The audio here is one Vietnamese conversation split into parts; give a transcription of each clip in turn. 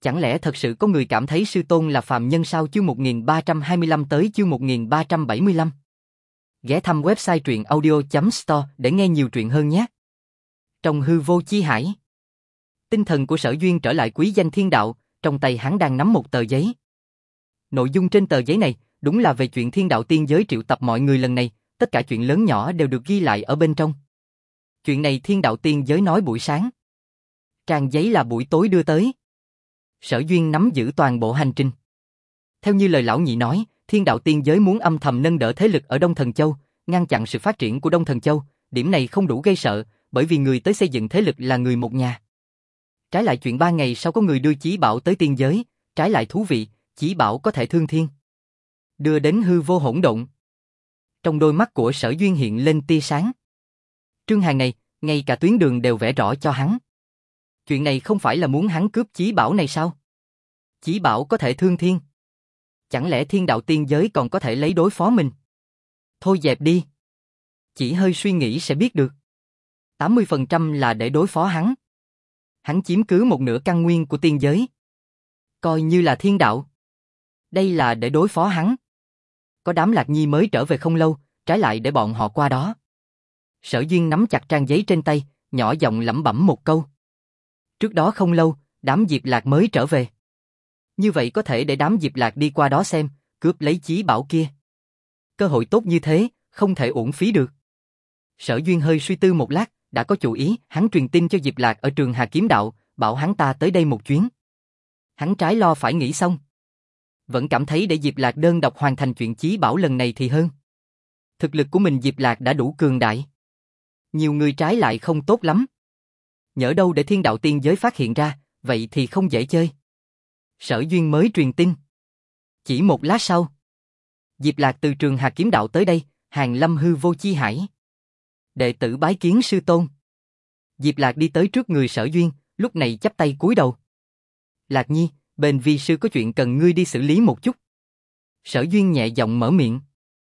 Chẳng lẽ thật sự có người cảm thấy sư tôn là phàm nhân sao? Chương 1325 tới chương 1375. Ghé thăm website truyện audio.store để nghe nhiều truyện hơn nhé. Trong hư vô chi hải, tinh thần của Sở Duyên trở lại quý danh thiên đạo, trong tay hắn đang nắm một tờ giấy. Nội dung trên tờ giấy này đúng là về chuyện thiên đạo tiên giới triệu tập mọi người lần này, tất cả chuyện lớn nhỏ đều được ghi lại ở bên trong. Chuyện này thiên đạo tiên giới nói buổi sáng, trang giấy là buổi tối đưa tới. Sở Duyên nắm giữ toàn bộ hành trình. Theo như lời lão nhị nói, thiên đạo tiên giới muốn âm thầm nâng đỡ thế lực ở Đông Thần Châu, ngăn chặn sự phát triển của Đông Thần Châu, điểm này không đủ gây sợ, bởi vì người tới xây dựng thế lực là người một nhà. Trái lại chuyện 3 ngày sau có người đưa chí bảo tới tiên giới, trái lại thú vị, chí bảo có thể thương thiên, đưa đến hư vô hỗn độn. Trong đôi mắt của Sở Duyên hiện lên tia sáng. Trương Hàn này, ngay cả tuyến đường đều vẽ rõ cho hắn. Chuyện này không phải là muốn hắn cướp chí bảo này sao? Chí bảo có thể thương thiên, chẳng lẽ thiên đạo tiên giới còn có thể lấy đối phó mình? Thôi dẹp đi. Chỉ hơi suy nghĩ sẽ biết được. 80% là để đối phó hắn. Hắn chiếm cứ một nửa căn nguyên của tiên giới, coi như là thiên đạo. Đây là để đối phó hắn. Có đám Lạc Nhi mới trở về không lâu, trái lại để bọn họ qua đó. Sở Duyên nắm chặt trang giấy trên tay, nhỏ giọng lẩm bẩm một câu. Trước đó không lâu, đám Diệp Lạc mới trở về. Như vậy có thể để đám Diệp Lạc đi qua đó xem, cướp lấy chí bảo kia. Cơ hội tốt như thế, không thể uổng phí được. Sở Duyên hơi suy tư một lát, đã có chủ ý, hắn truyền tin cho Diệp Lạc ở Trường Hà Kiếm Đạo, bảo hắn ta tới đây một chuyến. Hắn trái lo phải nghĩ xong, vẫn cảm thấy để Diệp Lạc đơn độc hoàn thành chuyện chí bảo lần này thì hơn. Thực lực của mình Diệp Lạc đã đủ cường đại. Nhiều người trái lại không tốt lắm. Nhỡ đâu để thiên đạo tiên giới phát hiện ra, vậy thì không dễ chơi. Sở Duyên mới truyền tin. Chỉ một lát sau, Diệp Lạc từ Trường Hà Kiếm Đạo tới đây, hàng lâm hư vô chi hải. Đệ tử bái kiến sư tôn. Diệp Lạc đi tới trước người Sở Duyên, lúc này chắp tay cúi đầu. Lạc Nhi, bên vi sư có chuyện cần ngươi đi xử lý một chút. Sở Duyên nhẹ giọng mở miệng.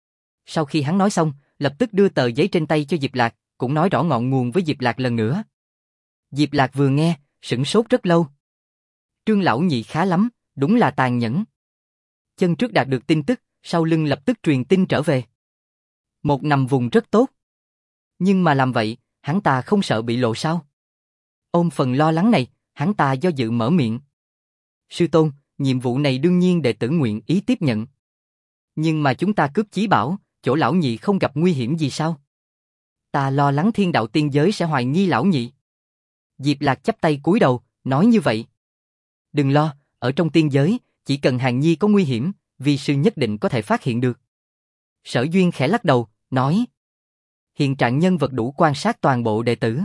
Sau khi hắn nói xong, lập tức đưa tờ giấy trên tay cho Diệp Lạc, cũng nói rõ ngọn nguồn với Diệp Lạc lần nữa. Diệp Lạc vừa nghe, sửng sốt rất lâu. Trương lão nhị khá lắm, đúng là tàn nhẫn. Chân trước đạt được tin tức, sau lưng lập tức truyền tin trở về. Một nằm vùng rất tốt. Nhưng mà làm vậy, hắn ta không sợ bị lộ sao? Ôm phần lo lắng này, hắn ta do dự mở miệng. Sư tôn, nhiệm vụ này đương nhiên đệ tử nguyện ý tiếp nhận. Nhưng mà chúng ta cướp chí bảo, chỗ lão nhị không gặp nguy hiểm gì sao? Ta lo lắng thiên đạo tiên giới sẽ hoài nghi lão nhị. Diệp Lạc chắp tay cúi đầu, nói như vậy. Đừng lo, ở trong tiên giới, chỉ cần Hàn Nhi có nguy hiểm, vi sư nhất định có thể phát hiện được. Sở Duyên khẽ lắc đầu, nói. Hiện trạng nhân vật đủ quan sát toàn bộ đệ tử.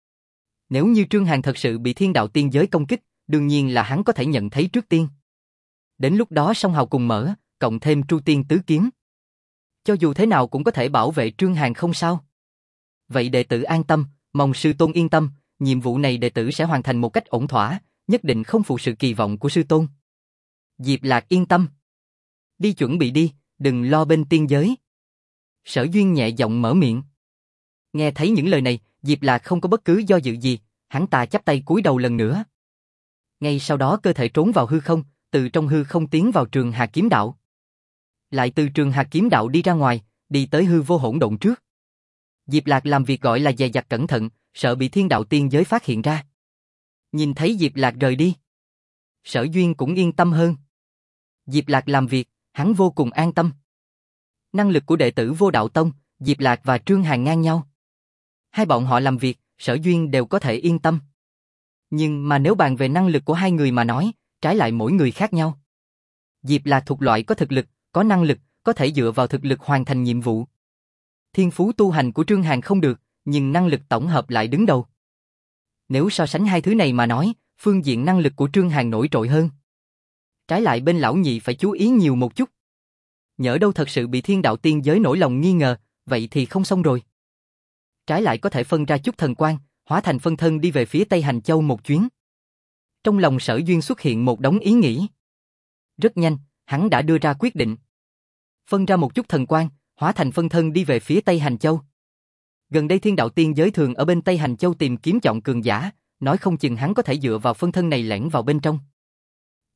Nếu như Trương Hàn thật sự bị thiên đạo tiên giới công kích, đương nhiên là hắn có thể nhận thấy trước tiên. Đến lúc đó song hào cùng mở, cộng thêm Tru Tiên Tứ Kiếm. Cho dù thế nào cũng có thể bảo vệ Trương Hàn không sao. Vậy đệ tử an tâm, mong sư tôn yên tâm, nhiệm vụ này đệ tử sẽ hoàn thành một cách ổn thỏa, nhất định không phụ sự kỳ vọng của sư tôn. Diệp Lạc yên tâm. Đi chuẩn bị đi, đừng lo bên tiên giới. Sở Duyên nhẹ giọng mở miệng. Nghe thấy những lời này, Diệp Lạc không có bất cứ do dự gì, hắn ta chắp tay cúi đầu lần nữa. Ngay sau đó cơ thể trốn vào hư không, từ trong hư không tiến vào Trường Hà Kiếm Đạo. Lại từ Trường Hà Kiếm Đạo đi ra ngoài, đi tới hư vô hỗn độn trước. Diệp Lạc làm việc gọi là dè dặt cẩn thận, sợ bị thiên đạo tiên giới phát hiện ra. Nhìn thấy Diệp Lạc rời đi, Sở Duyên cũng yên tâm hơn. Diệp Lạc làm việc, hắn vô cùng an tâm. Năng lực của đệ tử Vô Đạo Tông, Diệp Lạc và Trương Hàn ngang nhau. Hai bọn họ làm việc, Sở Duyên đều có thể yên tâm. Nhưng mà nếu bàn về năng lực của hai người mà nói, trái lại mỗi người khác nhau. Diệp Lạc thuộc loại có thực lực, có năng lực, có thể dựa vào thực lực hoàn thành nhiệm vụ. Thiên phú tu hành của Trương Hàn không được, nhưng năng lực tổng hợp lại đứng đầu. Nếu so sánh hai thứ này mà nói, phương diện năng lực của Trương Hàn nổi trội hơn. Trái lại bên lão nhị phải chú ý nhiều một chút. Nhỡ đâu thật sự bị thiên đạo tiên giới nổi lòng nghi ngờ, vậy thì không xong rồi. Trái lại có thể phân ra chút thần quang, hóa thành phân thân đi về phía Tây Hành Châu một chuyến. Trong lòng Sở Duyên xuất hiện một đống ý nghĩ. Rất nhanh, hắn đã đưa ra quyết định. Phân ra một chút thần quang, hóa thành phân thân đi về phía Tây Hành Châu. Gần đây thiên đạo tiên giới thường ở bên Tây Hành Châu tìm kiếm chọn cường giả, nói không chừng hắn có thể dựa vào phân thân này lẻn vào bên trong.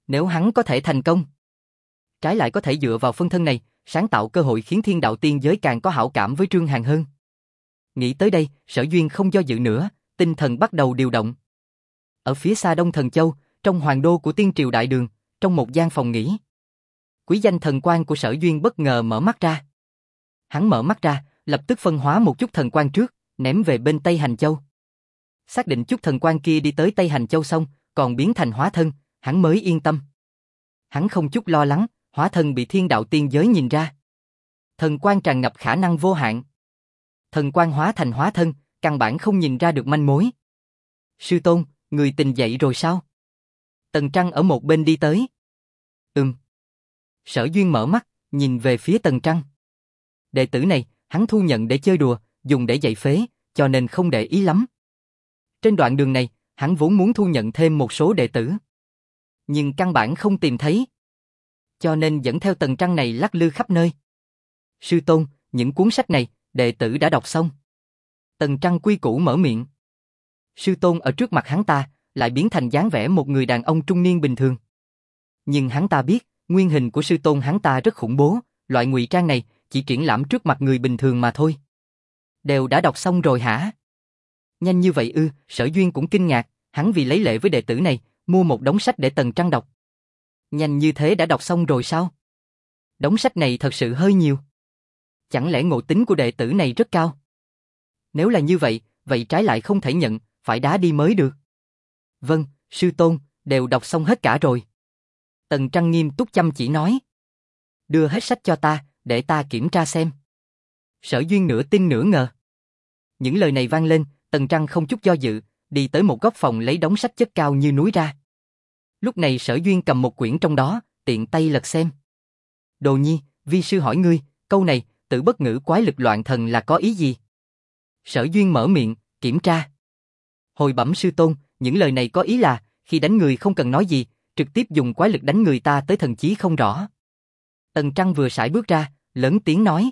Nếu hắn có thể thành công, trái lại có thể dựa vào phân thân này, sáng tạo cơ hội khiến thiên đạo tiên giới càng có hảo cảm với Trương Hàn hơn. Nghĩ tới đây, Sở Duyên không do dự nữa, tinh thần bắt đầu điều động. Ở phía xa Đông Thần Châu, trong hoàng đô của Tiên Triều Đại Đường, trong một gian phòng nghỉ, quý danh thần quang của Sở Duyên bất ngờ mở mắt ra. Hắn mở mắt ra, lập tức phân hóa một chút thần quang trước, ném về bên Tây Hành Châu. Xác định chút thần quang kia đi tới Tây Hành Châu xong, còn biến thành hóa thân, hắn mới yên tâm. Hắn không chút lo lắng, hóa thân bị thiên đạo tiên giới nhìn ra. Thần quang tràn ngập khả năng vô hạn. Thần quang hóa thành hóa thân, căn bản không nhìn ra được manh mối. Sư tôn, người tỉnh dậy rồi sao? Tần Trăng ở một bên đi tới. Sở Duyên mở mắt, nhìn về phía Tần Trăng. Đệ tử này, hắn thu nhận để chơi đùa, dùng để dạy phế, cho nên không để ý lắm. Trên đoạn đường này, hắn vốn muốn thu nhận thêm một số đệ tử. Nhưng căn bản không tìm thấy. Cho nên dẫn theo Tần Trăng này lắc lư khắp nơi. Sư tôn, những cuốn sách này, đệ tử đã đọc xong. Tần Trăng quy củ mở miệng. Sư tôn ở trước mặt hắn ta, lại biến thành dáng vẻ một người đàn ông trung niên bình thường. Nhưng hắn ta biết, nguyên hình của sư tôn hắn ta rất khủng bố, loại ngụy trang này chỉ triển lãm trước mặt người bình thường mà thôi. Đều đã đọc xong rồi hả? Nhanh như vậy ư? Sở Duyên cũng kinh ngạc, hắn vì lấy lệ với đệ tử này, mua một đống sách để Tần Trăng đọc. Nhanh như thế đã đọc xong rồi sao? Đống sách này thật sự hơi nhiều. Chẳng lẽ ngộ tính của đệ tử này rất cao? Nếu là như vậy, vậy trái lại không thể nhận, phải đá đi mới được. Vâng, sư tôn, đều đọc xong hết cả rồi. Tần Trăng nghiêm túc chăm chỉ nói. Đưa hết sách cho ta, để ta kiểm tra xem. Sở Duyên nửa tin nửa ngờ. Những lời này vang lên, Tần Trăng không chút do dự, đi tới một góc phòng lấy đống sách chất cao như núi ra. Lúc này Sở Duyên cầm một quyển trong đó, tiện tay lật xem. Đồ nhi, vi sư hỏi ngươi, câu này, tử bất ngữ quái lực loạn thần là có ý gì? Sở Duyên mở miệng, kiểm tra. Hồi bẩm sư tôn, những lời này có ý là, khi đánh người không cần nói gì, trực tiếp dùng quái lực đánh người ta tới thần chí không rõ. Tần Trăng vừa sải bước ra, lớn tiếng nói.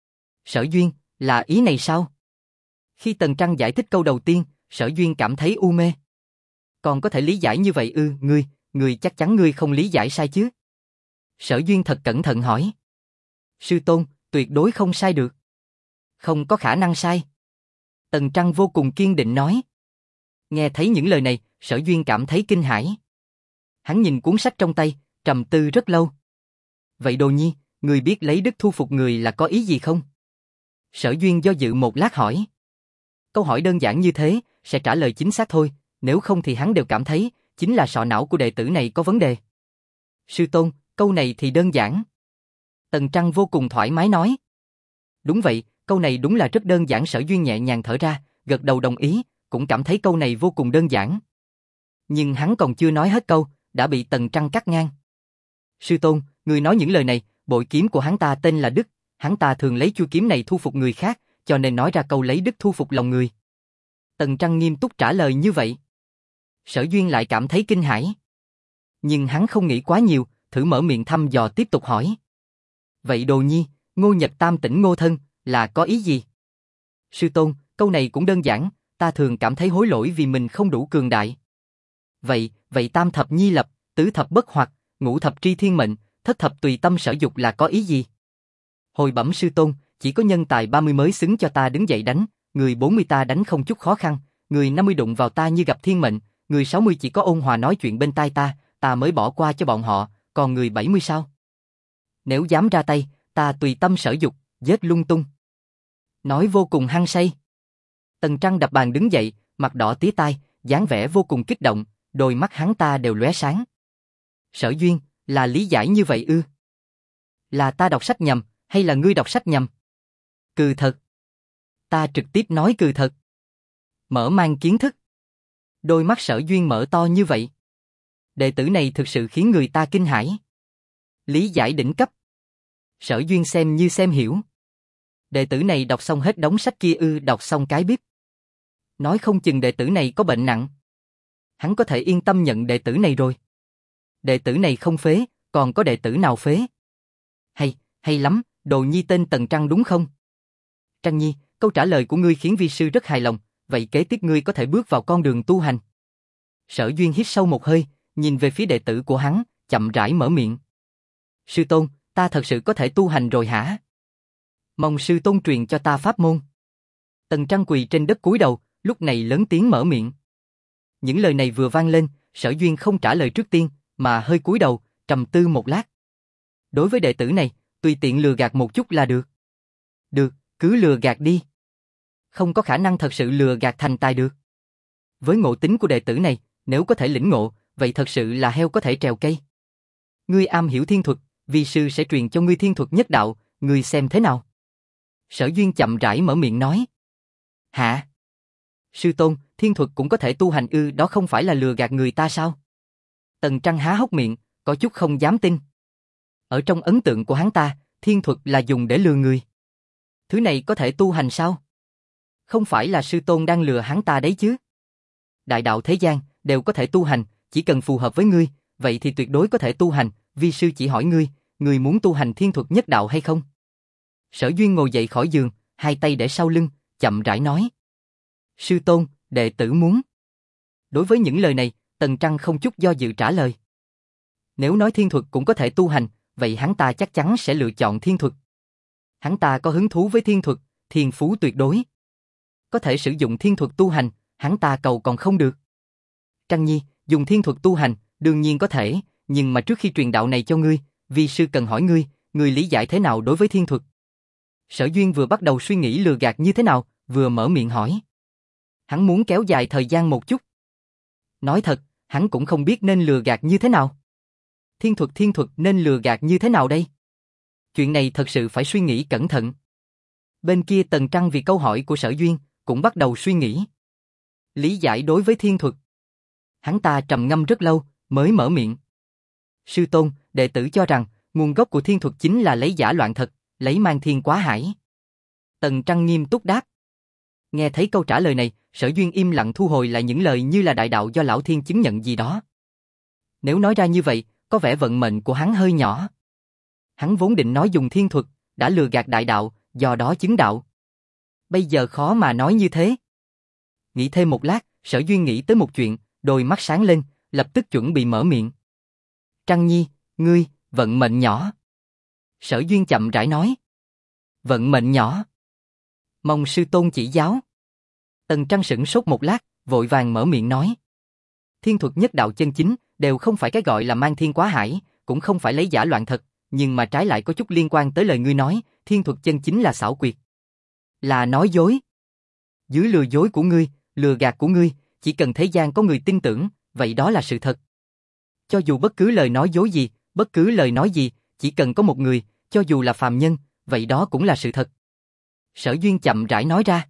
Sở Duyên, là ý này sao? Khi Tần Trăng giải thích câu đầu tiên, Sở Duyên cảm thấy u mê. Còn có thể lý giải như vậy ư? Ngươi chắc chắn ngươi không lý giải sai chứ? Sở Duyên thật cẩn thận hỏi. Sư tôn, tuyệt đối không sai được. Không có khả năng sai. Tần Trăng vô cùng kiên định nói. Nghe thấy những lời này, Sở Duyên cảm thấy kinh hãi. Hắn nhìn cuốn sách trong tay, trầm tư rất lâu. Vậy đồ nhi, ngươi biết lấy đức thu phục người là có ý gì không? Sở Duyên do dự một lát hỏi. Câu hỏi đơn giản như thế, sẽ trả lời chính xác thôi, nếu không thì hắn đều cảm thấy, chính là sọ não của đệ tử này có vấn đề. Sư tôn, câu này thì đơn giản. Tần Trăng vô cùng thoải mái nói. Đúng vậy, câu này đúng là rất đơn giản. Sở Duyên nhẹ nhàng thở ra, gật đầu đồng ý, cũng cảm thấy câu này vô cùng đơn giản. Nhưng hắn còn chưa nói hết câu, đã bị Tần Trăng cắt ngang. Sư tôn, người nói những lời này, bội kiếm của hắn ta tên là Đức, hắn ta thường lấy chuôi kiếm này thu phục người khác, cho nên nói ra câu lấy đức thu phục lòng người. Tần Trăng nghiêm túc trả lời như vậy. Sở Duyên lại cảm thấy kinh hãi. Nhưng hắn không nghĩ quá nhiều, thử mở miệng thăm dò tiếp tục hỏi. Vậy đồ nhi, Ngô Nhật Tam tỉnh Ngô Thân, là có ý gì? Sư tôn, câu này cũng đơn giản, ta thường cảm thấy hối lỗi vì mình không đủ cường đại. Vậy tam thập nhi lập, tứ thập bất hoặc, ngũ thập tri thiên mệnh, thất thập tùy tâm sở dục là có ý gì? Hồi bẩm sư tôn, chỉ có nhân tài 30 mới xứng cho ta đứng dậy đánh, người 40 ta đánh không chút khó khăn, người 50 đụng vào ta như gặp thiên mệnh, người 60 chỉ có ôn hòa nói chuyện bên tai ta mới bỏ qua cho bọn họ, còn người 70 sao? Nếu dám ra tay, ta tùy tâm sở dục, giết lung tung. Nói vô cùng hăng say. Tần Trăng đập bàn đứng dậy, mặt đỏ tía tai, dáng vẻ vô cùng kích động, đôi mắt hắn ta đều lóe sáng. Sở Duyên, là lý giải như vậy ư? Là ta đọc sách nhầm, hay là ngươi đọc sách nhầm? Cừ thật. Ta trực tiếp nói cừ thật. Mở mang kiến thức. Đôi mắt Sở Duyên mở to như vậy. Đệ tử này thực sự khiến người ta kinh hãi. Lý giải đỉnh cấp. Sở Duyên xem như xem hiểu. Đệ tử này đọc xong hết đống sách kia ư? Đọc xong cái bíp. Nói không chừng đệ tử này có bệnh nặng. Hắn có thể yên tâm nhận đệ tử này rồi. Đệ tử này không phế, còn có đệ tử nào phế? Hay lắm, đồ nhi tên Tần Trăng đúng không? Trăng nhi, câu trả lời của ngươi khiến vi sư rất hài lòng, vậy kế tiếp ngươi có thể bước vào con đường tu hành. Sở Duyên hít sâu một hơi, nhìn về phía đệ tử của hắn, chậm rãi mở miệng. Sư tôn, ta thật sự có thể tu hành rồi hả? Mong sư tôn truyền cho ta pháp môn. Tần Trăng quỳ trên đất cúi đầu, lúc này lớn tiếng mở miệng. Những lời này vừa vang lên, Sở Duyên không trả lời trước tiên, mà hơi cúi đầu, trầm tư một lát. Đối với đệ tử này, tùy tiện lừa gạt một chút là được. Được, cứ lừa gạt đi. Không có khả năng thật sự lừa gạt thành tài được. Với ngộ tính của đệ tử này, nếu có thể lĩnh ngộ, vậy thật sự là heo có thể trèo cây. Ngươi am hiểu thiên thuật, vi sư sẽ truyền cho ngươi thiên thuật nhất đạo, ngươi xem thế nào? Sở Duyên chậm rãi mở miệng nói. Hả? Sư tôn, thiên thuật cũng có thể tu hành ư, đó không phải là lừa gạt người ta sao? Tần Trăng há hốc miệng, có chút không dám tin. Ở trong ấn tượng của hắn ta, thiên thuật là dùng để lừa người. Thứ này có thể tu hành sao? Không phải là sư tôn đang lừa hắn ta đấy chứ? Đại đạo thế gian, đều có thể tu hành, chỉ cần phù hợp với ngươi, vậy thì tuyệt đối có thể tu hành, vi sư chỉ hỏi ngươi, ngươi muốn tu hành thiên thuật nhất đạo hay không? Sở Duyên ngồi dậy khỏi giường, hai tay để sau lưng, chậm rãi nói. Sư tôn, đệ tử muốn. Đối với những lời này, Tần Trăng không chút do dự trả lời. Nếu nói thiên thuật cũng có thể tu hành, vậy hắn ta chắc chắn sẽ lựa chọn thiên thuật. Hắn ta có hứng thú với thiên thuật, thiên phú tuyệt đối. Có thể sử dụng thiên thuật tu hành, hắn ta cầu còn không được. Trăng Nhi, dùng thiên thuật tu hành, đương nhiên có thể, nhưng mà trước khi truyền đạo này cho ngươi, vi sư cần hỏi ngươi, ngươi lý giải thế nào đối với thiên thuật? Sở Duyên vừa bắt đầu suy nghĩ lừa gạt như thế nào, vừa mở miệng hỏi. Hắn muốn kéo dài thời gian một chút. Nói thật, hắn cũng không biết nên lừa gạt như thế nào. Thiên thuật nên lừa gạt như thế nào đây? Chuyện này thật sự phải suy nghĩ cẩn thận. Bên kia Tần Trăng vì câu hỏi của Sở Duyên, cũng bắt đầu suy nghĩ. Lý giải đối với thiên thuật. Hắn ta trầm ngâm rất lâu, mới mở miệng. Sư tôn, đệ tử cho rằng, nguồn gốc của thiên thuật chính là lấy giả loạn thật, lấy mang thiên quá hải. Tần Trăng nghiêm túc đáp. Nghe thấy câu trả lời này, Sở Duyên im lặng thu hồi lại những lời như là đại đạo do lão thiên chứng nhận gì đó. Nếu nói ra như vậy, có vẻ vận mệnh của hắn hơi nhỏ. Hắn vốn định nói dùng thiên thuật, đã lừa gạt đại đạo, do đó chứng đạo. Bây giờ khó mà nói như thế. Nghĩ thêm một lát, Sở Duyên nghĩ tới một chuyện, đôi mắt sáng lên, lập tức chuẩn bị mở miệng. Trăng Nhi, ngươi, vận mệnh nhỏ. Sở Duyên chậm rãi nói. Vận mệnh nhỏ. Mong sư tôn chỉ giáo. Tần Trăng sửng sốt một lát, vội vàng mở miệng nói. Thiên thuật nhất đạo chân chính, đều không phải cái gọi là mang thiên quá hải, cũng không phải lấy giả loạn thật, nhưng mà trái lại có chút liên quan tới lời ngươi nói, thiên thuật chân chính là xảo quyệt. Là nói dối. Dưới lừa dối của ngươi, lừa gạt của ngươi, chỉ cần thế gian có người tin tưởng, vậy đó là sự thật. Cho dù bất cứ lời nói dối gì, bất cứ lời nói gì, chỉ cần có một người, cho dù là phàm nhân, vậy đó cũng là sự thật. Sở Duyên chậm rãi nói ra.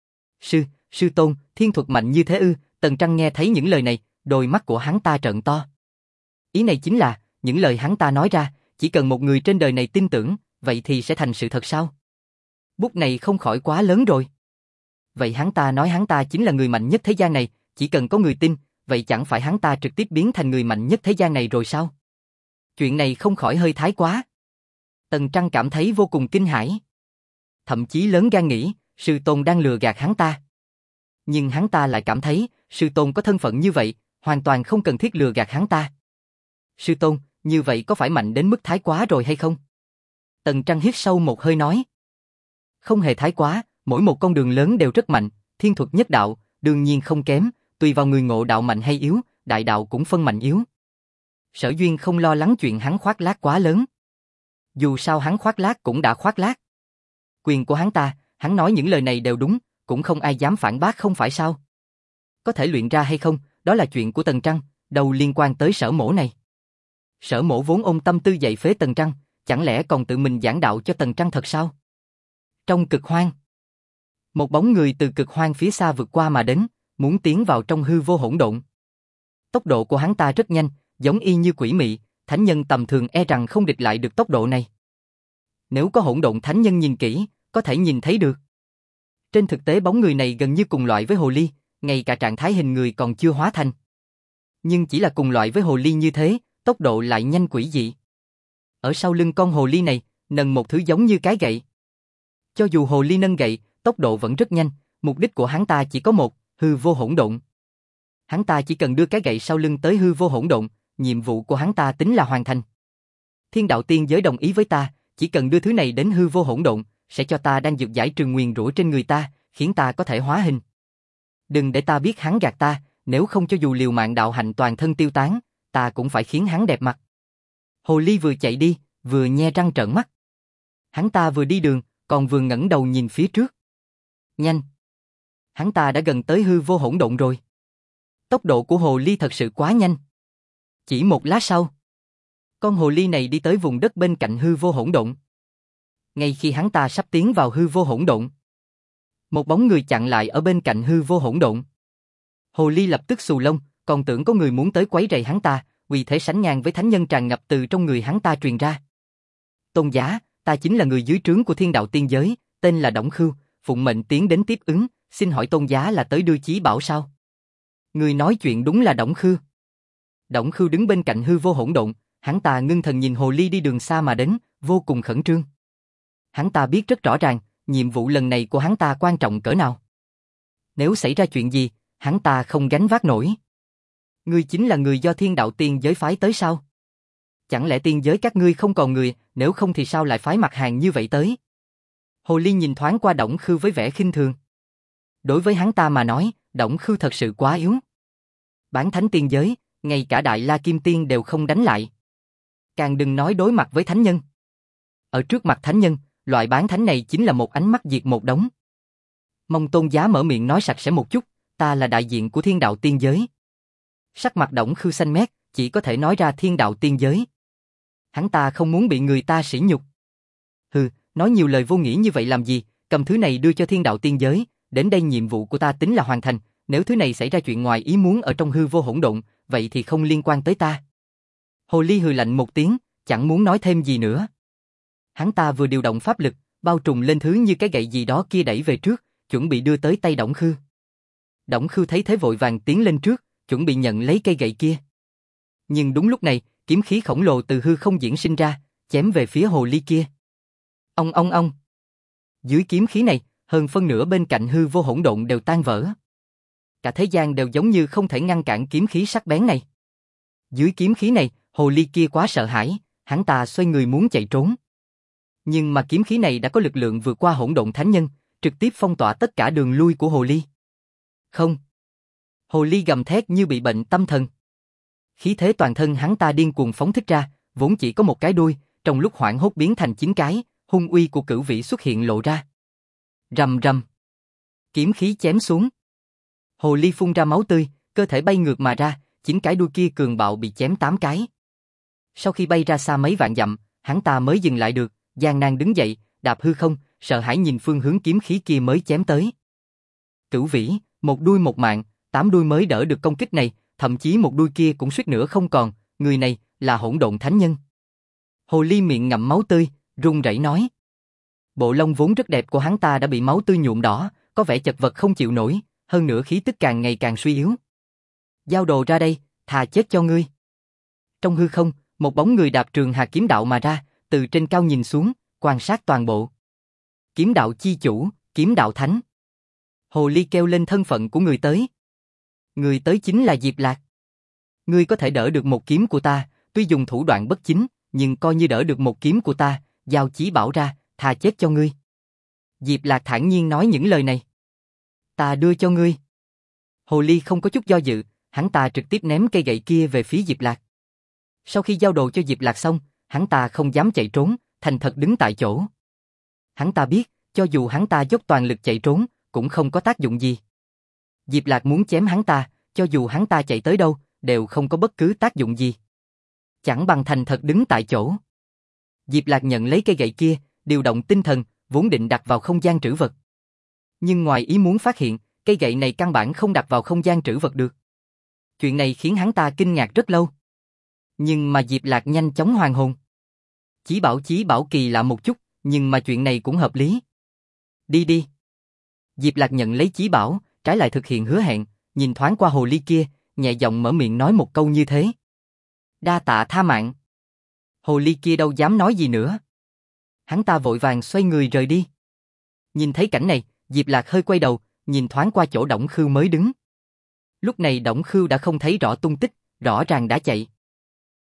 Sư tôn, thiên thuật mạnh như thế ư? Tần Trăng nghe thấy những lời này, đôi mắt của hắn ta trợn to. Ý này chính là, những lời hắn ta nói ra, chỉ cần một người trên đời này tin tưởng, vậy thì sẽ thành sự thật sao? Bút này không khỏi quá lớn rồi. Vậy hắn ta nói hắn ta chính là người mạnh nhất thế gian này, chỉ cần có người tin, vậy chẳng phải hắn ta trực tiếp biến thành người mạnh nhất thế gian này rồi sao? Chuyện này không khỏi hơi thái quá. Tần Trăng cảm thấy vô cùng kinh hãi. Thậm chí lớn gan nghĩ, sư tôn đang lừa gạt hắn ta. Nhưng hắn ta lại cảm thấy, sư tôn có thân phận như vậy, hoàn toàn không cần thiết lừa gạt hắn ta. Sư tôn, như vậy có phải mạnh đến mức thái quá rồi hay không? Tần Trăng hít sâu một hơi nói. Không hề thái quá, mỗi một con đường lớn đều rất mạnh, thiên thuật nhất đạo, đương nhiên không kém, tùy vào người ngộ đạo mạnh hay yếu, đại đạo cũng phân mạnh yếu. Sở Duyên không lo lắng chuyện hắn khoác lác quá lớn. Dù sao hắn khoác lác cũng đã khoác lác. Quyền của hắn ta, hắn nói những lời này đều đúng, cũng không ai dám phản bác không phải sao? Có thể luyện ra hay không, đó là chuyện của Tần Trăng, đâu liên quan tới Sở Mỗ này. Sở Mỗ vốn ôm tâm tư dạy phế Tần Trăng, chẳng lẽ còn tự mình giảng đạo cho Tần Trăng thật sao? Trong cực hoang, một bóng người từ cực hoang phía xa vượt qua mà đến, muốn tiến vào trong hư vô hỗn độn. Tốc độ của hắn ta rất nhanh, giống y như quỷ mị, thánh nhân tầm thường e rằng không địch lại được tốc độ này. Nếu có hỗn độn thánh nhân nhìn kỹ, có thể nhìn thấy được. Trên thực tế bóng người này gần như cùng loại với hồ ly, ngay cả trạng thái hình người còn chưa hóa thành. Nhưng chỉ là cùng loại với hồ ly như thế, tốc độ lại nhanh quỷ dị. Ở sau lưng con hồ ly này, nâng một thứ giống như cái gậy. Cho dù hồ ly nâng gậy, tốc độ vẫn rất nhanh, mục đích của hắn ta chỉ có một, hư vô hỗn độn. Hắn ta chỉ cần đưa cái gậy sau lưng tới hư vô hỗn độn, nhiệm vụ của hắn ta tính là hoàn thành. Thiên đạo tiên giới đồng ý với ta, chỉ cần đưa thứ này đến hư vô hỗn độn, sẽ cho ta đang dược giải trừ nguyền rủa trên người ta, khiến ta có thể hóa hình. Đừng để ta biết hắn gạt ta, nếu không cho dù liều mạng đạo hạnh toàn thân tiêu tán, ta cũng phải khiến hắn đẹp mặt. Hồ ly vừa chạy đi, vừa nhe răng trợn mắt. Hắn ta vừa đi đường, còn vừa ngẩng đầu nhìn phía trước. Nhanh! Hắn ta đã gần tới hư vô hỗn độn rồi. Tốc độ của hồ ly thật sự quá nhanh. Chỉ một lát sau, con hồ ly này đi tới vùng đất bên cạnh hư vô hỗn độn. Ngay khi hắn ta sắp tiến vào hư vô hỗn độn, một bóng người chặn lại ở bên cạnh hư vô hỗn độn. Hồ ly lập tức xù lông, còn tưởng có người muốn tới quấy rầy hắn ta, vì thế sánh ngang với thánh nhân tràn ngập từ trong người hắn ta truyền ra. Tôn giá, ta chính là người dưới trướng của thiên đạo tiên giới, tên là Đổng Khưu, phụng mệnh tiến đến tiếp ứng, xin hỏi tôn giá là tới đưa chí bảo sao? Người nói chuyện đúng là Đổng Khưu. Đổng Khưu đứng bên cạnh hư vô hỗn độn, hắn ta ngưng thần nhìn hồ ly đi đường xa mà đến, vô cùng khẩn trương. Hắn ta biết rất rõ ràng, nhiệm vụ lần này của hắn ta quan trọng cỡ nào. Nếu xảy ra chuyện gì, hắn ta không gánh vác nổi. Ngươi chính là người do thiên đạo tiên giới phái tới sao? Chẳng lẽ tiên giới các ngươi không còn người, nếu không thì sao lại phái mặt hàng như vậy tới? Hồ ly nhìn thoáng qua Đổng Khưu với vẻ khinh thường. Đối với hắn ta mà nói, Đổng Khưu thật sự quá yếu. Bán thánh tiên giới, ngay cả Đại La Kim Tiên đều không đánh lại. Càng đừng nói đối mặt với thánh nhân. Ở trước mặt thánh nhân, loại bán thánh này chính là một ánh mắt diệt một đống. Mong tôn giá mở miệng nói sạch sẽ một chút, ta là đại diện của thiên đạo tiên giới. Sắc mặt Đổng Khưu xanh mét, chỉ có thể nói ra thiên đạo tiên giới. Hắn ta không muốn bị người ta sỉ nhục. Hừ, nói nhiều lời vô nghĩa như vậy làm gì, cầm thứ này đưa cho thiên đạo tiên giới, đến đây nhiệm vụ của ta tính là hoàn thành, nếu thứ này xảy ra chuyện ngoài ý muốn ở trong hư vô hỗn độn, vậy thì không liên quan tới ta. Hồ ly hừ lạnh một tiếng, chẳng muốn nói thêm gì nữa. Hắn ta vừa điều động pháp lực, bao trùm lên thứ như cái gậy gì đó kia đẩy về trước, chuẩn bị đưa tới tay Đổng Khưu. Đổng Khưu thấy thế vội vàng tiến lên trước, chuẩn bị nhận lấy cây gậy kia. Nhưng đúng lúc này, kiếm khí khổng lồ từ hư không diễn sinh ra, chém về phía hồ ly kia. Ong ong ong. Dưới kiếm khí này, hơn phân nửa bên cạnh hư vô hỗn độn đều tan vỡ. Cả thế gian đều giống như không thể ngăn cản kiếm khí sắc bén này. Dưới kiếm khí này, hồ ly kia quá sợ hãi, hắn ta xoay người muốn chạy trốn. Nhưng mà kiếm khí này đã có lực lượng vượt qua hỗn độn thánh nhân, trực tiếp phong tỏa tất cả đường lui của hồ ly. Không. Hồ ly gầm thét như bị bệnh tâm thần. Khí thế toàn thân hắn ta điên cuồng phóng thích ra, vốn chỉ có một cái đuôi, trong lúc hoảng hốt biến thành 9 cái, hung uy của cửu vĩ xuất hiện lộ ra. Rầm rầm. Kiếm khí chém xuống. Hồ ly phun ra máu tươi, cơ thể bay ngược mà ra, 9 cái đuôi kia cường bạo bị chém 8 cái. Sau khi bay ra xa mấy vạn dặm, hắn ta mới dừng lại được, gian nan đứng dậy, đạp hư không, sợ hãi nhìn phương hướng kiếm khí kia mới chém tới. Cửu vĩ, một đuôi một mạng, 8 đuôi mới đỡ được công kích này, thậm chí một đuôi kia cũng suýt nữa không còn, người này là hỗn độn thánh nhân. Hồ ly miệng ngậm máu tươi, run rẩy nói. Bộ lông vốn rất đẹp của hắn ta đã bị máu tươi nhuộm đỏ, có vẻ chật vật không chịu nổi, hơn nữa khí tức càng ngày càng suy yếu. Giao đồ ra đây, thà chết cho ngươi. Trong hư không, một bóng người đạp trường hà kiếm đạo mà ra, từ trên cao nhìn xuống, quan sát toàn bộ. Kiếm đạo chi chủ, kiếm đạo thánh. Hồ ly kêu lên thân phận của người tới. Người tới chính là Diệp Lạc. Ngươi có thể đỡ được một kiếm của ta, tuy dùng thủ đoạn bất chính, nhưng coi như đỡ được một kiếm của ta, giao chí bảo ra, thà chết cho ngươi. Diệp Lạc thản nhiên nói những lời này. Ta đưa cho ngươi. Hồ ly không có chút do dự, hắn ta trực tiếp ném cây gậy kia về phía Diệp Lạc. Sau khi giao đồ cho Diệp Lạc xong, hắn ta không dám chạy trốn, thành thật đứng tại chỗ. Hắn ta biết, cho dù hắn ta dốc toàn lực chạy trốn, cũng không có tác dụng gì. Diệp Lạc muốn chém hắn ta, cho dù hắn ta chạy tới đâu, đều không có bất cứ tác dụng gì. Chẳng bằng thành thật đứng tại chỗ. Diệp Lạc nhận lấy cây gậy kia, điều động tinh thần, vốn định đặt vào không gian trữ vật. Nhưng ngoài ý muốn phát hiện, cây gậy này căn bản không đặt vào không gian trữ vật được. Chuyện này khiến hắn ta kinh ngạc rất lâu. Nhưng mà Diệp Lạc nhanh chóng hoàn hồn. Chí bảo kỳ lạ một chút, nhưng mà chuyện này cũng hợp lý. Đi đi. Diệp Lạc nhận lấy chí bảo, trái lại thực hiện hứa hẹn, nhìn thoáng qua hồ ly kia, nhẹ giọng mở miệng nói một câu như thế. Đa tạ tha mạng. Hồ ly kia đâu dám nói gì nữa. Hắn ta vội vàng xoay người rời đi. Nhìn thấy cảnh này, Diệp Lạc hơi quay đầu, nhìn thoáng qua chỗ Đổng Khưu mới đứng. Lúc này Đổng Khưu đã không thấy rõ tung tích, rõ ràng đã chạy.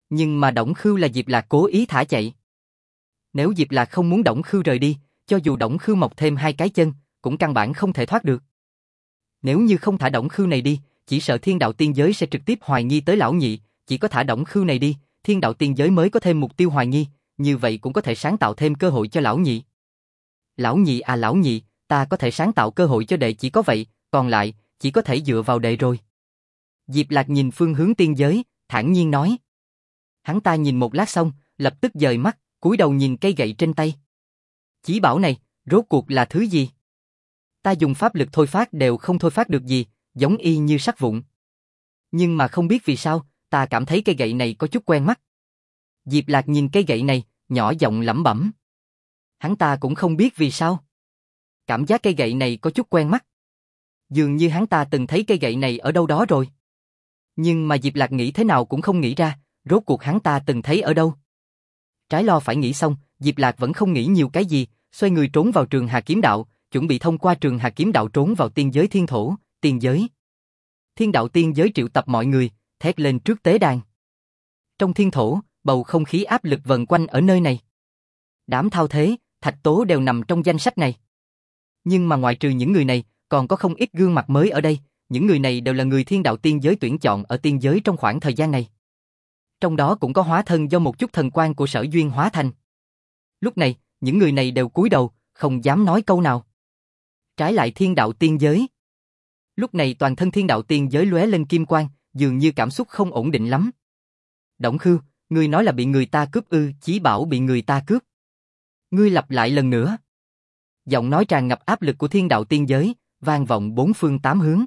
Nhưng mà Đổng Khưu là Diệp Lạc cố ý thả chạy. Nếu Diệp Lạc không muốn Đổng Khưu rời đi, cho dù Đổng Khưu mọc thêm 2 cái chân, cũng căn bản không thể thoát được. Nếu như không thả Đổng Khưu này đi, chỉ sợ Thiên Đạo Tiên Giới sẽ trực tiếp hoài nghi tới lão nhị, chỉ có thả Đổng Khưu này đi, Thiên Đạo Tiên Giới mới có thêm mục tiêu hoài nghi, như vậy cũng có thể sáng tạo thêm cơ hội cho lão nhị. Lão nhị à lão nhị, ta có thể sáng tạo cơ hội cho đệ chỉ có vậy, còn lại, chỉ có thể dựa vào đệ rồi. Diệp Lạc nhìn phương hướng tiên giới, thản nhiên nói. Hắn ta nhìn một lát xong, lập tức dời mắt, cúi đầu nhìn cây gậy trên tay. Chí bảo này, rốt cuộc là thứ gì? Ta dùng pháp lực thôi phát đều không thôi phát được gì, giống y như sắt vụn. Nhưng mà không biết vì sao, ta cảm thấy cây gậy này có chút quen mắt. Diệp Lạc nhìn cây gậy này, nhỏ giọng lẩm bẩm. Hắn ta cũng không biết vì sao. Cảm giác cây gậy này có chút quen mắt. Dường như hắn ta từng thấy cây gậy này ở đâu đó rồi. Nhưng mà Diệp Lạc nghĩ thế nào cũng không nghĩ ra, rốt cuộc hắn ta từng thấy ở đâu. Trái lo phải nghĩ xong, Diệp Lạc vẫn không nghĩ nhiều cái gì, xoay người trốn vào trường Hà Kiếm Đạo, chuẩn bị thông qua trường Hà Kiếm Đạo trốn vào tiên giới thiên thổ, tiên giới. Thiên Đạo tiên giới triệu tập mọi người, thét lên trước tế đàn. Trong thiên thổ, bầu không khí áp lực vần quanh ở nơi này. Đám Thao Thế, Thạch Tố đều nằm trong danh sách này. Nhưng mà ngoại trừ những người này, còn có không ít gương mặt mới ở đây, những người này đều là người Thiên Đạo tiên giới tuyển chọn ở tiên giới trong khoảng thời gian này. Trong đó cũng có hóa thân do một chút thần quang của Sở Duyên hóa thành. Lúc này, những người này đều cúi đầu, không dám nói câu nào. Trái lại Thiên Đạo tiên giới. Lúc này toàn thân Thiên Đạo tiên giới lóe lên kim quang, dường như cảm xúc không ổn định lắm. Đổng Khưu, ngươi nói là bị người ta cướp ư? Chí bảo bị người ta cướp. Ngươi lặp lại lần nữa. Giọng nói tràn ngập áp lực của Thiên Đạo tiên giới, vang vọng bốn phương tám hướng.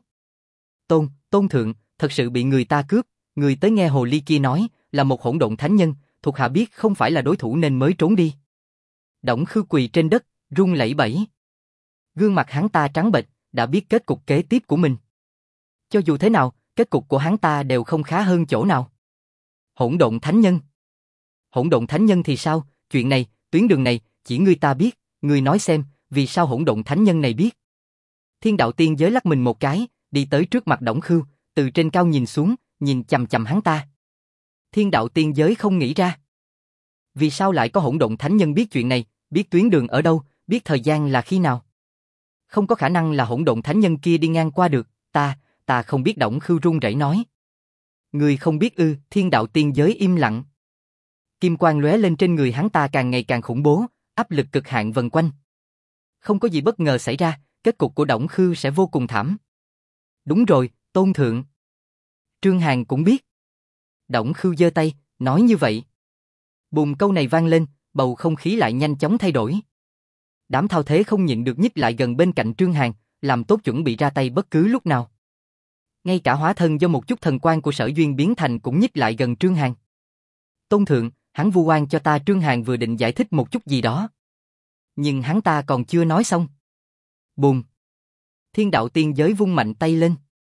Tôn thượng, thật sự bị người ta cướp, người tới nghe hồ ly kia nói, là một hỗn độn thánh nhân, thuộc hạ biết không phải là đối thủ nên mới trốn đi. Đổng Khưu quỳ trên đất, run lẩy bẩy. Gương mặt hắn ta trắng bệch, đã biết kết cục kế tiếp của mình. Cho dù thế nào, kết cục của hắn ta đều không khá hơn chỗ nào. Hỗn độn thánh nhân. Hỗn độn thánh nhân thì sao? Chuyện này, tuyến đường này, chỉ ngươi ta biết, ngươi nói xem, vì sao hỗn độn thánh nhân này biết? Thiên Đạo tiên giới lắc mình một cái, đi tới trước mặt Đổng Khưu, từ trên cao nhìn xuống, nhìn chằm chằm hắn ta. Thiên Đạo tiên giới không nghĩ ra. Vì sao lại có hỗn độn thánh nhân biết chuyện này, biết tuyến đường ở đâu, biết thời gian là khi nào? Không có khả năng là hỗn độn thánh nhân kia đi ngang qua được, ta không biết. Đổng Khưu run rẩy nói. Ngươi không biết ư? Thiên Đạo tiên giới im lặng. Kim quang lóe lên trên người hắn ta càng ngày càng khủng bố, áp lực cực hạn vần quanh. Không có gì bất ngờ xảy ra, kết cục của Đổng Khưu sẽ vô cùng thảm. Đúng rồi, Tôn thượng. Trương Hàn cũng biết. Đổng Khưu giơ tay, nói như vậy. Bùm, câu này vang lên, bầu không khí lại nhanh chóng thay đổi. Đám Thao Thế không nhịn được nhích lại gần bên cạnh Trương Hàn, làm tốt chuẩn bị ra tay bất cứ lúc nào. Ngay cả hóa thân do một chút thần quang của Sở Duyên biến thành cũng nhích lại gần Trương Hàn. Tôn thượng, hắn vu oan cho ta. Trương Hàn vừa định giải thích một chút gì đó. Nhưng hắn ta còn chưa nói xong. Bùm. Thiên Đạo tiên giới vung mạnh tay lên.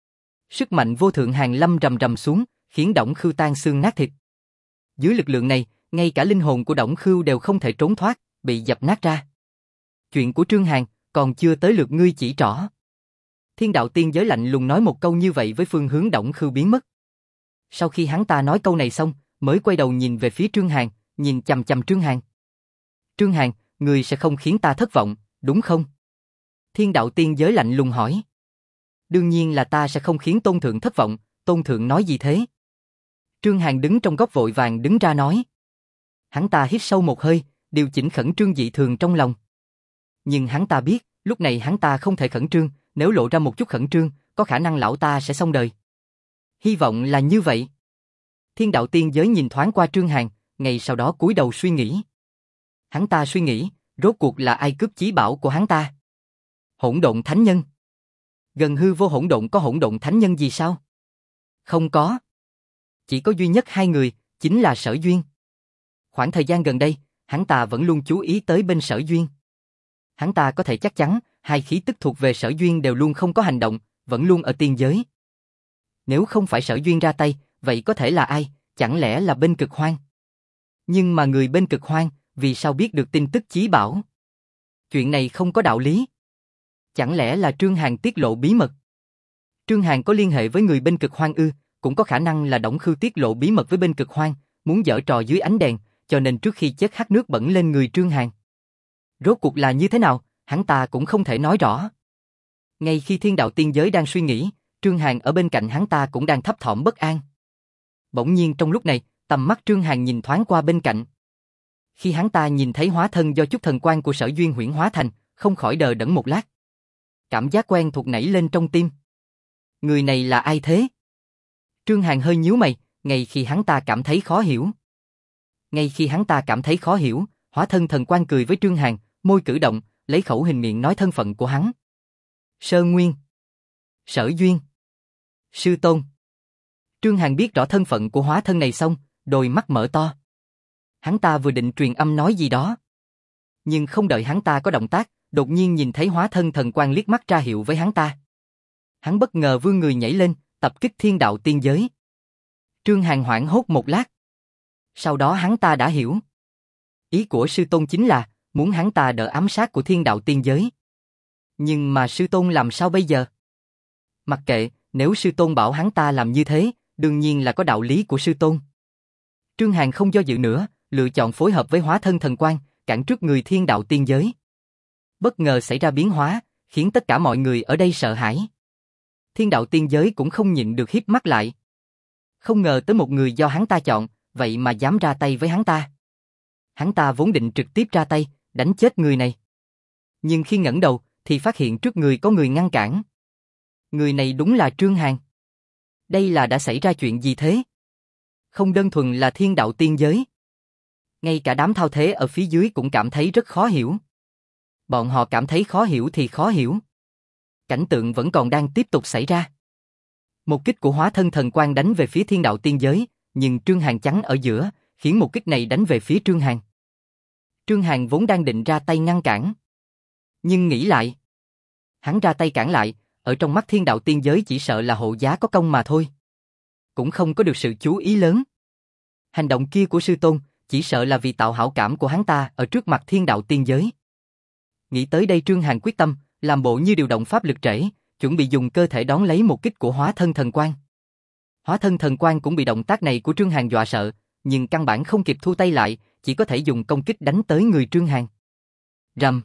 Sức mạnh vô thượng hàng lâm rầm rầm xuống, khiến Đổng Khưu tan xương nát thịt. Dưới lực lượng này, ngay cả linh hồn của Đổng Khưu đều không thể trốn thoát, bị dập nát ra. Chuyện của Trương Hàn, còn chưa tới lượt ngươi chỉ trỏ. Thiên Đạo tiên giới lạnh lùng nói một câu như vậy với phương hướng Đổng Khưu biến mất. Sau khi hắn ta nói câu này xong, mới quay đầu nhìn về phía Trương Hàn, nhìn chằm chằm Trương Hàn. Trương Hàn, ngươi sẽ không khiến ta thất vọng, đúng không? Thiên Đạo tiên giới lạnh lùng hỏi. Đương nhiên là ta sẽ không khiến Tôn thượng thất vọng. Tôn thượng nói gì thế? Trương Hàn đứng trong góc vội vàng đứng ra nói. Hắn ta hít sâu một hơi, điều chỉnh khẩn trương dị thường trong lòng. Nhưng hắn ta biết, lúc này hắn ta không thể khẩn trương, nếu lộ ra một chút khẩn trương, có khả năng lão ta sẽ xong đời. Hy vọng là như vậy. Thiên Đạo tiên giới nhìn thoáng qua Trương Hàn, ngay sau đó cúi đầu suy nghĩ. Hắn ta suy nghĩ, rốt cuộc là ai cướp chí bảo của hắn ta? Hỗn độn thánh nhân. Gần hư vô hỗn độn có hỗn độn thánh nhân gì sao? Không có. Chỉ có duy nhất hai người, chính là Sở Duyên. Khoảng thời gian gần đây, hắn ta vẫn luôn chú ý tới bên Sở Duyên. Hắn ta có thể chắc chắn, hai khí tức thuộc về Sở Duyên đều luôn không có hành động, vẫn luôn ở tiên giới. Nếu không phải Sở Duyên ra tay, vậy có thể là ai? Chẳng lẽ là bên Cực Hoang? Nhưng mà người bên Cực Hoang, vì sao biết được tin tức chí bảo? Chuyện này không có đạo lý. Chẳng lẽ là Trương Hàn tiết lộ bí mật? Trương Hàn có liên hệ với người bên Cực Hoang ư? Cũng có khả năng là Đổng Khưu tiết lộ bí mật với bên Cực Hoang, muốn giở trò dưới ánh đèn, cho nên trước khi chết hắt nước bẩn lên người Trương Hàn. Rốt cuộc là như thế nào, hắn ta cũng không thể nói rõ. Ngay khi thiên đạo tiên giới đang suy nghĩ, Trương Hàn ở bên cạnh hắn ta cũng đang thấp thỏm bất an. Bỗng nhiên trong lúc này, tầm mắt Trương Hàn nhìn thoáng qua bên cạnh. Khi hắn ta nhìn thấy hóa thân do chút thần quang của Sở Duyên huyễn hóa thành, không khỏi đờ đẫn một lát. Cảm giác quen thuộc nảy lên trong tim. Người này là ai thế? Trương Hàn hơi nhíu mày, ngay khi hắn ta cảm thấy khó hiểu. Hóa thân thần quang cười với Trương Hàn, môi cử động, lấy khẩu hình miệng nói thân phận của hắn. Sơ Nguyên, Sở Duyên, Sư Tôn. Trương Hàn biết rõ thân phận của hóa thân này xong, đôi mắt mở to. Hắn ta vừa định truyền âm nói gì đó. Nhưng không đợi hắn ta có động tác, đột nhiên nhìn thấy hóa thân thần quang liếc mắt ra hiệu với hắn ta. Hắn bất ngờ vươn người nhảy lên, tập kích thiên đạo tiên giới. Trương Hàn hoảng hốt một lát. Sau đó hắn ta đã hiểu. Ý của Sư Tôn chính là muốn hắn ta đỡ ám sát của thiên đạo tiên giới. Nhưng mà Sư Tôn làm sao bây giờ? Mặc kệ, nếu Sư Tôn bảo hắn ta làm như thế, đương nhiên là có đạo lý của Sư Tôn. Trương Hàn không do dự nữa, lựa chọn phối hợp với hóa thân thần quang, cản trước người thiên đạo tiên giới. Bất ngờ xảy ra biến hóa, khiến tất cả mọi người ở đây sợ hãi. Thiên đạo tiên giới cũng không nhịn được híp mắt lại. Không ngờ tới một người do hắn ta chọn, vậy mà dám ra tay với hắn ta. Hắn ta vốn định trực tiếp ra tay, đánh chết người này. Nhưng khi ngẩng đầu, thì phát hiện trước người có người ngăn cản. Người này đúng là Trương Hàn. Đây là đã xảy ra chuyện gì thế? Không đơn thuần là thiên đạo tiên giới. Ngay cả đám thao thế ở phía dưới cũng cảm thấy rất khó hiểu. Bọn họ cảm thấy khó hiểu thì khó hiểu. Cảnh tượng vẫn còn đang tiếp tục xảy ra. Một kích của hóa thân thần quang đánh về phía thiên đạo tiên giới, nhưng Trương Hàn chắn ở giữa, khiến một kích này đánh về phía Trương Hàn. Trương Hàn vốn đang định ra tay ngăn cản. Nhưng nghĩ lại. Hắn ra tay cản lại, ở trong mắt thiên đạo tiên giới chỉ sợ là hộ giá có công mà thôi. Cũng không có được sự chú ý lớn. Hành động kia của Sư Tôn, chỉ sợ là vì tạo hảo cảm của hắn ta ở trước mặt thiên đạo tiên giới. Nghĩ tới đây Trương Hàn quyết tâm, làm bộ như điều động pháp lực trễ, chuẩn bị dùng cơ thể đón lấy một kích của hóa thân thần quang. Hóa thân thần quang cũng bị động tác này của Trương Hàn dọa sợ, nhưng căn bản không kịp thu tay lại, chỉ có thể dùng công kích đánh tới người Trương Hàn. Rầm.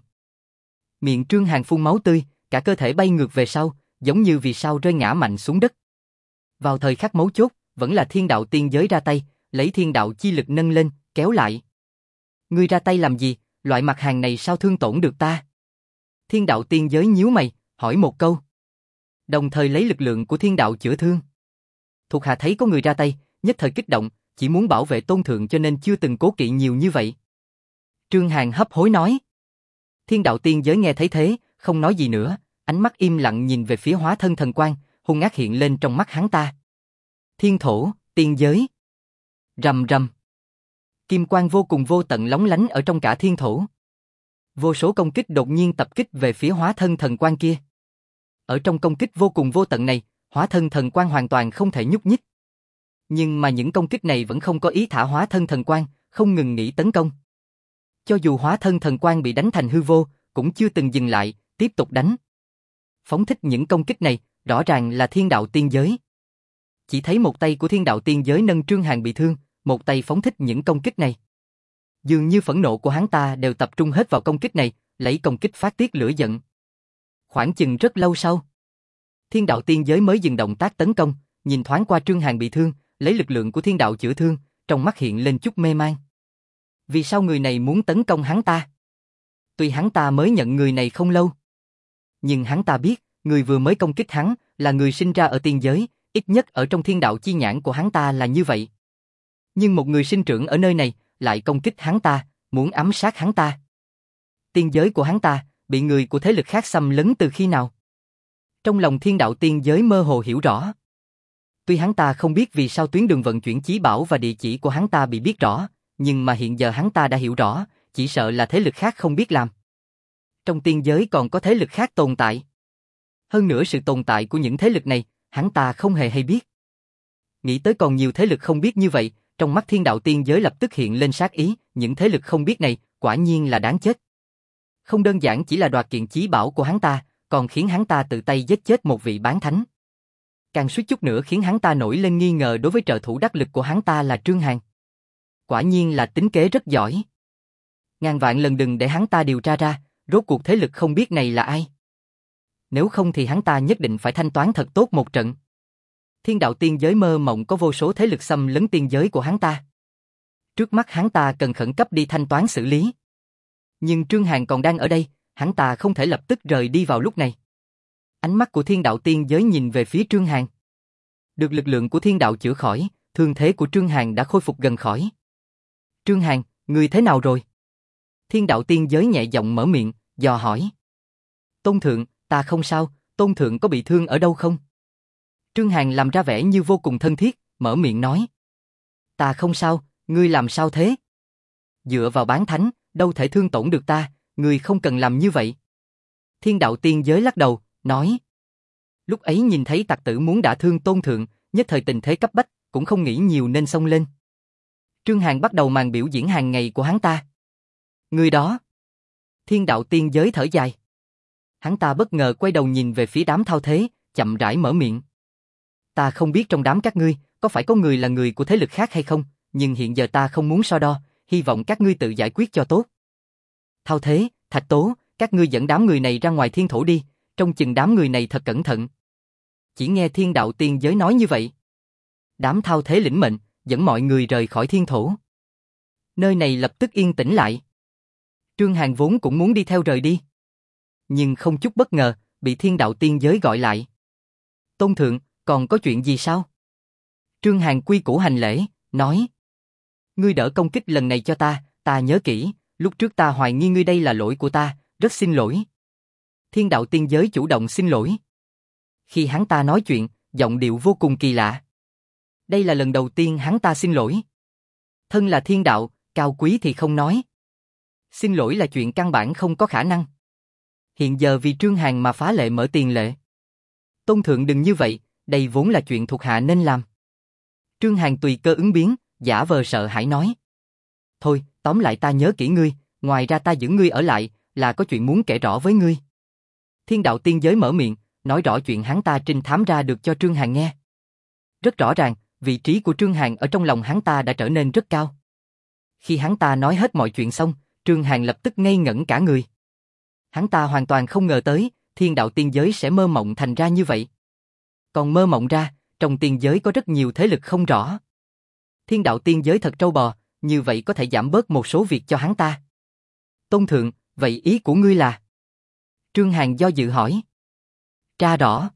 Miệng Trương Hàn phun máu tươi, cả cơ thể bay ngược về sau, giống như vì sao rơi ngã mạnh xuống đất. Vào thời khắc mấu chốt, vẫn là thiên đạo tiên giới ra tay, lấy thiên đạo chi lực nâng lên, kéo lại. Ngươi ra tay làm gì, loại mặt hàng này sao thương tổn được ta? Thiên đạo tiên giới nhíu mày, hỏi một câu. Đồng thời lấy lực lượng của thiên đạo chữa thương. Thuộc hạ thấy có người ra tay, nhất thời kích động, chỉ muốn bảo vệ tôn thượng cho nên chưa từng cố kỵ nhiều như vậy. Trương Hàn hấp hối nói. Thiên đạo tiên giới nghe thấy thế, không nói gì nữa, ánh mắt im lặng nhìn về phía hóa thân thần quang, hung ác hiện lên trong mắt hắn ta. Thiên thổ, tiên giới. Rầm rầm. Kim quang vô cùng vô tận lóng lánh ở trong cả thiên thổ. Vô số công kích đột nhiên tập kích về phía hóa thân thần quang kia. Ở trong công kích vô cùng vô tận này, hóa thân thần quang hoàn toàn không thể nhúc nhích. Nhưng mà những công kích này vẫn không có ý thả hóa thân thần quang, không ngừng nghỉ tấn công. Cho dù hóa thân thần quang bị đánh thành hư vô, cũng chưa từng dừng lại, tiếp tục đánh. Phóng thích những công kích này, rõ ràng là thiên đạo tiên giới. Chỉ thấy một tay của thiên đạo tiên giới nâng Trương Hàn bị thương, một tay phóng thích những công kích này. Dường như phẫn nộ của hắn ta đều tập trung hết vào công kích này, lấy công kích phát tiết lửa giận. Khoảng chừng rất lâu sau, thiên đạo tiên giới mới dừng động tác tấn công, nhìn thoáng qua Trương Hàn bị thương, lấy lực lượng của thiên đạo chữa thương, trong mắt hiện lên chút mê man. Vì sao người này muốn tấn công hắn ta? Tuy hắn ta mới nhận người này không lâu, nhưng hắn ta biết, người vừa mới công kích hắn là người sinh ra ở tiên giới, ít nhất ở trong thiên đạo chi nhãn của hắn ta là như vậy. Nhưng một người sinh trưởng ở nơi này lại công kích hắn ta, muốn ám sát hắn ta. Tiên giới của hắn ta bị người của thế lực khác xâm lấn từ khi nào? Trong lòng thiên đạo tiên giới mơ hồ hiểu rõ. Tuy hắn ta không biết vì sao tuyến đường vận chuyển chí bảo và địa chỉ của hắn ta bị biết rõ, nhưng mà hiện giờ hắn ta đã hiểu rõ, chỉ sợ là thế lực khác không biết làm. Trong tiên giới còn có thế lực khác tồn tại. Hơn nữa sự tồn tại của những thế lực này, hắn ta không hề hay biết. Nghĩ tới còn nhiều thế lực không biết như vậy, trong mắt thiên đạo tiên giới lập tức hiện lên sát ý, những thế lực không biết này, quả nhiên là đáng chết. Không đơn giản chỉ là đoạt kiện chí bảo của hắn ta, còn khiến hắn ta tự tay giết chết một vị bán thánh. Càng suýt chút nữa khiến hắn ta nổi lên nghi ngờ đối với trợ thủ đắc lực của hắn ta là Trương Hàn. Quả nhiên là tính kế rất giỏi. Ngàn vạn lần đừng để hắn ta điều tra ra, rốt cuộc thế lực không biết này là ai. Nếu không thì hắn ta nhất định phải thanh toán thật tốt một trận. Thiên đạo tiên giới mơ mộng có vô số thế lực xâm lấn tiên giới của hắn ta. Trước mắt hắn ta cần khẩn cấp đi thanh toán xử lý. Nhưng Trương Hàn còn đang ở đây, hắn ta không thể lập tức rời đi vào lúc này. Ánh mắt của thiên đạo tiên giới nhìn về phía Trương Hàn. Được lực lượng của thiên đạo chữa khỏi, thương thế của Trương Hàn đã khôi phục gần khỏi. Trương Hàn, người thế nào rồi? Thiên đạo tiên giới nhẹ giọng mở miệng, dò hỏi. Tôn thượng, ta không sao, tôn thượng có bị thương ở đâu không? Trương Hàn làm ra vẻ như vô cùng thân thiết, mở miệng nói. Ta không sao, ngươi làm sao thế? Dựa vào bán thánh, đâu thể thương tổn được ta, ngươi không cần làm như vậy. Thiên đạo tiên giới lắc đầu, nói. Lúc ấy nhìn thấy tặc tử muốn đả thương tôn thượng, nhất thời tình thế cấp bách, cũng không nghĩ nhiều nên xông lên. Trương Hàn bắt đầu màn biểu diễn hàng ngày của hắn ta. Người đó. Thiên đạo tiên giới thở dài. Hắn ta bất ngờ quay đầu nhìn về phía đám thao thế, chậm rãi mở miệng. Ta không biết trong đám các ngươi, có phải có người là người của thế lực khác hay không, nhưng hiện giờ ta không muốn so đo, hy vọng các ngươi tự giải quyết cho tốt. Thao thế, Thạch Tố, các ngươi dẫn đám người này ra ngoài thiên thổ đi, trông chừng đám người này thật cẩn thận. Chỉ nghe thiên đạo tiên giới nói như vậy. Đám thao thế lĩnh mệnh, dẫn mọi người rời khỏi thiên thổ. Nơi này lập tức yên tĩnh lại. Trương Hàn vốn cũng muốn đi theo rời đi. Nhưng không chút bất ngờ, bị thiên đạo tiên giới gọi lại. Tôn thượng, còn có chuyện gì sao? Trương Hàn quy củ hành lễ, nói. Ngươi đỡ công kích lần này cho ta nhớ kỹ, lúc trước ta hoài nghi ngươi đây là lỗi của ta, rất xin lỗi. Thiên đạo tiên giới chủ động xin lỗi. Khi hắn ta nói chuyện, giọng điệu vô cùng kỳ lạ. Đây là lần đầu tiên hắn ta xin lỗi. Thân là thiên đạo, cao quý thì không nói. Xin lỗi là chuyện căn bản không có khả năng. Hiện giờ vì Trương Hàn mà phá lệ mở tiền lệ. Tôn thượng đừng như vậy, đây vốn là chuyện thuộc hạ nên làm. Trương Hàn tùy cơ ứng biến, giả vờ sợ hãi nói. Thôi, tóm lại ta nhớ kỹ ngươi, ngoài ra ta giữ ngươi ở lại, là có chuyện muốn kể rõ với ngươi. Thiên đạo tiên giới mở miệng, nói rõ chuyện hắn ta trinh thám ra được cho Trương Hàn nghe. Rất rõ ràng, vị trí của Trương Hàn ở trong lòng hắn ta đã trở nên rất cao. Khi hắn ta nói hết mọi chuyện xong, Trương Hàn lập tức ngây ngẩn cả người. Hắn ta hoàn toàn không ngờ tới, thiên đạo tiên giới sẽ mơ mộng thành ra như vậy. Còn mơ mộng ra, trong tiên giới có rất nhiều thế lực không rõ. Thiên đạo tiên giới thật trâu bò, như vậy có thể giảm bớt một số việc cho hắn ta. Tôn thượng, vậy ý của ngươi là? Trương Hàn do dự hỏi. Tra rõ.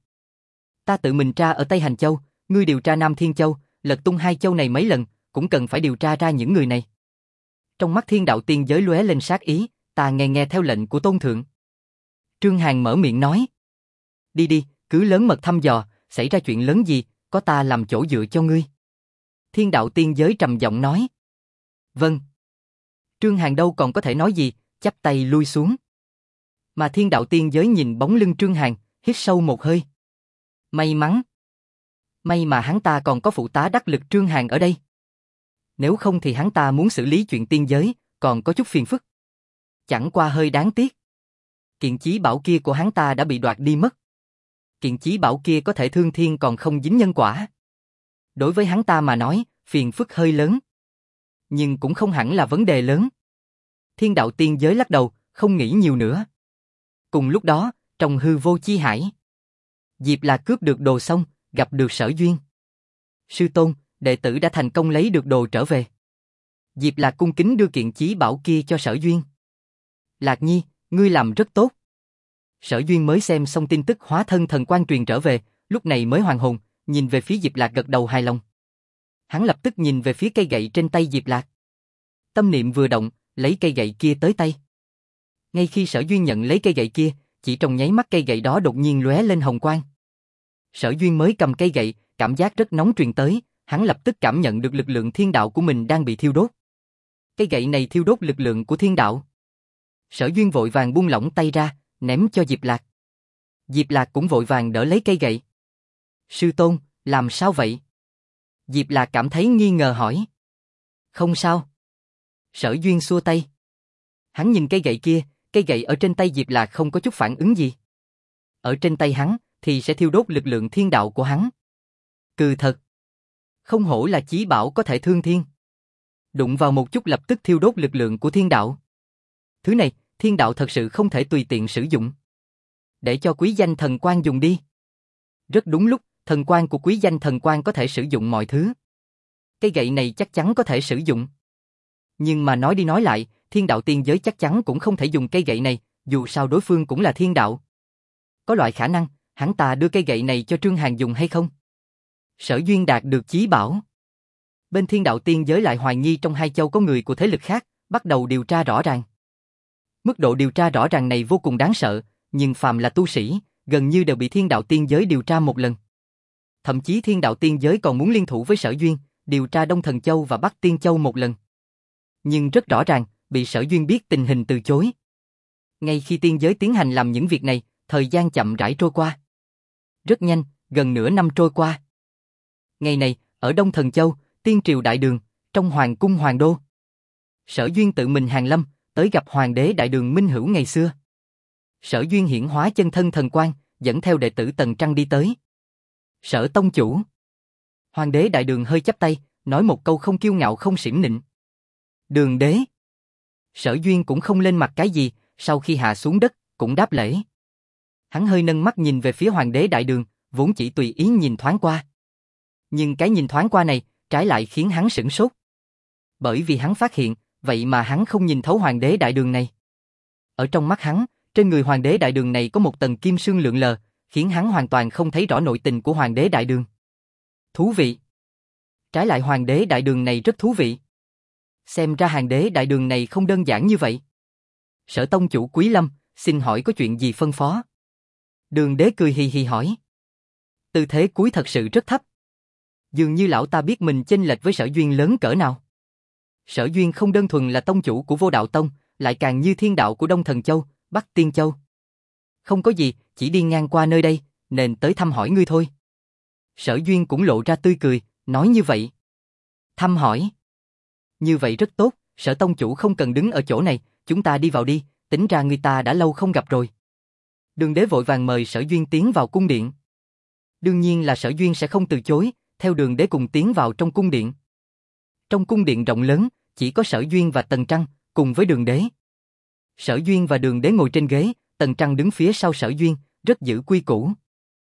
Ta tự mình tra ở Tây Hành Châu, ngươi điều tra Nam Thiên Châu, lật tung hai châu này mấy lần, cũng cần phải điều tra ra những người này. Trong mắt thiên đạo tiên giới lóe lên sát ý, ta nghe theo lệnh của tôn thượng. Trương Hàn mở miệng nói. Đi đi, cứ lớn mật thăm dò, xảy ra chuyện lớn gì, có ta làm chỗ dựa cho ngươi. Thiên đạo tiên giới trầm giọng nói. Vâng. Trương Hàn đâu còn có thể nói gì, chắp tay lui xuống. Mà thiên đạo tiên giới nhìn bóng lưng Trương Hàn, hít sâu một hơi. May mắn. May mà hắn ta còn có phụ tá đắc lực Trương Hàn ở đây. Nếu không thì hắn ta muốn xử lý chuyện tiên giới, còn có chút phiền phức. Chẳng qua hơi đáng tiếc. Kiện chí bảo kia của hắn ta đã bị đoạt đi mất. Kiện chí bảo kia có thể thương thiên còn không dính nhân quả. Đối với hắn ta mà nói, phiền phức hơi lớn. Nhưng cũng không hẳn là vấn đề lớn. Thiên đạo tiên giới lắc đầu, không nghĩ nhiều nữa. Cùng lúc đó, trong hư vô chi hải, Diệp Lạc cướp được đồ xong, gặp được Sở Duyên. Sư tôn, đệ tử đã thành công lấy được đồ trở về. Diệp Lạc cung kính đưa kiện chí bảo kia cho Sở Duyên. Lạc Nhi, ngươi làm rất tốt. Sở Duyên mới xem xong tin tức hóa thân thần quan truyền trở về, lúc này mới hoàn hồn, nhìn về phía Diệp Lạc gật đầu hài lòng. Hắn lập tức nhìn về phía cây gậy trên tay Diệp Lạc. Tâm niệm vừa động, lấy cây gậy kia tới tay. Ngay khi Sở Duyên nhận lấy cây gậy kia, chỉ trong nháy mắt cây gậy đó đột nhiên lóe lên hồng quang. Sở Duyên mới cầm cây gậy, cảm giác rất nóng truyền tới, hắn lập tức cảm nhận được lực lượng thiên đạo của mình đang bị thiêu đốt. Cây gậy này thiêu đốt lực lượng của thiên đạo. Sở Duyên vội vàng buông lỏng tay ra, ném cho Diệp Lạc. Diệp Lạc cũng vội vàng đỡ lấy cây gậy. Sư tôn, làm sao vậy? Diệp Lạc cảm thấy nghi ngờ hỏi. Không sao. Sở Duyên xua tay. Hắn nhìn cây gậy kia, cây gậy ở trên tay Diệp Lạc không có chút phản ứng gì. Ở trên tay hắn, thì sẽ thiêu đốt lực lượng thiên đạo của hắn. Cừ thật. Không hổ là chí bảo có thể thương thiên. Đụng vào một chút lập tức thiêu đốt lực lượng của thiên đạo. Thứ này, thiên đạo thật sự không thể tùy tiện sử dụng. Để cho quý danh thần quan dùng đi. Rất đúng lúc, thần quan của quý danh thần quan có thể sử dụng mọi thứ. Cây gậy này chắc chắn có thể sử dụng. Nhưng mà nói đi nói lại, thiên đạo tiên giới chắc chắn cũng không thể dùng cây gậy này, dù sao đối phương cũng là thiên đạo. Có loại khả năng, hắn ta đưa cây gậy này cho Trương Hàn dùng hay không? Sở Duyên đạt được chí bảo. Bên thiên đạo tiên giới lại hoài nghi trong hai châu có người của thế lực khác, bắt đầu điều tra rõ ràng. Mức độ điều tra rõ ràng này vô cùng đáng sợ, nhưng phàm là tu sĩ, gần như đều bị thiên đạo tiên giới điều tra một lần. Thậm chí thiên đạo tiên giới còn muốn liên thủ với Sở Duyên, điều tra Đông Thần Châu và Bắc Tiên Châu một lần. Nhưng rất rõ ràng, bị Sở Duyên biết tình hình từ chối. Ngay khi tiên giới tiến hành làm những việc này, thời gian chậm rãi trôi qua. Rất nhanh, gần nửa năm trôi qua. Ngày này, ở Đông Thần Châu, Tiên Triều Đại Đường, trong Hoàng cung Hoàng Đô. Sở Duyên tự mình hàng lâm, tới gặp Hoàng đế Đại Đường Minh Hữu ngày xưa. Sở Duyên hiển hóa chân thân thần quang, dẫn theo đệ tử Tần Trăng đi tới. Sở tông chủ. Hoàng đế Đại Đường hơi chắp tay, nói một câu không kiêu ngạo không xiểm nịnh. Đường đế. Sở Duyên cũng không lên mặt cái gì, sau khi hạ xuống đất, cũng đáp lễ. Hắn hơi nâng mắt nhìn về phía Hoàng đế Đại Đường, vốn chỉ tùy ý nhìn thoáng qua. Nhưng cái nhìn thoáng qua này, trái lại khiến hắn sửng sốt. Bởi vì hắn phát hiện, vậy mà hắn không nhìn thấu Hoàng đế Đại Đường này. Ở trong mắt hắn, trên người Hoàng đế Đại Đường này có một tầng kim sương lượn lờ, khiến hắn hoàn toàn không thấy rõ nội tình của Hoàng đế Đại Đường. Thú vị. Trái lại Hoàng đế Đại Đường này rất thú vị. Xem ra Hoàng đế Đại Đường này không đơn giản như vậy. Sở tông chủ Quý Lâm, xin hỏi có chuyện gì phân phó? Đường đế cười hì hì hỏi. Tư thế cúi thật sự rất thấp. Dường như lão ta biết mình chênh lệch với Sở Duyên lớn cỡ nào. Sở Duyên không đơn thuần là tông chủ của Vô Đạo Tông, lại càng như thiên đạo của Đông Thần Châu, Bắc Tiên Châu. Không có gì, chỉ đi ngang qua nơi đây, nên tới thăm hỏi ngươi thôi. Sở Duyên cũng lộ ra tươi cười, nói như vậy. Thăm hỏi. Như vậy rất tốt, Sở tông chủ không cần đứng ở chỗ này, chúng ta đi vào đi, tính ra người ta đã lâu không gặp rồi. Đường đế vội vàng mời Sở Duyên tiến vào cung điện. Đương nhiên là Sở Duyên sẽ không từ chối, theo đường đế cùng tiến vào trong cung điện. Trong cung điện rộng lớn, chỉ có Sở Duyên và Tần Trăng, cùng với đường đế. Sở Duyên và đường đế ngồi trên ghế, Tần Trăng đứng phía sau Sở Duyên, rất giữ quy củ.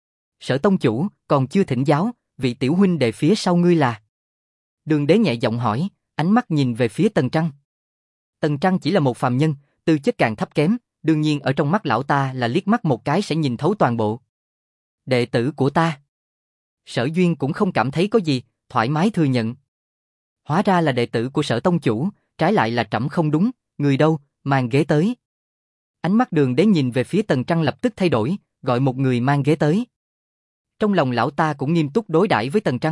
Sở tông chủ, còn chưa thỉnh giáo, vị tiểu huynh đệ phía sau ngươi là? Đường đế nhẹ giọng hỏi, ánh mắt nhìn về phía Tần Trăng. Tần Trăng chỉ là một phàm nhân, tư chất càng thấp kém, đương nhiên ở trong mắt lão ta là liếc mắt một cái sẽ nhìn thấu toàn bộ. Đệ tử của ta. Sở Duyên cũng không cảm thấy có gì, thoải mái thừa nhận. Hóa ra là đệ tử của Sở tông chủ, trái lại là trẫm không đúng, người đâu, mang ghế tới. Ánh mắt đường đế nhìn về phía Tần Trăng lập tức thay đổi, gọi một người mang ghế tới. Trong lòng lão ta cũng nghiêm túc đối đãi với Tần Trăng.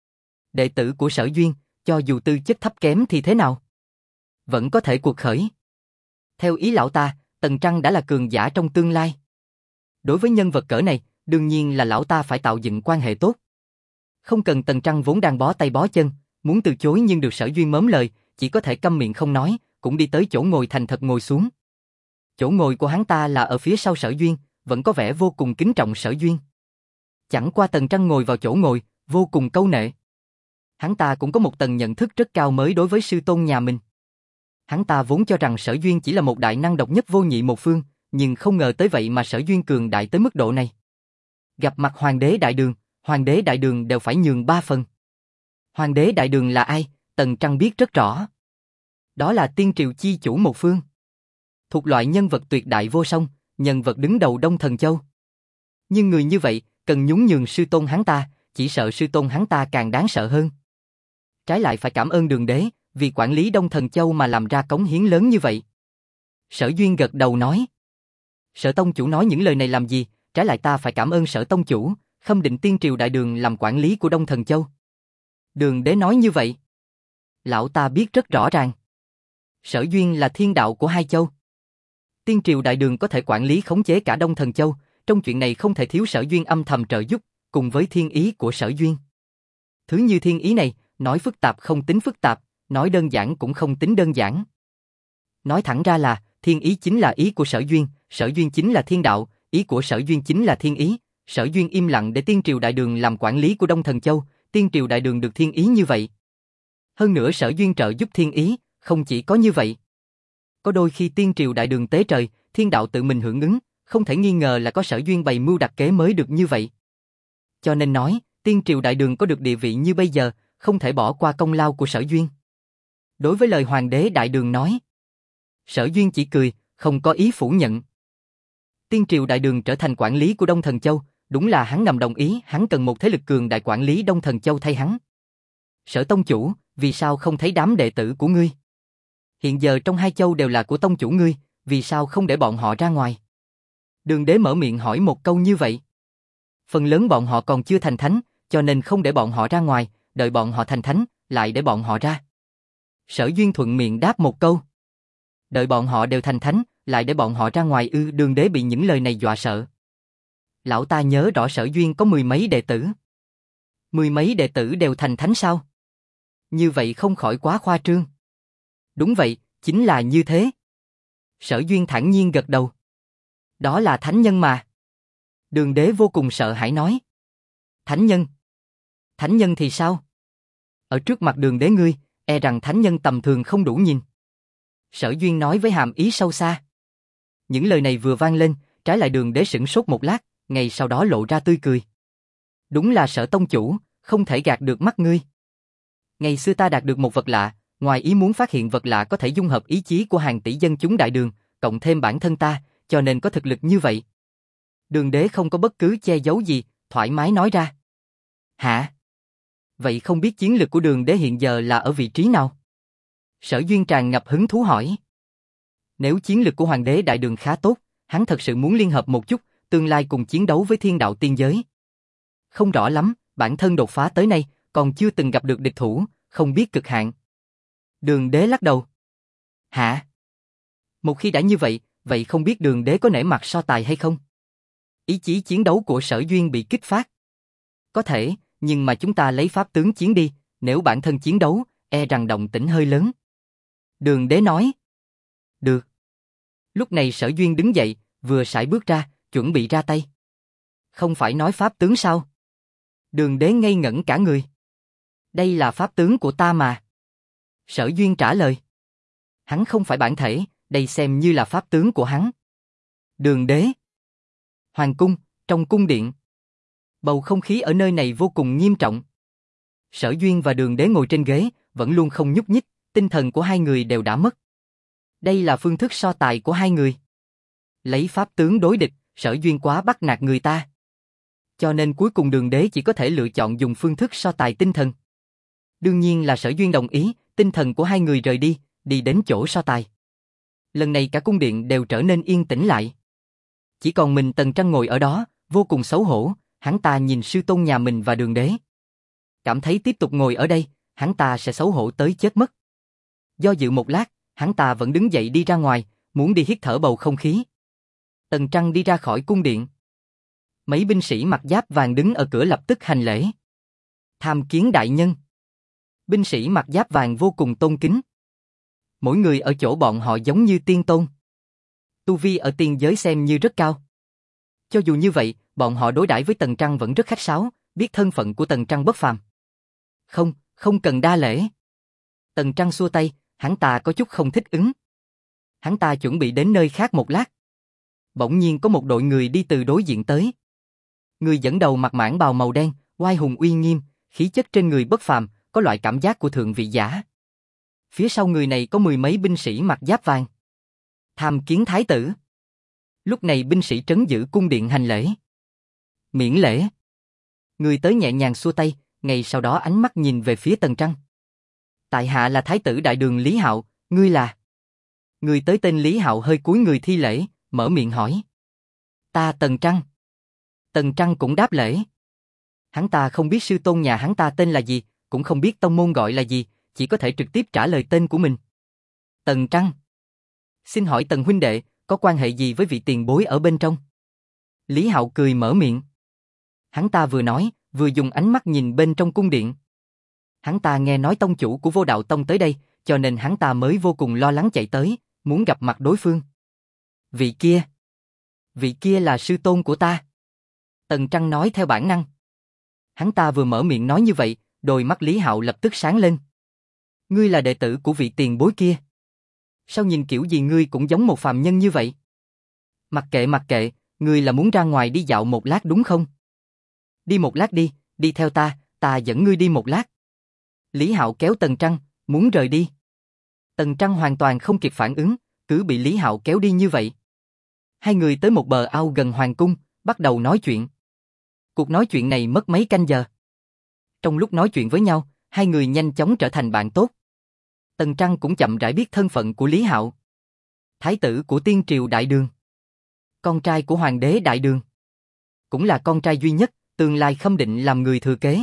Đệ tử của Sở Duyên, cho dù tư chất thấp kém thì thế nào? Vẫn có thể cuộc khởi. Theo ý lão ta, Tần Trăng đã là cường giả trong tương lai. Đối với nhân vật cỡ này, đương nhiên là lão ta phải tạo dựng quan hệ tốt. Không cần Tần Trăng vốn đang bó tay bó chân, muốn từ chối nhưng được Sở Duyên mớm lời, chỉ có thể câm miệng không nói, cũng đi tới chỗ ngồi thành thật ngồi xuống. Chỗ ngồi của hắn ta là ở phía sau Sở Duyên, vẫn có vẻ vô cùng kính trọng Sở Duyên. Chẳng qua Tần Trăng ngồi vào chỗ ngồi, vô cùng câu nệ. Hắn ta cũng có một tầng nhận thức rất cao mới đối với sư tôn nhà mình. Hắn ta vốn cho rằng Sở Duyên chỉ là một đại năng độc nhất vô nhị một phương, nhưng không ngờ tới vậy mà Sở Duyên cường đại tới mức độ này. Gặp mặt Hoàng đế Đại Đường đều phải nhường 3 phần. Hoàng đế Đại Đường là ai? Tần Trăng biết rất rõ. Đó là tiên triều chi chủ một phương. Thuộc loại nhân vật tuyệt đại vô song, nhân vật đứng đầu Đông Thần Châu. Nhưng người như vậy, cần nhún nhường sư tôn hắn ta, chỉ sợ sư tôn hắn ta càng đáng sợ hơn. Trái lại phải cảm ơn đường đế, vì quản lý Đông Thần Châu mà làm ra cống hiến lớn như vậy. Sở Duyên gật đầu nói. Sở tông chủ nói những lời này làm gì, trái lại ta phải cảm ơn Sở tông chủ, khâm định tiên triều Đại Đường làm quản lý của Đông Thần Châu. Đường đế nói như vậy. Lão ta biết rất rõ ràng. Sở Duyên là thiên đạo của hai châu. Tiên triều Đại Đường có thể quản lý khống chế cả Đông Thần Châu, trong chuyện này không thể thiếu Sở Duyên âm thầm trợ giúp, cùng với thiên ý của Sở Duyên. Thứ như thiên ý này, nói phức tạp không tính phức tạp, nói đơn giản cũng không tính đơn giản. Nói thẳng ra là, thiên ý chính là ý của Sở Duyên chính là thiên đạo, ý của Sở Duyên chính là thiên ý. Sở Duyên im lặng để tiên triều Đại Đường làm quản lý của Đông Thần Châu, tiên triều Đại Đường được thiên ý như vậy. Hơn nữa Sở Duyên trợ giúp thiên ý, không chỉ có như vậy. Có đôi khi tiên triều đại đường tế trời, thiên đạo tự mình hưởng ứng, không thể nghi ngờ là có Sở Duyên bày mưu đặt kế mới được như vậy. Cho nên nói, tiên triều đại đường có được địa vị như bây giờ, không thể bỏ qua công lao của Sở Duyên. Đối với lời hoàng đế đại đường nói, Sở Duyên chỉ cười, không có ý phủ nhận. Tiên triều đại đường trở thành quản lý của Đông Thần Châu, đúng là hắn ngầm đồng ý, hắn cần một thế lực cường đại quản lý Đông Thần Châu thay hắn. Sở tông chủ, vì sao không thấy đám đệ tử của ngươi? Hiện giờ trong hai châu đều là của tông chủ ngươi, vì sao không để bọn họ ra ngoài? Đường đế mở miệng hỏi một câu như vậy. Phần lớn bọn họ còn chưa thành thánh, cho nên không để bọn họ ra ngoài, đợi bọn họ thành thánh, lại để bọn họ ra. Sở Duyên thuận miệng đáp một câu. Đợi bọn họ đều thành thánh, lại để bọn họ ra ngoài ư? Đường đế bị những lời này dọa sợ. Lão ta nhớ rõ Sở Duyên có 10 mấy đệ tử. 10 mấy đệ tử đều thành thánh sao? Như vậy không khỏi quá khoa trương. Đúng vậy, chính là như thế. Sở Duyên thản nhiên gật đầu. Đó là thánh nhân mà. Đường đế vô cùng sợ hãi nói. Thánh nhân? Thánh nhân thì sao? Ở trước mặt đường đế ngươi, e rằng thánh nhân tầm thường không đủ nhìn. Sở Duyên nói với hàm ý sâu xa. Những lời này vừa vang lên, trái lại đường đế sửng sốt một lát, ngay sau đó lộ ra tươi cười. Đúng là Sở tông chủ, không thể gạt được mắt ngươi. Ngày xưa ta đạt được một vật lạ, ngoài ý muốn phát hiện vật lạ có thể dung hợp ý chí của hàng tỷ dân chúng đại đường, cộng thêm bản thân ta, cho nên có thực lực như vậy. Đường đế không có bất cứ che giấu gì, thoải mái nói ra. Hả? Vậy không biết chiến lực của đường đế hiện giờ là ở vị trí nào? Sở Duyên tràn ngập hứng thú hỏi. Nếu chiến lực của hoàng đế đại đường khá tốt, hắn thật sự muốn liên hợp một chút, tương lai cùng chiến đấu với thiên đạo tiên giới. Không rõ lắm, bản thân đột phá tới nay, còn chưa từng gặp được địch thủ, không biết cực hạn. Đường đế lắc đầu. Hả? Một khi đã như vậy, vậy không biết đường đế có nể mặt so tài hay không? Ý chí chiến đấu của Sở Duyên bị kích phát. Có thể, nhưng mà chúng ta lấy pháp tướng chiến đi, nếu bản thân chiến đấu, e rằng động tĩnh hơi lớn. Đường đế nói. Được. Lúc này Sở Duyên đứng dậy, vừa sải bước ra, chuẩn bị ra tay. Không phải nói pháp tướng sao? Đường đế ngây ngẩn cả người. Đây là pháp tướng của ta mà. Sở Duyên trả lời. Hắn không phải bản thể, đây xem như là pháp tướng của hắn. Đường đế. Hoàng cung, trong cung điện. Bầu không khí ở nơi này vô cùng nghiêm trọng. Sở Duyên và đường đế ngồi trên ghế, vẫn luôn không nhúc nhích, tinh thần của hai người đều đã mất. Đây là phương thức so tài của hai người. Lấy pháp tướng đối địch, Sở Duyên quá bắt nạt người ta. Cho nên cuối cùng đường đế chỉ có thể lựa chọn dùng phương thức so tài tinh thần. Đương nhiên là Sở Duyên đồng ý, tinh thần của hai người rời đi, đi đến chỗ so tài. Lần này cả cung điện đều trở nên yên tĩnh lại. Chỉ còn mình Tần Trăng ngồi ở đó, vô cùng xấu hổ, hắn ta nhìn sư tôn nhà mình và đường đế. Cảm thấy tiếp tục ngồi ở đây, hắn ta sẽ xấu hổ tới chết mất. Do dự một lát, hắn ta vẫn đứng dậy đi ra ngoài, muốn đi hít thở bầu không khí. Tần Trăng đi ra khỏi cung điện. Mấy binh sĩ mặc giáp vàng đứng ở cửa lập tức hành lễ. Tham kiến đại nhân. Binh sĩ mặc giáp vàng vô cùng tôn kính. Mỗi người ở chỗ bọn họ giống như tiên tôn. Tu vi ở tiên giới xem như rất cao. Cho dù như vậy, bọn họ đối đãi với Tần Trăng vẫn rất khách sáo, biết thân phận của Tần Trăng bất phàm. Không, không cần đa lễ. Tần Trăng xua tay, hắn ta có chút không thích ứng. Hắn ta chuẩn bị đến nơi khác một lát. Bỗng nhiên có một đội người đi từ đối diện tới. Người dẫn đầu mặc mãng bào màu đen, oai hùng uy nghiêm, khí chất trên người bất phàm, có loại cảm giác của thượng vị giả. Phía sau người này có 10 mấy binh sĩ mặc giáp vàng. Tham kiến thái tử. Lúc này binh sĩ trấn giữ cung điện hành lễ. Miễn lễ. Người tới nhẹ nhàng xua tay, ngay sau đó ánh mắt nhìn về phía Tần Trăng. Tại hạ là thái tử đại đường Lý Hạo, ngươi là? Người tới tên Lý Hạo hơi cúi người thi lễ, mở miệng hỏi. Ta Tần Trăng. Tần Trăng cũng đáp lễ. Hắn ta không biết sư tôn nhà hắn ta tên là gì, cũng không biết tông môn gọi là gì, chỉ có thể trực tiếp trả lời tên của mình. Tần Trăng. Xin hỏi Tần huynh đệ, có quan hệ gì với vị tiền bối ở bên trong? Lý Hạo cười mở miệng. Hắn ta vừa nói, vừa dùng ánh mắt nhìn bên trong cung điện. Hắn ta nghe nói tông chủ của Vô Đạo Tông tới đây, cho nên hắn ta mới vô cùng lo lắng chạy tới, muốn gặp mặt đối phương. Vị kia là sư tôn của ta. Tần Trăng nói theo bản năng. Hắn ta vừa mở miệng nói như vậy, đôi mắt Lý Hạo lập tức sáng lên. Ngươi là đệ tử của vị tiền bối kia. Sao nhìn kiểu gì ngươi cũng giống một phàm nhân như vậy? Mặc kệ, ngươi là muốn ra ngoài đi dạo một lát đúng không? Đi một lát đi, đi theo ta dẫn ngươi đi một lát. Lý Hạo kéo Tần Trăng, muốn rời đi. Tần Trăng hoàn toàn không kịp phản ứng, cứ bị Lý Hạo kéo đi như vậy. Hai người tới một bờ ao gần hoàng cung, bắt đầu nói chuyện. Cuộc nói chuyện này mất mấy canh giờ. Trong lúc nói chuyện với nhau, hai người nhanh chóng trở thành bạn tốt. Tần Trăng cũng chậm rãi biết thân phận của Lý Hạo. Thái tử của Tiên Triều Đại Đường. Con trai của Hoàng đế Đại Đường. Cũng là con trai duy nhất, tương lai khâm định làm người thừa kế.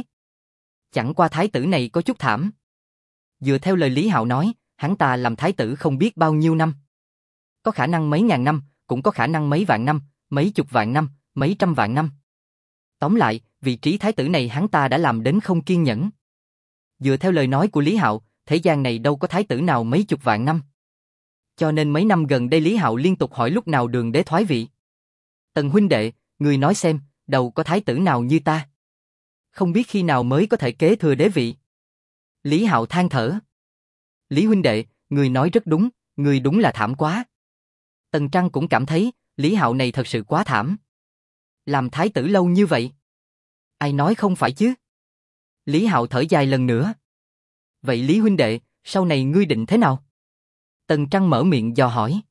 Chẳng qua thái tử này có chút thảm. Dựa theo lời Lý Hạo nói, hắn ta làm thái tử không biết bao nhiêu năm. Có khả năng mấy ngàn năm, cũng có khả năng mấy vạn năm, mấy chục vạn năm, mấy trăm vạn năm. Tóm lại, vị trí thái tử này hắn ta đã làm đến không kiên nhẫn. Dựa theo lời nói của Lý Hạo, thế gian này đâu có thái tử nào mấy chục vạn năm. Cho nên mấy năm gần đây Lý Hạo liên tục hỏi lúc nào Đường Đế thoái vị. Tần huynh đệ, người nói xem, đâu có thái tử nào như ta. Không biết khi nào mới có thể kế thừa đế vị. Lý Hạo than thở. Lý huynh đệ, người nói rất đúng, người đúng là thảm quá. Tần Trăng cũng cảm thấy, Lý Hạo này thật sự quá thảm. Làm thái tử lâu như vậy. Ai nói không phải chứ? Lý Hạo thở dài lần nữa. Vậy Lý huynh đệ, sau này ngươi định thế nào? Tần Trăng mở miệng dò hỏi.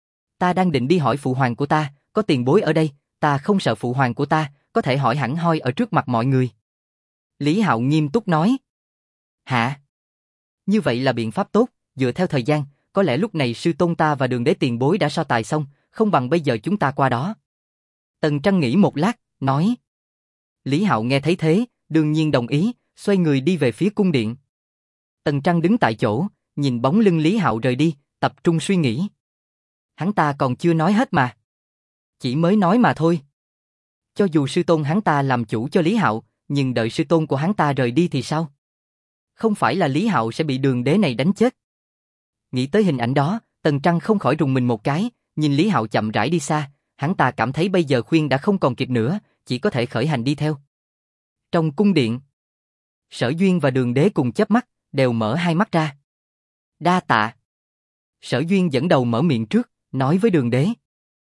Ta đang định đi hỏi phụ hoàng của ta, có tiền bối ở đây, ta không sợ phụ hoàng của ta, có thể hỏi hẳn hoi ở trước mặt mọi người. Lý Hạo nghiêm túc nói. Hả? Như vậy là biện pháp tốt, dựa theo thời gian, có lẽ lúc này sư tôn ta và Đường Đế tiền bối đã so tài xong, không bằng bây giờ chúng ta qua đó. Tần Trăng nghĩ một lát, nói. Lý Hạo nghe thấy thế, đương nhiên đồng ý, xoay người đi về phía cung điện. Tần Trăng đứng tại chỗ, nhìn bóng lưng Lý Hạo rời đi, tập trung suy nghĩ. Hắn ta còn chưa nói hết mà. Chỉ mới nói mà thôi. Cho dù sư tôn hắn ta làm chủ cho Lý Hạo, nhưng đợi sư tôn của hắn ta rời đi thì sao? Không phải là Lý Hạo sẽ bị Đường Đế này đánh chết. Nghĩ tới hình ảnh đó, Tần Trăng không khỏi rùng mình một cái, nhìn Lý Hạo chậm rãi đi xa, hắn ta cảm thấy bây giờ khuyên đã không còn kịp nữa, chỉ có thể khởi hành đi theo. Trong cung điện, Sở Duyên và Đường Đế cùng chớp mắt, đều mở hai mắt ra. Đa tạ. Sở Duyên dẫn đầu mở miệng trước, nói với Đường Đế.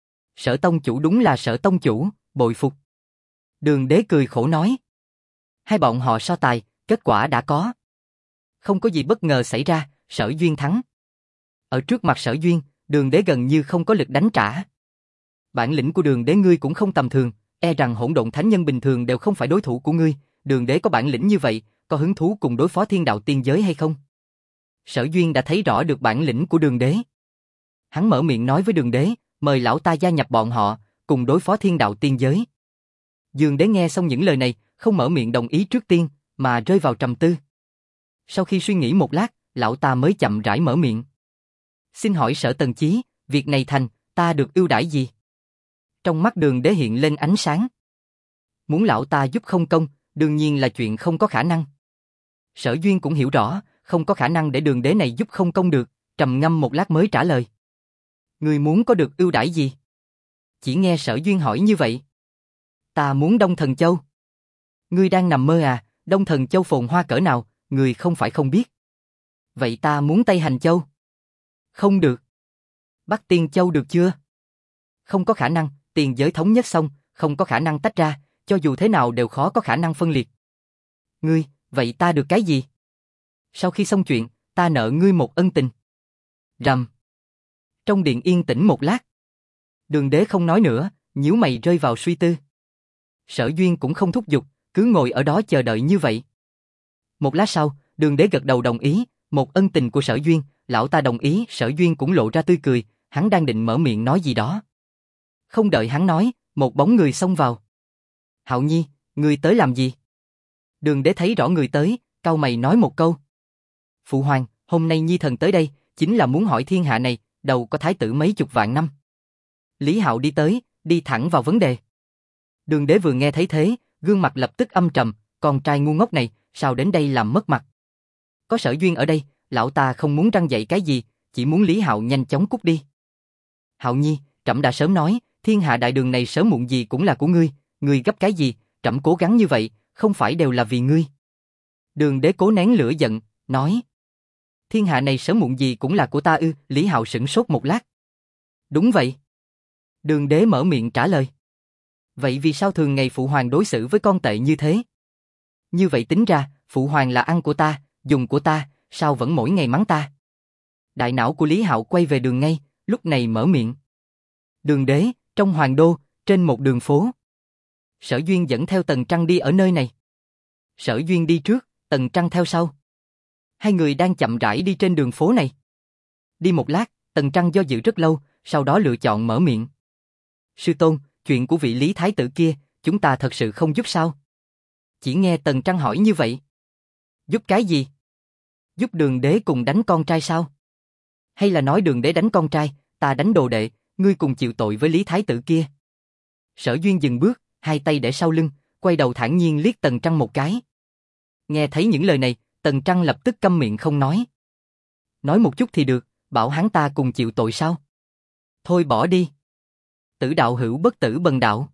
Sở tông chủ đúng là Sở tông chủ, bội phục. Đường Đế cười khổ nói. Hai bọn họ so tài, kết quả đã có. Không có gì bất ngờ xảy ra, Sở Duyên thắng. Ở trước mặt Sở Duyên, Đường Đế gần như không có lực đánh trả. Bản lĩnh của Đường Đế ngươi cũng không tầm thường, e rằng hỗn độn thánh nhân bình thường đều không phải đối thủ của ngươi. Đường Đế có bản lĩnh như vậy, có hứng thú cùng đối phó thiên đạo tiên giới hay không? Sở Duyên đã thấy rõ được bản lĩnh của Đường Đế. Hắn mở miệng nói với Đường Đế, mời lão ta gia nhập bọn họ, cùng đối phó thiên đạo tiên giới. Dương Đế nghe xong những lời này, không mở miệng đồng ý trước tiên, mà rơi vào trầm tư. Sau khi suy nghĩ một lát, lão ta mới chậm rãi mở miệng. Xin hỏi Sở Tần Chí, việc này thành, ta được ưu đãi gì? Trong mắt Đường Đế hiện lên ánh sáng. Muốn lão ta giúp không công, đương nhiên là chuyện không có khả năng. Sở Duyên cũng hiểu rõ, không có khả năng để Đường Đế này giúp không công được, trầm ngâm một lát mới trả lời. Người muốn có được ưu đãi gì? Chỉ nghe Sở Duyên hỏi như vậy. Ta muốn Đông Thần Châu. Ngươi đang nằm mơ à, Đông Thần Châu phồn hoa cỡ nào, người không phải không biết. Vậy ta muốn Tây Hành Châu. Không được. Bắc Tiên Châu được chưa? Không có khả năng, tiền giới thống nhất xong, không có khả năng tách ra, cho dù thế nào đều khó có khả năng phân liệt. Ngươi, vậy ta được cái gì? Sau khi xong chuyện, ta nợ ngươi một ân tình. Rầm. Trong điện yên tĩnh một lát. Đường Đế không nói nữa, nhíu mày rơi vào suy tư. Sở Duyên cũng không thúc giục, cứ ngồi ở đó chờ đợi như vậy. Một lát sau, Đường Đế gật đầu đồng ý, một ân tình của Sở Duyên, lão ta đồng ý. Sở Duyên cũng lộ ra tươi cười, hắn đang định mở miệng nói gì đó. Không đợi hắn nói, một bóng người xông vào. Hạo Nhi, ngươi tới làm gì? Đường Đế thấy rõ người tới, cau mày nói một câu. Phụ hoàng, hôm nay Nhi thần tới đây, chính là muốn hỏi thiên hạ này, đâu có thái tử mấy chục vạn năm. Lý Hạo đi tới, đi thẳng vào vấn đề. Đường Đế vừa nghe thấy thế, gương mặt lập tức âm trầm, con trai ngu ngốc này, sao đến đây làm mất mặt. Có Sở Duyên ở đây, lão ta không muốn răng dạy cái gì, chỉ muốn Lý Hạo nhanh chóng cút đi. Hạo Nhi, trẫm đã sớm nói, thiên hạ đại đường này sớm muộn gì cũng là của ngươi gấp cái gì, trẫm cố gắng như vậy, không phải đều là vì ngươi. Đường Đế cố nén lửa giận, nói. thiên hạ này sớm muộn gì cũng là của ta ư? Lý Hạo sửng sốt một lát. Đúng vậy. Đường Đế mở miệng trả lời. Vậy vì sao thường ngày Phụ Hoàng đối xử với con tệ như thế? Như vậy tính ra, Phụ Hoàng là ăn của ta, dùng của ta, sao vẫn mỗi ngày mắng ta? Đại não của Lý Hạo quay về đường ngay, lúc này mở miệng. Đường Đế, trong Hoàng Đô, trên một đường phố. Sở Duyên dẫn theo Tần Trăng đi ở nơi này. Sở Duyên đi trước, Tần Trăng theo sau. Hai người đang chậm rãi đi trên đường phố này. Đi một lát, Tần Trăng do dự rất lâu, sau đó lựa chọn mở miệng. Sư Tôn, chuyện của vị Lý Thái tử kia, chúng ta thật sự không giúp sao? Chỉ nghe Tần Trăng hỏi như vậy. Giúp cái gì? Giúp Đường Đế cùng đánh con trai sao? Hay là nói Đường Đế đánh con trai, ta đánh đồ đệ, ngươi cùng chịu tội với Lý Thái tử kia? Sở Duyên dừng bước, hai tay để sau lưng, quay đầu thản nhiên liếc Tần Trăng một cái. Nghe thấy những lời này, Tần Trăng lập tức câm miệng không nói. Nói một chút thì được, bảo hắn ta cùng chịu tội sao? Thôi bỏ đi. Tử đạo hữu bất tử bần đạo.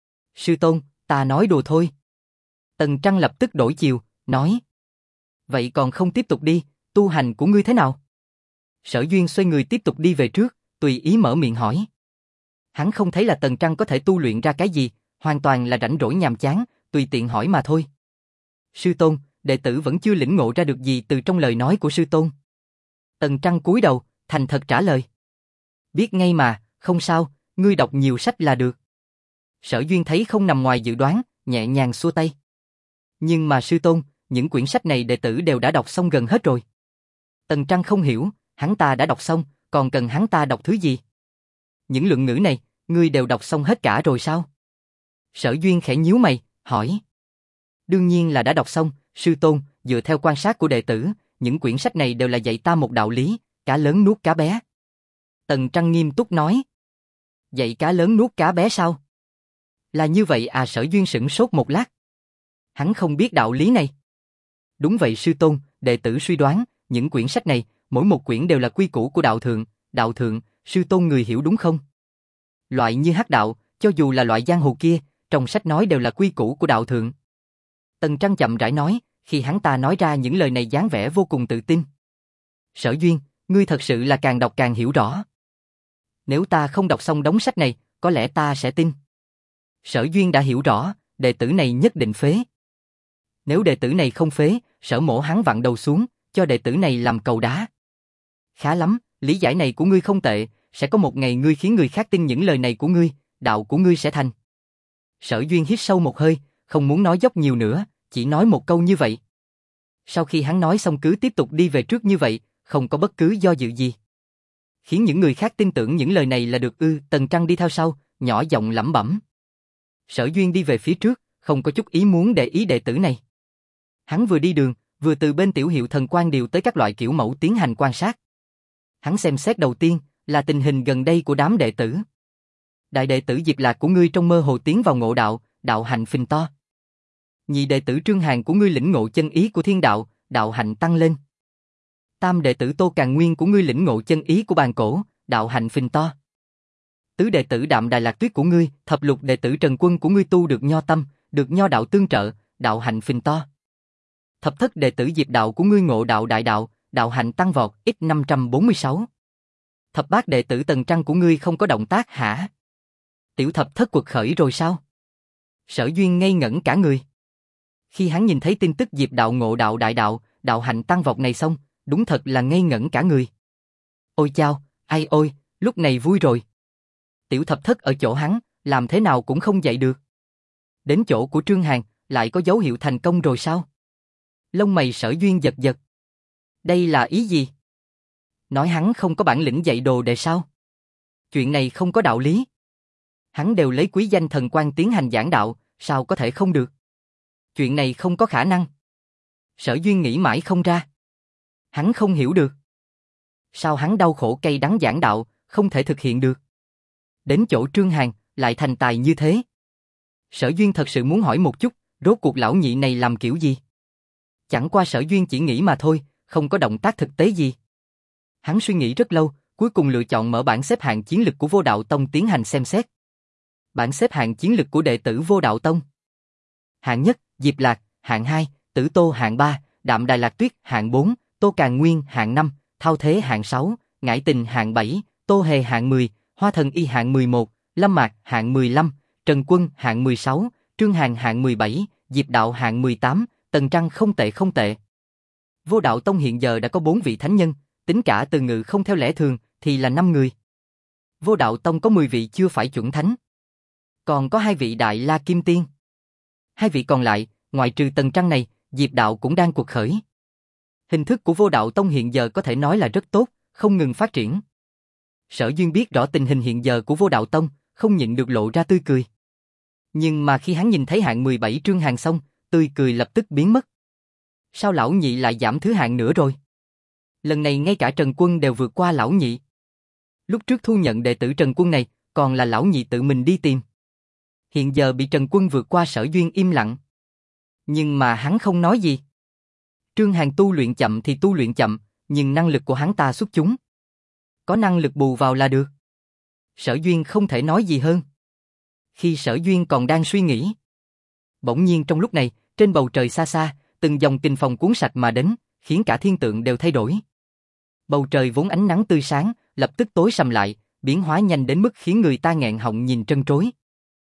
Sư Tôn, ta nói đùa thôi. Tần Trăng lập tức đổi chiều, nói. Vậy còn không tiếp tục đi, tu hành của ngươi thế nào? Sở Duyên xoay người tiếp tục đi về trước, tùy ý mở miệng hỏi. Hắn không thấy là Tần Trăng có thể tu luyện ra cái gì, hoàn toàn là rảnh rỗi nhàm chán, tùy tiện hỏi mà thôi. Sư Tôn, đệ tử vẫn chưa lĩnh ngộ ra được gì từ trong lời nói của Sư Tôn. Tần Trăng cúi đầu, thành thật trả lời. Biết ngay mà, không sao, ngươi đọc nhiều sách là được. Sở Duyên thấy không nằm ngoài dự đoán, nhẹ nhàng xua tay. Nhưng mà Sư Tôn, những quyển sách này đệ tử đều đã đọc xong gần hết rồi. Tần Trăng không hiểu, hắn ta đã đọc xong, còn cần hắn ta đọc thứ gì? Những luận ngữ này, ngươi đều đọc xong hết cả rồi sao? Sở Duyên khẽ nhíu mày, hỏi. Đương nhiên là đã đọc xong, Sư Tôn, dựa theo quan sát của đệ tử, những quyển sách này đều là dạy ta một đạo lý, cá lớn nuốt cá bé. Tần Trăng nghiêm túc nói. Dạy cá lớn nuốt cá bé sao? Là như vậy à? Sở Duyên sửng sốt một lát. Hắn không biết đạo lý này. Đúng vậy Sư Tôn, đệ tử suy đoán, những quyển sách này, mỗi một quyển đều là quy củ của đạo thượng, Sư Tôn người hiểu đúng không? Loại như hắc đạo, cho dù là loại giang hồ kia, trong sách nói đều là quy củ của đạo thượng. Tần Trăng chậm rãi nói, khi hắn ta nói ra những lời này dáng vẻ vô cùng tự tin. Sở Duyên, ngươi thật sự là càng đọc càng hiểu rõ. Nếu ta không đọc xong đống sách này, có lẽ ta sẽ tin. Sở Duyên đã hiểu rõ, đệ tử này nhất định phế. Nếu đệ tử này không phế, Sở Mỗ hắn vặn đầu xuống, cho đệ tử này làm cầu đá. Khá lắm, lý giải này của ngươi không tệ, sẽ có một ngày ngươi khiến người khác tin những lời này của ngươi, đạo của ngươi sẽ thành. Sở Duyên hít sâu một hơi, không muốn nói dốc nhiều nữa, chỉ nói một câu như vậy. Sau khi hắn nói xong cứ tiếp tục đi về trước như vậy, không có bất cứ do dự gì. Khiến những người khác tin tưởng những lời này là được ư? Tần Trăng đi theo sau, nhỏ giọng lẩm bẩm. Sở Duyên đi về phía trước, không có chút ý muốn để ý đệ tử này. Hắn vừa đi đường, vừa từ bên tiểu hiệu thần quan điều tới các loại kiểu mẫu tiến hành quan sát. Hắn xem xét đầu tiên là tình hình gần đây của đám đệ tử. Đại đệ tử Diệp Lạc của ngươi trong mơ hồ tiến vào ngộ đạo, đạo hạnh phình to. Nhị đệ tử Trương Hàn của ngươi lĩnh ngộ chân ý của thiên đạo, đạo hạnh tăng lên. Tam đệ tử Tô Càn Nguyên của ngươi lĩnh ngộ chân ý của bàn cổ, đạo hạnh phình to. Tứ đệ tử Đạm Đài Lạc Tuyết của ngươi, thập lục đệ tử Trần Quân của ngươi tu được nho tâm, được nho đạo tương trợ, đạo hạnh phình to. Thập thất đệ tử Diệp Đạo của ngươi ngộ đạo đại đạo, đạo hạnh tăng vọt, x546. Thập bát đệ tử Tần Trăng của ngươi không có động tác hả? Tiểu thập thất quật khởi rồi sao? Sở Duyên ngây ngẩn cả người. Khi hắn nhìn thấy tin tức Diệp Đạo ngộ đạo đại đạo, đạo hạnh tăng vọt này xong, đúng thật là ngây ngẩn cả người. Ôi chao, ai ôi, lúc này vui rồi. Tiểu thập thất ở chỗ hắn, làm thế nào cũng không dậy được. Đến chỗ của Trương Hàn, lại có dấu hiệu thành công rồi sao? Lông mày Sở Duyên giật giật. Đây là ý gì? Nói hắn không có bản lĩnh dạy đồ đệ sao? Chuyện này không có đạo lý. Hắn đều lấy quý danh thần quan tiến hành giảng đạo, sao có thể không được? Chuyện này không có khả năng. Sở Duyên nghĩ mãi không ra. Hắn không hiểu được. Sao hắn đau khổ cay đắng giảng đạo, không thể thực hiện được? Đến chỗ Trương Hàn, lại thành tài như thế. Sở Duyên thật sự muốn hỏi một chút, rốt cuộc lão nhị này làm kiểu gì? Chẳng qua Sở Duyên chỉ nghĩ mà thôi, không có động tác thực tế gì. Hắn suy nghĩ rất lâu, cuối cùng lựa chọn mở bảng xếp hạng chiến lực của Vô Đạo Tông tiến hành xem xét. Bảng xếp hạng chiến lực của đệ tử Vô Đạo Tông. Hạng nhất, Diệp Lạc, hạng 2, Tử Tô hạng 3, Đạm Đài Lạc Tuyết hạng 4, Tô Càn Nguyên hạng 5, Thao Thế hạng 6, Ngải Tình hạng 7, Tô Hề hạng 10, Hoa Thần Y hạng 11, Lâm Mạc hạng 15, Trần Quân hạng 16, Trương Hàn hạng 17, Diệp Đạo hạng 18, Tần Trăng không tệ không tệ. Vô Đạo Tông hiện giờ đã có 4 vị thánh nhân, tính cả Từ Ngự không theo lẽ thường thì là 5 người. Vô Đạo Tông có 10 vị chưa phải chuẩn thánh. Còn có 2 vị Đại La Kim Tiên. 2 vị còn lại, ngoại trừ Tần Trăng này, Diệp Đạo cũng đang cuộc khởi. Hình thức của Vô Đạo Tông hiện giờ có thể nói là rất tốt, không ngừng phát triển. Sở Duyên biết rõ tình hình hiện giờ của Vô Đạo Tông, không nhịn được lộ ra tươi cười. Nhưng mà khi hắn nhìn thấy hạng 17 Trương Hàn xong, tươi cười lập tức biến mất. Sao lão nhị lại giảm thứ hạng nữa rồi? Lần này ngay cả Trần Quân đều vượt qua lão nhị. Lúc trước thu nhận đệ tử Trần Quân này, còn là lão nhị tự mình đi tìm. Hiện giờ bị Trần Quân vượt qua, Sở Duyên im lặng. Nhưng mà hắn không nói gì. Trương Hàn tu luyện chậm thì tu luyện chậm, nhưng năng lực của hắn ta xuất chúng. Có năng lực bù vào là được. Sở Duyên không thể nói gì hơn. Khi Sở Duyên còn đang suy nghĩ, bỗng nhiên trong lúc này, trên bầu trời xa xa, từng dòng kinh phong cuốn sạch mà đến, khiến cả thiên tượng đều thay đổi. Bầu trời vốn ánh nắng tươi sáng, lập tức tối sầm lại, biến hóa nhanh đến mức khiến người ta nghẹn họng nhìn trân trối.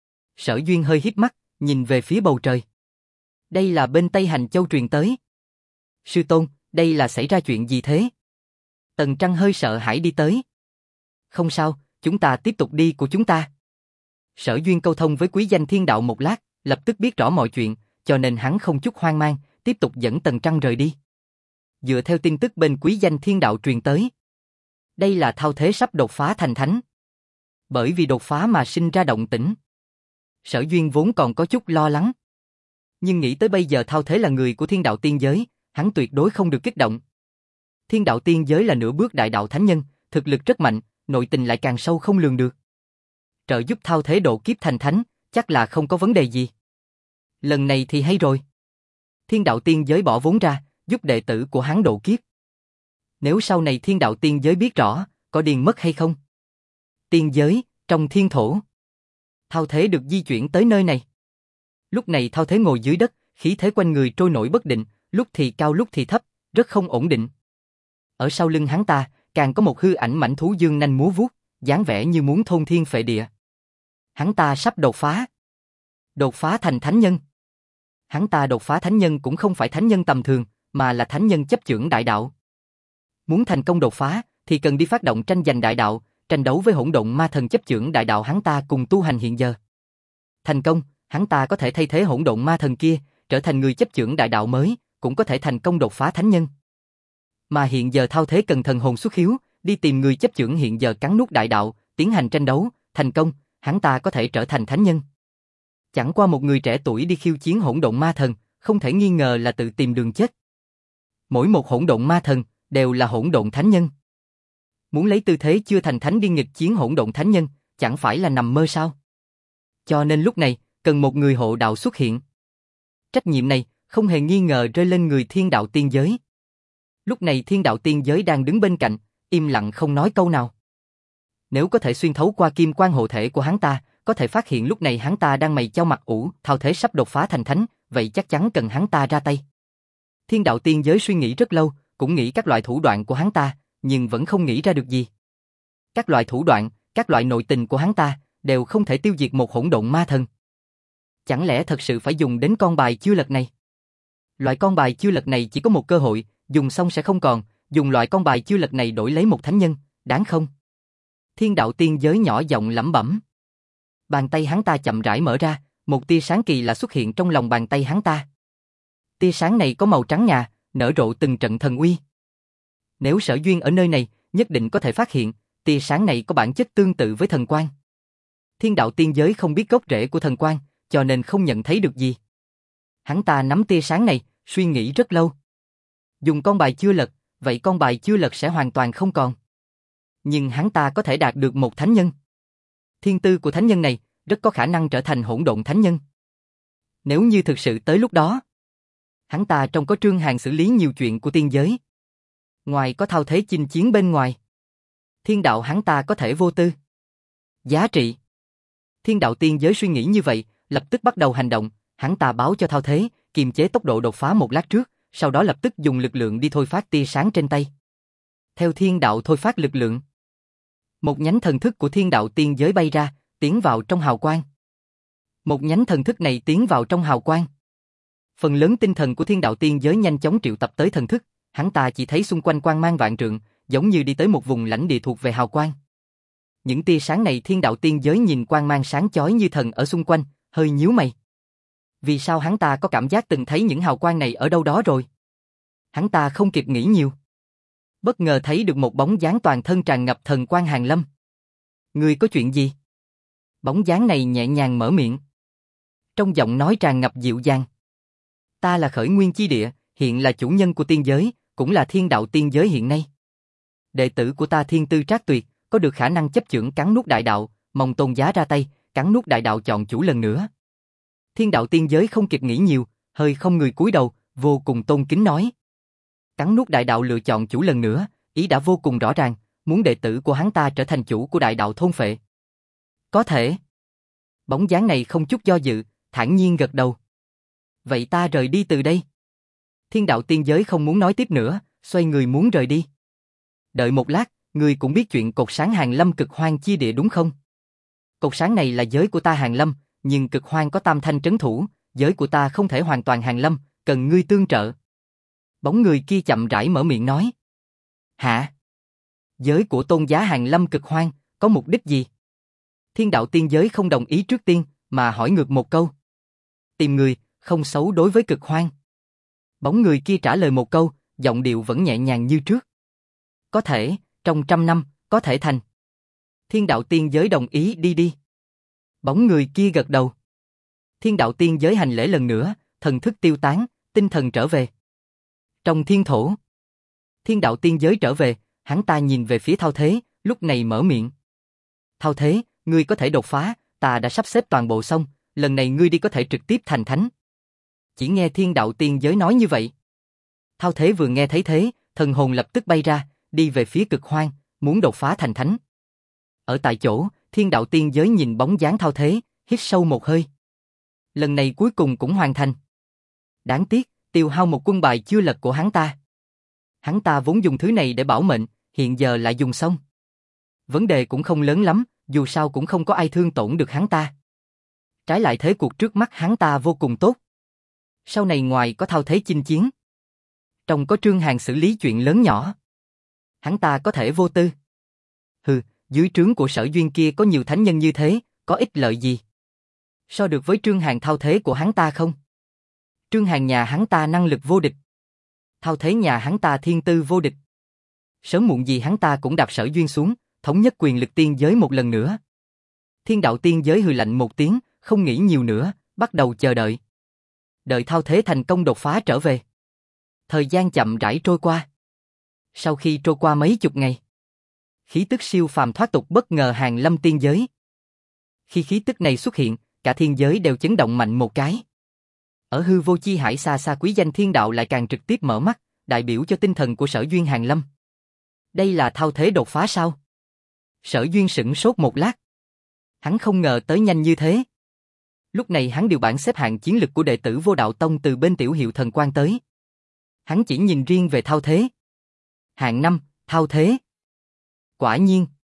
Sở Duyên hơi híp mắt, nhìn về phía bầu trời. Đây là bên Tây Hành Châu truyền tới. Sư tôn, đây là xảy ra chuyện gì thế? Tần Trăng hơi sợ hãi đi tới. Không sao, chúng ta tiếp tục đi của chúng ta. Sở Duyên câu thông với Quý Danh Thiên Đạo một lát, lập tức biết rõ mọi chuyện, cho nên hắn không chút hoang mang, tiếp tục dẫn Tần Trăng rời đi. Dựa theo tin tức bên Quý Danh Thiên Đạo truyền tới, đây là Thao Thế sắp đột phá thành thánh. Bởi vì đột phá mà sinh ra động tĩnh. Sở Duyên vốn còn có chút lo lắng. Nhưng nghĩ tới bây giờ Thao Thế là người của Thiên Đạo Tiên Giới, hắn tuyệt đối không được kích động. Thiên Đạo Tiên Giới là nửa bước đại đạo thánh nhân, thực lực rất mạnh, nội tình lại càng sâu không lường được. Trợ giúp Thao Thế độ kiếp thành thánh, chắc là không có vấn đề gì. Lần này thì hay rồi. Thiên Đạo Tiên Giới bỏ vốn ra, giúp đệ tử của hắn độ kiếp. Nếu sau này Thiên Đạo Tiên Giới biết rõ, có điên mất hay không? Tiên Giới, trong thiên thổ. Thao Thế được di chuyển tới nơi này. Lúc này Thao Thế ngồi dưới đất, khí thế quanh người trôi nổi bất định, lúc thì cao lúc thì thấp, rất không ổn định. Ở sau lưng hắn ta, càng có một hư ảnh mãnh thú dương nanh múa vuốt, dáng vẻ như muốn thôn thiên phệ địa. Hắn ta sắp đột phá. Đột phá thành thánh nhân. Hắn ta đột phá thánh nhân cũng không phải thánh nhân tầm thường, mà là thánh nhân chấp chưởng đại đạo. Muốn thành công đột phá, thì cần đi phát động tranh giành đại đạo, tranh đấu với hỗn độn ma thần chấp chưởng đại đạo hắn ta cùng tu hành hiện giờ. Thành công, hắn ta có thể thay thế hỗn độn ma thần kia, trở thành người chấp chưởng đại đạo mới, cũng có thể thành công đột phá thánh nhân. Mà hiện giờ Thao Thế cần thần hồn xuất hiếu, đi tìm người chấp chưởng hiện giờ cắn nuốt đại đạo, tiến hành tranh đấu, thành công, hắn ta có thể trở thành thánh nhân. Chẳng qua một người trẻ tuổi đi khiêu chiến hỗn độn ma thần, không thể nghi ngờ là tự tìm đường chết. Mỗi một hỗn độn ma thần đều là hỗn độn thánh nhân. Muốn lấy tư thế chưa thành thánh đi nghịch chiến hỗn độn thánh nhân, chẳng phải là nằm mơ sao? Cho nên lúc này, cần một người hộ đạo xuất hiện. Trách nhiệm này, không hề nghi ngờ rơi lên người Thiên Đạo Tiên Giới. Lúc này Thiên Đạo Tiên Giới đang đứng bên cạnh, im lặng không nói câu nào. Nếu có thể xuyên thấu qua kim quan hộ thể của hắn ta, có thể phát hiện lúc này hắn ta đang mày chau mặt ủ, Thao Thế sắp đột phá thành thánh, vậy chắc chắn cần hắn ta ra tay. Thiên Đạo Tiên Giới suy nghĩ rất lâu, cũng nghĩ các loại thủ đoạn của hắn ta, nhưng vẫn không nghĩ ra được gì. Các loại thủ đoạn, các loại nội tình của hắn ta, đều không thể tiêu diệt một hỗn độn ma thần. Chẳng lẽ thật sự phải dùng đến con bài chưa lật này? Loại con bài chưa lật này chỉ có một cơ hội, dùng xong sẽ không còn, dùng loại con bài chưa lật này đổi lấy một thánh nhân, đáng không? Thiên Đạo Tiên Giới nhỏ giọng lẩm bẩm. Bàn tay hắn ta chậm rãi mở ra, một tia sáng kỳ lạ xuất hiện trong lòng bàn tay hắn ta. Tia sáng này có màu trắng ngà, nở rộ từng trận thần uy. Nếu Sở Duyên ở nơi này, nhất định có thể phát hiện, tia sáng này có bản chất tương tự với thần quang. Thiên Đạo Tiên Giới không biết gốc rễ của thần quang, cho nên không nhận thấy được gì. Hắn ta nắm tia sáng này, suy nghĩ rất lâu. Dùng con bài chưa lật, vậy con bài chưa lật sẽ hoàn toàn không còn. Nhưng hắn ta có thể đạt được một thánh nhân. Thiên tư của thánh nhân này, rất có khả năng trở thành hỗn độn thánh nhân. Nếu như thực sự tới lúc đó, hắn ta trông có Trương Hàn xử lý nhiều chuyện của tiên giới. Ngoài có Thao Thế chinh chiến bên ngoài, thiên đạo hắn ta có thể vô tư. Giá trị. Thiên Đạo Tiên Giới suy nghĩ như vậy, lập tức bắt đầu hành động, hắn ta báo cho Thao Thế, kiềm chế tốc độ đột phá một lát trước, sau đó lập tức dùng lực lượng đi thôi phát tia sáng trên tay. Theo thiên đạo thôi phát lực lượng, một nhánh thần thức của thiên đạo tiên giới bay ra, tiến vào trong hào quang. Một nhánh thần thức này tiến vào trong hào quang. Phần lớn tinh thần của thiên đạo tiên giới nhanh chóng triệu tập tới thần thức, hắn ta chỉ thấy xung quanh quang mang vạn trượng, giống như đi tới một vùng lãnh địa thuộc về hào quang. Những tia sáng này thiên đạo tiên giới nhìn quang mang sáng chói như thần ở xung quanh, hơi nhíu mày. Vì sao hắn ta có cảm giác từng thấy những hào quang này ở đâu đó rồi? Hắn ta không kịp nghĩ nhiều. Bất ngờ thấy được một bóng dáng toàn thân tràn ngập thần quang hàng lâm. Người có chuyện gì? Bóng dáng này nhẹ nhàng mở miệng. Trong giọng nói tràn ngập dịu dàng. Ta là Khởi Nguyên Chi Địa, hiện là chủ nhân của tiên giới, cũng là thiên đạo tiên giới hiện nay. Đệ tử của ta thiên tư trác tuyệt, có được khả năng chấp chưởng cắn nuốt đại đạo, mong tôn giá ra tay, cắn nuốt đại đạo chọn chủ lần nữa. Thiên đạo tiên giới không kịp nghĩ nhiều, hơi không người cúi đầu, vô cùng tôn kính nói. Cắn nuốt đại đạo lựa chọn chủ lần nữa, ý đã vô cùng rõ ràng, muốn đệ tử của hắn ta trở thành chủ của đại đạo thôn phệ. Có thể. Bóng dáng này không chút do dự, thản nhiên gật đầu. Vậy ta rời đi từ đây. Thiên đạo tiên giới không muốn nói tiếp nữa, xoay người muốn rời đi. Đợi một lát, ngươi cũng biết chuyện cột sáng hàng lâm cực hoang chi địa đúng không? Cột sáng này là giới của ta hàng lâm, nhưng cực hoang có tam thanh trấn thủ, giới của ta không thể hoàn toàn hàng lâm, cần ngươi tương trợ. Bóng người kia chậm rãi mở miệng nói. Hả? Giới của tôn giá hàng lâm cực hoang, có mục đích gì? Thiên đạo tiên giới không đồng ý trước tiên, mà hỏi ngược một câu. Tìm người, không xấu đối với cực hoang. Bóng người kia trả lời một câu, giọng điệu vẫn nhẹ nhàng như trước. Có thể, trong 100 năm, có thể thành. Thiên đạo tiên giới đồng ý đi. Bóng người kia gật đầu. Thiên đạo tiên giới hành lễ lần nữa, thần thức tiêu tán, tinh thần trở về. Trong thiên thổ, thiên đạo tiên giới trở về, hắn ta nhìn về phía Thao Thế, lúc này mở miệng. Thao Thế, ngươi có thể đột phá, ta đã sắp xếp toàn bộ xong, lần này ngươi đi có thể trực tiếp thành thánh. Chỉ nghe thiên đạo tiên giới nói như vậy. Thao Thế vừa nghe thấy thế, thần hồn lập tức bay ra, đi về phía cực hoang, muốn đột phá thành thánh. Ở tại chỗ, thiên đạo tiên giới nhìn bóng dáng Thao Thế, hít sâu một hơi. Lần này cuối cùng cũng hoàn thành. Đáng tiếc, tiêu hao một quân bài chưa lật của hắn ta. Hắn ta vốn dùng thứ này để bảo mệnh, hiện giờ lại dùng xong. Vấn đề cũng không lớn lắm, dù sao cũng không có ai thương tổn được hắn ta. Trái lại thế cuộc trước mắt hắn ta vô cùng tốt. Sau này ngoài có Thao Thế chinh chiến, trong có Trương Hàn xử lý chuyện lớn nhỏ, hắn ta có thể vô tư. Hừ, dưới trướng của Sở Duyên kia có nhiều thánh nhân như thế, có ích lợi gì? So được với Trương Hàn Thao Thế của hắn ta không? Trương Hàn nhà hắn ta năng lực vô địch, Thao Thế nhà hắn ta thiên tư vô địch. Sớm muộn gì hắn ta cũng đạp Sở Duyên xuống, thống nhất quyền lực tiên giới một lần nữa. Thiên đạo tiên giới hừ lạnh một tiếng, không nghĩ nhiều nữa, bắt đầu chờ đợi. Đợi Thao Thế thành công đột phá trở về. Thời gian chậm rãi trôi qua. Sau khi trôi qua mấy chục ngày, khí tức siêu phàm thoát tục bất ngờ hàng lâm tiên giới. Khi khí tức này xuất hiện, cả thiên giới đều chấn động mạnh một cái. Ở hư vô chi hải xa xa quý danh thiên đạo lại càng trực tiếp mở mắt, đại biểu cho tinh thần của Sở Duyên hàng lâm. Đây là Thao Thế đột phá sao? Sở Duyên sửng sốt một lát. Hắn không ngờ tới nhanh như thế. Lúc này hắn điều bảng xếp hạng chiến lực của đệ tử Vô Đạo Tông từ bên tiểu hiệu thần quan tới. Hắn chỉ nhìn riêng về Thao Thế. Hạng 5, Thao Thế. Quả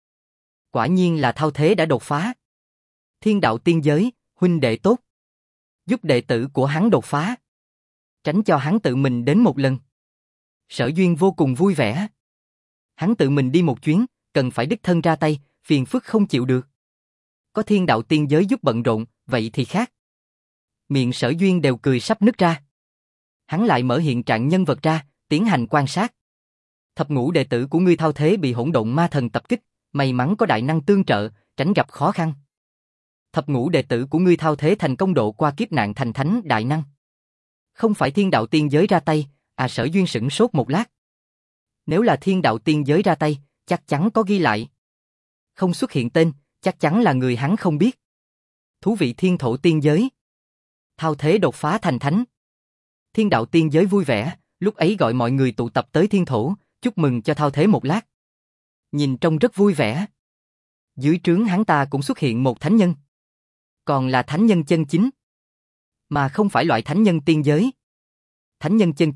nhiên là Thao Thế đã đột phá. Thiên đạo tiên giới, huynh đệ tốt. Giúp đệ tử của hắn đột phá. Tránh cho hắn tự mình đến một lần. Sở Duyên vô cùng vui vẻ. Hắn tự mình đi một chuyến, cần phải đích thân ra tay, phiền phức không chịu được. Có thiên đạo tiên giới giúp bận rộn, vậy thì khác. Miệng Sở Duyên đều cười sắp nứt ra. Hắn lại mở hiện trạng nhân vật ra, tiến hành quan sát. Thập ngũ đệ tử của ngươi Thao Thế bị hỗn độn ma thần tập kích, may mắn có đại năng tương trợ, tránh gặp khó khăn. Thập ngũ đệ tử của ngươi Thao Thế thành công độ qua kiếp nạn thành thánh đại năng. Không phải thiên đạo tiên giới ra tay, Sở Duyên sửng sốt một lát. Nếu là thiên đạo tiên giới ra tay, chắc chắn có ghi lại. Không xuất hiện tên, chắc chắn là người hắn không biết. Thú vị thiên thổ tiên giới. Thao Thế đột phá thành thánh. Thiên đạo tiên giới vui vẻ, lúc ấy gọi mọi người tụ tập tới thiên thổ, chúc mừng cho Thao Thế một lát. Nhìn trông rất vui vẻ. Dưới trướng hắn ta cũng xuất hiện một thánh nhân. Còn là thánh nhân chân chính. Mà không phải loại thánh nhân tiên giới. Thánh nhân chân chính,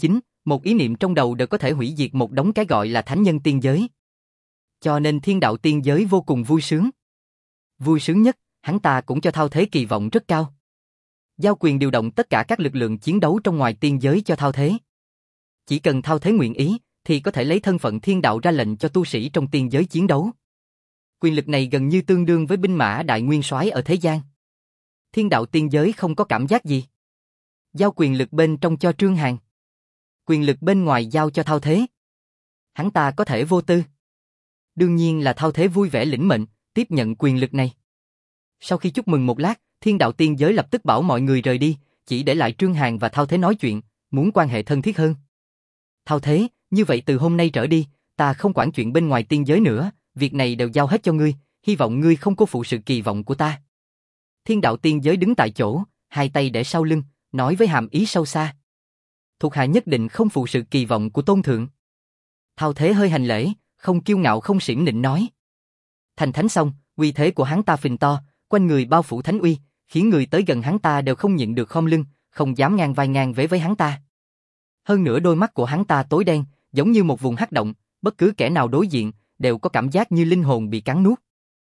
Một ý niệm trong đầu đều có thể hủy diệt một đống cái gọi là thánh nhân tiên giới. Cho nên thiên đạo tiên giới vô cùng vui sướng. Vui sướng nhất, hắn ta cũng cho Thao Thế kỳ vọng rất cao. Giao quyền điều động tất cả các lực lượng chiến đấu trong ngoài tiên giới cho Thao Thế. Chỉ cần Thao Thế nguyện ý, thì có thể lấy thân phận thiên đạo ra lệnh cho tu sĩ trong tiên giới chiến đấu. Quyền lực này gần như tương đương với binh mã đại nguyên soái ở thế gian. Thiên đạo tiên giới không có cảm giác gì. Giao quyền lực bên trong cho Trương Hàn. Quyền lực bên ngoài giao cho Thao Thế. Hắn ta có thể vô tư. Đương nhiên là Thao Thế vui vẻ lĩnh mệnh, tiếp nhận quyền lực này. Sau khi chúc mừng một lát, thiên đạo tiên giới lập tức bảo mọi người rời đi, chỉ để lại Trương Hàn và Thao Thế nói chuyện, muốn quan hệ thân thiết hơn. Thao Thế, như vậy từ hôm nay trở đi, ta không quản chuyện bên ngoài tiên giới nữa, việc này đều giao hết cho ngươi, hy vọng ngươi không cố phụ sự kỳ vọng của ta. Thiên đạo tiên giới đứng tại chỗ, hai tay để sau lưng, nói với hàm ý sâu xa. Thuộc hạ nhất định không phụ sự kỳ vọng của tôn thượng. Thao Thế hơi hành lễ, không kiêu ngạo không xiểm nịnh nói. Thành thánh xong, uy thế của hắn ta phình to, quanh người bao phủ thánh uy, khiến người tới gần hắn ta đều không nhịn được khom lưng, không dám ngang vai ngang vế với hắn ta. Hơn nữa đôi mắt của hắn ta tối đen, giống như một vùng hắc động, bất cứ kẻ nào đối diện đều có cảm giác như linh hồn bị cắn nuốt.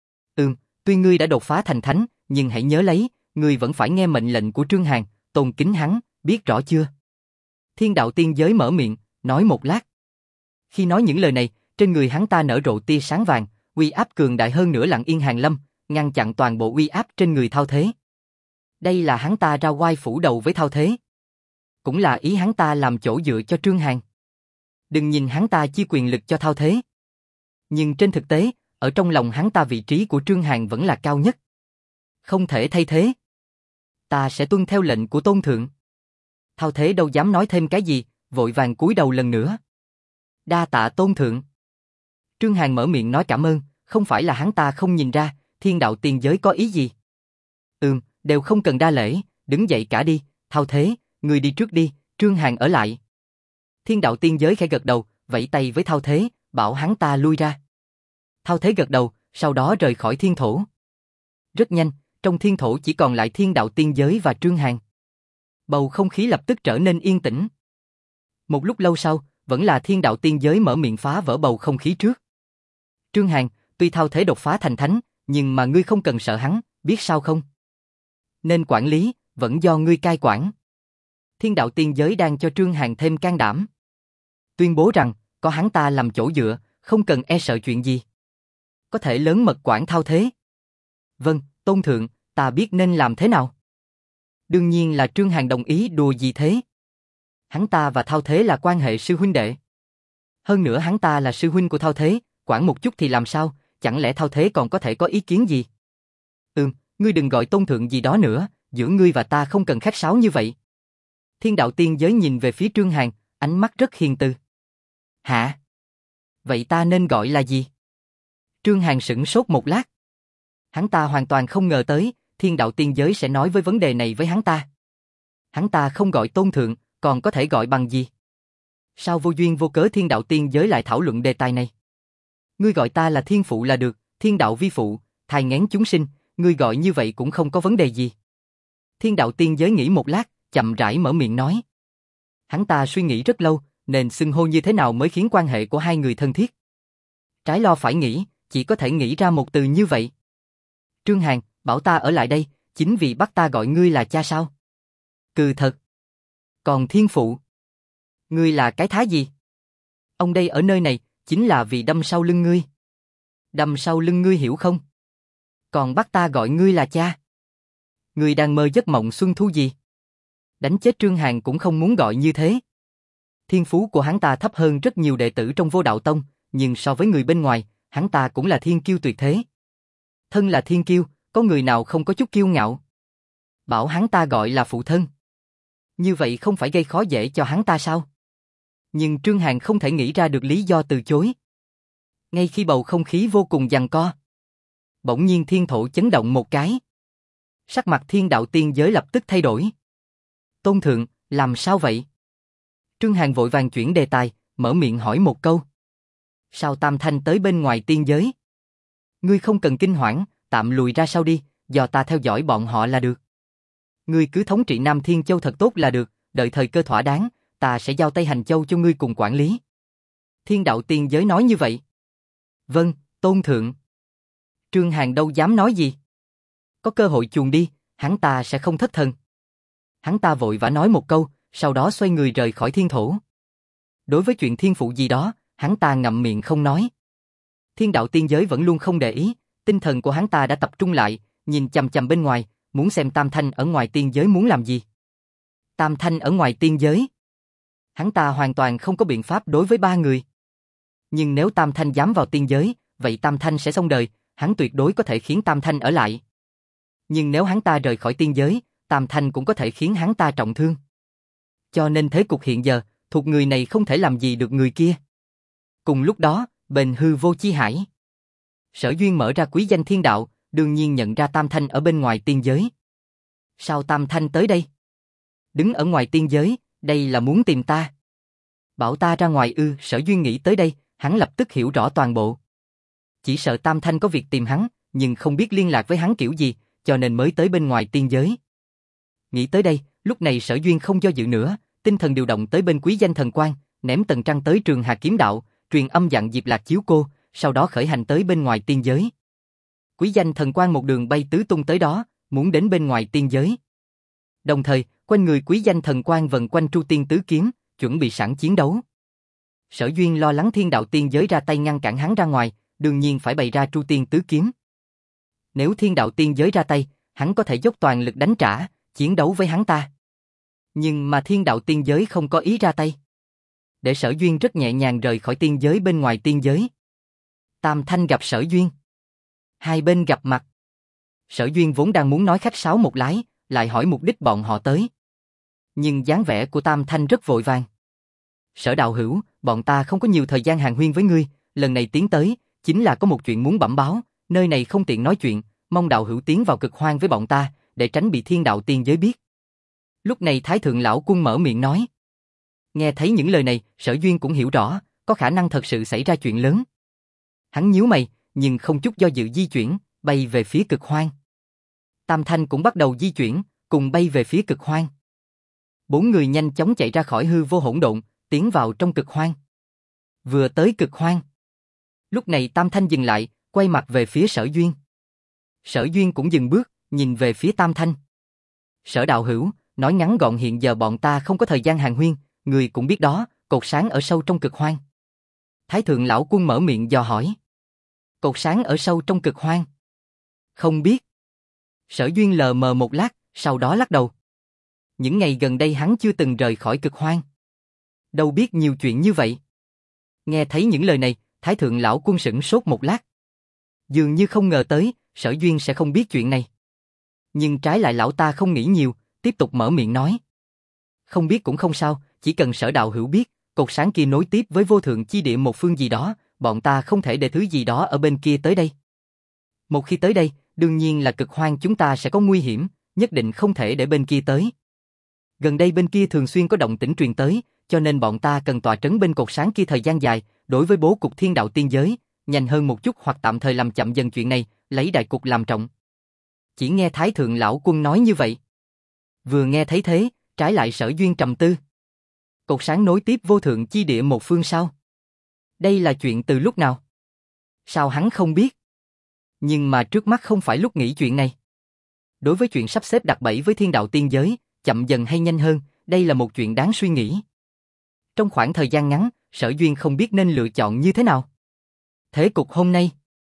Tuy ngươi đã đột phá thành thánh, nhưng hãy nhớ lấy, ngươi vẫn phải nghe mệnh lệnh của Trương Hàn, tôn kính hắn, biết rõ chưa? Thiên đạo tiên giới mở miệng, nói một lát. Khi nói những lời này, trên người hắn ta nở rộ tia sáng vàng, uy áp cường đại hơn nữa lặng yên hàng lâm, ngăn chặn toàn bộ uy áp trên người Thao Thế. Đây là hắn ta ra oai phủ đầu với Thao Thế. Cũng là ý hắn ta làm chỗ dựa cho Trương Hàn. Đừng nhìn hắn ta chia quyền lực cho Thao Thế. Nhưng trên thực tế, ở trong lòng hắn ta vị trí của Trương Hàn vẫn là cao nhất. Không thể thay thế. Ta sẽ tuân theo lệnh của tôn thượng. Thao Thế đâu dám nói thêm cái gì, vội vàng cúi đầu lần nữa. Đa tạ tôn thượng. Trương Hàn mở miệng nói cảm ơn, không phải là hắn ta không nhìn ra, thiên đạo tiên giới có ý gì. Đều không cần đa lễ, đứng dậy cả đi, Thao Thế, người đi trước đi, Trương Hàn ở lại. Thiên đạo tiên giới khẽ gật đầu, vẫy tay với Thao Thế, bảo hắn ta lui ra. Thao Thế gật đầu, sau đó rời khỏi thiên thổ. Rất nhanh, trong thiên thổ chỉ còn lại thiên đạo tiên giới và Trương Hàn. Bầu không khí lập tức trở nên yên tĩnh. Một lúc lâu sau, vẫn là thiên đạo tiên giới mở miệng phá vỡ bầu không khí trước. Trương Hàn, tuy Thao Thế đột phá thành thánh, nhưng mà ngươi không cần sợ hắn, biết sao không? Nên quản lý, vẫn do ngươi cai quản. Thiên đạo tiên giới đang cho Trương Hàn thêm can đảm. Tuyên bố rằng, có hắn ta làm chỗ dựa, không cần e sợ chuyện gì. Có thể lớn mật quản Thao Thế. Vâng, tôn thượng, ta biết nên làm thế nào. Đương nhiên là Trương Hàn đồng ý, đùa gì thế. Hắn ta và Thao Thế là quan hệ sư huynh đệ. Hơn nữa hắn ta là sư huynh của Thao Thế, quản một chút thì làm sao, chẳng lẽ Thao Thế còn có thể có ý kiến gì? Ngươi đừng gọi tôn thượng gì đó nữa, giữa ngươi và ta không cần khách sáo như vậy. Thiên đạo tiên giới nhìn về phía Trương Hàn, ánh mắt rất hiền từ. Hả? Vậy ta nên gọi là gì? Trương Hàn sửng sốt một lát. Hắn ta hoàn toàn không ngờ tới, thiên đạo tiên giới sẽ nói với vấn đề này với hắn ta. Hắn ta không gọi tôn thượng, còn có thể gọi bằng gì? Sao vô duyên vô cớ thiên đạo tiên giới lại thảo luận đề tài này? Ngươi gọi ta là thiên phụ là được, thiên đạo vi phụ, thai nghén chúng sinh, ngươi gọi như vậy cũng không có vấn đề gì. Thiên đạo tiên giới nghĩ một lát, chậm rãi mở miệng nói. Hắn ta suy nghĩ rất lâu, nên xưng hô như thế nào mới khiến quan hệ của hai người thân thiết. Trái lo phải nghĩ, chỉ có thể nghĩ ra một từ như vậy. Trương Hàn, bảo ta ở lại đây, chính vì bắt ta gọi ngươi là cha sao? Cừ thật. Còn thiên phụ? Ngươi là cái thá gì? Ông đây ở nơi này, chính là vì đâm sau lưng ngươi. Đâm sau lưng ngươi hiểu không? Còn bắt ta gọi ngươi là cha. Ngươi đang mơ giấc mộng xuân thu gì? Đánh chết Trương Hàn cũng không muốn gọi như thế. Thiên phú của hắn ta thấp hơn rất nhiều đệ tử trong Vô Đạo Tông, nhưng so với người bên ngoài, hắn ta cũng là thiên kiêu tuyệt thế. Thân là thiên kiêu, có người nào không có chút kiêu ngạo? Bảo hắn ta gọi là phụ thân. Như vậy không phải gây khó dễ cho hắn ta sao? Nhưng Trương Hàn không thể nghĩ ra được lý do từ chối. Ngay khi bầu không khí vô cùng giằng co, bỗng nhiên thiên thổ chấn động một cái. Sắc mặt thiên đạo tiên giới lập tức thay đổi. Tôn thượng, làm sao vậy? Trương Hàn vội vàng chuyển đề tài, mở miệng hỏi một câu. Sao Tam Thanh tới bên ngoài tiên giới? Ngươi không cần kinh hoảng, tạm lùi ra sau đi, do ta theo dõi bọn họ là được. Ngươi cứ thống trị Nam Thiên Châu thật tốt là được, đợi thời cơ thỏa đáng, ta sẽ giao Tây Hành Châu cho ngươi cùng quản lý. Thiên đạo tiên giới nói như vậy. Vâng, tôn thượng. Trương Hàn đâu dám nói gì. Có cơ hội chuồn đi, hắn ta sẽ không thất thần. Hắn ta vội vã nói một câu, sau đó xoay người rời khỏi thiên thổ. Đối với chuyện thiên phụ gì đó, hắn ta ngậm miệng không nói. Thiên đạo tiên giới vẫn luôn không để ý, tinh thần của hắn ta đã tập trung lại, nhìn chằm chằm bên ngoài, muốn xem Tam Thanh ở ngoài tiên giới muốn làm gì. Tam Thanh ở ngoài tiên giới. Hắn ta hoàn toàn không có biện pháp đối với ba người. Nhưng nếu Tam Thanh dám vào tiên giới, vậy Tam Thanh sẽ xong đời, hắn tuyệt đối có thể khiến Tam Thanh ở lại. Nhưng nếu hắn ta rời khỏi tiên giới, Tam Thanh cũng có thể khiến hắn ta trọng thương. Cho nên thế cục hiện giờ, thuộc người này không thể làm gì được người kia. Cùng lúc đó, bên hư vô chi hải, Sở Duyên mở ra quý danh thiên đạo, đương nhiên nhận ra Tam Thanh ở bên ngoài tiên giới. Sao Tam Thanh tới đây? Đứng ở ngoài tiên giới, đây là muốn tìm ta. Bảo ta ra ngoài ư? Sở Duyên nghĩ tới đây, hắn lập tức hiểu rõ toàn bộ. Chỉ sợ Tam Thanh có việc tìm hắn, nhưng không biết liên lạc với hắn kiểu gì, cho nên mới tới bên ngoài tiên giới. Nghĩ tới đây, lúc này Sở Duyên không do dự nữa, tinh thần điều động tới bên quý danh thần quan, ném tầng trăng tới Trường Hà Kiếm Đạo, truyền âm dặn Diệp Lạc chiếu cô, sau đó khởi hành tới bên ngoài tiên giới. Quý danh thần quan một đường bay tứ tung tới đó, muốn đến bên ngoài tiên giới. Đồng thời, quanh người quý danh thần quan vần quanh Tru Tiên Tứ Kiếm, chuẩn bị sẵn chiến đấu. Sở Duyên lo lắng thiên đạo tiên giới ra tay ngăn cản hắn ra ngoài, đương nhiên phải bày ra Tru Tiên Tứ Kiếm. Nếu thiên đạo tiên giới ra tay, hắn có thể dốc toàn lực đánh trả, chiến đấu với hắn ta. Nhưng mà thiên đạo tiên giới không có ý ra tay. Để Sở Duyên rất nhẹ nhàng rời khỏi tiên giới bên ngoài tiên giới. Tam Thanh gặp Sở Duyên. Hai bên gặp mặt. Sở Duyên vốn đang muốn nói khách sáo một lái, lại hỏi mục đích bọn họ tới. Nhưng dáng vẻ của Tam Thanh rất vội vàng. Sở đạo hữu, bọn ta không có nhiều thời gian hàn huyên với ngươi, lần này tiến tới, chính là có một chuyện muốn bẩm báo, nơi này không tiện nói chuyện, mong đạo hữu tiến vào cực hoang với bọn ta, để tránh bị thiên đạo tiên giới biết. Lúc này Thái Thượng Lão Quân mở miệng nói. Nghe thấy những lời này, Sở Duyên cũng hiểu rõ, có khả năng thật sự xảy ra chuyện lớn. Hắn nhíu mày, nhưng không chút do dự di chuyển, bay về phía cực hoang. Tam Thanh cũng bắt đầu di chuyển, cùng bay về phía cực hoang. Bốn người nhanh chóng chạy ra khỏi hư vô hỗn độn, tiến vào trong cực hoang. Vừa tới cực hoang. Lúc này Tam Thanh dừng lại, quay mặt về phía Sở Duyên. Sở Duyên cũng dừng bước, nhìn về phía Tam Thanh. Sở đạo hữu, nói ngắn gọn hiện giờ bọn ta không có thời gian hàn huyên, người cũng biết đó, cột sáng ở sâu trong cực hoang. Thái Thượng Lão Quân mở miệng dò hỏi. Cột sáng ở sâu trong cực hoang. Không biết. Sở Duyên lờ mờ một lát, sau đó lắc đầu. Những ngày gần đây hắn chưa từng rời khỏi cực hoang. Đâu biết nhiều chuyện như vậy. Nghe thấy những lời này, Thái Thượng Lão Quân sửng sốt một lát. Dường như không ngờ tới, Sở Duyên sẽ không biết chuyện này. Nhưng trái lại lão ta không nghĩ nhiều, tiếp tục mở miệng nói. Không biết cũng không sao, chỉ cần Sở đạo hữu biết, cột sáng kia nối tiếp với vô thượng chi địa một phương gì đó, bọn ta không thể để thứ gì đó ở bên kia tới đây. Một khi tới đây, đương nhiên là cực hoang chúng ta sẽ có nguy hiểm, nhất định không thể để bên kia tới. Gần đây bên kia thường xuyên có động tĩnh truyền tới, cho nên bọn ta cần tọa trấn bên cột sáng kia thời gian dài, đối với bố cục thiên đạo tiên giới, nhanh hơn một chút hoặc tạm thời làm chậm dần chuyện này, lấy đại cục làm trọng. Chỉ nghe Thái Thượng Lão Quân nói như vậy. Vừa nghe thấy thế, trái lại Sở Duyên trầm tư. Cột sáng nối tiếp vô thượng chi địa một phương sao? Đây là chuyện từ lúc nào? Sao hắn không biết? Nhưng mà trước mắt không phải lúc nghĩ chuyện này. Đối với chuyện sắp xếp đặt bẫy với thiên đạo tiên giới, chậm dần hay nhanh hơn, đây là một chuyện đáng suy nghĩ. Trong khoảng thời gian ngắn, Sở Duyên không biết nên lựa chọn như thế nào. Thế cục hôm nay.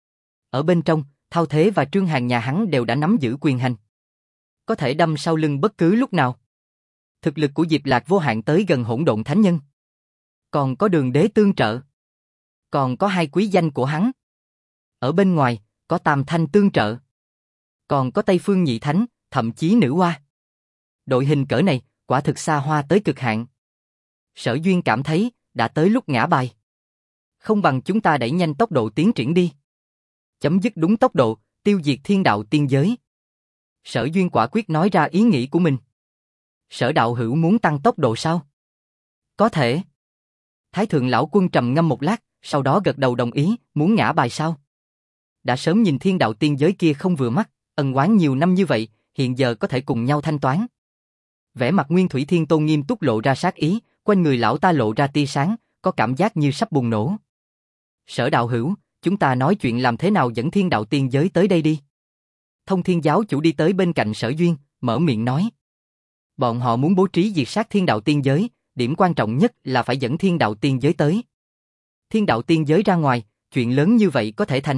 Ở bên trong, Thao Thế và Trương Hàn nhà hắn đều đã nắm giữ quyền hành. Có thể đâm sau lưng bất cứ lúc nào. Thực lực của Diệp Lạc vô hạn tới gần hỗn độn thánh nhân. Còn có Đường Đế tương trợ. Còn có hai quý danh của hắn. Ở bên ngoài, có Tam Thanh tương trợ. Còn có Tây Phương Nhị Thánh, thậm chí Nữ Hoa. Đội hình cỡ này, quả thực xa hoa tới cực hạn. Sở Duyên cảm thấy, đã tới lúc ngã bài. Không bằng chúng ta đẩy nhanh tốc độ tiến triển đi. Chấm dứt đúng tốc độ, tiêu diệt thiên đạo tiên giới. Sở Duyên quả quyết nói ra ý nghĩ của mình. Sở đạo hữu muốn tăng tốc độ sao? Có thể. Thái Thượng Lão Quân trầm ngâm một lát, sau đó gật đầu đồng ý, muốn ngã bài sao? Đã sớm nhìn thiên đạo tiên giới kia không vừa mắt, ân oán nhiều năm như vậy, hiện giờ có thể cùng nhau thanh toán. Vẻ mặt Nguyên Thủy Thiên Tôn nghiêm túc lộ ra sát ý, quanh người lão ta lộ ra tia sáng, có cảm giác như sắp bùng nổ. Sở đạo hữu, chúng ta nói chuyện làm thế nào dẫn Thiên Đạo Tiên Giới tới đây đi. Thông Thiên giáo chủ đi tới bên cạnh Sở Duyên, mở miệng nói. Bọn họ muốn bố trí diệt sát Thiên Đạo Tiên Giới, điểm quan trọng nhất là phải dẫn Thiên Đạo Tiên Giới tới. Thiên Đạo Tiên Giới ra ngoài, chuyện lớn như vậy có thể thành.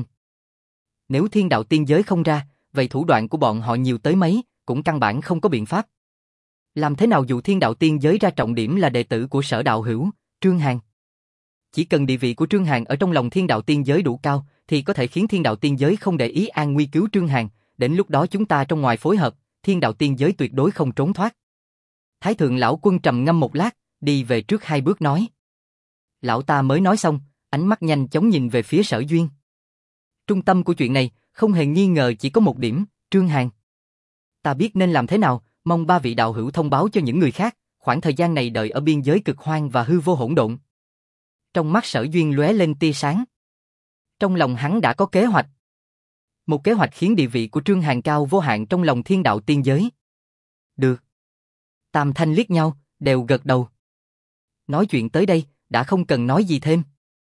Nếu Thiên Đạo Tiên Giới không ra, vậy thủ đoạn của bọn họ nhiều tới mấy, cũng căn bản không có biện pháp. Làm thế nào dù Thiên Đạo Tiên Giới ra, trọng điểm là đệ tử của Sở đạo hữu, Trương Hàn. Chỉ cần địa vị của Trương Hàn ở trong lòng Thiên Đạo Tiên Giới đủ cao, thì có thể khiến Thiên Đạo Tiên Giới không để ý an nguy cứu Trương Hàn, đến lúc đó chúng ta trong ngoài phối hợp, Thiên Đạo Tiên Giới tuyệt đối không trốn thoát. Thái thượng lão quân trầm ngâm một lát, đi về trước 2 bước nói. Lão ta mới nói xong, ánh mắt nhanh chóng nhìn về phía Sở Duyên. Trung tâm của chuyện này, không hề nghi ngờ chỉ có một điểm, Trương Hàn. Ta biết nên làm thế nào, mong 3 vị đạo hữu thông báo cho những người khác, khoảng thời gian này đợi ở biên giới cực hoang và hư vô hỗn độn. Trong mắt Sở Duyên lóe lên tia sáng. Trong lòng hắn đã có kế hoạch. Một kế hoạch khiến địa vị của Trương Hàn cao vô hạn trong lòng Thiên Đạo Tiên Giới. Được. Tam Thanh liếc nhau, đều gật đầu. Nói chuyện tới đây, đã không cần nói gì thêm.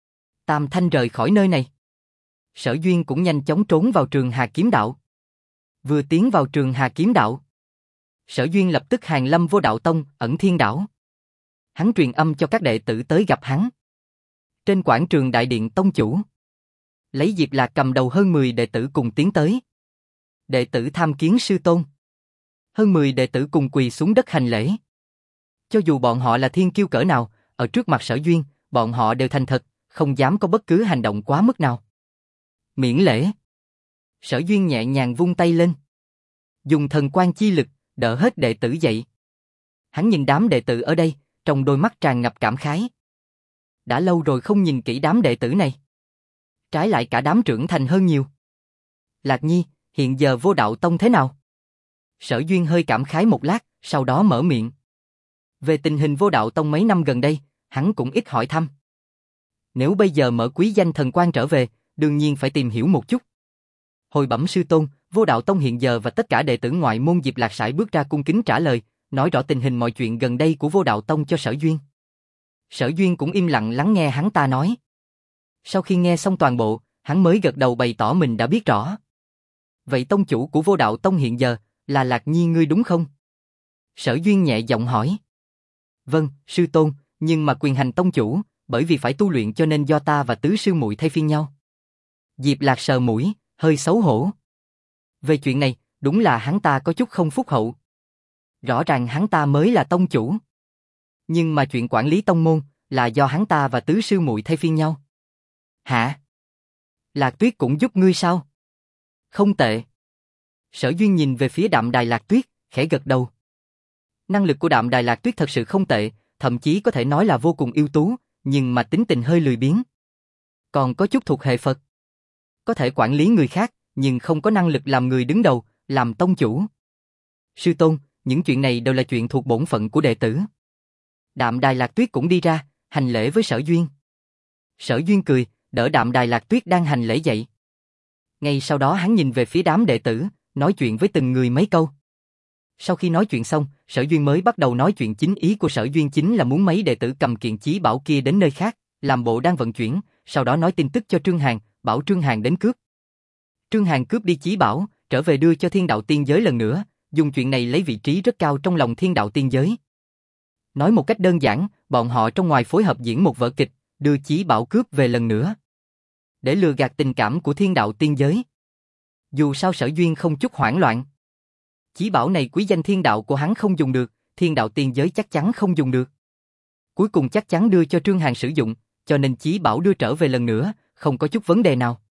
Tam Thanh rời khỏi nơi này. Sở Duyên cũng nhanh chóng trốn vào Trường Hà Kiếm Đạo. Vừa tiến vào Trường Hà Kiếm Đạo, Sở Duyên lập tức hàng lâm Vô Đạo Tông, Ẩn Thiên Đảo. Hắn truyền âm cho các đệ tử tới gặp hắn. Trên quảng trường đại điện tông chủ, lấy Diệp Lạc cầm đầu hơn 10 đệ tử cùng tiến tới. Đệ tử tham kiến sư tôn. Hơn 10 đệ tử cùng quỳ xuống đất hành lễ. Cho dù bọn họ là thiên kiêu cỡ nào, ở trước mặt Sở Duyên, bọn họ đều thành thật, không dám có bất cứ hành động quá mức nào. Miễn lễ. Sở Duyên nhẹ nhàng vung tay lên, dùng thần quan chi lực, đỡ hết đệ tử dậy. Hắn nhìn đám đệ tử ở đây, trong đôi mắt tràn ngập cảm khái. Đã lâu rồi không nhìn kỹ đám đệ tử này. Trái lại cả đám trưởng thành hơn nhiều. Lạc Nhi, hiện giờ Vô Đạo Tông thế nào? Sở Duyên hơi cảm khái một lát, sau đó mở miệng. Về tình hình Vô Đạo Tông mấy năm gần đây, hắn cũng ít hỏi thăm. Nếu bây giờ mở quý danh thần quan trở về, đương nhiên phải tìm hiểu một chút. Hồi bẩm sư tôn, Vô Đạo Tông hiện giờ và tất cả đệ tử ngoại môn Diệp Lạc sải bước ra cung kính trả lời, nói rõ tình hình mọi chuyện gần đây của Vô Đạo Tông cho Sở Duyên. Sở Duyên cũng im lặng lắng nghe hắn ta nói. Sau khi nghe xong toàn bộ, hắn mới gật đầu bày tỏ mình đã biết rõ. Vậy tông chủ của Vô Đạo Tông hiện giờ là Lạc Nhi ngươi đúng không? Sở Duyên nhẹ giọng hỏi. Vâng, sư tôn, nhưng mà quyền hành tông chủ, bởi vì phải tu luyện cho nên do ta và tứ sư muội thay phiên nhau. Diệp Lạc sờ mũi, hơi xấu hổ. Về chuyện này, đúng là hắn ta có chút không phúc hậu. Rõ ràng hắn ta mới là tông chủ. Nhưng mà chuyện quản lý tông môn là do hắn ta và tứ sư muội thay phiên nhau. Hả? Lạc Tuyết cũng giúp ngươi sao? Không tệ. Sở Duyên nhìn về phía Đạm Đài Lạc Tuyết, khẽ gật đầu. Năng lực của Đạm Đài Lạc Tuyết thật sự không tệ, thậm chí có thể nói là vô cùng ưu tú, nhưng mà tính tình hơi lười biếng. Còn có chút thuộc hệ Phật. Có thể quản lý người khác, nhưng không có năng lực làm người đứng đầu, làm tông chủ. Sư tôn, những chuyện này đều là chuyện thuộc bổn phận của đệ tử. Đạm Đài Lạc Tuyết cũng đi ra, hành lễ với Sở Duyên. Sở Duyên cười, đỡ Đạm Đài Lạc Tuyết đang hành lễ dậy. Ngay sau đó hắn nhìn về phía đám đệ tử, nói chuyện với từng người mấy câu. Sau khi nói chuyện xong, Sở Duyên mới bắt đầu nói chuyện chính. Ý của Sở Duyên chính là muốn mấy đệ tử cầm kiện chí bảo kia đến nơi khác, làm bộ đang vận chuyển, sau đó nói tin tức cho Trương Hàn, bảo Trương Hàn đến cướp. Trương Hàn cướp đi chí bảo, trở về đưa cho Thiên Đạo Tiên Giới lần nữa, dùng chuyện này lấy vị trí rất cao trong lòng Thiên Đạo Tiên Giới. Nói một cách đơn giản, bọn họ trong ngoài phối hợp diễn một vở kịch, đưa chí bảo cướp về lần nữa. Để lừa gạt tình cảm của Thiên Đạo Tiên Giới. Dù sao Sở Duyên không chút hoảng loạn. Chí bảo này quý danh thiên đạo của hắn không dùng được, Thiên Đạo Tiên Giới chắc chắn không dùng được. Cuối cùng chắc chắn đưa cho Trương Hàn sử dụng, cho nên chí bảo đưa trở về lần nữa, không có chút vấn đề nào.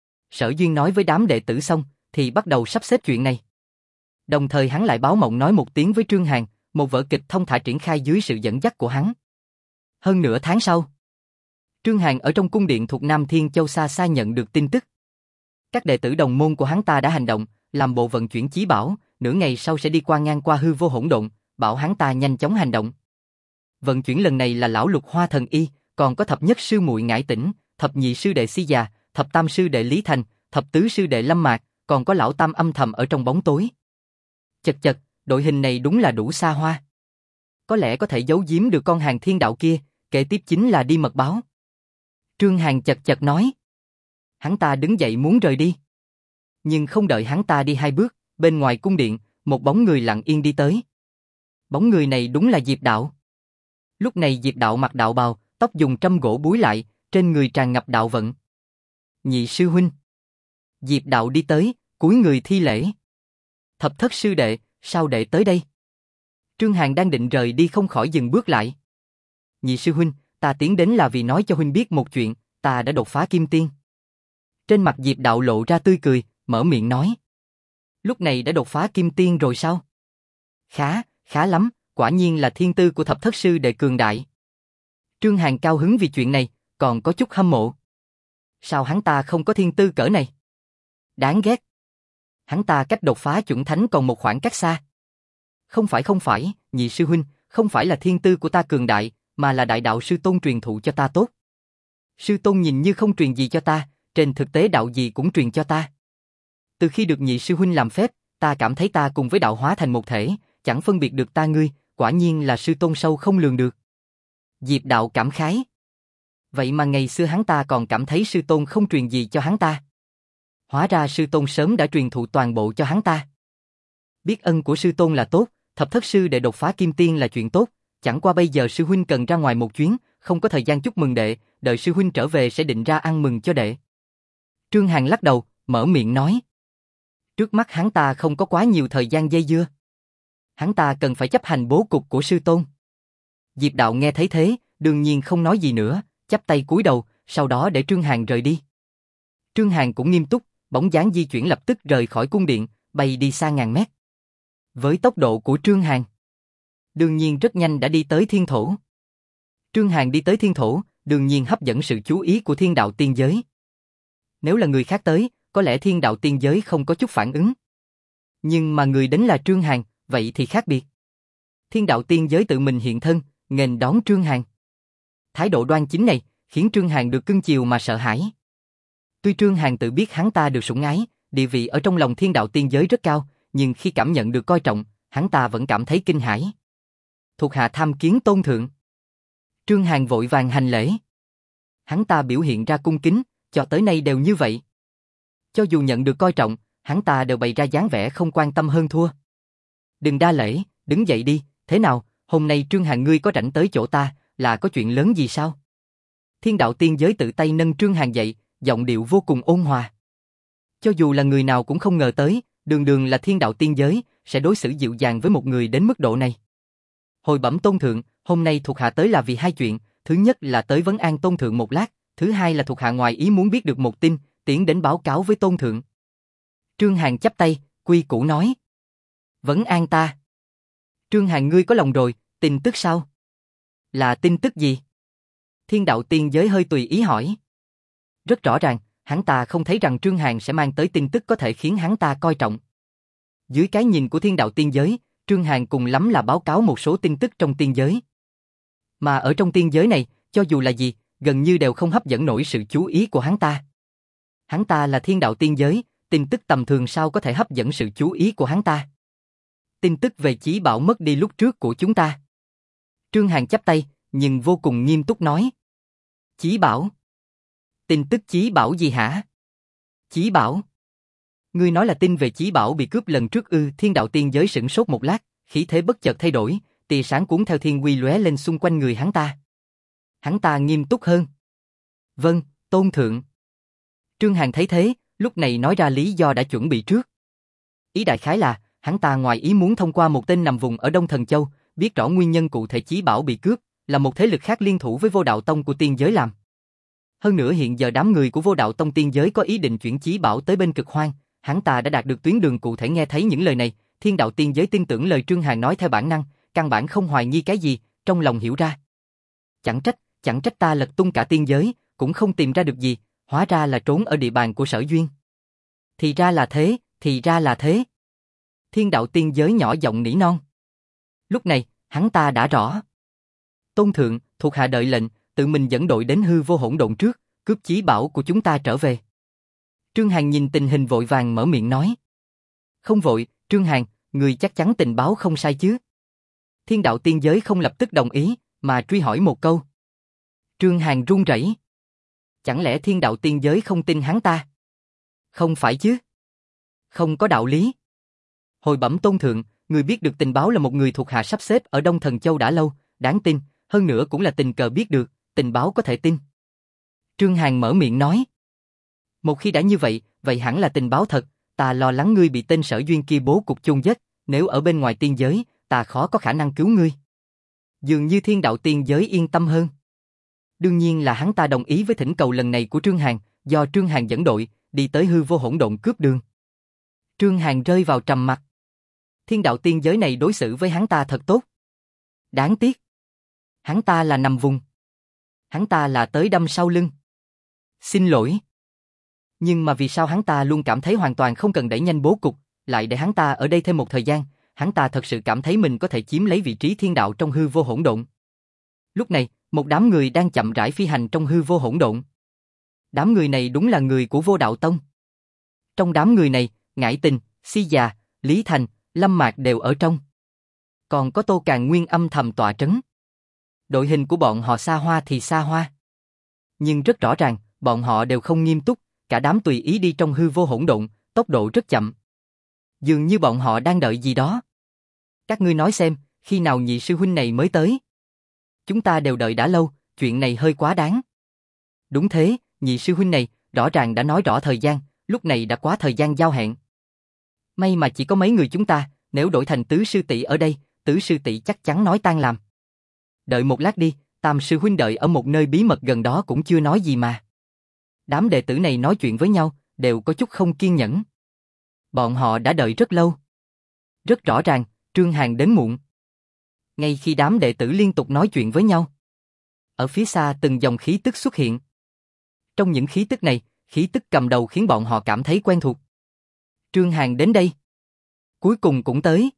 Sở Duyên nói với đám đệ tử xong, thì bắt đầu sắp xếp chuyện này. Đồng thời hắn lại báo mộng nói một tiếng với Trương Hàn, một vở kịch thông thả triển khai dưới sự dẫn dắt của hắn. Hơn nửa tháng sau, Trương Hàn ở trong cung điện thuộc Nam Thiên Châu xa xa nhận được tin tức. Các đệ tử đồng môn của hắn ta đã hành động, làm bộ vận chuyển chí bảo, nửa ngày sau sẽ đi qua ngang qua hư vô hỗn độn, bảo hắn ta nhanh chóng hành động. Vận chuyển lần này là lão Lục Hoa Thần Y, còn có thập nhất sư muội Ngải Tĩnh, thập nhị sư đệ Si Già, thập tam sư đệ Lý Thành, thập tứ sư đệ Lâm Mạc, còn có lão tam âm thầm ở trong bóng tối. Chật chật, đội hình này đúng là đủ xa hoa. có lẽ có thể giấu giếm được con hàng thiên đạo kia, kế tiếp chính là đi mật báo. Trương Hàn chật chật nói. Hắn ta đứng dậy muốn rời đi. Nhưng không đợi hắn ta đi 2 bước, bên ngoài cung điện, một bóng người lặng yên đi tới. Bóng người này đúng là Diệp Đạo. Lúc này Diệp Đạo mặc đạo bào, tóc dùng trâm gỗ búi lại, trên người tràn ngập đạo vận. Nhị sư huynh. Diệp Đạo đi tới, cúi người thi lễ. Thập thất sư đệ, sao đệ tới đây? Trương Hàn đang định rời đi không khỏi dừng bước lại. Nhị sư huynh, ta tiến đến là vì nói cho huynh biết một chuyện, ta đã đột phá kim tiên. Trên mặt Diệp Đạo lộ ra tươi cười, mở miệng nói. Lúc này đã đột phá kim tiên rồi sao? Khá lắm, quả nhiên là thiên tư của thập thất sư đệ cường đại. Trương Hàn cao hứng vì chuyện này, còn có chút hâm mộ. Sao hắn ta không có thiên tư cỡ này? Đáng ghét. Hắn ta cách đột phá chuẩn thánh còn một khoảng cách xa. Không phải, nhị sư huynh, không phải là thiên tư của ta cường đại, mà là đại đạo sư tôn truyền thụ cho ta tốt. Sư tôn nhìn như không truyền gì cho ta, trên thực tế đạo gì cũng truyền cho ta. Từ khi được nhị sư huynh làm phép, ta cảm thấy ta cùng với đạo hóa thành một thể, chẳng phân biệt được ta ngươi, quả nhiên là sư tôn sâu không lường được. Diệp Đạo cảm khái. Vậy mà ngày xưa hắn ta còn cảm thấy sư tôn không truyền gì cho hắn ta. Hóa ra sư tôn sớm đã truyền thụ toàn bộ cho hắn ta. Biết ân của sư tôn là tốt, thập thất sư đệ đột phá kim tiên là chuyện tốt, chẳng qua bây giờ sư huynh cần ra ngoài một chuyến, không có thời gian chúc mừng đệ, đợi sư huynh trở về sẽ định ra ăn mừng cho đệ. Trương Hàn lắc đầu, mở miệng nói. Trước mắt hắn ta không có quá nhiều thời gian dây dưa. Hắn ta cần phải chấp hành bố cục của sư tôn. Diệp Đạo nghe thấy thế, đương nhiên không nói gì nữa, chắp tay cúi đầu, sau đó để Trương Hàn rời đi. Trương Hàn cũng nghiêm túc, bóng dáng di chuyển lập tức rời khỏi cung điện, bay đi xa ngàn mét. Với tốc độ của Trương Hàn, đương nhiên rất nhanh đã đi tới thiên thổ. Trương Hàn đi tới thiên thổ, đương nhiên hấp dẫn sự chú ý của thiên đạo tiên giới. Nếu là người khác tới, có lẽ thiên đạo tiên giới không có chút phản ứng. Nhưng mà người đến là Trương Hàn, vậy thì khác biệt. Thiên đạo tiên giới tự mình hiện thân, nghênh đón Trương Hàn. Thái độ đoan chính này, khiến Trương Hàn được cưng chiều mà sợ hãi. Tuy Trương Hàn tự biết hắn ta được sủng ái, địa vị ở trong lòng thiên đạo tiên giới rất cao, nhưng khi cảm nhận được coi trọng, hắn ta vẫn cảm thấy kinh hãi. Thuộc hạ tham kiến tôn thượng. Trương Hàn vội vàng hành lễ. Hắn ta biểu hiện ra cung kính, cho tới nay đều như vậy. Cho dù nhận được coi trọng, hắn ta đều bày ra dáng vẻ không quan tâm hơn thua. Đừng đa lễ, đứng dậy đi, thế nào, hôm nay Trương Hàn ngươi có rảnh tới chỗ ta, là có chuyện lớn gì sao? Thiên đạo tiên giới tự tay nâng Trương Hàn dậy, giọng điệu vô cùng ôn hòa. Cho dù là người nào cũng không ngờ tới, đường đường là thiên đạo tiên giới, sẽ đối xử dịu dàng với một người đến mức độ này. Hồi bẩm tôn thượng, hôm nay thuộc hạ tới là vì 2 chuyện, thứ nhất là tới vấn an tôn thượng một lát, thứ hai là thuộc hạ ngoài ý muốn biết được một tin, tiến đến báo cáo với tôn thượng. Trương Hàn chắp tay, quy củ nói. Vấn an ta. Trương Hàn ngươi có lòng rồi, tin tức sao? Là tin tức gì? Thiên đạo tiên giới hơi tùy ý hỏi. Rất rõ ràng, hắn ta không thấy rằng Trương Hàn sẽ mang tới tin tức có thể khiến hắn ta coi trọng. Dưới cái nhìn của thiên đạo tiên giới, Trương Hàn cùng lắm là báo cáo một số tin tức trong tiên giới. Mà ở trong tiên giới này, cho dù là gì, gần như đều không hấp dẫn nổi sự chú ý của hắn ta. Hắn ta là thiên đạo tiên giới, tin tức tầm thường sao có thể hấp dẫn sự chú ý của hắn ta. Tin tức về chí bảo mất đi lúc trước của chúng ta. Trương Hàn chắp tay, nhưng vô cùng nghiêm túc nói. Chí bảo? Tin tức chí bảo gì hả? Chí bảo? Ngươi nói là tin về chí bảo bị cướp lần trước ư? Thiên đạo tiên giới sửng sốt một lát, khí thế bất chợt thay đổi, tia sáng cuốn theo thiên uy lóe lên xung quanh người hắn ta. Hắn ta nghiêm túc hơn. Vâng, tôn thượng. Trương Hàn thấy thế, lúc này nói ra lý do đã chuẩn bị trước. Ý đại khái là, hắn ta ngoài ý muốn thông qua một tên nằm vùng ở Đông Thần Châu, biết rõ nguyên nhân cụ thể chí bảo bị cướp, là một thế lực khác liên thủ với Vô Đạo Tông của tiên giới làm. Hơn nữa hiện giờ đám người của Vô Đạo Tông tiên giới có ý định chuyển chí bảo tới bên Cực Hoang, hắn ta đã đạt được tuyến đường cụ thể. Nghe thấy những lời này, thiên đạo tiên giới tin tưởng lời Trương Hàn nói theo bản năng, căn bản không hoài nghi cái gì, trong lòng hiểu ra. Chẳng trách ta lật tung cả tiên giới, cũng không tìm ra được gì, hóa ra là trốn ở địa bàn của Sở Duyên. Thì ra là thế. Thiên đạo tiên giới nhỏ giọng nỉ non. Lúc này, hắn ta đã rõ. Tôn thượng, thuộc hạ đợi lệnh, tự mình dẫn đội đến hư vô hỗn độn trước, cướp chí bảo của chúng ta trở về. Trương Hàn nhìn tình hình vội vàng mở miệng nói. Không vội, Trương Hàn, người chắc chắn tình báo không sai chứ? Thiên đạo tiên giới không lập tức đồng ý, mà truy hỏi một câu. Trương Hàn run rẩy. Chẳng lẽ thiên đạo tiên giới không tin hắn ta? Không phải chứ. Không có đạo lý. Hồi bẩm tôn thượng, người biết được tình báo là một người thuộc hạ sắp xếp ở Đông Thần Châu đã lâu, đáng tin, hơn nữa cũng là tình cờ biết được, tình báo có thể tin. Trương Hàn mở miệng nói. Một khi đã như vậy, vậy hẳn là tình báo thật, ta lo lắng ngươi bị tên Sở Duyên kia bố cục chôn giết, nếu ở bên ngoài tiên giới, ta khó có khả năng cứu ngươi. Dường như thiên đạo tiên giới yên tâm hơn. Đương nhiên là hắn ta đồng ý với thỉnh cầu lần này của Trương Hàn, do Trương Hàn dẫn đội, đi tới hư vô hỗn độn cướp đường. Trương Hàn rơi vào trầm mặc. Thiên đạo tiên giới này đối xử với hắn ta thật tốt. Đáng tiếc. Hắn ta là nằm vùng. Hắn ta là tới đâm sau lưng. Xin lỗi. Nhưng mà vì sao hắn ta luôn cảm thấy hoàn toàn không cần đẩy nhanh bố cục, lại để hắn ta ở đây thêm một thời gian, hắn ta thật sự cảm thấy mình có thể chiếm lấy vị trí thiên đạo trong hư vô hỗn độn. Lúc này, một đám người đang chậm rãi phi hành trong hư vô hỗn độn. Đám người này đúng là người của Vô Đạo Tông. Trong đám người này, Ngải Tình, Si Già, Lý Thành, Lâm Mạc đều ở trong. Còn có Tô Càn Nguyên âm thầm tọa trấn. Đội hình của bọn họ xa hoa thì xa hoa. Nhưng rất rõ ràng, bọn họ đều không nghiêm túc, cả đám tùy ý đi trong hư vô hỗn độn, tốc độ rất chậm. Dường như bọn họ đang đợi gì đó. Các ngươi nói xem, khi nào nhị sư huynh này mới tới? Chúng ta đều đợi đã lâu, chuyện này hơi quá đáng. Đúng thế, nhị sư huynh này, rõ ràng đã nói rõ thời gian, lúc này đã quá thời gian giao hẹn. May mà chỉ có mấy người chúng ta, nếu đổi thành tứ sư tỷ ở đây, tứ sư tỷ chắc chắn nói tan làm. Đợi một lát đi, tam sư huynh đợi ở một nơi bí mật gần đó cũng chưa nói gì mà. Đám đệ tử này nói chuyện với nhau, đều có chút không kiên nhẫn. Bọn họ đã đợi rất lâu. Rất rõ ràng, Trương Hàn đến muộn. Ngay khi đám đệ tử liên tục nói chuyện với nhau, ở phía xa từng dòng khí tức xuất hiện. Trong những khí tức này, khí tức cầm đầu khiến bọn họ cảm thấy quen thuộc. Trương Hàn đến đây. Cuối cùng cũng tới.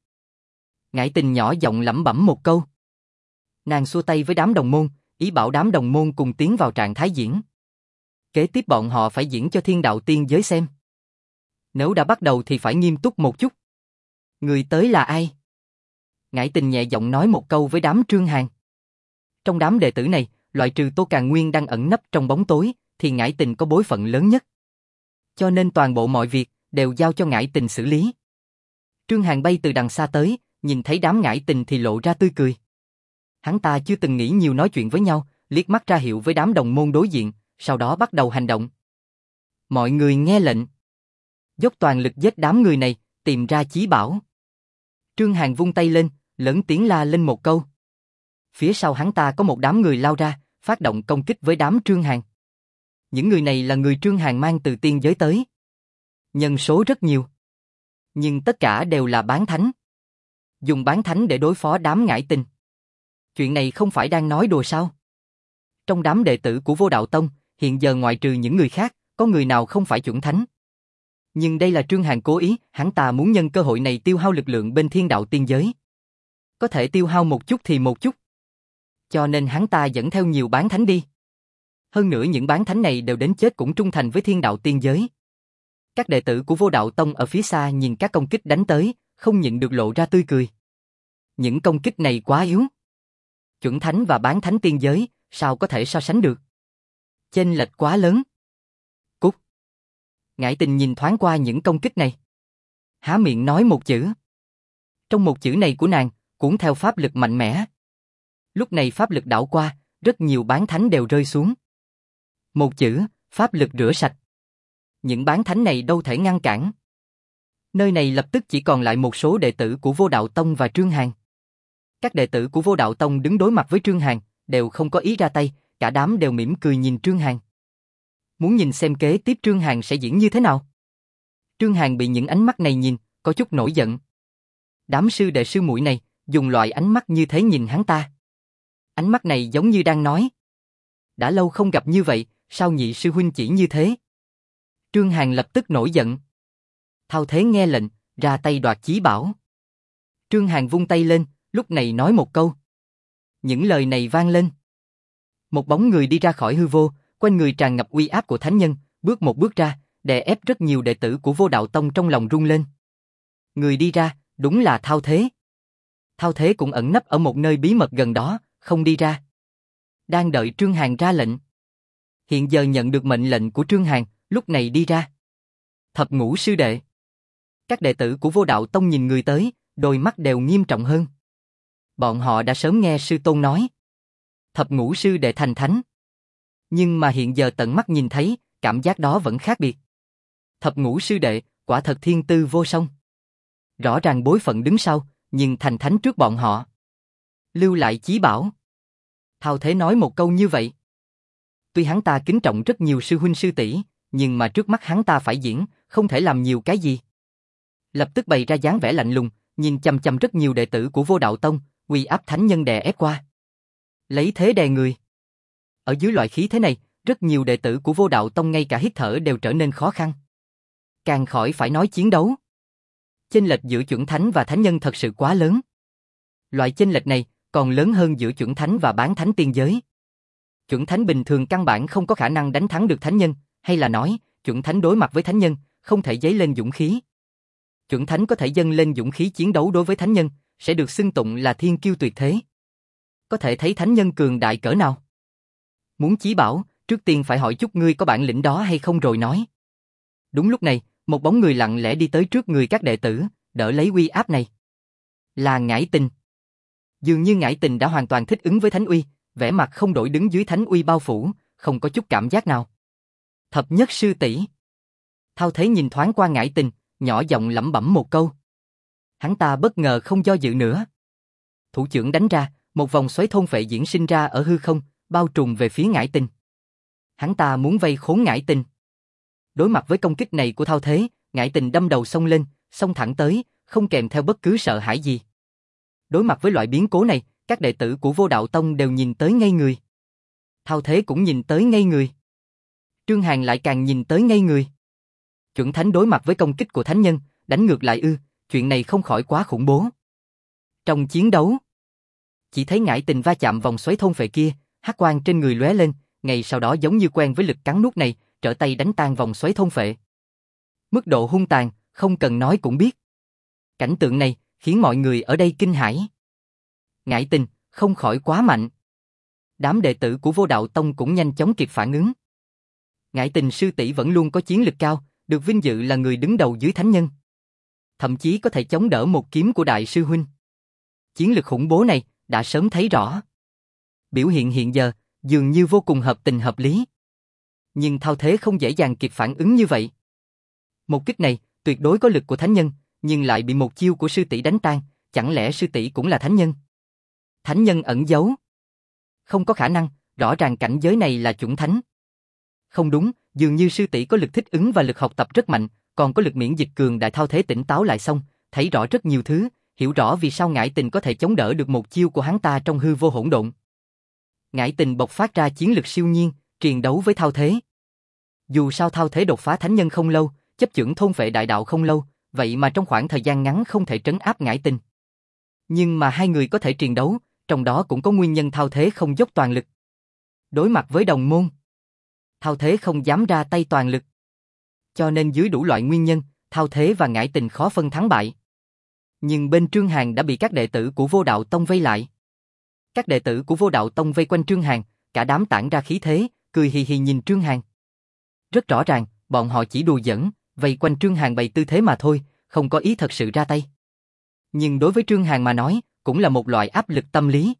Ngải Tình nhỏ giọng lẩm bẩm một câu. Nàng xua tay với đám đồng môn, ý bảo đám đồng môn cùng tiến vào trạng thái diễn. Kế tiếp bọn họ phải diễn cho thiên đạo tiên giới xem. Nếu đã bắt đầu thì phải nghiêm túc một chút. Người tới là ai? Ngải Tình nhẹ giọng nói một câu với đám Trương Hàn. Trong đám đệ tử này, loại trừ Tô Càn Nguyên đang ẩn nấp trong bóng tối, thì Ngải Tình có bối phận lớn nhất. Cho nên toàn bộ mọi việc đều giao cho Ngải Tình xử lý. Trương Hàn bay từ đằng xa tới, nhìn thấy đám Ngải Tình thì lộ ra tươi cười. Hắn ta chưa từng nghĩ nhiều nói chuyện với nhau, liếc mắt ra hiệu với đám đồng môn đối diện, sau đó bắt đầu hành động. Mọi người nghe lệnh. Dốc toàn lực giết đám người này, tìm ra chí bảo. Trương Hàn vung tay lên, lớn tiếng la lên một câu. Phía sau hắn ta có một đám người lao ra, phát động công kích với đám Trương Hàn. Những người này là người Trương Hàn mang từ tiên giới tới. Nhân số rất nhiều. Nhưng tất cả đều là bán thánh. Dùng bán thánh để đối phó đám Ngải Tình. Chuyện này không phải đang nói đùa sao? Trong đám đệ tử của Vô Đạo Tông, hiện giờ ngoại trừ những người khác, có người nào không phải chuẩn thánh. Nhưng đây là Trương Hàn cố ý, hắn ta muốn nhân cơ hội này tiêu hao lực lượng bên thiên đạo tiên giới. Có thể tiêu hao một chút thì một chút. Cho nên hắn ta dẫn theo nhiều bán thánh đi. Hơn nữa những bán thánh này đều đến chết cũng trung thành với thiên đạo tiên giới. Các đệ tử của Vô Đạo Tông ở phía xa nhìn các công kích đánh tới, không nhịn được lộ ra tươi cười. Những công kích này quá yếu. Chuẩn thánh và bán thánh tiên giới, sao có thể so sánh được? Chênh lệch quá lớn. Cút. Ngải Tình nhìn thoáng qua những công kích này. Há miệng nói một chữ. Trong một chữ này của nàng, cuốn theo pháp lực mạnh mẽ. Lúc này pháp lực đảo qua, rất nhiều bán thánh đều rơi xuống. Một chữ, pháp lực rửa sạch. Những bán thánh này đâu thể ngăn cản. Nơi này lập tức chỉ còn lại một số đệ tử của Vô Đạo Tông và Trương Hàn. Các đệ tử của Vô Đạo Tông đứng đối mặt với Trương Hàn, đều không có ý ra tay, cả đám đều mỉm cười nhìn Trương Hàn. Muốn nhìn xem kế tiếp Trương Hàn sẽ diễn như thế nào. Trương Hàn bị những ánh mắt này nhìn, có chút nổi giận. Đám sư đệ sư muội này, dùng loại ánh mắt như thế nhìn hắn ta. Ánh mắt này giống như đang nói. Đã lâu không gặp như vậy, sao nhị sư huynh chỉ như thế? Trương Hàn lập tức nổi giận. Thao Thế nghe lệnh, ra tay đoạt chí bảo. Trương Hàn vung tay lên, lúc này nói một câu. Những lời này vang lên. Một bóng người đi ra khỏi hư vô, quanh người tràn ngập uy áp của thánh nhân, bước một bước ra, đè ép rất nhiều đệ tử của Vô Đạo Tông trong lòng rung lên. Người đi ra, đúng là Thao Thế. Thao Thế cũng ẩn nấp ở một nơi bí mật gần đó, không đi ra. Đang đợi Trương Hàn ra lệnh. Hiện giờ nhận được mệnh lệnh của Trương Hàn, lúc này đi ra. Thập Ngũ sư đệ. Các đệ tử của Vô Đạo Tông nhìn người tới, đôi mắt đều nghiêm trọng hơn. Bọn họ đã sớm nghe sư tôn nói. Thập Ngũ sư đệ thành thánh. Nhưng mà hiện giờ tận mắt nhìn thấy, cảm giác đó vẫn khác biệt. Thập Ngũ sư đệ, quả thật thiên tư vô song. Rõ ràng bối phận đứng sau, nhưng thành thánh trước bọn họ. Lưu lại chí bảo. Thao Thế nói một câu như vậy. Tuy hắn ta kính trọng rất nhiều sư huynh sư tỷ, nhưng mà trước mắt hắn ta phải diễn, không thể làm nhiều cái gì. Lập tức bày ra dáng vẻ lạnh lùng, nhìn chằm chằm rất nhiều đệ tử của Vô Đạo Tông, uy áp thánh nhân đè ép qua. Lấy thế đè người. Ở dưới loại khí thế này, rất nhiều đệ tử của Vô Đạo Tông ngay cả hít thở đều trở nên khó khăn. Càng khỏi phải nói chiến đấu. Chênh lệch giữa chuẩn thánh và thánh nhân thật sự quá lớn. Loại chênh lệch này còn lớn hơn giữa chuẩn thánh và bán thánh tiên giới. Chuẩn thánh bình thường căn bản không có khả năng đánh thắng được thánh nhân, hay là nói, chuẩn thánh đối mặt với thánh nhân, không thể dấy lên dũng khí. Chuẩn thánh có thể dâng lên dũng khí chiến đấu đối với thánh nhân, sẽ được xưng tụng là thiên kiêu tuyệt thế. Có thể thấy thánh nhân cường đại cỡ nào. Muốn chí bảo, trước tiên phải hỏi chút ngươi có bản lĩnh đó hay không rồi nói. Đúng lúc này, một bóng người lặng lẽ đi tới trước người các đệ tử, đỡ lấy uy áp này. Là Ngải Tình. Dường như Ngải Tình đã hoàn toàn thích ứng với thánh uy, vẻ mặt không đổi đứng dưới thánh uy bao phủ, không có chút cảm giác nào. Thập nhất sư tỷ. Thao Thế nhìn thoáng qua Ngải Tình, nhỏ giọng lẩm bẩm một câu. Hắn ta bất ngờ không do dự nữa. Thủ chưởng đánh ra, một vòng xoáy thôn phệ diễn sinh ra ở hư không, bao trùm về phía Ngải Tình. Hắn ta muốn vây khốn Ngải Tình. Đối mặt với công kích này của Thao Thế, Ngải Tình đâm đầu xông lên, xông thẳng tới, không kèm theo bất cứ sợ hãi gì. Đối mặt với loại biến cố này, các đệ tử của Vô Đạo Tông đều nhìn tới ngây người. Thao Thế cũng nhìn tới ngây người. Trương Hàn lại càng nhìn tới ngây người. Chuẩn thánh đối mặt với công kích của thánh nhân, đánh ngược lại ư, chuyện này không khỏi quá khủng bố. Trong chiến đấu, chỉ thấy Ngải Tình va chạm vòng xoáy thôn phệ kia, hắc quang trên người lóe lên, ngay sau đó giống như quen với lực cắn nuốt này, trở tay đánh tan vòng xoáy thôn phệ. Mức độ hung tàn, không cần nói cũng biết. Cảnh tượng này khiến mọi người ở đây kinh hãi. Ngải Tình không khỏi quá mạnh. Đám đệ tử của Vô Đạo Tông cũng nhanh chóng kịp phản ứng. Ngải Tình sư tỷ vẫn luôn có chiến lực cao, được vinh dự là người đứng đầu dưới thánh nhân. Thậm chí có thể chống đỡ một kiếm của đại sư huynh. Chiến lực khủng bố này đã sớm thấy rõ. Biểu hiện hiện giờ dường như vô cùng hợp tình hợp lý. Nhưng Thao Thế không dễ dàng kịp phản ứng như vậy. Một kích này tuyệt đối có lực của thánh nhân, nhưng lại bị một chiêu của sư tỷ đánh tan, chẳng lẽ sư tỷ cũng là thánh nhân? Thánh nhân ẩn giấu. Không có khả năng, rõ ràng cảnh giới này là chuẩn thánh. Không đúng, dường như sư tỷ có lực thích ứng và lực học tập rất mạnh, còn có lực miễn dịch cường đại. Thao Thế tỉnh táo lại xong, thấy rõ rất nhiều thứ, hiểu rõ vì sao Ngải Tình có thể chống đỡ được một chiêu của hắn ta trong hư vô hỗn độn. Ngải Tình bộc phát ra chiến lực siêu nhiên, triền đấu với Thao Thế. Dù sao Thao Thế đột phá thánh nhân không lâu, chấp chưởng thôn phệ đại đạo không lâu, vậy mà trong khoảng thời gian ngắn không thể trấn áp Ngải Tình. Nhưng mà hai người có thể triền đấu, trong đó cũng có nguyên nhân Thao Thế không dốc toàn lực. Đối mặt với đồng môn, Thao Thế không dám ra tay toàn lực. Cho nên dưới đủ loại nguyên nhân, Thao Thế và Ngải Tình khó phân thắng bại. Nhưng bên Trương Hàn đã bị các đệ tử của Vô Đạo Tông vây lại. Các đệ tử của Vô Đạo Tông vây quanh Trương Hàn, cả đám tản ra khí thế, cười hì hì nhìn Trương Hàn. Rất rõ ràng, bọn họ chỉ đùa giỡn, vây quanh Trương Hàn bày tư thế mà thôi, không có ý thật sự ra tay. Nhưng đối với Trương Hàn mà nói, cũng là một loại áp lực tâm lý.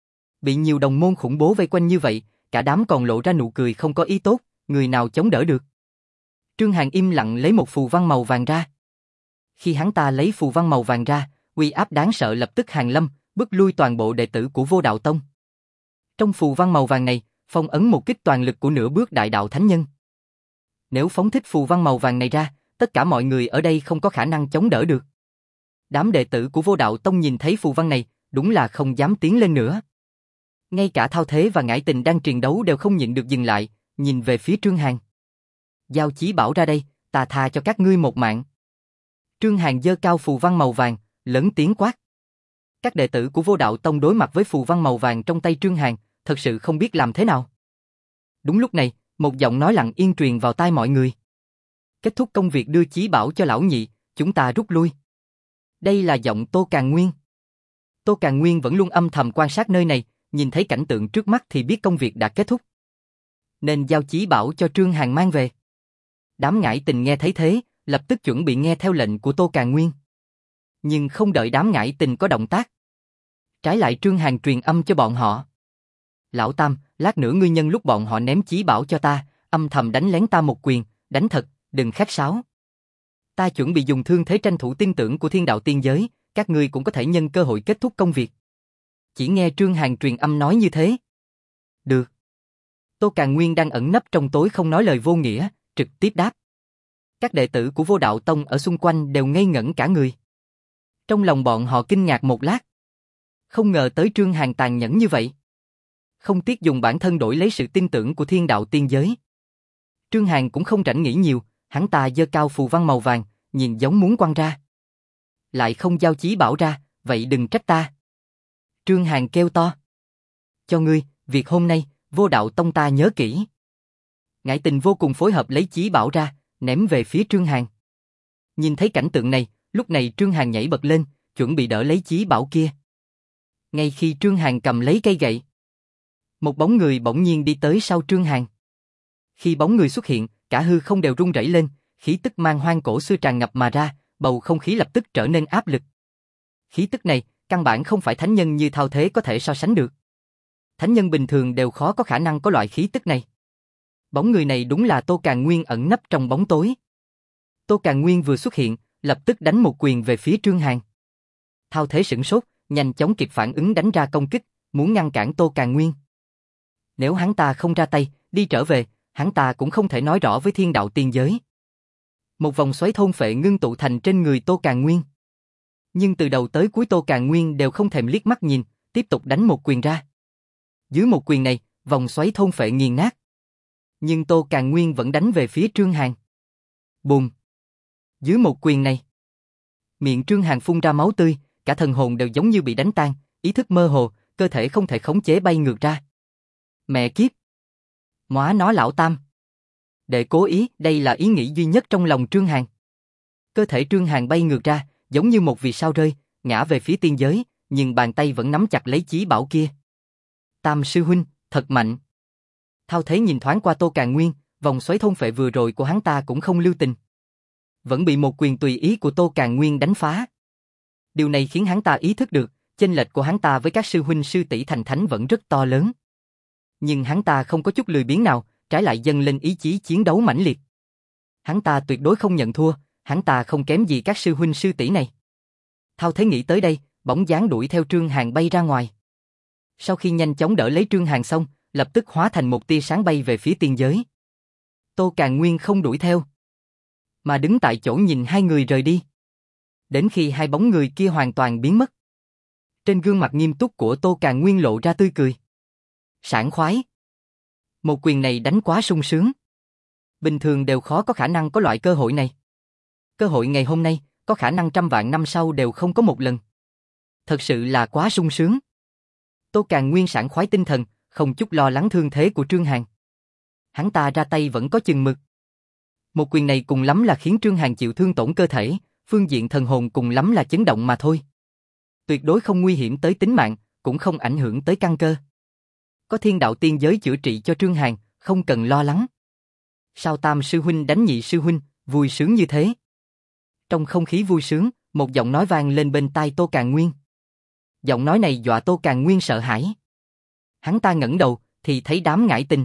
Bị nhiều đồng môn khủng bố vây quanh như vậy, cả đám còn lộ ra nụ cười không có ý tốt, người nào chống đỡ được. Trương Hàn im lặng lấy một phù văn màu vàng ra. Khi hắn ta lấy phù văn màu vàng ra, uy áp đáng sợ lập tức hàng lâm, bức lui toàn bộ đệ tử của Vô Đạo Tông. Trong phù văn màu vàng này, phong ấn một kích toàn lực của nửa bước đại đạo thánh nhân. Nếu phóng thích phù văn màu vàng này ra, tất cả mọi người ở đây không có khả năng chống đỡ được. Đám đệ tử của Vô Đạo Tông nhìn thấy phù văn này, đúng là không dám tiến lên nữa. Ngay cả Thao Thế và Ngải Tình đang triền đấu đều không nhịn được dừng lại, nhìn về phía Trương Hàn. Giao chí bảo ra đây, ta tha cho các ngươi một mạng. Trương Hàn giơ cao phù văn màu vàng, lớn tiếng quát. Các đệ tử của Vô Đạo Tông đối mặt với phù văn màu vàng trong tay Trương Hàn, thật sự không biết làm thế nào. Đúng lúc này, một giọng nói lặng yên truyền vào tai mọi người. Kết thúc công việc đưa chí bảo cho lão nhị, chúng ta rút lui. Đây là giọng Tô Càn Nguyên. Tô Càn Nguyên vẫn luôn âm thầm quan sát nơi này, nhìn thấy cảnh tượng trước mắt thì biết công việc đã kết thúc. Nên giao chí bảo cho Trương Hàn mang về. Đám Ngải Tình nghe thấy thế, lập tức chuẩn bị nghe theo lệnh của Tô Càn Nguyên. Nhưng không đợi đám Ngải Tình có động tác. Trái lại Trương Hàn truyền âm cho bọn họ. Lão Tam, lát nữa ngươi nhân lúc bọn họ ném chí bảo cho ta, âm thầm đánh lén ta một quyền, đánh thật, đừng khách sáo. Ta chuẩn bị dùng thương thế tranh thủ tin tưởng của thiên đạo tiên giới, các ngươi cũng có thể nhân cơ hội kết thúc công việc. Chỉ nghe Trương Hàn truyền âm nói như thế. Được. Tô Càn Nguyên đang ẩn nấp trong tối không nói lời vô nghĩa, trực tiếp đáp. Các đệ tử của Vô Đạo Tông ở xung quanh đều ngây ngẩn cả người. Trong lòng bọn họ kinh ngạc một lát. Không ngờ tới Trương Hàn tàn nhẫn như vậy. Không tiếc dùng bản thân đổi lấy sự tin tưởng của thiên đạo tiên giới. Trương Hàn cũng không rảnh nghĩ nhiều, hắn ta giơ cao phù văn màu vàng, nhìn giống muốn quăng ra. Lại không giao chí bảo ra, vậy đừng trách ta. Trương Hàn kêu to. Cho ngươi, việc hôm nay, Vô Đạo Tông ta nhớ kỹ. Ngải Tình vô cùng phối hợp lấy chí bảo ra, ném về phía Trương Hàn. Nhìn thấy cảnh tượng này, lúc này Trương Hàn nhảy bật lên, chuẩn bị đỡ lấy chí bảo kia. Ngay khi Trương Hàn cầm lấy cây gậy, một bóng người bỗng nhiên đi tới sau Trương Hàn. Khi bóng người xuất hiện, cả hư không đều rung rẩy lên, khí tức mang hoang cổ xưa tràn ngập mà ra, bầu không khí lập tức trở nên áp lực. Khí tức này, căn bản không phải thánh nhân như Thao Thế có thể so sánh được. Thánh nhân bình thường đều khó có khả năng có loại khí tức này. Bóng người này đúng là Tô Càn Nguyên ẩn nấp trong bóng tối. Tô Càn Nguyên vừa xuất hiện, lập tức đánh một quyền về phía Trương Hàn. Thao Thế sửng sốt, nhanh chóng kịp phản ứng đánh ra công kích, muốn ngăn cản Tô Càn Nguyên. Nếu hắn ta không ra tay, đi trở về, hắn ta cũng không thể nói rõ với thiên đạo tiên giới. Một vòng xoáy thôn phệ ngưng tụ thành trên người Tô Càn Nguyên. Nhưng từ đầu tới cuối Tô Càn Nguyên đều không thèm liếc mắt nhìn, tiếp tục đánh một quyền ra. Dưới một quyền này, vòng xoáy thôn phệ nghiền nát. Nhưng Tô Càn Nguyên vẫn đánh về phía Trương Hàn. Bùm! Dưới một quyền này, miệng Trương Hàn phun ra máu tươi, cả thần hồn đều giống như bị đánh tan, ý thức mơ hồ, cơ thể không thể khống chế bay ngược ra. Mẹ kiếp! Móa nó lão Tam! Đệ cố ý, đây là ý nghĩ duy nhất trong lòng Trương Hàn. Cơ thể Trương Hàn bay ngược ra, giống như một vì sao rơi, ngã về phía tiên giới, nhưng bàn tay vẫn nắm chặt lấy chí bảo kia. Tam sư huynh, thật mạnh. Thao Thế nhìn thoáng qua Tô Càn Nguyên, vòng xoáy thôn phệ vừa rồi của hắn ta cũng không lưu tình. Vẫn bị một quyền tùy ý của Tô Càn Nguyên đánh phá. Điều này khiến hắn ta ý thức được, chênh lệch của hắn ta với các sư huynh sư tỷ thành thánh vẫn rất to lớn. Nhưng hắn ta không có chút lười biếng nào, trái lại dâng lên ý chí chiến đấu mãnh liệt. Hắn ta tuyệt đối không nhận thua, hắn ta không kém gì các sư huynh sư tỷ này. Thao Thế nghĩ tới đây, bóng dáng đuổi theo Trương Hàn bay ra ngoài. Sau khi nhanh chóng đỡ lấy Trương Hàn xong, lập tức hóa thành một tia sáng bay về phía tiên giới. Tô Càn Nguyên không đuổi theo, mà đứng tại chỗ nhìn hai người rời đi. Đến khi hai bóng người kia hoàn toàn biến mất, trên gương mặt nghiêm túc của Tô Càn Nguyên lộ ra tươi cười. Sảng khoái. Một quyền này đánh quá sung sướng. Bình thường đều khó có khả năng có loại cơ hội này. Cơ hội ngày hôm nay, có khả năng trăm vạn năm sau đều không có một lần. Thật sự là quá sung sướng. Tô Càn Nguyên sảng khoái tinh thần, không chút lo lắng thương thế của Trương Hàn. Hắn ta ra tay vẫn có chừng mực. Một quyền này cùng lắm là khiến Trương Hàn chịu thương tổn cơ thể, phương diện thần hồn cùng lắm là chấn động mà thôi. Tuyệt đối không nguy hiểm tới tính mạng, cũng không ảnh hưởng tới căn cơ. Có thiên đạo tiên giới chữa trị cho Trương Hàn, không cần lo lắng. Sao Tam sư huynh đánh Nhị sư huynh, vui sướng như thế? Trong không khí vui sướng, một giọng nói vang lên bên tai Tô Càn Nguyên. Giọng nói này dọa Tô Càn Nguyên sợ hãi. Hắn ta ngẩng đầu, thì thấy đám Ngải Tình.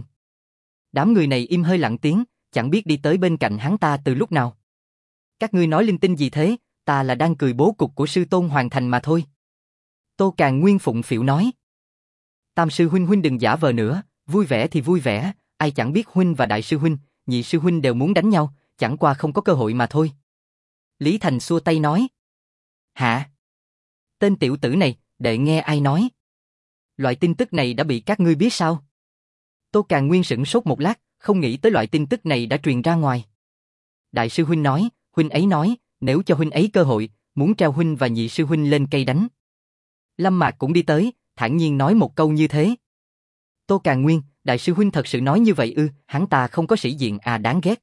Đám người này im hơi lặng tiếng, chẳng biết đi tới bên cạnh hắn ta từ lúc nào. Các ngươi nói linh tinh gì thế, ta là đang cười bố cục của sư tôn hoàn thành mà thôi. Tô Càn Nguyên phụng phịu nói. Tam sư huynh huynh đừng giả vờ nữa, vui vẻ thì vui vẻ, ai chẳng biết huynh và đại sư huynh, nhị sư huynh đều muốn đánh nhau, chẳng qua không có cơ hội mà thôi. Lý Thành xua tay nói. Hả? Tên tiểu tử này, đệ nghe ai nói? Loại tin tức này đã bị các ngươi biết sao? Tô Càn Nguyên sửng sốt một lát, không nghĩ tới loại tin tức này đã truyền ra ngoài. Đại sư huynh nói, huynh ấy nói, nếu cho huynh ấy cơ hội, muốn treo huynh và nhị sư huynh lên cây đánh. Lâm Mạc cũng đi tới, thản nhiên nói một câu như thế. Tô Càn Nguyên, đại sư huynh thật sự nói như vậy ư? Hắn ta không có sĩ diện à, đáng ghét.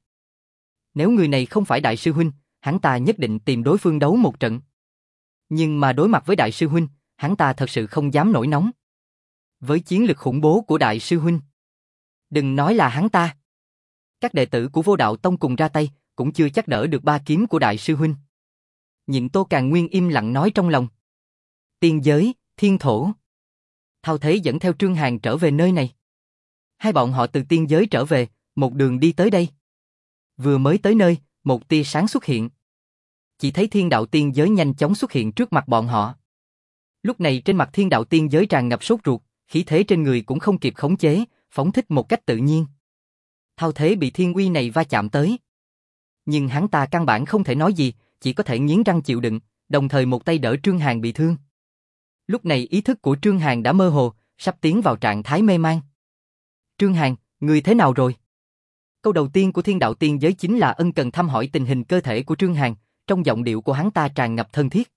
Nếu người này không phải đại sư huynh, hắn ta nhất định tìm đối phương đấu một trận. Nhưng mà đối mặt với đại sư huynh, hắn ta thật sự không dám nổi nóng. Với chiến lực khủng bố của đại sư huynh, đừng nói là hắn ta, các đệ tử của Vô Đạo Tông cùng ra tay, cũng chưa chắc đỡ được 3 kiếm của đại sư huynh. Nhịn Tô Càn Nguyên im lặng nói trong lòng. Tiên giới, thiên thổ. Thao Thế dẫn theo Trương Hàn trở về nơi này. Hai bọn họ từ tiên giới trở về, một đường đi tới đây. Vừa mới tới nơi, một tia sáng xuất hiện. Chỉ thấy thiên đạo tiên giới nhanh chóng xuất hiện trước mặt bọn họ. Lúc này trên mặt thiên đạo tiên giới tràn ngập sốt ruột, khí thế trên người cũng không kịp khống chế, phóng thích một cách tự nhiên. Thao Thế bị thiên uy này va chạm tới. Nhưng hắn ta căn bản không thể nói gì, chỉ có thể nghiến răng chịu đựng, đồng thời một tay đỡ Trương Hàn bị thương. Lúc này ý thức của Trương Hàn đã mơ hồ, sắp tiến vào trạng thái mê man. Trương Hàn, người thế nào rồi? Câu đầu tiên của thiên đạo tiên giới chính là ân cần thăm hỏi tình hình cơ thể của Trương Hàn, trong giọng điệu của hắn ta tràn ngập thân thiết.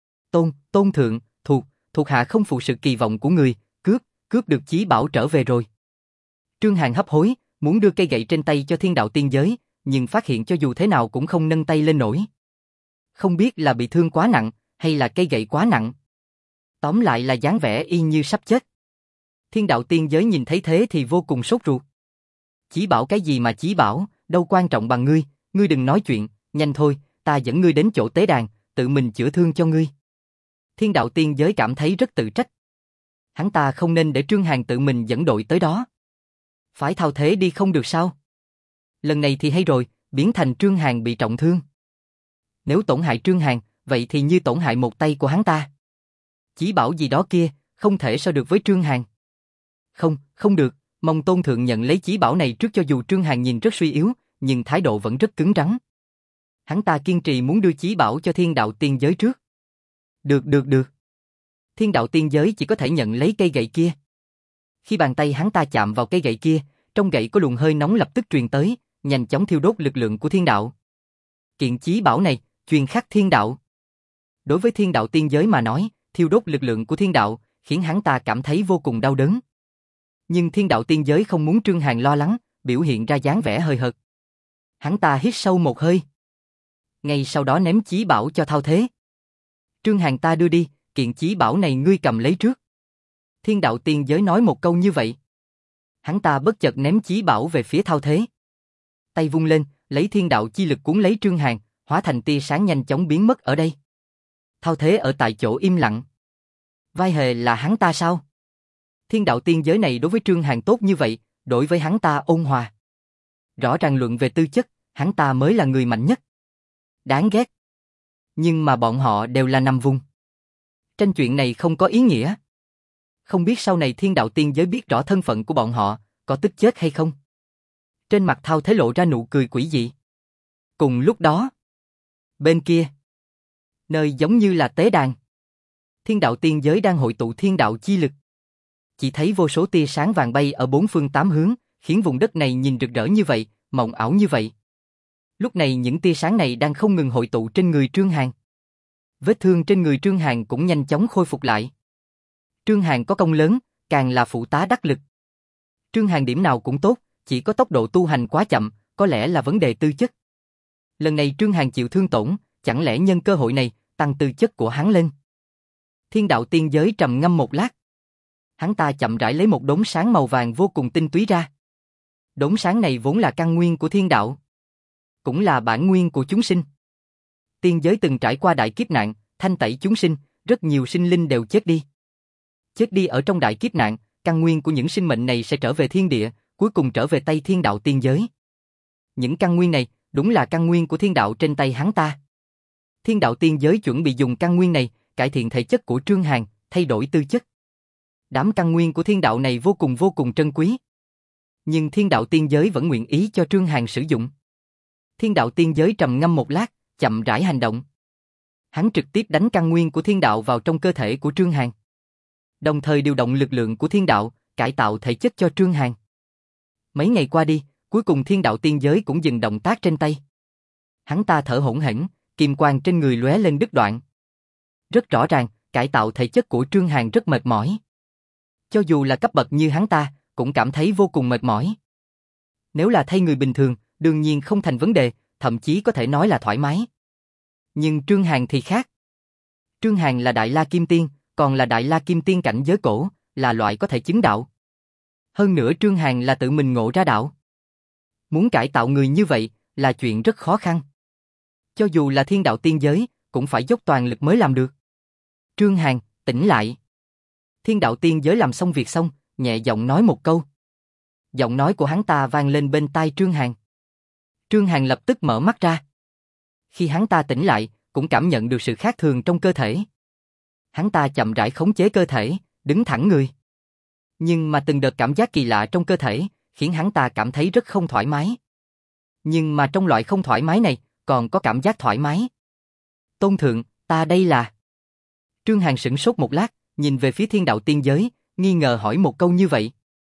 Tôn thượng, thuộc hạ không phụ sự kỳ vọng của người, cướp được chí bảo trở về rồi. Trương Hàn hấp hối, muốn đưa cây gậy trên tay cho thiên đạo tiên giới, nhưng phát hiện cho dù thế nào cũng không nâng tay lên nổi. Không biết là bị thương quá nặng, hay là cây gậy quá nặng. Tóm lại là dáng vẻ y như sắp chết. Thiên đạo tiên giới nhìn thấy thế thì vô cùng sốt ruột. Chí bảo cái gì mà chí bảo, đâu quan trọng bằng ngươi đừng nói chuyện, nhanh thôi, ta dẫn ngươi đến chỗ tế đàn, tự mình chữa thương cho ngươi. Thiên đạo tiên giới cảm thấy rất tự trách. Hắn ta không nên để Trương Hàn tự mình dẫn đội tới đó. Phải Thao Thế đi không được sao? Lần này thì hay rồi, biến thành Trương Hàn bị trọng thương. Nếu tổn hại Trương Hàn, vậy thì như tổn hại một tay của hắn ta. Chí bảo gì đó kia, không thể so được với Trương Hàn. Không được, mong Tôn thượng nhận lấy chí bảo này trước. Cho dù Trương Hàn nhìn rất suy yếu, nhưng thái độ vẫn rất cứng rắn. Hắn ta kiên trì muốn đưa chí bảo cho thiên đạo tiên giới trước. Được. Thiên đạo tiên giới chỉ có thể nhận lấy cây gậy kia. Khi bàn tay hắn ta chạm vào cây gậy kia, trong gậy có luồng hơi nóng lập tức truyền tới, nhanh chóng thiêu đốt lực lượng của thiên đạo. Kiện chí bảo này, truyền khắc thiên đạo. Đối với thiên đạo tiên giới mà nói, thiêu đốt lực lượng của thiên đạo, khiến hắn ta cảm thấy vô cùng đau đớn. Nhưng thiên đạo tiên giới không muốn Trương Hàn lo lắng, biểu hiện ra dáng vẻ hời hợt. Hắn ta hít sâu một hơi. Ngay sau đó ném chí bảo cho Thao Thế. Trương Hàn, ta đưa đi, kiện chí bảo này ngươi cầm lấy trước. Thiên đạo tiên giới nói một câu như vậy. Hắn ta bất chợt ném chí bảo về phía Thao Thế. Tay vung lên, lấy thiên đạo chi lực cuốn lấy Trương Hàn, hóa thành tia sáng nhanh chóng biến mất ở đây. Thao Thế ở tại chỗ im lặng. Vai hề là hắn ta sao? Thiên đạo tiên giới này đối với Trương Hàn tốt như vậy, đối với hắn ta ôn hòa. Rõ ràng luận về tư chất, hắn ta mới là người mạnh nhất. Đáng ghét. Nhưng mà bọn họ đều là nằm vùng. Tranh chuyện này không có ý nghĩa. Không biết sau này thiên đạo tiên giới biết rõ thân phận của bọn họ, có tức chết hay không? Trên mặt Thao Thế lộ ra nụ cười quỷ dị. Cùng lúc đó, bên kia, nơi giống như là tế đàn, thiên đạo tiên giới đang hội tụ thiên đạo chi lực. Chỉ thấy vô số tia sáng vàng bay ở bốn phương tám hướng, khiến vùng đất này nhìn rực rỡ như vậy, mộng ảo như vậy. Lúc này những tia sáng này đang không ngừng hội tụ trên người Trương Hàn. Vết thương trên người Trương Hàn cũng nhanh chóng khôi phục lại. Trương Hàn có công lớn, càng là phụ tá đắc lực. Trương Hàn điểm nào cũng tốt, chỉ có tốc độ tu hành quá chậm, có lẽ là vấn đề tư chất. Lần này Trương Hàn chịu thương tổn, chẳng lẽ nhân cơ hội này, tăng tư chất của hắn lên. Thiên đạo tiên giới trầm ngâm một lát. Hắn ta chậm rãi lấy một đốm sáng màu vàng vô cùng tinh túy ra. Đốm sáng này vốn là căn nguyên của thiên đạo, cũng là bản nguyên của chúng sinh. Tiên giới từng trải qua đại kiếp nạn, thanh tẩy chúng sinh, rất nhiều sinh linh đều chết đi. Chết đi ở trong đại kiếp nạn, căn nguyên của những sinh mệnh này sẽ trở về thiên địa, cuối cùng trở về tay thiên đạo tiên giới. Những căn nguyên này, đúng là căn nguyên của thiên đạo trên tay hắn ta. Thiên đạo tiên giới chuẩn bị dùng căn nguyên này, cải thiện thể chất của Trương Hàn, thay đổi tư chất. Đám căn nguyên của thiên đạo này vô cùng trân quý. Nhưng thiên đạo tiên giới vẫn nguyện ý cho Trương Hàn sử dụng. Thiên đạo tiên giới trầm ngâm một lát, chậm rãi hành động. Hắn trực tiếp đánh căn nguyên của thiên đạo vào trong cơ thể của Trương Hàn. Đồng thời điều động lực lượng của thiên đạo, cải tạo thể chất cho Trương Hàn. Mấy ngày qua đi, cuối cùng thiên đạo tiên giới cũng dừng động tác trên tay. Hắn ta thở hổn hển, kim quang trên người lóe lên đứt đoạn. Rất rõ ràng, cải tạo thể chất của Trương Hàn rất mệt mỏi. Cho dù là cấp bậc như hắn ta, cũng cảm thấy vô cùng mệt mỏi. Nếu là thay người bình thường, đương nhiên không thành vấn đề, thậm chí có thể nói là thoải mái. Nhưng Trương Hàn thì khác. Trương Hàn là Đại La Kim Tiên, còn là Đại La Kim Tiên cảnh giới cổ, là loại có thể chứng đạo. Hơn nữa Trương Hàn là tự mình ngộ ra đạo. Muốn cải tạo người như vậy là chuyện rất khó khăn. Cho dù là thiên đạo tiên giới, cũng phải dốc toàn lực mới làm được. Trương Hàn, tỉnh lại. Thiên đạo tiên giới làm xong việc xong, nhẹ giọng nói một câu. Giọng nói của hắn ta vang lên bên tai Trương Hàn. Trương Hàn lập tức mở mắt ra. Khi hắn ta tỉnh lại, cũng cảm nhận được sự khác thường trong cơ thể. Hắn ta chậm rãi khống chế cơ thể, đứng thẳng người. Nhưng mà từng đợt cảm giác kỳ lạ trong cơ thể, khiến hắn ta cảm thấy rất không thoải mái. Nhưng mà trong loại không thoải mái này, còn có cảm giác thoải mái. Tôn thượng, ta đây là... Trương Hàn sửng sốt một lát, nhìn về phía thiên đạo tiên giới, nghi ngờ hỏi một câu như vậy.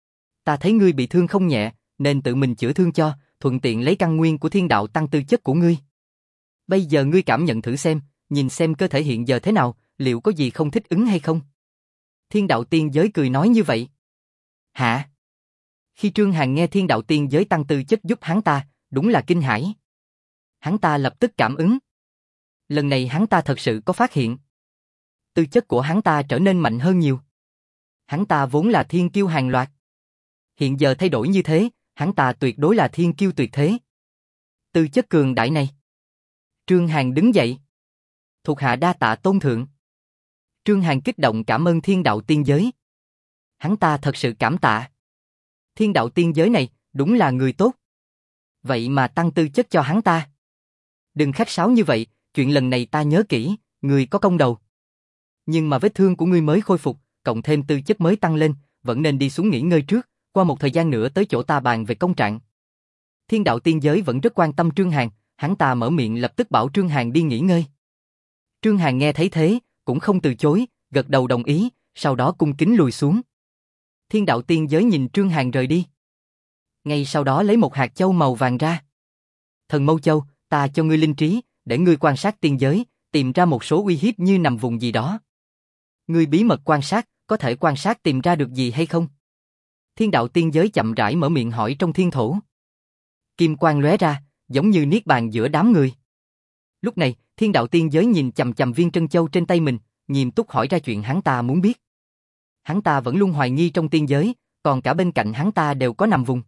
Ta thấy ngươi bị thương không nhẹ, nên tự mình chữa thương cho, thuận tiện lấy căn nguyên của thiên đạo tăng tư chất của ngươi. Bây giờ ngươi cảm nhận thử xem, nhìn xem cơ thể hiện giờ thế nào, liệu có gì không thích ứng hay không? Thiên đạo tiên giới cười nói như vậy. Hả? Khi Trương Hàn nghe thiên đạo tiên giới tăng tư chất giúp hắn ta, đúng là kinh hãi. Hắn ta lập tức cảm ứng. Lần này hắn ta thật sự có phát hiện. Tư chất của hắn ta trở nên mạnh hơn nhiều. Hắn ta vốn là thiên kiêu hàng loạt. Hiện giờ thay đổi như thế, hắn ta tuyệt đối là thiên kiêu tuyệt thế. Tư chất cường đại này. Trương Hàn đứng dậy. Thuộc hạ đa tạ tôn thượng. Trương Hàn kích động cảm ơn thiên đạo tiên giới. Hắn ta thật sự cảm tạ. Thiên đạo tiên giới này, đúng là người tốt. Vậy mà tăng tư chất cho hắn ta. Đừng khách sáo như vậy, chuyện lần này ta nhớ kỹ, người có công đầu. Nhưng mà vết thương của ngươi mới khôi phục, cộng thêm tư chất mới tăng lên, vẫn nên đi xuống nghỉ ngơi trước, qua một thời gian nữa tới chỗ ta bàn về công trạng. Thiên đạo tiên giới vẫn rất quan tâm Trương Hàn, hắn ta mở miệng lập tức bảo Trương Hàn đi nghỉ ngơi. Trương Hàn nghe thấy thế, cũng không từ chối, gật đầu đồng ý, sau đó cung kính lùi xuống. Thiên đạo tiên giới nhìn Trương Hàn rời đi. Ngay sau đó lấy một hạt châu màu vàng ra. Thần Mâu Châu, ta cho ngươi linh trí, để ngươi quan sát tiên giới, tìm ra một số uy hiếp như nằm vùng gì đó. Ngươi bí mật quan sát, có thể quan sát tìm ra được gì hay không? Thiên đạo tiên giới chậm rãi mở miệng hỏi trong thiên thổ. Kim quang lóe ra, giống như niết bàn giữa đám người. Lúc này, thiên đạo tiên giới nhìn chằm chằm viên trân châu trên tay mình, nghiêm túc hỏi ra chuyện hắn ta muốn biết. Hắn ta vẫn luôn hoài nghi trong tiên giới, còn cả bên cạnh hắn ta đều có nằm vùng.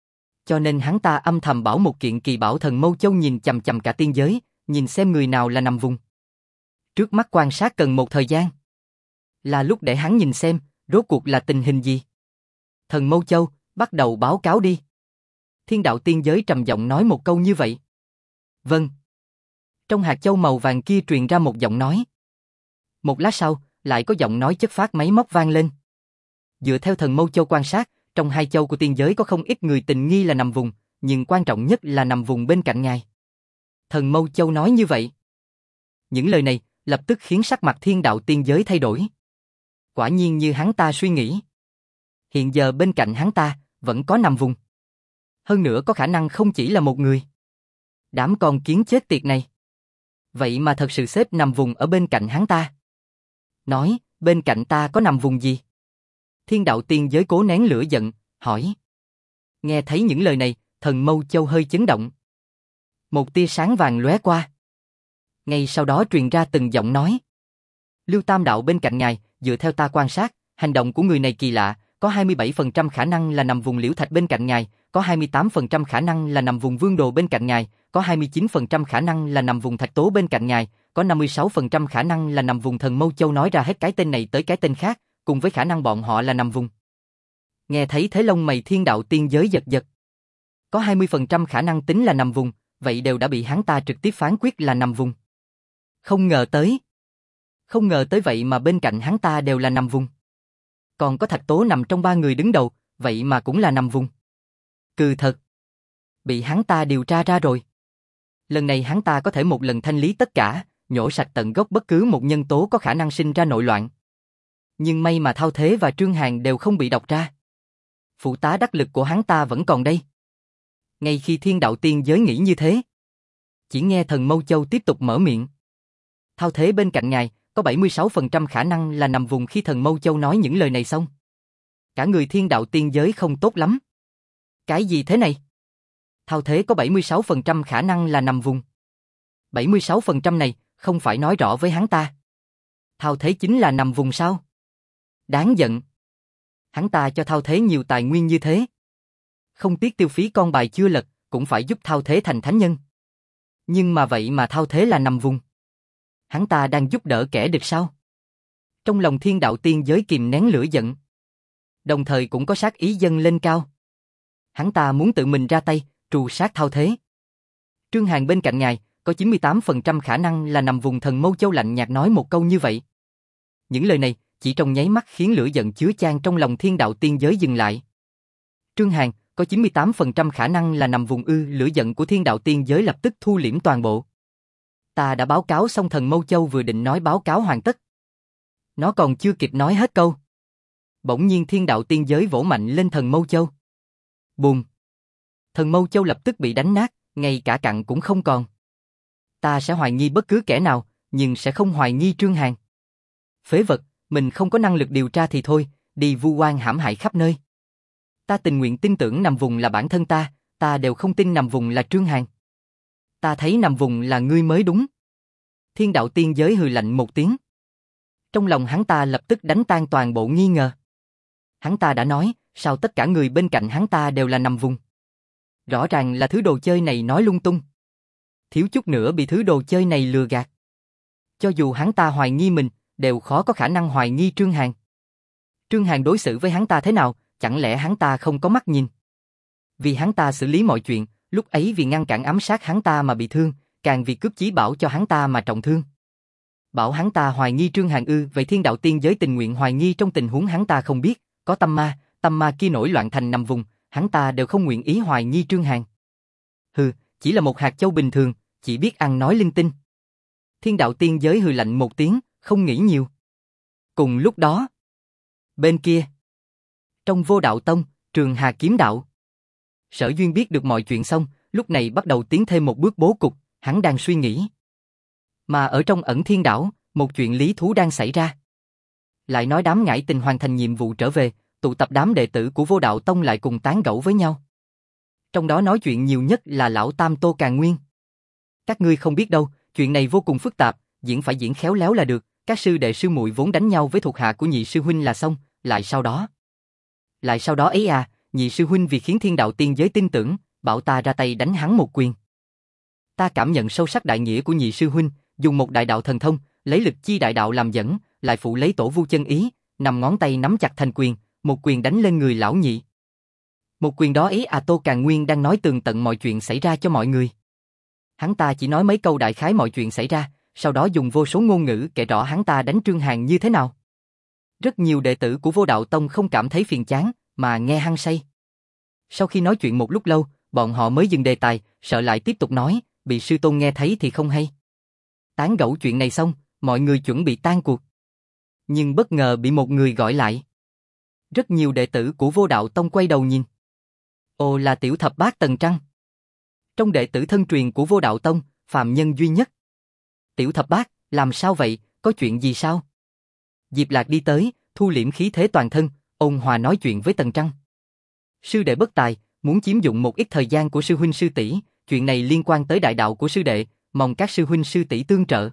Cho nên hắn ta âm thầm bảo một kiện kỳ bảo thần Mâu Châu nhìn chằm chằm cả tiên giới, nhìn xem người nào là nằm vùng. Trước mắt quan sát cần một thời gian. Là lúc để hắn nhìn xem, rốt cuộc là tình hình gì. Thần Mâu Châu, bắt đầu báo cáo đi. Thiên đạo tiên giới trầm giọng nói một câu như vậy. Vâng. Trong hạt châu màu vàng kia truyền ra một giọng nói. Một lát sau, lại có giọng nói chất phát máy móc vang lên. Dựa theo thần Mâu Châu quan sát, trong hai châu của tiên giới có không ít người tình nghi là nằm vùng, nhưng quan trọng nhất là nằm vùng bên cạnh ngài. Thần Mâu Châu nói như vậy. Những lời này lập tức khiến sắc mặt thiên đạo tiên giới thay đổi. Quả nhiên như hắn ta suy nghĩ. Hiện giờ bên cạnh hắn ta vẫn có nằm vùng. Hơn nữa có khả năng không chỉ là một người. Đám con kiến chết tiệt này. Vậy mà thật sự xếp nằm vùng ở bên cạnh hắn ta. Nói, bên cạnh ta có nằm vùng gì? Thiên đạo tiên giới cố nén lửa giận, hỏi. Nghe thấy những lời này, thần Mâu Châu hơi chấn động. Một tia sáng vàng lóe qua. Ngay sau đó truyền ra từng giọng nói. Lưu Tam Đạo bên cạnh ngài, dựa theo ta quan sát, hành động của người này kỳ lạ, có 27% khả năng là nằm vùng Liễu Thạch bên cạnh ngài, có 28% khả năng là nằm vùng Vương Đồ bên cạnh ngài, có 29% khả năng là nằm vùng Thạch Tố bên cạnh ngài, có 56% khả năng là nằm vùng thần Mâu Châu nói ra hết cái tên này tới cái tên khác, cùng với khả năng bọn họ là nằm vùng. Nghe thấy thế lông mày thiên đạo tiên giới giật giật. Có 20% khả năng tính là nằm vùng, vậy đều đã bị hắn ta trực tiếp phán quyết là nằm vùng. Không ngờ tới vậy mà bên cạnh hắn ta đều là nằm vùng. Còn có Thạch Tố nằm trong ba người đứng đầu, vậy mà cũng là nằm vùng. Cừ thật. Bị hắn ta điều tra ra rồi. Lần này hắn ta có thể một lần thanh lý tất cả, nhổ sạch tận gốc bất cứ một nhân tố có khả năng sinh ra nội loạn. Nhưng may mà Thao Thế và Trương Hàn đều không bị đọc ra. Phụ tá đắc lực của hắn ta vẫn còn đây. Ngay khi thiên đạo tiên giới nghĩ như thế, chỉ nghe thần Mâu Châu tiếp tục mở miệng. Thao Thế bên cạnh ngài, có 76% khả năng là nằm vùng. Khi thần Mâu Châu nói những lời này xong, cả người thiên đạo tiên giới không tốt lắm. Cái gì thế này? Thao Thế có 76% khả năng là nằm vùng. 76% này, không phải nói rõ với hắn ta. Thao Thế chính là nằm vùng sao? Đáng giận. Hắn ta cho Thao Thế nhiều tài nguyên như thế. Không tiếc tiêu phí con bài chưa lật, cũng phải giúp Thao Thế thành thánh nhân. Nhưng mà vậy mà Thao Thế là nằm vùng. Hắn ta đang giúp đỡ kẻ địch sao? Trong lòng Thiên Đạo Tiên Giới kìm nén lửa giận, đồng thời cũng có sát ý dâng lên cao. Hắn ta muốn tự mình ra tay, trù sát Thao Thế. Trương Hàn bên cạnh ngài, có 98% khả năng là nằm vùng Thần Mâu Châu lạnh nhạt nói một câu như vậy. Những lời này, chỉ trong nháy mắt khiến lửa giận chứa chan trong lòng Thiên Đạo Tiên Giới dừng lại. Trương Hàn, có 98% khả năng là nằm vùng ư? Lửa giận của Thiên Đạo Tiên Giới lập tức thu liễm toàn bộ. Ta đã báo cáo xong. Thần Mâu Châu vừa định nói báo cáo hoàn tất. Nó còn chưa kịp nói hết câu. Bỗng nhiên Thiên Đạo Tiên Giới vỗ mạnh lên Thần Mâu Châu. Bùm! Thần Mâu Châu lập tức bị đánh nát, ngay cả cặn cũng không còn. Ta sẽ hoài nghi bất cứ kẻ nào, nhưng sẽ không hoài nghi Trương Hàn. Phế vật, mình không có năng lực điều tra thì thôi, đi vu oan hãm hại khắp nơi. Ta tình nguyện tin tưởng nằm vùng là bản thân ta đều không tin nằm vùng là Trương Hàn. Ta thấy nằm vùng là ngươi mới đúng. Thiên Đạo Tiên Giới hừ lạnh một tiếng. Trong lòng hắn ta lập tức đánh tan toàn bộ nghi ngờ. Hắn ta đã nói, sao tất cả người bên cạnh hắn ta đều là nằm vùng? Rõ ràng là thứ đồ chơi này nói lung tung. Thiếu chút nữa bị thứ đồ chơi này lừa gạt. Cho dù hắn ta hoài nghi mình, đều khó có khả năng hoài nghi Trương Hàn. Trương Hàn đối xử với hắn ta thế nào, chẳng lẽ hắn ta không có mắt nhìn? Vì hắn ta xử lý mọi chuyện, lúc ấy vì ngăn cản ám sát hắn ta mà bị thương, càng vì cướp chí bảo cho hắn ta mà trọng thương. Bảo hắn ta hoài nghi Trương Hàn ư? Vậy Thiên Đạo Tiên Giới tình nguyện hoài nghi trong tình huống hắn ta không biết, có tâm ma kia nổi loạn thành nằm vùng, hắn ta đều không nguyện ý hoài nghi Trương Hàn. Hừ, chỉ là một hạt châu bình thường, chỉ biết ăn nói linh tinh. Thiên Đạo Tiên Giới hừ lạnh một tiếng, không nghĩ nhiều. Cùng lúc đó, bên kia, trong Vô Đạo Tông, Trường Hà Kiếm Đạo, Sở Duyên biết được mọi chuyện xong, lúc này bắt đầu tiến thêm một bước bố cục, hắn đang suy nghĩ. Mà ở trong Ẩn Thiên Đảo, một chuyện lý thú đang xảy ra. Lại nói đám Ngải Tình hoàn thành nhiệm vụ trở về, tụ tập đám đệ tử của Vô Đạo Tông lại cùng tán gẫu với nhau. Trong đó nói chuyện nhiều nhất là lão Tam Tô Càn Nguyên. Các ngươi không biết đâu, chuyện này vô cùng phức tạp, diễn phải diễn khéo léo là được, các sư đệ sư muội vốn đánh nhau với thuộc hạ của nhị sư huynh là xong, lại sau đó ấy à, nhị sư huynh vì khiến Thiên Đạo Tiên Giới tin tưởng, bảo ta ra tay đánh hắn một quyền. Ta cảm nhận sâu sắc đại nghĩa của nhị sư huynh, dùng một đại đạo thần thông, lấy lực chi đại đạo làm dẫn, lại phụ lấy tổ vu chân ý, nằm ngón tay nắm chặt thành quyền, một quyền đánh lên người lão nhị. Một quyền đó ấy à. Tô Càn Nguyên đang nói tường tận mọi chuyện xảy ra cho mọi người. Hắn ta chỉ nói mấy câu đại khái mọi chuyện xảy ra, sau đó dùng vô số ngôn ngữ kể rõ hắn ta đánh Trương Hàn như thế nào. Rất nhiều đệ tử của Vô Đạo Tông không cảm thấy phiền chán, mà nghe hăng say. Sau khi nói chuyện một lúc lâu, bọn họ mới dừng đề tài, sợ lại tiếp tục nói, bị sư tôn nghe thấy thì không hay. Tán gẫu chuyện này xong, mọi người chuẩn bị tan cuộc. Nhưng bất ngờ bị một người gọi lại. Rất nhiều đệ tử của Vô Đạo Tông quay đầu nhìn. Ồ, là Tiểu Thập Bát Tần Trăng. Trong đệ tử thân truyền của Vô Đạo Tông, phàm nhân duy nhất. Tiểu Thập Bát, làm sao vậy, có chuyện gì sao? Diệp Lạc đi tới, thu liễm khí thế toàn thân, ôn hòa nói chuyện với Tần Trăng. Sư đệ bất tài, muốn chiếm dụng một ít thời gian của sư huynh sư tỷ, chuyện này liên quan tới đại đạo của sư đệ, mong các sư huynh sư tỷ tương trợ.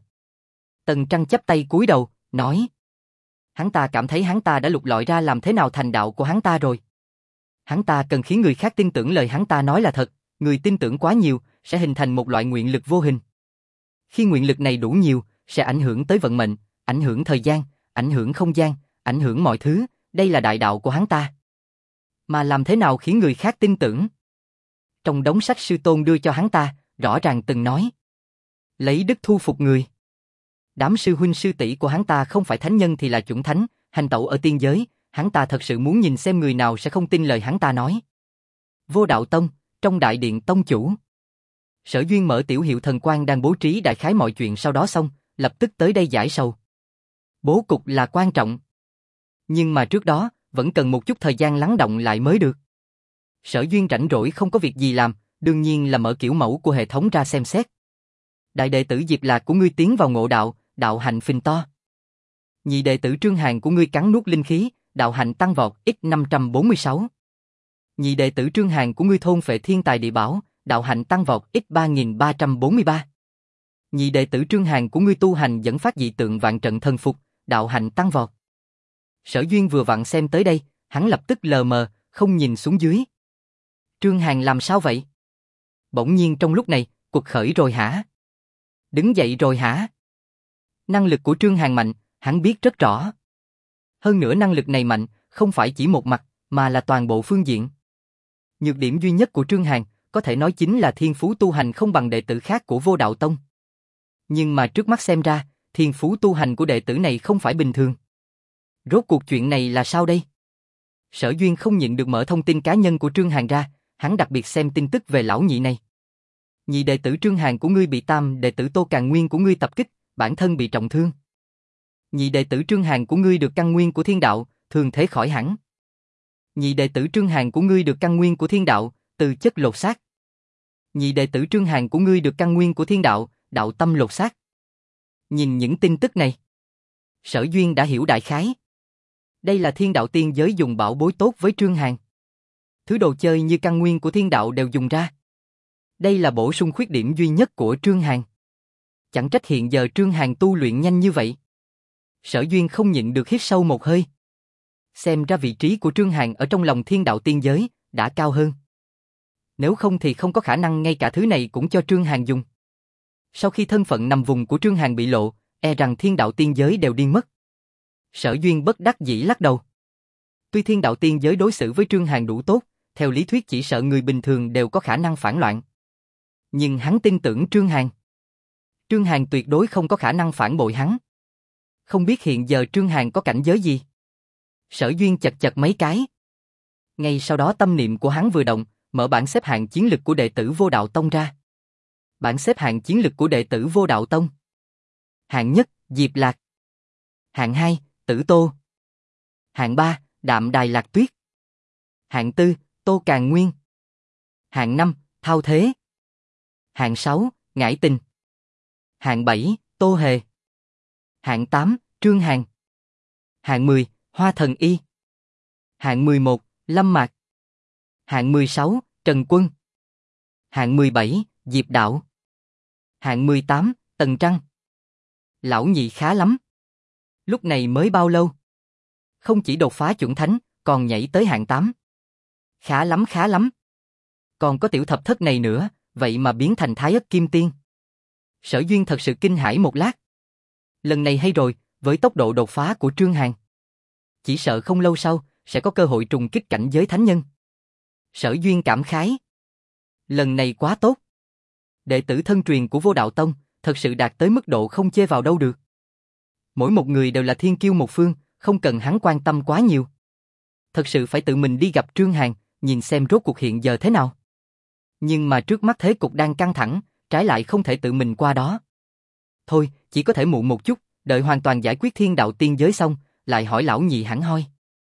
Tần Trăng chắp tay cúi đầu, nói. Hắn ta cảm thấy hắn ta đã lục lọi ra làm thế nào thành đạo của hắn ta rồi. Hắn ta cần khiến người khác tin tưởng lời hắn ta nói là thật, người tin tưởng quá nhiều, sẽ hình thành một loại nguyện lực vô hình. Khi nguyện lực này đủ nhiều, sẽ ảnh hưởng tới vận mệnh, ảnh hưởng thời gian, ảnh hưởng không gian, ảnh hưởng mọi thứ, đây là đại đạo của hắn ta. Mà làm thế nào khiến người khác tin tưởng? Trong đống sách sư tôn đưa cho hắn ta, rõ ràng từng nói. Lấy đức thu phục người. Đám sư huynh sư tỷ của hắn ta không phải thánh nhân thì là chuẩn thánh, hành tẩu ở tiên giới, hắn ta thật sự muốn nhìn xem người nào sẽ không tin lời hắn ta nói. Vô Đạo Tông, trong đại điện tông chủ. Sở Duyên mở tiểu hiệu thần quan đang bố trí đại khái mọi chuyện sau đó xong, lập tức tới đây giải sầu. Bố cục là quan trọng. Nhưng mà trước đó, vẫn cần một chút thời gian lắng động lại mới được. Sở Duyên rảnh rỗi không có việc gì làm, đương nhiên là mở kiểu mẫu của hệ thống ra xem xét. Đại đệ tử Diệp Lạc của ngươi tiến vào ngộ đạo, đạo hạnh phình to. Nhị đệ tử Trương Hàn của ngươi cắn nuốt linh khí, đạo hạnh tăng vọt x546. Nhị đệ tử Trương Hàn của ngươi thôn phệ thiên tài địa bảo, đạo hạnh tăng vọt x3343. Nhị đệ tử Trương Hàn của ngươi tu hành dẫn phát dị tượng vạn trận thần phục, đạo hạnh tăng vọt. Sở Duyên vừa vặn xem tới đây, hắn lập tức lờ mờ, không nhìn xuống dưới. Trương Hàn làm sao vậy? Bỗng nhiên trong lúc này, cuộc khởi rồi hả? Đứng dậy rồi hả? Năng lực của Trương Hàn mạnh, hắn biết rất rõ. Hơn nữa năng lực này mạnh, không phải chỉ một mặt, mà là toàn bộ phương diện. Nhược điểm duy nhất của Trương Hàn, có thể nói chính là thiên phú tu hành không bằng đệ tử khác của Vô Đạo Tông. Nhưng mà trước mắt xem ra, thiên phú tu hành của đệ tử này không phải bình thường. Rốt cuộc chuyện này là sao đây? Sở Duyên không nhịn được mở thông tin cá nhân của Trương Hàn ra, hắn đặc biệt xem tin tức về lão nhị này. Nhị đệ tử Trương Hàn của ngươi bị tam đệ tử Tô Càn Nguyên của ngươi tập kích, bản thân bị trọng thương. Nhị đệ tử Trương Hàn của ngươi được căn nguyên của thiên đạo, thường thế khỏi hẳn. Nhị đệ tử Trương Hàn của ngươi được căn nguyên của thiên đạo, từ chất lột xác. Nhị đệ tử Trương Hàn của ngươi được căn nguyên của thiên đạo, đạo tâm lột xác. Nhìn những tin tức này, Sở Duyên đã hiểu đại khái. Đây là thiên đạo tiên giới dùng bảo bối tốt với Trương Hàn. Thứ đồ chơi như căn nguyên của thiên đạo đều dùng ra. Đây là bổ sung khuyết điểm duy nhất của Trương Hàn. Chẳng trách hiện giờ Trương Hàn tu luyện nhanh như vậy. Sở Duyên không nhịn được hít sâu một hơi. Xem ra vị trí của Trương Hàn ở trong lòng thiên đạo tiên giới đã cao hơn. Nếu không thì không có khả năng ngay cả thứ này cũng cho Trương Hàn dùng. Sau khi thân phận nằm vùng của Trương Hàn bị lộ, e rằng thiên đạo tiên giới đều điên mất. Sở Duyên bất đắc dĩ lắc đầu. Tuy thiên đạo tiên giới đối xử với Trương Hàn đủ tốt, theo lý thuyết chỉ sợ người bình thường đều có khả năng phản loạn. Nhưng hắn tin tưởng Trương Hàn. Trương Hàn tuyệt đối không có khả năng phản bội hắn. Không biết hiện giờ Trương Hàn có cảnh giới gì? Sở Duyên chật chật mấy cái. Ngay sau đó tâm niệm của hắn vừa động, mở bảng xếp hạng chiến lực của đệ tử Vô Đạo Tông ra. Bảng xếp hạng chiến lực của đệ tử Vô Đạo Tông. Hạng nhất, Diệp Lạc. Hạng 2, Tử Tô. Hạng 3, Đạm Đài Lạc Tuyết. Hạng 4, Tô Càn Nguyên. Hạng 5, Thao Thế. Hạng 6, Ngải Tình. Hạng 7, Tô Hề. Hạng 8, Trương Hàn. Hạng 10, Hoa Thần Y. Hạng 11, Lâm Mạc. Hạng 16, Trần Quân. Hạng 17, Diệp Đạo. Hạng 18, Tần Trăng. Lão nhị khá lắm. Lúc này mới bao lâu? Không chỉ đột phá chuẩn thánh, còn nhảy tới hạng 8. Khá lắm khá lắm. Còn có tiểu thập thất này nữa, vậy mà biến thành Thái Ất Kim Tiên. Sở Duyên thật sự kinh hãi một lát. Lần này hay rồi, với tốc độ đột phá của Trương Hàn. Chỉ sợ không lâu sau, sẽ có cơ hội trùng kích cảnh giới thánh nhân. Sở Duyên cảm khái. Lần này quá tốt. Đệ tử thân truyền của Vô Đạo Tông, thật sự đạt tới mức độ không chê vào đâu được. Mỗi một người đều là thiên kiêu một phương, không cần hắn quan tâm quá nhiều. Thật sự phải tự mình đi gặp Trương Hàn, nhìn xem rốt cuộc hiện giờ thế nào. Nhưng mà trước mắt thế cục đang căng thẳng, trái lại không thể tự mình qua đó. Thôi, chỉ có thể muộn một chút, đợi hoàn toàn giải quyết thiên đạo tiên giới xong, lại hỏi lão nhị hẳn hoi.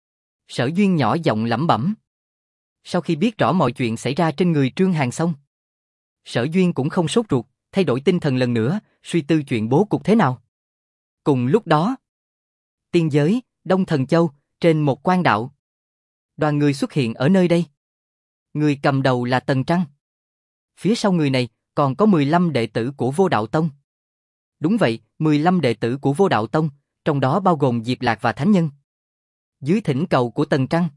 Sở Duyên nhỏ giọng lẩm bẩm. Sau khi biết rõ mọi chuyện xảy ra trên người Trương Hàn xong, Sở Duyên cũng không sốt ruột, thay đổi tinh thần lần nữa, suy tư chuyện bố cục thế nào. Cùng lúc đó, tiên giới, Đông Thần Châu, trên một quan đạo. Đoàn người xuất hiện ở nơi đây. Người cầm đầu là Tần Trăng. Phía sau người này, còn có 15 đệ tử của Vô Đạo Tông. Đúng vậy, 15 đệ tử của Vô Đạo Tông, trong đó bao gồm Diệp Lạc và Thánh Nhân. Dưới thỉnh cầu của Tần Trăng,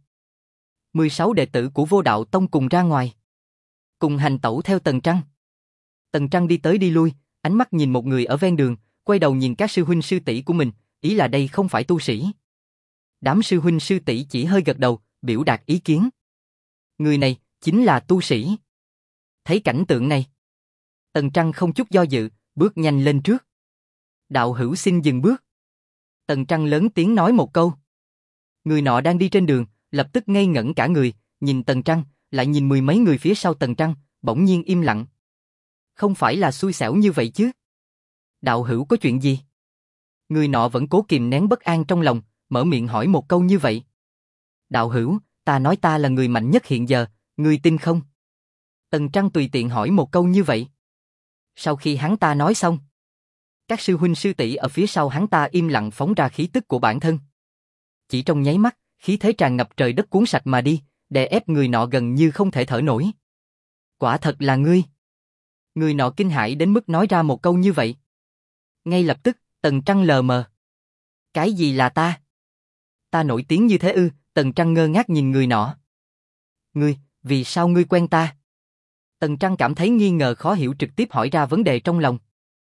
16 đệ tử của Vô Đạo Tông cùng ra ngoài. Cùng hành tẩu theo Tần Trăng. Tần Trăng đi tới đi lui, ánh mắt nhìn một người ở ven đường, quay đầu nhìn các sư huynh sư tỷ của mình, ý là đây không phải tu sĩ. Đám sư huynh sư tỷ chỉ hơi gật đầu, biểu đạt ý kiến. Người này, chính là tu sĩ. Thấy cảnh tượng này, Tần Trăng không chút do dự, bước nhanh lên trước. Đạo hữu xin dừng bước. Tần Trăng lớn tiếng nói một câu. Người nọ đang đi trên đường, lập tức ngây ngẩn cả người, nhìn Tần Trăng, lại nhìn mười mấy người phía sau Tần Trăng, bỗng nhiên im lặng. Không phải là xui xẻo như vậy chứ? Đạo hữu có chuyện gì? Người nọ vẫn cố kìm nén bất an trong lòng, mở miệng hỏi một câu như vậy. Đạo hữu, ta nói ta là người mạnh nhất hiện giờ, ngươi tin không? Tần Trăng tùy tiện hỏi một câu như vậy. Sau khi hắn ta nói xong, các sư huynh sư tỷ ở phía sau hắn ta im lặng phóng ra khí tức của bản thân. Chỉ trong nháy mắt, khí thế tràn ngập trời đất cuốn sạch mà đi, đè ép người nọ gần như không thể thở nổi. Quả thật là ngươi. Người nọ kinh hãi đến mức nói ra một câu như vậy. Ngay lập tức, Tần Trăng lờ mờ. Cái gì là ta? Ta nổi tiếng như thế ư? Tần Trăng ngơ ngác nhìn người nọ. Ngươi, vì sao ngươi quen ta? Tần Trăng cảm thấy nghi ngờ khó hiểu trực tiếp hỏi ra vấn đề trong lòng.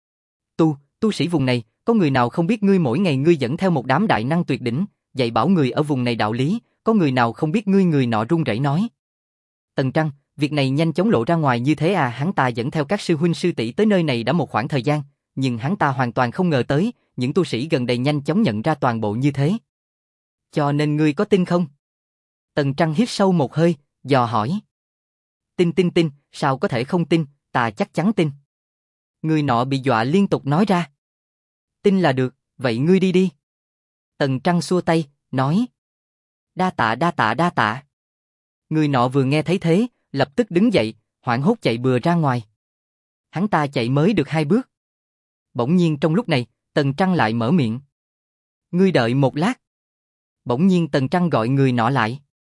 Tu sĩ vùng này, có người nào không biết ngươi mỗi ngày ngươi dẫn theo một đám đại năng tuyệt đỉnh, dạy bảo người ở vùng này đạo lý, có người nào không biết ngươi? Người nọ run rẩy nói. Tần Trăng, việc này nhanh chóng lộ ra ngoài như thế à? Hắn ta dẫn theo các sư huynh sư tỷ tới nơi này đã một khoảng thời gian, nhưng hắn ta hoàn toàn không ngờ tới, những tu sĩ gần đây nhanh chóng nhận ra toàn bộ như thế. Cho nên ngươi có tin không? Tần Trăng hít sâu một hơi, dò hỏi. Tin, sao có thể không tin, ta chắc chắn tin. Người nọ bị dọa liên tục nói ra. Tin là được, vậy ngươi đi đi. Tần Trăng xua tay, nói. Đa tạ. Người nọ vừa nghe thấy thế, lập tức đứng dậy, hoảng hốt chạy bừa ra ngoài. Hắn ta chạy mới được 2 bước. Bỗng nhiên trong lúc này, Tần Trăng lại mở miệng. Ngươi đợi một lát. Bỗng nhiên Tần Trăng gọi người nọ lại.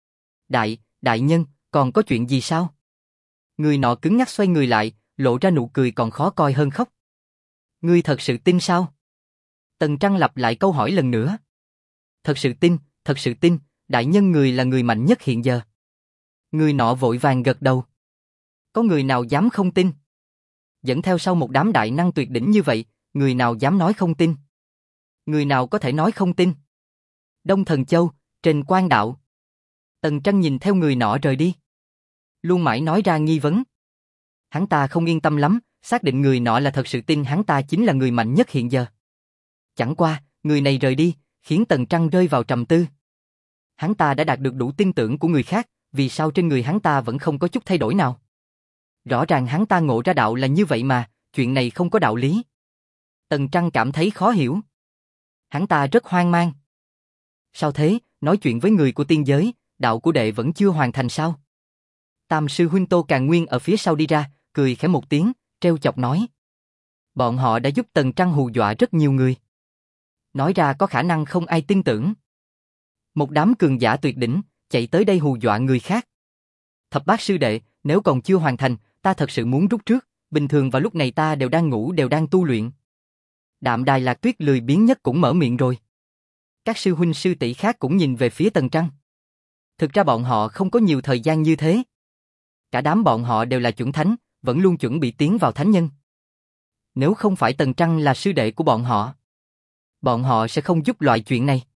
Đại nhân, còn có chuyện gì sao? Người nọ cứng nhắc xoay người lại, lộ ra nụ cười còn khó coi hơn khóc. Ngươi thật sự tin sao? Tần Trăng lặp lại câu hỏi lần nữa. Thật sự tin, đại nhân người là người mạnh nhất hiện giờ. Người nọ vội vàng gật đầu. Có người nào dám không tin? Dẫn theo sau một đám đại năng tuyệt đỉnh như vậy, người nào dám nói không tin? Người nào có thể nói không tin? Đông Thần Châu, trên Quan Đạo. Tần Trăng nhìn theo người nọ rời đi. Luôn mãi nói ra nghi vấn. Hắn ta không yên tâm lắm, xác định người nọ là thật sự tin hắn ta chính là người mạnh nhất hiện giờ. Chẳng qua, người này rời đi, khiến Tần Trăng rơi vào trầm tư. Hắn ta đã đạt được đủ tin tưởng của người khác, vì sao trên người hắn ta vẫn không có chút thay đổi nào? Rõ ràng hắn ta ngộ ra đạo là như vậy mà, chuyện này không có đạo lý. Tần Trăng cảm thấy khó hiểu. Hắn ta rất hoang mang. Sao thế, nói chuyện với người của tiên giới, đạo của đệ vẫn chưa hoàn thành sao? Tam sư huynh Tô Càn Nguyên ở phía sau đi ra, cười khẽ một tiếng, trêu chọc nói. Bọn họ đã giúp Tần Trăng hù dọa rất nhiều người. Nói ra có khả năng không ai tin tưởng. Một đám cường giả tuyệt đỉnh, chạy tới đây hù dọa người khác. Thập bát sư đệ, nếu còn chưa hoàn thành, ta thật sự muốn rút trước, bình thường vào lúc này ta đều đang ngủ đều đang tu luyện. Đạm Đài Lạc Tuyết lười biếng nhất cũng mở miệng rồi. Các sư huynh sư tỷ khác cũng nhìn về phía Tần Trăng. Thực ra bọn họ không có nhiều thời gian như thế. Cả đám bọn họ đều là chuẩn thánh, vẫn luôn chuẩn bị tiến vào thánh nhân. Nếu không phải Tần Trăng là sư đệ của bọn họ sẽ không giúp loại chuyện này.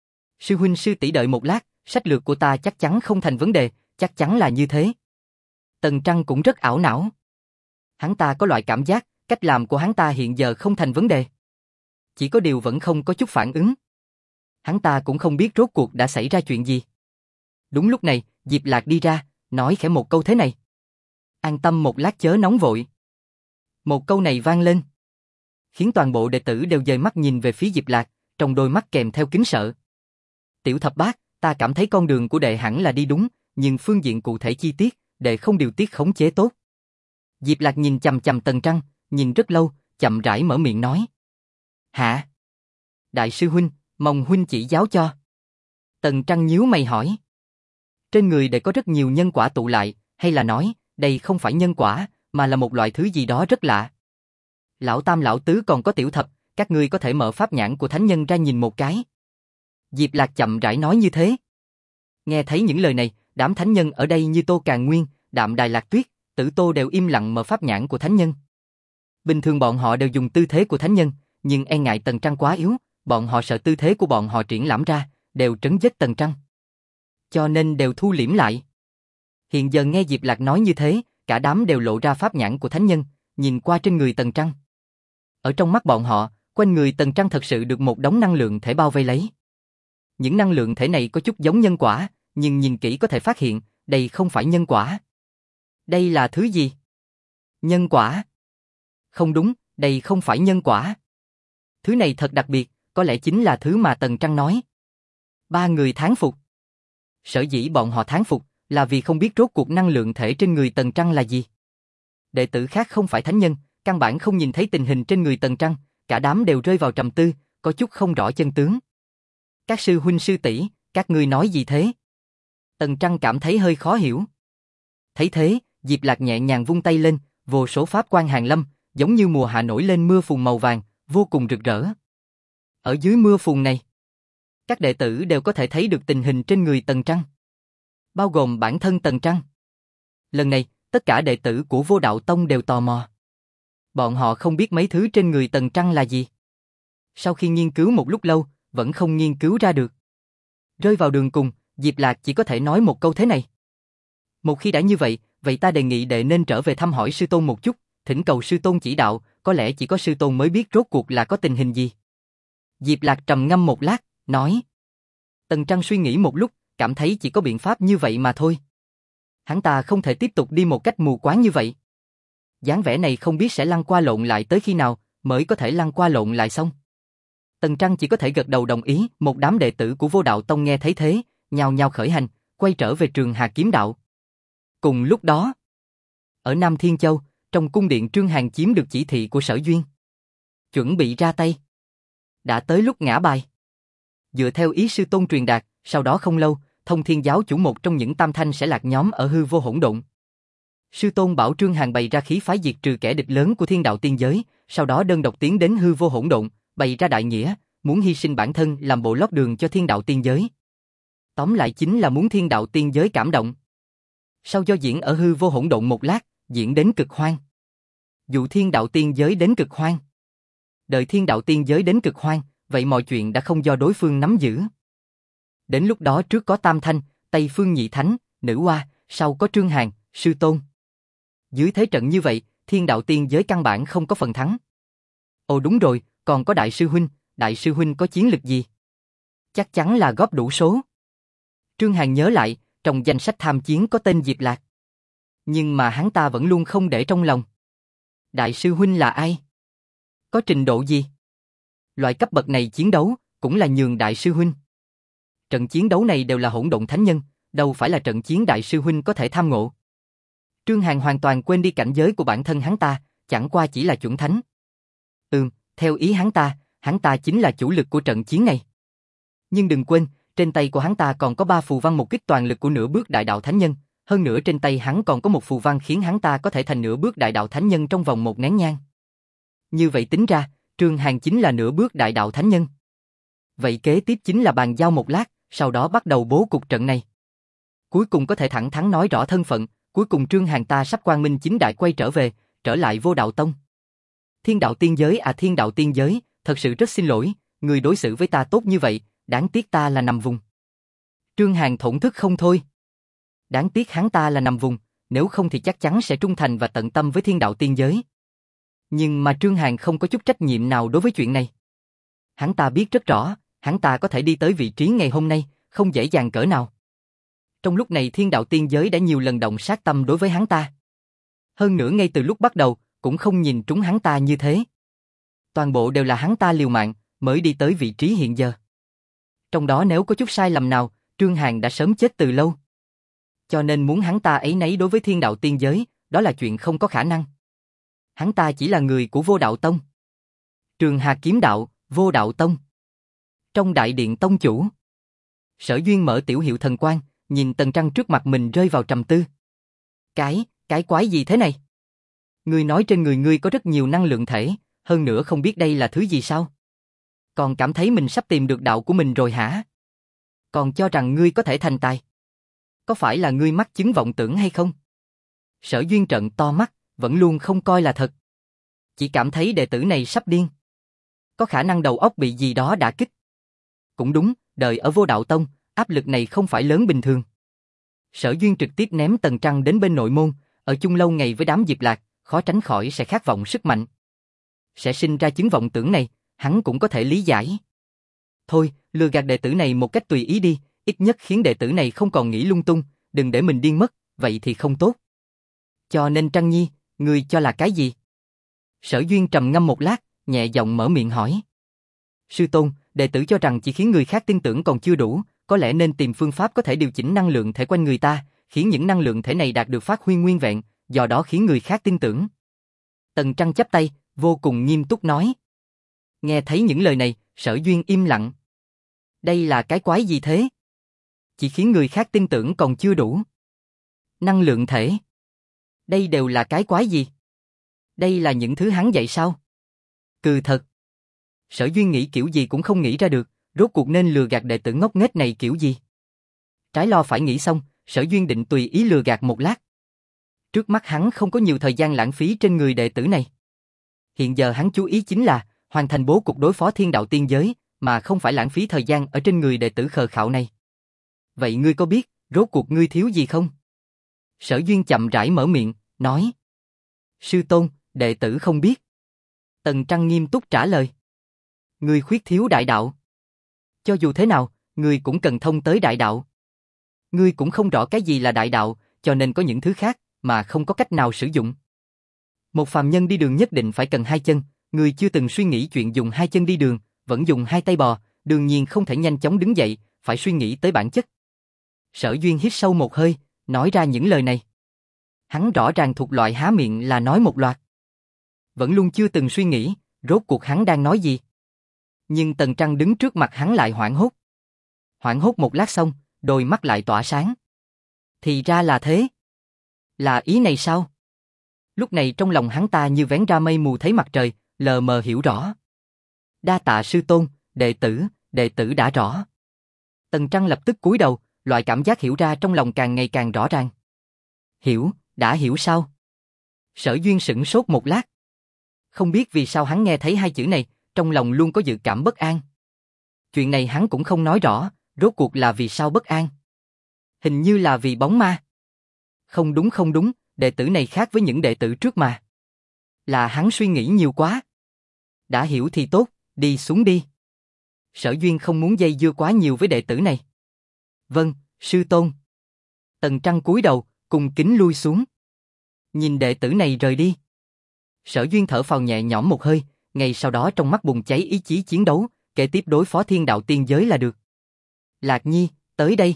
Sư huynh sư tỷ đợi một lát, sách lược của ta chắc chắn không thành vấn đề, chắc chắn là như thế. Tần Trăng cũng rất ảo não. Hắn ta có loại cảm giác, cách làm của hắn ta hiện giờ không thành vấn đề. Chỉ có điều vẫn không có chút phản ứng. Hắn ta cũng không biết rốt cuộc đã xảy ra chuyện gì. Đúng lúc này, Diệp Lạc đi ra, nói khẽ một câu thế này. An tâm một lát chớ nóng vội. Một câu này vang lên, khiến toàn bộ đệ tử đều dời mắt nhìn về phía Diệp Lạc, trong đôi mắt kèm theo kính sợ. Tiểu thập bát, ta cảm thấy con đường của đệ hẳn là đi đúng, nhưng phương diện cụ thể chi tiết, đệ không điều tiết khống chế tốt. Diệp Lạc nhìn chằm chằm Tần Trăng, nhìn rất lâu, chậm rãi mở miệng nói. Hả? Đại sư huynh, mong huynh chỉ giáo cho. Tần Trăng nhíu mày hỏi. Trên người đệ có rất nhiều nhân quả tụ lại, hay là nói, đây không phải nhân quả, mà là một loại thứ gì đó rất lạ. Lão Tam lão Tứ còn có Tiểu Thập, các ngươi có thể mở pháp nhãn của thánh nhân ra nhìn một cái. Diệp Lạc chậm rãi nói như thế. Nghe thấy những lời này, đám thánh nhân ở đây như Tô Càn Nguyên, Đạm Đài Lạc Tuyết, Tử Tô đều im lặng mở pháp nhãn của thánh nhân. Bình thường bọn họ đều dùng tư thế của thánh nhân, nhưng e ngại Tần Trăng quá yếu, bọn họ sợ tư thế của bọn họ triển lãm ra, đều trấn giết Tần Trăng. Cho nên đều thu liễm lại. Hiện giờ nghe Diệp Lạc nói như thế, cả đám đều lộ ra pháp nhãn của thánh nhân, nhìn qua trên người Tần Trăng. Ở trong mắt bọn họ, quanh người Tần Trăng thật sự được một đống năng lượng thể bao vây lấy. Những năng lượng thể này có chút giống nhân quả, nhưng nhìn kỹ có thể phát hiện, đây không phải nhân quả. Đây là thứ gì? Nhân quả? Không đúng, đây không phải nhân quả. Thứ này thật đặc biệt, có lẽ chính là thứ mà Tần Trăng nói. Ba người thán phục. Sở dĩ bọn họ thán phục, là vì không biết rốt cuộc năng lượng thể trên người Tần Trăng là gì. Đệ tử khác không phải thánh nhân, căn bản không nhìn thấy tình hình trên người Tần Trăng, cả đám đều rơi vào trầm tư, có chút không rõ chân tướng. Các sư huynh sư tỷ, các ngươi nói gì thế? Tần Trăng cảm thấy hơi khó hiểu. Thấy thế, Diệp Lạc nhẹ nhàng vung tay lên, vô số pháp quang hàng lâm, giống như mùa hạ nổi lên mưa phùn màu vàng, vô cùng rực rỡ. Ở dưới mưa phùn này, Các đệ tử đều có thể thấy được tình hình trên người Tần Trăng, bao gồm bản thân Tần Trăng. Lần này, tất cả đệ tử của Vô Đạo Tông đều tò mò. Bọn họ không biết mấy thứ trên người Tần Trăng là gì. Sau khi nghiên cứu một lúc lâu, vẫn không nghiên cứu ra được. Rơi vào đường cùng, Diệp Lạc chỉ có thể nói một câu thế này. Một khi đã như vậy, vậy ta đề nghị đệ nên trở về thăm hỏi sư tôn một chút, thỉnh cầu sư tôn chỉ đạo, có lẽ chỉ có sư tôn mới biết rốt cuộc là có tình hình gì. Diệp Lạc trầm ngâm một lát, nói. Tần Trăng suy nghĩ một lúc, cảm thấy chỉ có biện pháp như vậy mà thôi. Hắn ta không thể tiếp tục đi một cách mù quáng như vậy. Dáng vẻ này không biết sẽ lăn qua lộn lại tới khi nào, mới có thể lăn qua lộn lại xong. Tần Trăng chỉ có thể gật đầu đồng ý, một đám đệ tử của Vô Đạo Tông nghe thấy thế, nhao nhao khởi hành, quay trở về trường Hà Kiếm Đạo. Cùng lúc đó, ở Nam Thiên Châu, trong cung điện Trương Hàn chiếm được chỉ thị của Sở Duyên. Chuẩn bị ra tay. Đã tới lúc ngã bài. Dựa theo ý sư tôn truyền đạt, sau đó không lâu, Thông Thiên giáo chủ một trong những tam thanh sẽ lạc nhóm ở hư vô hỗn độn. Sư tôn bảo Trương Hàn bày ra khí phái diệt trừ kẻ địch lớn của thiên đạo tiên giới, sau đó đơn độc tiến đến hư vô hỗn độn, bày ra đại nghĩa, muốn hy sinh bản thân làm bộ lót đường cho thiên đạo tiên giới. Tóm lại chính là muốn thiên đạo tiên giới cảm động. Sau do diễn ở hư vô hỗn độn một lát, diễn đến cực hoang. Dụ thiên đạo tiên giới đến cực hoang. Đợi thiên đạo tiên giới đến cực hoang, vậy mọi chuyện đã không do đối phương nắm giữ. Đến lúc đó trước có Tam Thanh, Tây Phương Nhị Thánh, Nữ Hoa, sau có Trương Hàn, Sư Tôn. Dưới thế trận như vậy, thiên đạo tiên giới căn bản không có phần thắng. Ồ đúng rồi, còn có Đại sư huynh có chiến lực gì? Chắc chắn là góp đủ số. Trương Hàn nhớ lại, trong danh sách tham chiến có tên Diệp Lạc. Nhưng mà hắn ta vẫn luôn không để trong lòng. Đại sư huynh là ai? Có trình độ gì? Loại cấp bậc này chiến đấu, cũng là nhường đại sư huynh. Trận chiến đấu này đều là hỗn độn thánh nhân, đâu phải là trận chiến đại sư huynh có thể tham ngộ. Trương Hàn hoàn toàn quên đi cảnh giới của bản thân hắn ta, chẳng qua chỉ là chuẩn thánh. Theo ý hắn ta chính là chủ lực của trận chiến này. Nhưng đừng quên, trên tay của hắn ta còn có 3 phù văn một kích toàn lực của nửa bước đại đạo thánh nhân, hơn nữa trên tay hắn còn có một phù văn khiến hắn ta có thể thành nửa bước đại đạo thánh nhân trong vòng một nén nhang. Như vậy tính ra, Trương Hàn chính là nửa bước đại đạo thánh nhân. Vậy kế tiếp chính là bàn giao một lát, sau đó bắt đầu bố cục trận này. Cuối cùng có thể thẳng thắn nói rõ thân phận, cuối cùng Trương Hàn ta sắp quang minh chính đại quay trở về, trở lại Vô Đạo Tông. Thiên đạo tiên giới thiên đạo tiên giới, thật sự rất xin lỗi, người đối xử với ta tốt như vậy, đáng tiếc ta là nằm vùng. Trương Hàn thổn thức không thôi. Đáng tiếc hắn ta là nằm vùng, nếu không thì chắc chắn sẽ trung thành và tận tâm với thiên đạo tiên giới. Nhưng mà Trương Hàn không có chút trách nhiệm nào đối với chuyện này. Hắn ta biết rất rõ, hắn ta có thể đi tới vị trí ngày hôm nay, không dễ dàng cỡ nào. Trong lúc này thiên đạo tiên giới đã nhiều lần động sát tâm đối với hắn ta. Hơn nữa ngay từ lúc bắt đầu, cũng không nhìn trúng hắn ta như thế. Toàn bộ đều là hắn ta liều mạng, mới đi tới vị trí hiện giờ. Trong đó nếu có chút sai lầm nào, Trương Hàn đã sớm chết từ lâu. Cho nên muốn hắn ta áy náy đối với thiên đạo tiên giới, đó là chuyện không có khả năng. Hắn ta chỉ là người của Vô Đạo Tông. Trường Hà Kiếm Đạo, Vô Đạo Tông. Trong đại điện tông chủ, Sở Duyên mở tiểu hiệu thần quang, nhìn Tần Trăng trước mặt mình rơi vào trầm tư. Cái quái gì thế này? Ngươi nói trên người ngươi có rất nhiều năng lượng thể, hơn nữa không biết đây là thứ gì sao? Còn cảm thấy mình sắp tìm được đạo của mình rồi hả? Còn cho rằng ngươi có thể thành tài. Có phải là ngươi mắc chứng vọng tưởng hay không? Sở Duyên trợn to mắt, vẫn luôn không coi là thật. Chỉ cảm thấy đệ tử này sắp điên. Có khả năng đầu óc bị gì đó đả kích. Cũng đúng, đời ở Vô Đạo Tông, áp lực này không phải lớn bình thường. Sở Duyên trực tiếp ném Tần Trăng đến bên nội môn, ở chung lâu ngày với đám Diệp Lạc, khó tránh khỏi sẽ khát vọng sức mạnh. Sẽ sinh ra chứng vọng tưởng này, hắn cũng có thể lý giải. Thôi, lừa gạt đệ tử này một cách tùy ý đi, ít nhất khiến đệ tử này không còn nghĩ lung tung, đừng để mình điên mất, vậy thì không tốt. Cho nên Trăng Nhi, ngươi cho là cái gì? Sở Duyên trầm ngâm một lát, nhẹ giọng mở miệng hỏi. Sư tôn, đệ tử cho rằng chỉ khiến người khác tin tưởng còn chưa đủ, có lẽ nên tìm phương pháp có thể điều chỉnh năng lượng thể quanh người ta, khiến những năng lượng thể này đạt được phát huy nguyên vẹn, do đó khiến người khác tin tưởng. Tần Trăng chắp tay, vô cùng nghiêm túc nói. Nghe thấy những lời này, Sở Duyên im lặng. Đây là cái quái gì thế? Chỉ khiến người khác tin tưởng còn chưa đủ. Năng lượng thể. Đây đều là cái quái gì? Đây là những thứ hắn dạy sao? Cừ thật. Sở Duyên nghĩ kiểu gì cũng không nghĩ ra được, rốt cuộc nên lừa gạt đệ tử ngốc nghếch này kiểu gì? Trái lo phải nghĩ xong, Sở Duyên định tùy ý lừa gạt một lát. Trước mắt hắn không có nhiều thời gian lãng phí trên người đệ tử này. Hiện giờ hắn chú ý chính là hoàn thành bố cục đối phó thiên đạo tiên giới, mà không phải lãng phí thời gian ở trên người đệ tử khờ khạo này. Vậy ngươi có biết, rốt cuộc ngươi thiếu gì không? Sở Duyên chậm rãi mở miệng, nói. Sư tôn, đệ tử không biết. Tần Trăng nghiêm túc trả lời. Ngươi khuyết thiếu đại đạo. Cho dù thế nào, ngươi cũng cần thông tới đại đạo. Ngươi cũng không rõ cái gì là đại đạo, cho nên có những thứ khác mà không có cách nào sử dụng. Một phàm nhân đi đường nhất định phải cần hai chân, ngươi chưa từng suy nghĩ chuyện dùng hai chân đi đường, vẫn dùng hai tay bò, đương nhiên không thể nhanh chóng đứng dậy, phải suy nghĩ tới bản chất. Sở Duyên hít sâu một hơi, nói ra những lời này. Hắn rõ ràng thuộc loại há miệng là nói một loạt. Vẫn luôn chưa từng suy nghĩ, rốt cuộc hắn đang nói gì. Nhưng Tần Trăng đứng trước mặt hắn lại hoảng hốt. Hoảng hốt một lát xong, đôi mắt lại tỏa sáng. Thì ra là thế. Là ý này sao? Lúc này trong lòng hắn ta như vén ra mây mù thấy mặt trời, lờ mờ hiểu rõ. Đa tạ sư tôn, đệ tử đã rõ. Tần Trăng lập tức cúi đầu, loại cảm giác hiểu ra trong lòng càng ngày càng rõ ràng. Hiểu, đã hiểu sao? Sở Duyên sửng sốt một lát. Không biết vì sao hắn nghe thấy hai chữ này, trong lòng luôn có dự cảm bất an. Chuyện này hắn cũng không nói rõ, rốt cuộc là vì sao bất an. Hình như là vì bóng ma. Không đúng, đệ tử này khác với những đệ tử trước mà. Là hắn suy nghĩ nhiều quá. Đã hiểu thì tốt, đi xuống đi. Sở Duyên không muốn dây dưa quá nhiều với đệ tử này. Vâng, sư tôn. Tần Trăng cúi đầu, cùng kính lui xuống. Nhìn đệ tử này rời đi. Sở Duyên thở phào nhẹ nhõm một hơi, ngay sau đó trong mắt bùng cháy ý chí chiến đấu, kế tiếp đối phó thiên đạo tiên giới là được. Lạc Nhi, tới đây.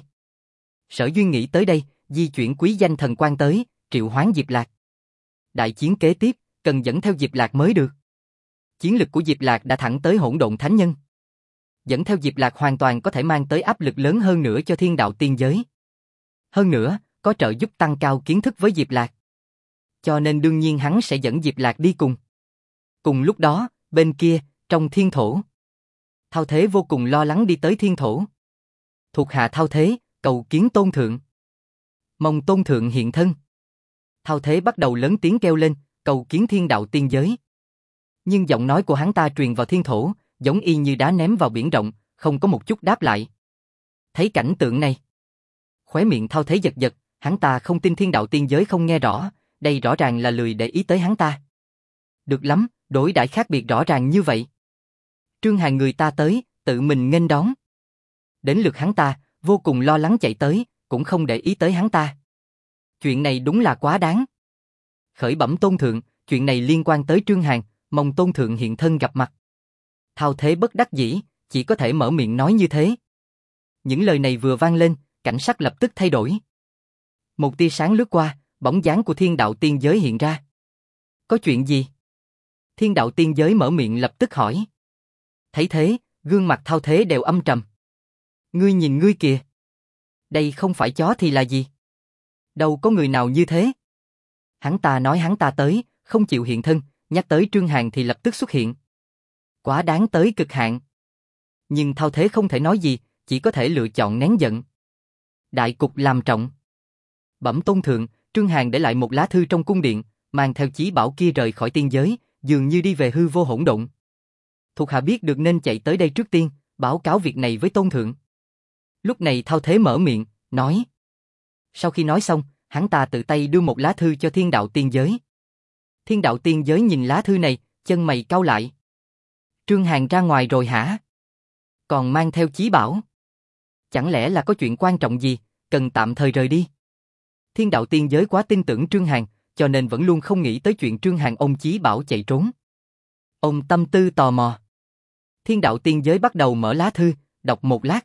Sở Duyên nghĩ tới đây, di chuyển quý danh thần quan tới, triệu hoán Diệp Lạc. Đại chiến kế tiếp, cần dẫn theo Diệp Lạc mới được. Chiến lực của Diệp Lạc đã thẳng tới hỗn độn thánh nhân. Dẫn theo Diệp Lạc hoàn toàn có thể mang tới áp lực lớn hơn nữa cho thiên đạo tiên giới. Hơn nữa, có trợ giúp tăng cao kiến thức với Diệp Lạc. Cho nên đương nhiên hắn sẽ dẫn Diệp Lạc đi cùng. Cùng lúc đó, bên kia, trong thiên thổ. Thao Thế vô cùng lo lắng đi tới thiên thổ. Thuộc hạ Thao Thế, cầu kiến tôn thượng. Mong tôn thượng hiện thân. Thao Thế bắt đầu lớn tiếng kêu lên, cầu kiến thiên đạo tiên giới. Nhưng giọng nói của hắn ta truyền vào thiên thổ, giống y như đá ném vào biển rộng, không có một chút đáp lại. Thấy cảnh tượng này, khóe miệng Thao Thế giật giật, hắn ta không tin thiên đạo tiên giới không nghe rõ, đây rõ ràng là lười để ý tới hắn ta. Được lắm, đối đãi khác biệt rõ ràng như vậy. Trương Hàn người ta tới, tự mình nghênh đón. Đến lượt hắn ta, vô cùng lo lắng chạy tới, cũng không để ý tới hắn ta. Chuyện này đúng là quá đáng. Khởi bẩm tôn thượng, chuyện này liên quan tới Trương Hàn, mong tôn thượng hiện thân gặp mặt. Thao Thế bất đắc dĩ, chỉ có thể mở miệng nói như thế. Những lời này vừa vang lên, cảnh sắc lập tức thay đổi. Một tia sáng lướt qua, bóng dáng của thiên đạo tiên giới hiện ra. Có chuyện gì? Thiên đạo tiên giới mở miệng lập tức hỏi. Thấy thế, gương mặt Thao Thế đều âm trầm. Ngươi nhìn ngươi kìa. Đây không phải chó thì là gì? Đâu có người nào như thế. Hắn ta nói hắn ta tới, không chịu hiện thân, nhắc tới Trương Hàn thì lập tức xuất hiện. Quá đáng tới cực hạn. Nhưng Thao Thế không thể nói gì, chỉ có thể lựa chọn nén giận. Đại cục làm trọng. Bẩm tôn thượng, Trương Hàn để lại một lá thư trong cung điện, mang theo chí bảo kia rời khỏi tiên giới, dường như đi về hư vô hỗn độn. Thuộc hạ biết được nên chạy tới đây trước tiên, báo cáo việc này với tôn thượng. Lúc này Thao Thế mở miệng, nói. Sau khi nói xong, hắn ta tự tay đưa một lá thư cho thiên đạo tiên giới. Thiên đạo tiên giới nhìn lá thư này, chân mày cau lại. Trương Hàn ra ngoài rồi hả? Còn mang theo chí bảo. Chẳng lẽ là có chuyện quan trọng gì, cần tạm thời rời đi? Thiên đạo tiên giới quá tin tưởng Trương Hàn, cho nên vẫn luôn không nghĩ tới chuyện Trương Hàn ôm chí bảo chạy trốn. Ông tâm tư tò mò. Thiên đạo tiên giới bắt đầu mở lá thư, đọc một lát.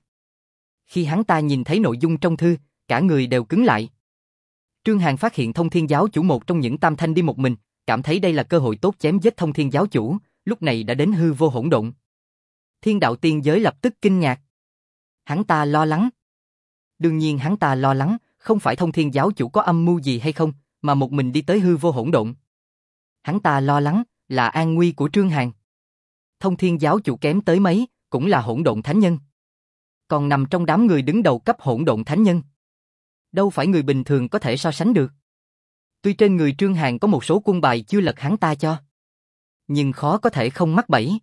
Khi hắn ta nhìn thấy nội dung trong thư, cả người đều cứng lại. Trương Hàn phát hiện Thông Thiên giáo chủ một trong những tam thanh đi một mình, cảm thấy đây là cơ hội tốt chém giết Thông Thiên giáo chủ, lúc này đã đến hư vô hỗn độn. Thiên đạo tiên giới lập tức kinh ngạc. Hắn ta lo lắng. Đương nhiên hắn ta lo lắng, không phải Thông Thiên giáo chủ có âm mưu gì hay không, mà một mình đi tới hư vô hỗn độn. Hắn ta lo lắng là an nguy của Trương Hàn. Thông Thiên giáo chủ kém tới mấy, cũng là hỗn độn thánh nhân. Còn nằm trong đám người đứng đầu cấp hỗn độn thánh nhân. Đâu phải người bình thường có thể so sánh được. Tuy trên người Trương Hàn có một số quân bài chưa lật hắn ta cho, nhưng khó có thể không mắc bẫy.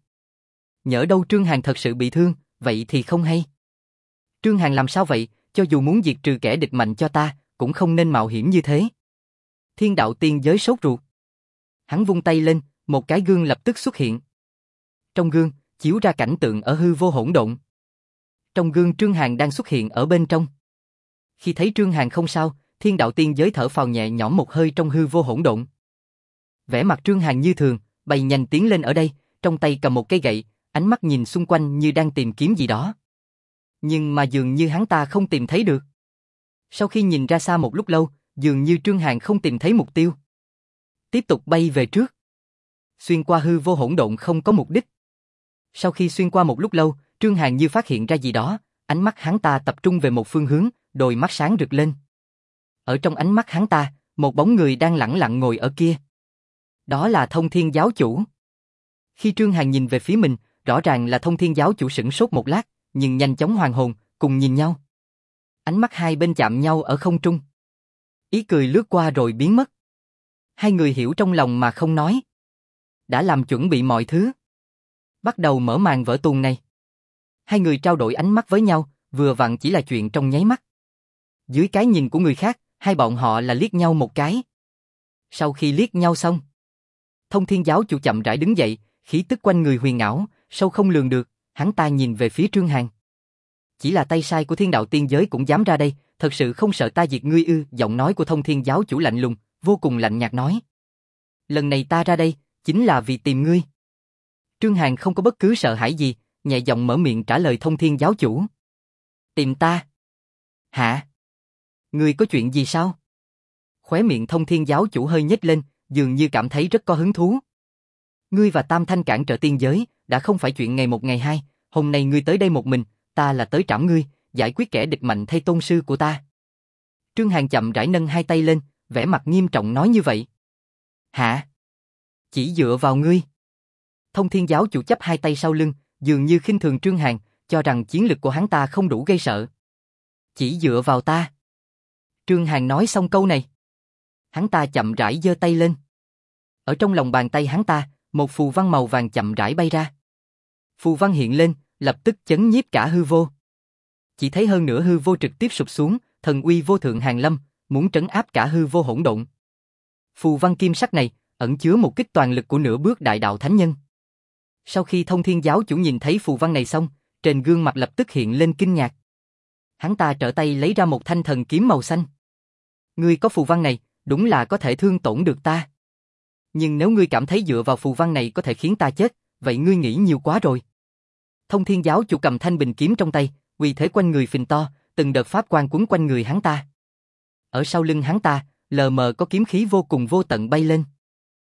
Nhỡ đâu Trương Hàn thật sự bị thương, vậy thì không hay. Trương Hàn làm sao vậy, cho dù muốn diệt trừ kẻ địch mạnh cho ta, cũng không nên mạo hiểm như thế. Thiên đạo tiên giới sốt ruột. Hắn vung tay lên, một cái gương lập tức xuất hiện. Trong gương, chiếu ra cảnh tượng ở hư vô hỗn độn. Trong gương Trương Hàn đang xuất hiện ở bên trong. Khi thấy Trương Hàn không sao, thiên đạo tiên giới thở phào nhẹ nhõm một hơi trong hư vô hỗn độn. Vẻ mặt Trương Hàn như thường, bay nhanh tiến lên ở đây, trong tay cầm một cây gậy, ánh mắt nhìn xung quanh như đang tìm kiếm gì đó. Nhưng mà dường như hắn ta không tìm thấy được. Sau khi nhìn ra xa một lúc lâu, dường như Trương Hàn không tìm thấy mục tiêu. Tiếp tục bay về trước. Xuyên qua hư vô hỗn độn không có mục đích. Sau khi xuyên qua một lúc lâu, Trương Hàn như phát hiện ra gì đó, ánh mắt hắn ta tập trung về một phương hướng, đôi mắt sáng rực lên. Ở trong ánh mắt hắn ta, một bóng người đang lẳng lặng ngồi ở kia. Đó là Thông Thiên giáo chủ. Khi Trương Hàn nhìn về phía mình, rõ ràng là Thông Thiên giáo chủ sửng sốt một lát, nhưng nhanh chóng hoàn hồn, cùng nhìn nhau. Ánh mắt hai bên chạm nhau ở không trung. Ý cười lướt qua rồi biến mất. Hai người hiểu trong lòng mà không nói. Đã làm chuẩn bị mọi thứ. Bắt đầu mở màn vở tuồng này. Hai người trao đổi ánh mắt với nhau, vừa vặn chỉ là chuyện trong nháy mắt. Dưới cái nhìn của người khác, hai bọn họ là liếc nhau một cái. Sau khi liếc nhau xong, Thông Thiên giáo chủ chậm rãi đứng dậy, khí tức quanh người huyền ảo, sâu không lường được, hắn ta nhìn về phía Trương Hàn. Chỉ là tay sai của thiên đạo tiên giới cũng dám ra đây, thật sự không sợ ta diệt ngươi ư? Giọng nói của Thông Thiên giáo chủ lạnh lùng, vô cùng lạnh nhạt nói. Lần này ta ra đây, chính là vì tìm ngươi. Trương Hàn không có bất cứ sợ hãi gì, nhẹ giọng mở miệng trả lời Thông Thiên giáo chủ. Tìm ta? Hả? Ngươi có chuyện gì sao? Khóe miệng Thông Thiên giáo chủ hơi nhếch lên, dường như cảm thấy rất có hứng thú. Ngươi và Tam Thanh cản trở tiên giới, đã không phải chuyện ngày một ngày hai, hôm nay ngươi tới đây một mình, ta là tới trảm ngươi, giải quyết kẻ địch mạnh thay tôn sư của ta. Trương Hàn chậm rãi nâng hai tay lên, vẻ mặt nghiêm trọng nói như vậy. Hả? Chỉ dựa vào ngươi? Thông Thiên giáo chủ chắp hai tay sau lưng, dường như khinh thường Trương Hàn, cho rằng chiến lực của hắn ta không đủ gây sợ. Chỉ dựa vào ta? Trương Hàn nói xong câu này, hắn ta chậm rãi giơ tay lên. Ở trong lòng bàn tay hắn ta, một phù văn màu vàng chậm rãi bay ra. Phù văn hiện lên, lập tức chấn nhiếp cả hư vô. Chỉ thấy hơn nửa hư vô trực tiếp sụp xuống, thần uy vô thượng hàng lâm, muốn trấn áp cả hư vô hỗn độn. Phù văn kim sắc này ẩn chứa một kích toàn lực của nửa bước đại đạo thánh nhân. Sau khi Thông Thiên giáo chủ nhìn thấy phù văn này xong, trên gương mặt lập tức hiện lên kinh ngạc. Hắn ta trở tay lấy ra một thanh thần kiếm màu xanh. Ngươi có phù văn này, đúng là có thể thương tổn được ta. Nhưng nếu ngươi cảm thấy dựa vào phù văn này có thể khiến ta chết, vậy ngươi nghĩ nhiều quá rồi. Thông Thiên giáo chủ cầm thanh bình kiếm trong tay, uy thế quanh người phình to, từng đợt pháp quang quấn quanh người hắn ta. Ở sau lưng hắn ta, lờ mờ có kiếm khí vô cùng vô tận bay lên.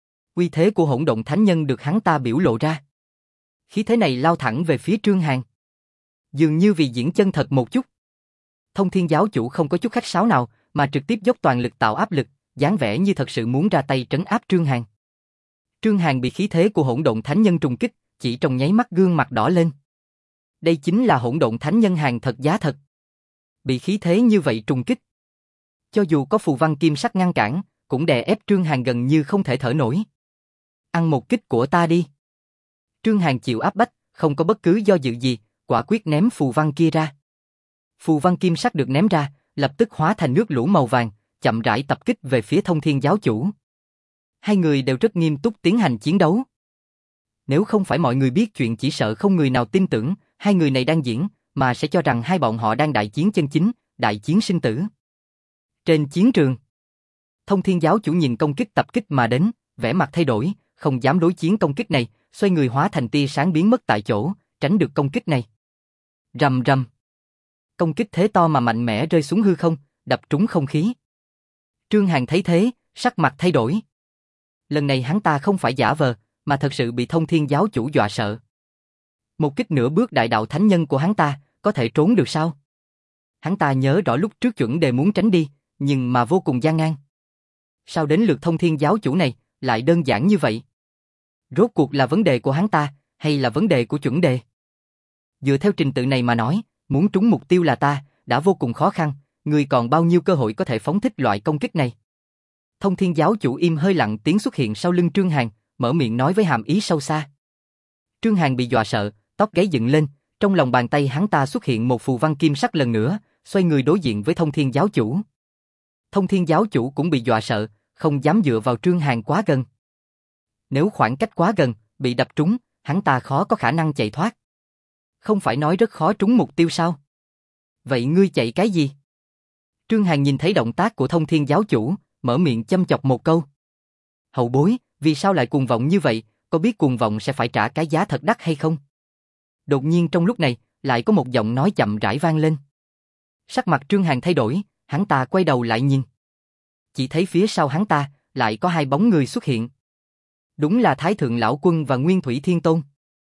Uy thế của hỗn độn thánh nhân được hắn ta biểu lộ ra. Khí thế này lao thẳng về phía Trương Hàn. Dường như vì diễn chân thật một chút. Thông Thiên giáo chủ không có chút khách sáo nào, mà trực tiếp dốc toàn lực tạo áp lực, dáng vẻ như thật sự muốn ra tay trấn áp Trương Hàn. Trương Hàn bị khí thế của hỗn độn thánh nhân trùng kích, chỉ trong nháy mắt gương mặt đỏ lên. Đây chính là hỗn độn thánh nhân hàng thật giá thật. Bị khí thế như vậy trùng kích, cho dù có phù văn kim sắc ngăn cản, cũng đè ép Trương Hàn gần như không thể thở nổi. Ăn một kích của ta đi. Trương Hàn chịu áp bách, không có bất cứ do dự gì, quả quyết ném phù văn kia ra. Phù văn kim sắc được ném ra, lập tức hóa thành nước lũ màu vàng, chậm rãi tập kích về phía Thông Thiên giáo chủ. Hai người đều rất nghiêm túc tiến hành chiến đấu. Nếu không phải mọi người biết chuyện, chỉ sợ không người nào tin tưởng hai người này đang diễn, mà sẽ cho rằng hai bọn họ đang đại chiến chân chính, đại chiến sinh tử. Trên chiến trường, Thông Thiên giáo chủ nhìn công kích tập kích mà đến, vẻ mặt thay đổi, không dám đối chiến công kích này, xoay người hóa thành tia sáng biến mất tại chỗ, tránh được công kích này. Rầm rầm. Công kích thế to mà mạnh mẽ rơi xuống hư không, đập trúng không khí. Trương Hàn thấy thế, sắc mặt thay đổi. Lần này hắn ta không phải giả vờ, mà thật sự bị Thông Thiên giáo chủ dọa sợ. Một kích nửa bước đại đạo thánh nhân của hắn ta, có thể trốn được sao? Hắn ta nhớ rõ lúc trước chuẩn đề muốn tránh đi, nhưng mà vô cùng gian nan. Sao đến lượt Thông Thiên giáo chủ này, lại đơn giản như vậy? Rốt cuộc là vấn đề của hắn ta, hay là vấn đề của chuẩn đề? Dựa theo trình tự này mà nói, muốn trúng mục tiêu là ta, đã vô cùng khó khăn, ngươi còn bao nhiêu cơ hội có thể phóng thích loại công kích này? Thông Thiên giáo chủ im hơi lặng tiếng xuất hiện sau lưng Trương Hàn, mở miệng nói với hàm ý sâu xa. Trương Hàn bị dọa sợ, tóc gáy dựng lên, trong lòng bàn tay hắn ta xuất hiện một phù văn kim sắc lần nữa, xoay người đối diện với Thông Thiên giáo chủ. Thông Thiên giáo chủ cũng bị dọa sợ, không dám dựa vào Trương Hàn quá gần. Nếu khoảng cách quá gần, bị đập trúng, hắn ta khó có khả năng chạy thoát. Không phải nói rất khó trúng mục tiêu sao? Vậy ngươi chạy cái gì? Trương Hàn nhìn thấy động tác của Thông Thiên giáo chủ, mở miệng châm chọc một câu. Hậu bối, vì sao lại cuồng vọng như vậy, có biết cuồng vọng sẽ phải trả cái giá thật đắt hay không? Đột nhiên trong lúc này, lại có một giọng nói chậm rãi vang lên. Sắc mặt Trương Hàn thay đổi, hắn ta quay đầu lại nhìn. Chỉ thấy phía sau hắn ta, lại có hai bóng người xuất hiện. Đúng là Thái Thượng Lão Quân và Nguyên Thủy Thiên Tôn.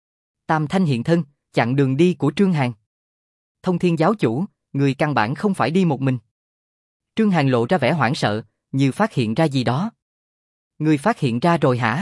Tam Thanh hiện thân, chặn đường đi của Trương Hàn. Thông Thiên giáo chủ, người căn bản không phải đi một mình. Trương Hàn lộ ra vẻ hoảng sợ, như phát hiện ra gì đó. Người phát hiện ra rồi hả?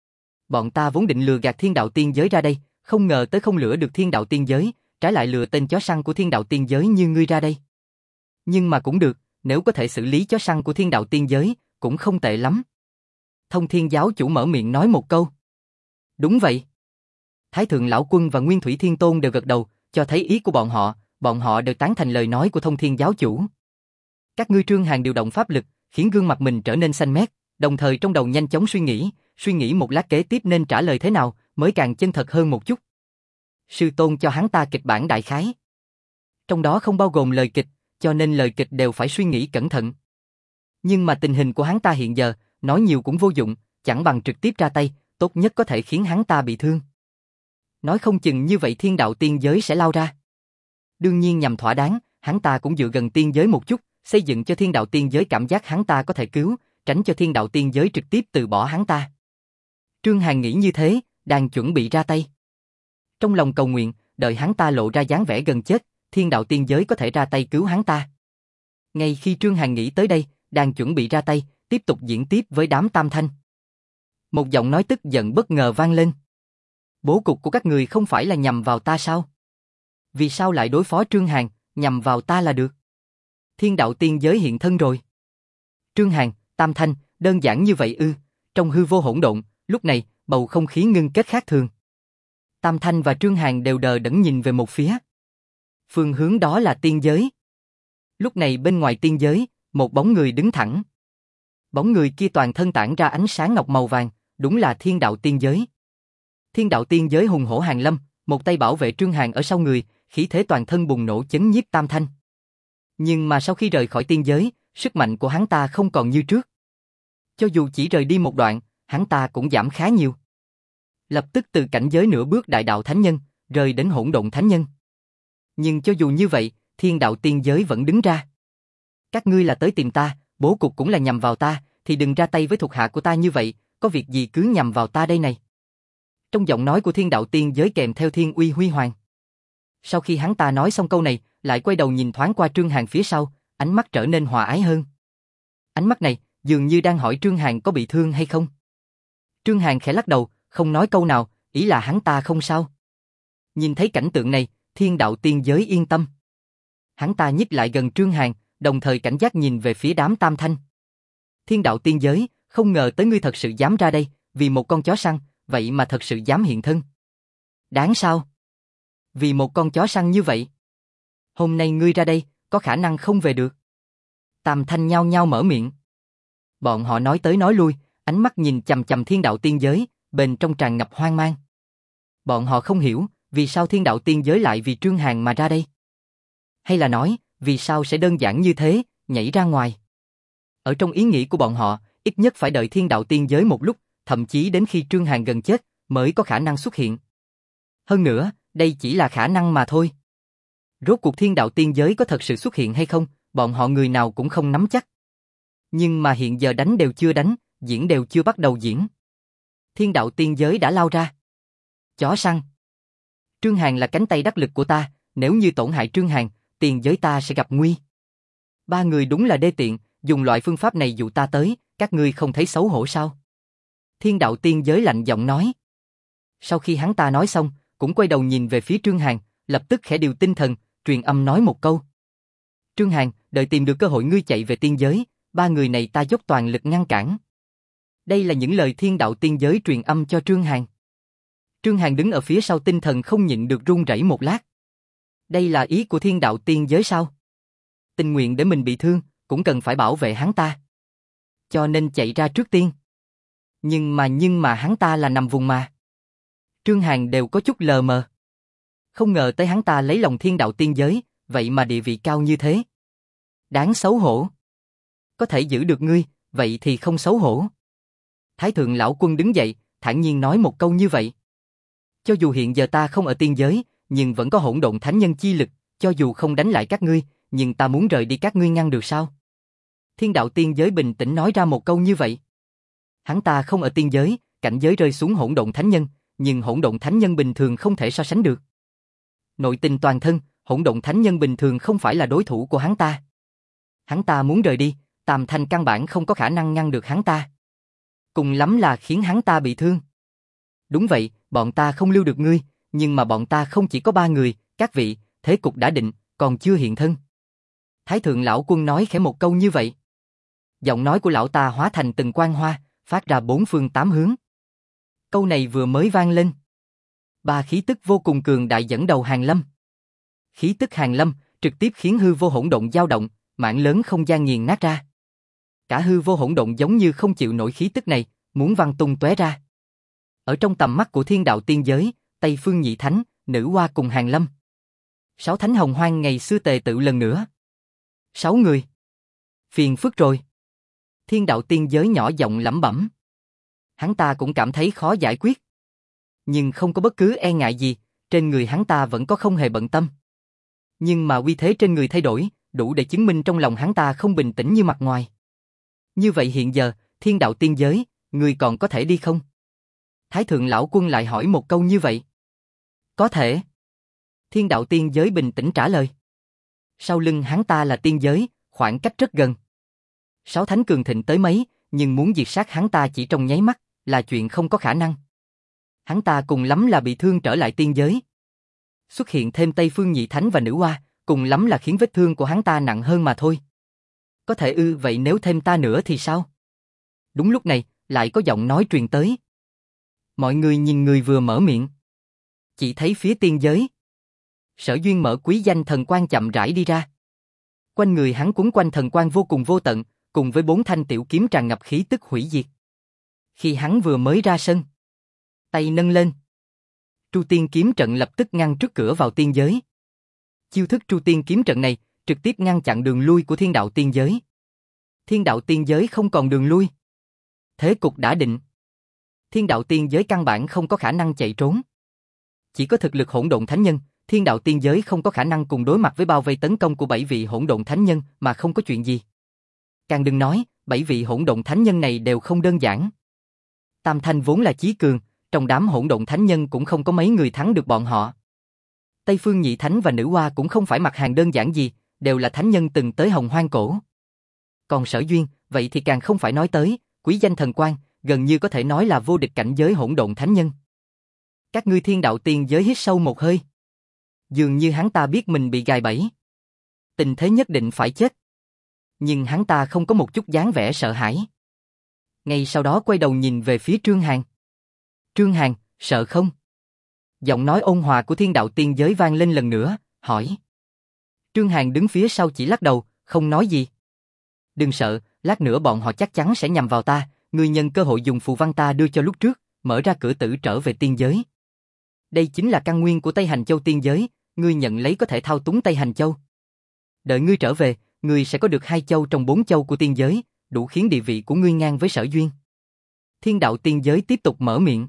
Bọn ta vốn định lừa gạt Thiên Đạo Tiên Giới ra đây, không ngờ tới không lừa được Thiên Đạo Tiên Giới, trái lại lừa tên chó săn của Thiên Đạo Tiên Giới như ngươi ra đây. Nhưng mà cũng được, nếu có thể xử lý chó săn của Thiên Đạo Tiên Giới, cũng không tệ lắm. Thông Thiên giáo chủ mở miệng nói một câu. Đúng vậy. Thái Thượng Lão Quân và Nguyên Thủy Thiên Tôn đều gật đầu, cho thấy ý của bọn họ đều tán thành lời nói của Thông Thiên giáo chủ. Các ngươi Trương Hàn điều động pháp lực, khiến gương mặt mình trở nên xanh mét, đồng thời trong đầu nhanh chóng suy nghĩ một lát kế tiếp nên trả lời thế nào mới càng chân thật hơn một chút. Sư tôn cho hắn ta kịch bản đại khái. Trong đó không bao gồm lời kịch, cho nên lời kịch đều phải suy nghĩ cẩn thận. Nhưng mà tình hình của hắn ta hiện giờ, nói nhiều cũng vô dụng, chẳng bằng trực tiếp ra tay, tốt nhất có thể khiến hắn ta bị thương. Nói không chừng như vậy Thiên Đạo Tiên Giới sẽ lao ra. Đương nhiên nhằm thỏa đáng, hắn ta cũng dựa gần tiên giới một chút, xây dựng cho Thiên Đạo Tiên Giới cảm giác hắn ta có thể cứu, tránh cho Thiên Đạo Tiên Giới trực tiếp từ bỏ hắn ta. Trương Hàn nghĩ như thế, đang chuẩn bị ra tay. Trong lòng cầu nguyện, đợi hắn ta lộ ra dáng vẻ gần chết, Thiên Đạo Tiên Giới có thể ra tay cứu hắn ta. Ngay khi Trương Hàn nghĩ tới đây, đang chuẩn bị ra tay, tiếp tục diễn tiếp với đám Tam Thanh. Một giọng nói tức giận bất ngờ vang lên. Bố cục của các người không phải là nhằm vào ta sao? Vì sao lại đối phó Trương Hàn, nhằm vào ta là được? Thiên Đạo Tiên Giới hiện thân rồi. Trương Hàn, Tam Thanh, đơn giản như vậy ư? Trong hư vô hỗn độn, lúc này, bầu không khí ngưng kết khác thường. Tam Thanh và Trương Hàn đều đờ đẫn nhìn về một phía. Phương hướng đó là tiên giới. Lúc này bên ngoài tiên giới, một bóng người đứng thẳng. Bóng người kia toàn thân tản ra ánh sáng ngọc màu vàng, đúng là Thiên Đạo Tiên Giới. Thiên Đạo Tiên Giới hùng hổ hàng lâm, một tay bảo vệ Trương Hàn ở sau người, khí thế toàn thân bùng nổ chấn nhiếp Tam Thanh. Nhưng mà sau khi rời khỏi tiên giới, sức mạnh của hắn ta không còn như trước. Cho dù chỉ rời đi một đoạn, hắn ta cũng giảm khá nhiều. Lập tức từ cảnh giới nửa bước đại đạo thánh nhân, rời đến hỗn độn thánh nhân. Nhưng cho dù như vậy, Thiên Đạo Tiên Giới vẫn đứng ra. Các ngươi là tới tìm ta, bố cục cũng là nhằm vào ta, thì đừng ra tay với thuộc hạ của ta như vậy, có việc gì cứ nhằm vào ta đây này. Trong giọng nói của Thiên Đạo Tiên Giới kèm theo thiên uy huy hoàng. Sau khi hắn ta nói xong câu này, lại quay đầu nhìn thoáng qua Trương Hàn phía sau, ánh mắt trở nên hòa ái hơn. Ánh mắt này, dường như đang hỏi Trương Hàn có bị thương hay không. Trương Hàn khẽ lắc đầu, không nói câu nào, ý là hắn ta không sao. Nhìn thấy cảnh tượng này, Thiên Đạo Tiên Giới yên tâm. Hắn ta nhích lại gần Trương Hàn, đồng thời cảnh giác nhìn về phía đám Tam Thanh. Thiên Đạo Tiên Giới, không ngờ tới ngươi thật sự dám ra đây, vì một con chó săn, vậy mà thật sự dám hiện thân. Đáng sao? Vì một con chó săn như vậy. Hôm nay ngươi ra đây, có khả năng không về được. Tam Thanh nhao nhao mở miệng. Bọn họ nói tới nói lui, ánh mắt nhìn chằm chằm Thiên Đạo Tiên Giới, bên trong tràn ngập hoang mang. Bọn họ không hiểu, vì sao Thiên Đạo Tiên Giới lại vì Trương Hàn mà ra đây. Hay là nói, vì sao sẽ đơn giản như thế, nhảy ra ngoài. Ở trong ý nghĩ của bọn họ, ít nhất phải đợi Thiên Đạo Tiên Giới một lúc, thậm chí đến khi Trương Hàn gần chết, mới có khả năng xuất hiện. Hơn nữa, đây chỉ là khả năng mà thôi. Rốt cuộc Thiên Đạo Tiên Giới có thật sự xuất hiện hay không, bọn họ người nào cũng không nắm chắc. Nhưng mà hiện giờ đánh đều chưa đánh, diễn đều chưa bắt đầu diễn. Thiên Đạo Tiên Giới đã lao ra. Chó săn. Trương Hàn là cánh tay đắc lực của ta, nếu như tổn hại Trương Hàn, tiên giới ta sẽ gặp nguy. Ba người đúng là đê tiện, dùng loại phương pháp này dụ ta tới, các ngươi không thấy xấu hổ sao? Thiên Đạo Tiên Giới lạnh giọng nói. Sau khi hắn ta nói xong, cũng quay đầu nhìn về phía Trương Hàn, lập tức khẽ điều tinh thần, truyền âm nói một câu. Trương Hàn, đợi tìm được cơ hội ngươi chạy về tiên giới, ba người này ta dốc toàn lực ngăn cản. Đây là những lời thiên đạo tiên giới truyền âm cho Trương Hàn. Trương Hàn đứng ở phía sau tinh thần không nhịn được run rẩy một lát. Đây là ý của thiên đạo tiên giới sao? Tình nguyện để mình bị thương, cũng cần phải bảo vệ hắn ta. Cho nên chạy ra trước tiên. Nhưng mà hắn ta là nằm vùng mà. Trương Hàn đều có chút lờ mờ. Không ngờ tới hắn ta lấy lòng thiên đạo tiên giới, vậy mà địa vị cao như thế. Đáng xấu hổ. Có thể giữ được ngươi, vậy thì không xấu hổ. Thái thượng lão quân đứng dậy, thản nhiên nói một câu như vậy. Cho dù hiện giờ ta không ở tiên giới, nhưng vẫn có hỗn độn thánh nhân chi lực, cho dù không đánh lại các ngươi, nhưng ta muốn rời đi các ngươi ngăn được sao? Thiên đạo tiên giới bình tĩnh nói ra một câu như vậy. Hắn ta không ở tiên giới, cảnh giới rơi xuống hỗn độn thánh nhân, nhưng hỗn độn thánh nhân bình thường không thể so sánh được. Nội tình toàn thân, hỗn độn thánh nhân bình thường không phải là đối thủ của hắn ta. Hắn ta muốn rời đi, Tam Thanh căn bản không có khả năng ngăn được hắn ta. Cùng lắm là khiến hắn ta bị thương. Đúng vậy, bọn ta không lưu được ngươi, nhưng mà bọn ta không chỉ có 3 người, các vị, thế cục đã định, còn chưa hiện thân. Thái thượng lão quân nói khẽ một câu như vậy. Giọng nói của lão ta hóa thành từng quang hoa, phát ra 4 phương 8 hướng. Câu này vừa mới vang lên. 3 khí tức vô cùng cường đại dẫn đầu Hàn Lâm. Khí tức Hàn Lâm trực tiếp khiến hư vô hỗn độn dao động, mảng lớn không gian nghiền nát ra. Cả hư vô hỗn độn giống như không chịu nổi khí tức này, muốn văng tung tóe ra. Ở trong tầm mắt của thiên đạo tiên giới, Tây Phương Nhị Thánh, Nữ Hoa cùng Hàn Lâm. 6 thánh hồng hoang ngày xưa tề tự lần nữa. 6 người. Phiền phức rồi. Thiên đạo tiên giới nhỏ giọng lẩm bẩm. Hắn ta cũng cảm thấy khó giải quyết. Nhưng không có bất cứ e ngại gì, trên người hắn ta vẫn có không hề bận tâm. Nhưng mà uy thế trên người thay đổi, đủ để chứng minh trong lòng hắn ta không bình tĩnh như mặt ngoài. Như vậy hiện giờ, thiên đạo tiên giới, người còn có thể đi không? Thái thượng lão quân lại hỏi một câu như vậy. Có thể. Thiên đạo tiên giới bình tĩnh trả lời. Sau lưng hắn ta là tiên giới, khoảng cách rất gần. 6 thánh cường thịnh tới mấy, nhưng muốn diệt sát hắn ta chỉ trong nháy mắt, là chuyện không có khả năng. Hắn ta cùng lắm là bị thương trở lại tiên giới. Xuất hiện thêm Tây Phương Nhị Thánh và Nữ Hoa, cùng lắm là khiến vết thương của hắn ta nặng hơn mà thôi. Có thể vậy nếu thêm ta nữa thì sao? Đúng lúc này, lại có giọng nói truyền tới. Mọi người nhìn người vừa mở miệng. Chỉ thấy phía tiên giới. Sở Duyên mở quý danh thần quang chậm rãi đi ra. Quanh người hắn quấn quanh thần quang vô cùng vô tận, cùng với 4 thanh tiểu kiếm tràn ngập khí tức hủy diệt. Khi hắn vừa mới ra sân, tay nâng lên, Tru Tiên kiếm trận lập tức ngăn trước cửa vào tiên giới. Chiêu thức Tru Tiên kiếm trận này trực tiếp ngăn chặn đường lui của thiên đạo tiên giới. Thiên đạo tiên giới không còn đường lui. Thế cục đã định. Thiên đạo tiên giới căn bản không có khả năng chạy trốn. Chỉ có thực lực hỗn độn thánh nhân, thiên đạo tiên giới không có khả năng cùng đối mặt với bao vây tấn công của 7 vị hỗn độn thánh nhân mà không có chuyện gì. Càng đừng nói, 7 vị hỗn độn thánh nhân này đều không đơn giản. Tam Thanh vốn là chí cường, trong đám hỗn độn thánh nhân cũng không có mấy người thắng được bọn họ. Tây Phương Nhị Thánh và Nữ Hoa cũng không phải mặt hàng đơn giản gì, đều là thánh nhân từng tới Hồng Hoang cổ. Còn Sở Duyên, vậy thì càng không phải nói tới, quý danh thần quang, gần như có thể nói là vô địch cảnh giới hỗn độn thánh nhân. Các ngươi thiên đạo tiên giới hít sâu một hơi. Dường như hắn ta biết mình bị gài bẫy. Tình thế nhất định phải chết. Nhưng hắn ta không có một chút dáng vẻ sợ hãi. Ngay sau đó quay đầu nhìn về phía Trương Hàn. Trương Hàn, sợ không? Giọng nói ôn hòa của thiên đạo tiên giới vang lên lần nữa, hỏi. Trương Hàn đứng phía sau chỉ lắc đầu, không nói gì. Đừng sợ, lát nữa bọn họ chắc chắn sẽ nhằm vào ta, ngươi nhân cơ hội dùng phù văn ta đưa cho lúc trước, mở ra cửa tử trở về tiên giới. Đây chính là căn nguyên của Tây Hành Châu tiên giới, ngươi nhận lấy có thể thao túng Tây Hành Châu. Đợi ngươi trở về, ngươi sẽ có được 2 châu trong 4 châu của tiên giới, đủ khiến địa vị của ngươi ngang với Sở Duyên. Thiên đạo tiên giới tiếp tục mở miệng.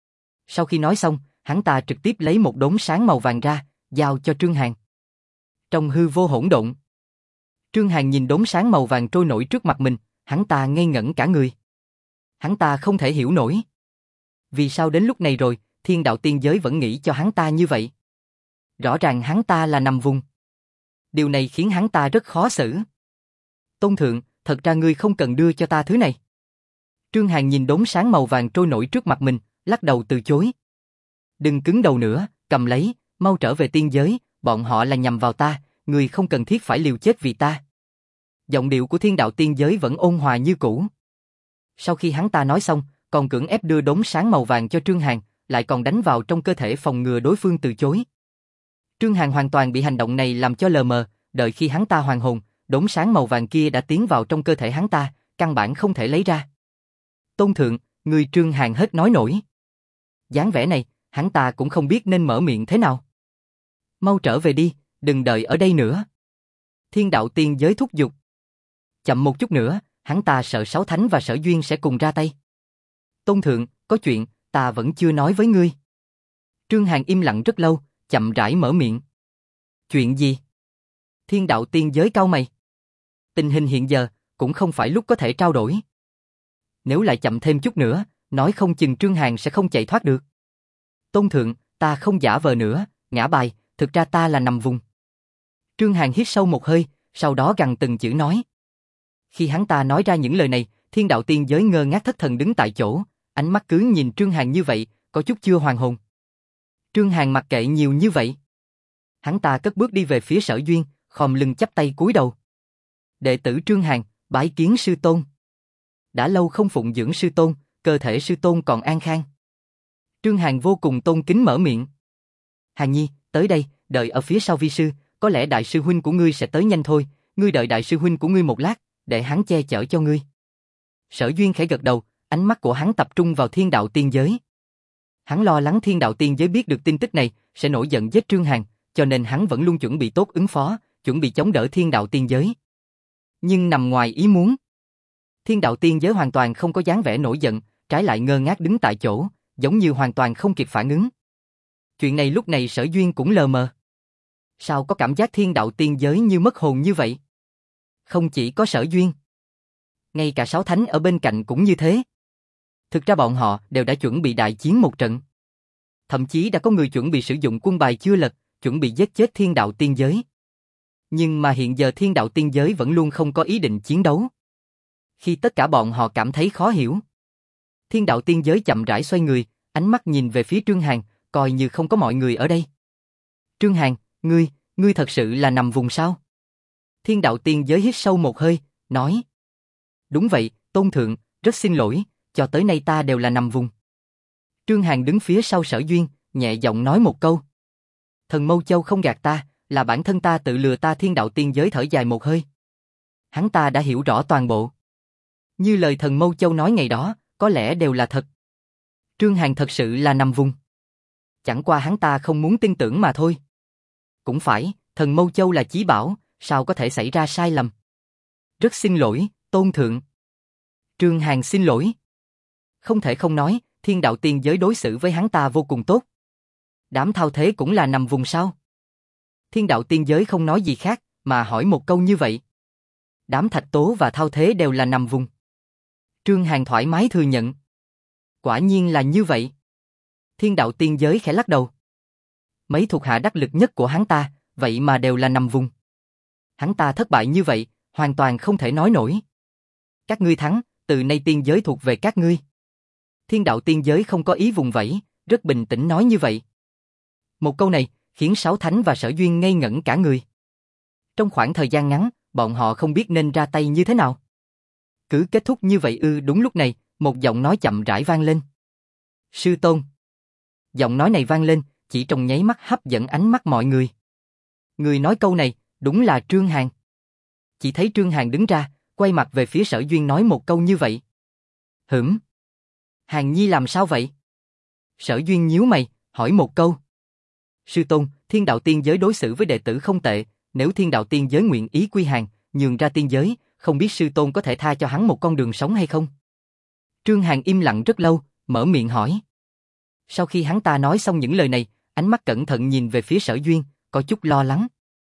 Sau khi nói xong, hắn ta trực tiếp lấy một đốm sáng màu vàng ra, giao cho Trương Hàn. Trong hư vô hỗn độn, Trương Hàn nhìn đốm sáng màu vàng trôi nổi trước mặt mình, hắn ta ngây ngẩn cả người. Hắn ta không thể hiểu nổi. Vì sao đến lúc này rồi, thiên đạo tiên giới vẫn nghĩ cho hắn ta như vậy? Rõ ràng hắn ta là nằm vùng. Điều này khiến hắn ta rất khó xử. Tôn thượng, thật ra ngươi không cần đưa cho ta thứ này. Trương Hàn nhìn đốm sáng màu vàng trôi nổi trước mặt mình, lắc đầu từ chối. Đừng cứng đầu nữa, cầm lấy, Mau trở về tiên giới, bọn họ là nhằm vào ta, người không cần thiết phải liều chết vì ta. Giọng điệu của thiên đạo tiên giới vẫn ôn hòa như cũ. Sau khi hắn ta nói xong, còn cưỡng ép đưa đốm sáng màu vàng cho Trương Hàn, lại còn đánh vào trong cơ thể phòng ngừa đối phương từ chối. Trương Hàn hoàn toàn bị hành động này làm cho lờ mờ, đợi khi hắn ta hoàn hồn, đốm sáng màu vàng kia đã tiến vào trong cơ thể hắn ta, căn bản không thể lấy ra. Tôn thượng, người Trương Hàn hết nói nổi. Dáng vẻ này, hắn ta cũng không biết nên mở miệng thế nào. Mau trở về đi, đừng đợi ở đây nữa. Thiên đạo tiên giới thúc giục. Chậm một chút nữa, hắn ta sợ Sáu Thánh và Sở Duyên sẽ cùng ra tay. Tôn thượng, có chuyện, ta vẫn chưa nói với ngươi. Trương Hàn im lặng rất lâu, chậm rãi mở miệng. Chuyện gì? Thiên đạo tiên giới cau mày. Tình hình hiện giờ, cũng không phải lúc có thể trao đổi. Nếu lại chậm thêm chút nữa, nói không chừng Trương Hàn sẽ không chạy thoát được. Tôn thượng, ta không giả vờ nữa, ngã bài, thực ra ta là nằm vùng. Trương Hàn hít sâu một hơi, sau đó gằn từng chữ nói. Khi hắn ta nói ra những lời này, thiên đạo tiên giới ngơ ngác thất thần đứng tại chỗ, ánh mắt cứ nhìn Trương Hàn như vậy, có chút chưa hoàn hồn. Trương Hàn mặc kệ nhiều như vậy. Hắn ta cất bước đi về phía Sở Duyên, khom lưng chắp tay cúi đầu. Đệ tử Trương Hàn, bái kiến sư tôn. Đã lâu không phụng dưỡng sư tôn, cơ thể sư tôn còn an khang. Trương Hàn vô cùng tôn kính mở miệng. Hàn Nhi, tới đây, đợi ở phía sau vi sư, có lẽ đại sư huynh của ngươi sẽ tới nhanh thôi, ngươi đợi đại sư huynh của ngươi một lát, để hắn che chở cho ngươi. Sở Duyên khẽ gật đầu, ánh mắt của hắn tập trung vào thiên đạo tiên giới. Hắn lo lắng thiên đạo tiên giới biết được tin tức này, sẽ nổi giận giết Trương Hàn, cho nên hắn vẫn luôn chuẩn bị tốt ứng phó, chuẩn bị chống đỡ thiên đạo tiên giới. Nhưng nằm ngoài ý muốn. Thiên đạo tiên giới hoàn toàn không có dáng vẻ nổi giận, trái lại ngơ ngác đứng tại chỗ, giống như hoàn toàn không kịp phản ứng. Chuyện này lúc này Sở Duyên cũng lờ mờ. Sao có cảm giác thiên đạo tiên giới như mất hồn như vậy? Không chỉ có Sở Duyên. Ngay cả Sáu Thánh ở bên cạnh cũng như thế. Thực ra bọn họ đều đã chuẩn bị đại chiến một trận. Thậm chí đã có người chuẩn bị sử dụng quân bài chưa lật, chuẩn bị giết chết thiên đạo tiên giới. Nhưng mà hiện giờ thiên đạo tiên giới vẫn luôn không có ý định chiến đấu. Khi tất cả bọn họ cảm thấy khó hiểu, thiên đạo tiên giới chậm rãi xoay người, ánh mắt nhìn về phía Trương Hàn, coi như không có mọi người ở đây. Trương Hàn, ngươi thật sự là nằm vùng sao? Thiên đạo tiên giới hít sâu một hơi, nói. Đúng vậy, Tôn thượng, rất xin lỗi, cho tới nay ta đều là nằm vùng. Trương Hàn đứng phía sau Sở Duyên, nhẹ giọng nói một câu. Thần Mâu Châu không gạt ta, là bản thân ta tự lừa ta. Thiên đạo tiên giới thở dài một hơi. Hắn ta đã hiểu rõ toàn bộ. Như lời thần Mâu Châu nói ngày đó, có lẽ đều là thật. Trương Hàn thật sự là nằm vùng. Chẳng qua hắn ta không muốn tin tưởng mà thôi. Cũng phải, thần Mâu Châu là chí bảo, sao có thể xảy ra sai lầm. Rất xin lỗi, Tôn thượng. Trương Hàn xin lỗi. Không thể không nói, thiên đạo tiên giới đối xử với hắn ta vô cùng tốt. Đám thao thế cũng là nằm vùng sao? Thiên đạo tiên giới không nói gì khác, mà hỏi một câu như vậy. Đám Thạch Tố và thao thế đều là nằm vùng. Trương Hàn thoải mái thừa nhận. Quả nhiên là như vậy. Thiên đạo tiên giới khẽ lắc đầu. Mấy thuộc hạ đắc lực nhất của hắn ta, vậy mà đều là nằm vùng. Hắn ta thất bại như vậy, hoàn toàn không thể nói nổi. Các ngươi thắng, từ nay tiên giới thuộc về các ngươi. Thiên đạo tiên giới không có ý vùng vẫy, rất bình tĩnh nói như vậy. Một câu này, khiến Sáu Thánh và Sở Duyên ngây ngẩn cả người. Trong khoảng thời gian ngắn, bọn họ không biết nên ra tay như thế nào. Cứ kết thúc như vậy ư? Đúng lúc này, một giọng nói chậm rãi vang lên. Sư tôn. Giọng nói này vang lên, chỉ trong nháy mắt hấp dẫn ánh mắt mọi người. Người nói câu này, đúng là Trương Hàn. Chỉ thấy Trương Hàn đứng ra, quay mặt về phía Sở Duyên nói một câu như vậy. Hửm? Hàn Nhi làm sao vậy? Sở Duyên nhíu mày, hỏi một câu. Sư tôn, thiên đạo tiên giới đối xử với đệ tử không tệ, nếu thiên đạo tiên giới nguyện ý quy hàng, nhường ra tiên giới, không biết sư tôn có thể tha cho hắn một con đường sống hay không? Trương Hàn im lặng rất lâu, mở miệng hỏi. Sau khi hắn ta nói xong những lời này, ánh mắt cẩn thận nhìn về phía Sở Duyên, có chút lo lắng.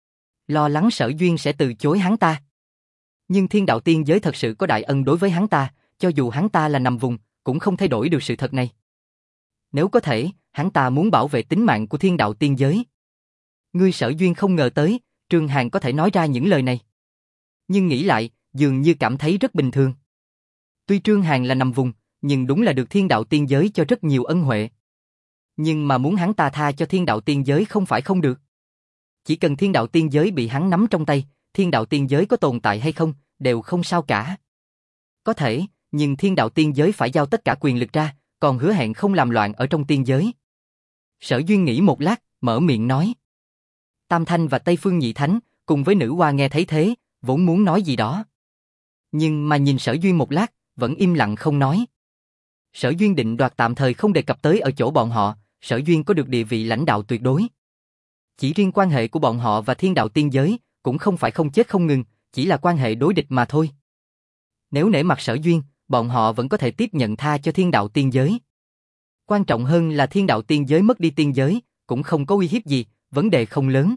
Lo lắng Sở Duyên sẽ từ chối hắn ta. Nhưng thiên đạo tiên giới thật sự có đại ân đối với hắn ta, cho dù hắn ta là nằm vùng, cũng không thay đổi được sự thật này. Nếu có thể, hắn ta muốn bảo vệ tính mạng của thiên đạo tiên giới. Ngươi Sở Duyên không ngờ tới, Trương Hàn có thể nói ra những lời này. Nhưng nghĩ lại, dường như cảm thấy rất bình thường. Tuy Trương Hàn là nằm vùng, nhưng đúng là được thiên đạo tiên giới cho rất nhiều ân huệ. Nhưng mà muốn hắn ta tha cho thiên đạo tiên giới không phải không được. Chỉ cần thiên đạo tiên giới bị hắn nắm trong tay, thiên đạo tiên giới có tồn tại hay không, đều không sao cả. Có thể, nhưng thiên đạo tiên giới phải giao tất cả quyền lực ra, còn hứa hẹn không làm loạn ở trong tiên giới. Sở Duyên nghĩ một lát, mở miệng nói. Tam Thanh và Tây Phương Nhị Thánh, cùng với nữ hoa nghe thấy thế, vốn muốn nói gì đó. Nhưng mà nhìn Sở Duyên một lát, vẫn im lặng không nói. Sở Duyên định đoạt tạm thời không đề cập tới ở chỗ bọn họ, Sở Duyên có được địa vị lãnh đạo tuyệt đối. Chỉ riêng quan hệ của bọn họ và thiên đạo tiên giới, cũng không phải không chết không ngừng, chỉ là quan hệ đối địch mà thôi. Nếu nể mặt Sở Duyên, bọn họ vẫn có thể tiếp nhận tha cho thiên đạo tiên giới. Quan trọng hơn là thiên đạo tiên giới mất đi tiên giới, cũng không có uy hiếp gì, vấn đề không lớn.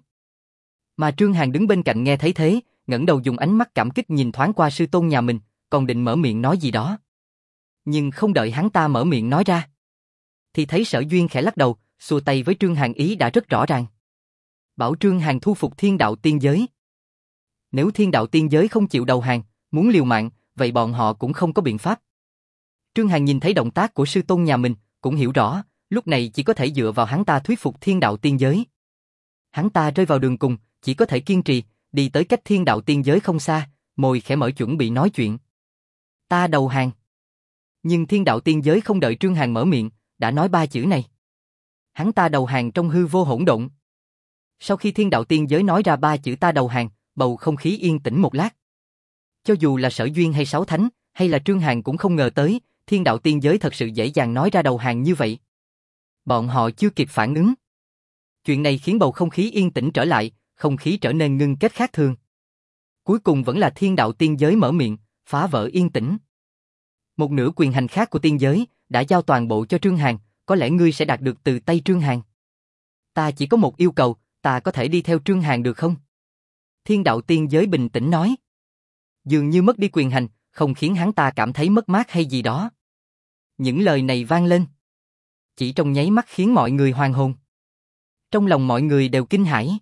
Mà Trương Hàn đứng bên cạnh nghe thấy thế, ngẩng đầu dùng ánh mắt cảm kích nhìn thoáng qua sư tôn nhà mình, còn định mở miệng nói gì đó. Nhưng không đợi hắn ta mở miệng nói ra, thì thấy Sở Duyên khẽ lắc đầu, xua tay với Trương Hàn ý đã rất rõ ràng. Bảo Trương Hàn thu phục thiên đạo tiên giới. Nếu thiên đạo tiên giới không chịu đầu hàng, muốn liều mạng, vậy bọn họ cũng không có biện pháp. Trương Hàn nhìn thấy động tác của sư tôn nhà mình, cũng hiểu rõ, lúc này chỉ có thể dựa vào hắn ta thuyết phục thiên đạo tiên giới. Hắn ta rơi vào đường cùng, chỉ có thể kiên trì, đi tới cách thiên đạo tiên giới không xa, môi khẽ mở chuẩn bị nói chuyện. Ta đầu hàng. Nhưng thiên đạo tiên giới không đợi Trương Hàn mở miệng, đã nói ba chữ này. Hắn ta đầu hàng trong hư vô hỗn độn. Sau khi thiên đạo tiên giới nói ra ba chữ ta đầu hàng, bầu không khí yên tĩnh một lát. Cho dù là Sở Duyên hay Sáu Thánh, hay là Trương Hàn cũng không ngờ tới, thiên đạo tiên giới thật sự dễ dàng nói ra đầu hàng như vậy. Bọn họ chưa kịp phản ứng. Chuyện này khiến bầu không khí yên tĩnh trở lại, không khí trở nên ngưng kết khác thường. Cuối cùng vẫn là thiên đạo tiên giới mở miệng, phá vỡ yên tĩnh. Một nửa quyền hành khác của tiên giới, đã giao toàn bộ cho Trương Hàn, có lẽ ngươi sẽ đạt được từ tay Trương Hàn. Ta chỉ có một yêu cầu, ta có thể đi theo Trương Hàn được không? Thiên đạo tiên giới bình tĩnh nói. Dường như mất đi quyền hành, không khiến hắn ta cảm thấy mất mát hay gì đó. Những lời này vang lên, chỉ trong nháy mắt khiến mọi người hoàn hồn. Trong lòng mọi người đều kinh hãi.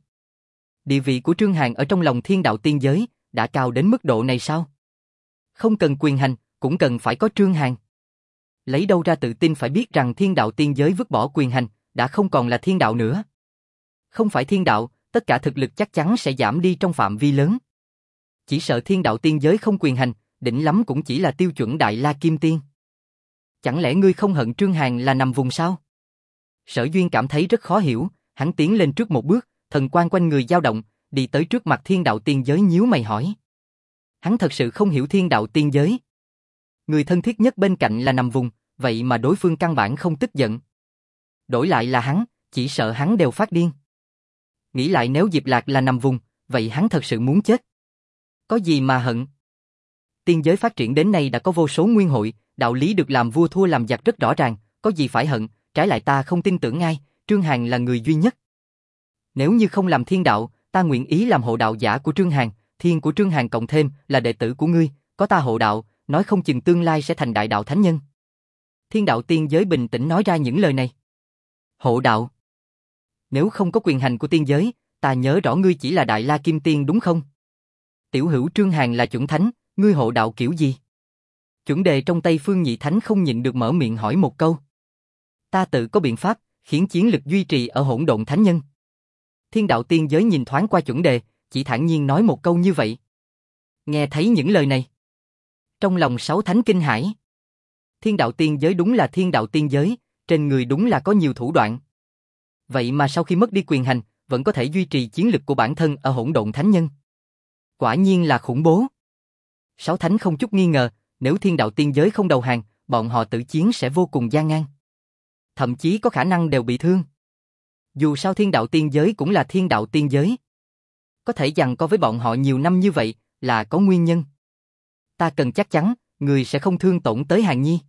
Địa vị của Trương Hàn ở trong lòng thiên đạo tiên giới, đã cao đến mức độ này sao? Không cần quyền hành, cũng cần phải có Trương Hàn. Lấy đâu ra tự tin phải biết rằng thiên đạo tiên giới vứt bỏ quyền hành, đã không còn là thiên đạo nữa. Không phải thiên đạo, tất cả thực lực chắc chắn sẽ giảm đi trong phạm vi lớn. Chỉ sợ thiên đạo tiên giới không quyền hành, đỉnh lắm cũng chỉ là tiêu chuẩn Đại La Kim Tiên. Chẳng lẽ ngươi không hận Trương Hàn là nằm vùng sao? Sở Duyên cảm thấy rất khó hiểu, hắn tiến lên trước một bước, thần quang quanh người dao động, đi tới trước mặt thiên đạo tiên giới nhíu mày hỏi. Hắn thật sự không hiểu thiên đạo tiên giới. Người thân thiết nhất bên cạnh là nằm vùng, vậy mà đối phương căn bản không tức giận. Đổi lại là hắn, chỉ sợ hắn đều phát điên. Nghĩ lại nếu Diệp Lạc là nằm vùng, vậy hắn thật sự muốn chết. Có gì mà hận? Tiên giới phát triển đến nay đã có vô số nguyên hội, đạo lý được làm vua thua làm giặc rất rõ ràng, có gì phải hận, trái lại ta không tin tưởng ai, Trương Hàn là người duy nhất. Nếu như không làm thiên đạo, ta nguyện ý làm hộ đạo giả của Trương Hàn, thiên của Trương Hàn cộng thêm là đệ tử của ngươi, có ta hộ đạo, nói không chừng tương lai sẽ thành đại đạo thánh nhân. Thiên đạo tiên giới bình tĩnh nói ra những lời này. Hộ đạo? Nếu không có quyền hành của tiên giới, ta nhớ rõ ngươi chỉ là Đại La Kim Tiên đúng không? Tiểu hữu Trương Hàn là chuẩn thánh, ngươi hộ đạo kiểu gì? Chuẩn đề trong Tây Phương Nhị Thánh không nhịn được mở miệng hỏi một câu. Ta tự có biện pháp, khiến chiến lực duy trì ở hỗn độn thánh nhân. Thiên đạo tiên giới nhìn thoáng qua chuẩn đề, chỉ thản nhiên nói một câu như vậy. Nghe thấy những lời này, trong lòng Sáu Thánh kinh hãi. Thiên đạo tiên giới đúng là thiên đạo tiên giới, trên người đúng là có nhiều thủ đoạn. Vậy mà sau khi mất đi quyền hành, vẫn có thể duy trì chiến lực của bản thân ở hỗn độn thánh nhân. Quả nhiên là khủng bố. Sáu Thánh không chút nghi ngờ, nếu thiên đạo tiên giới không đầu hàng, bọn họ tử chiến sẽ vô cùng gian nan. Thậm chí có khả năng đều bị thương. Dù sao thiên đạo tiên giới cũng là thiên đạo tiên giới. Có thể giằng co với bọn họ nhiều năm như vậy, là có nguyên nhân. Ta cần chắc chắn, người sẽ không thương tổn tới Hàn Nhi.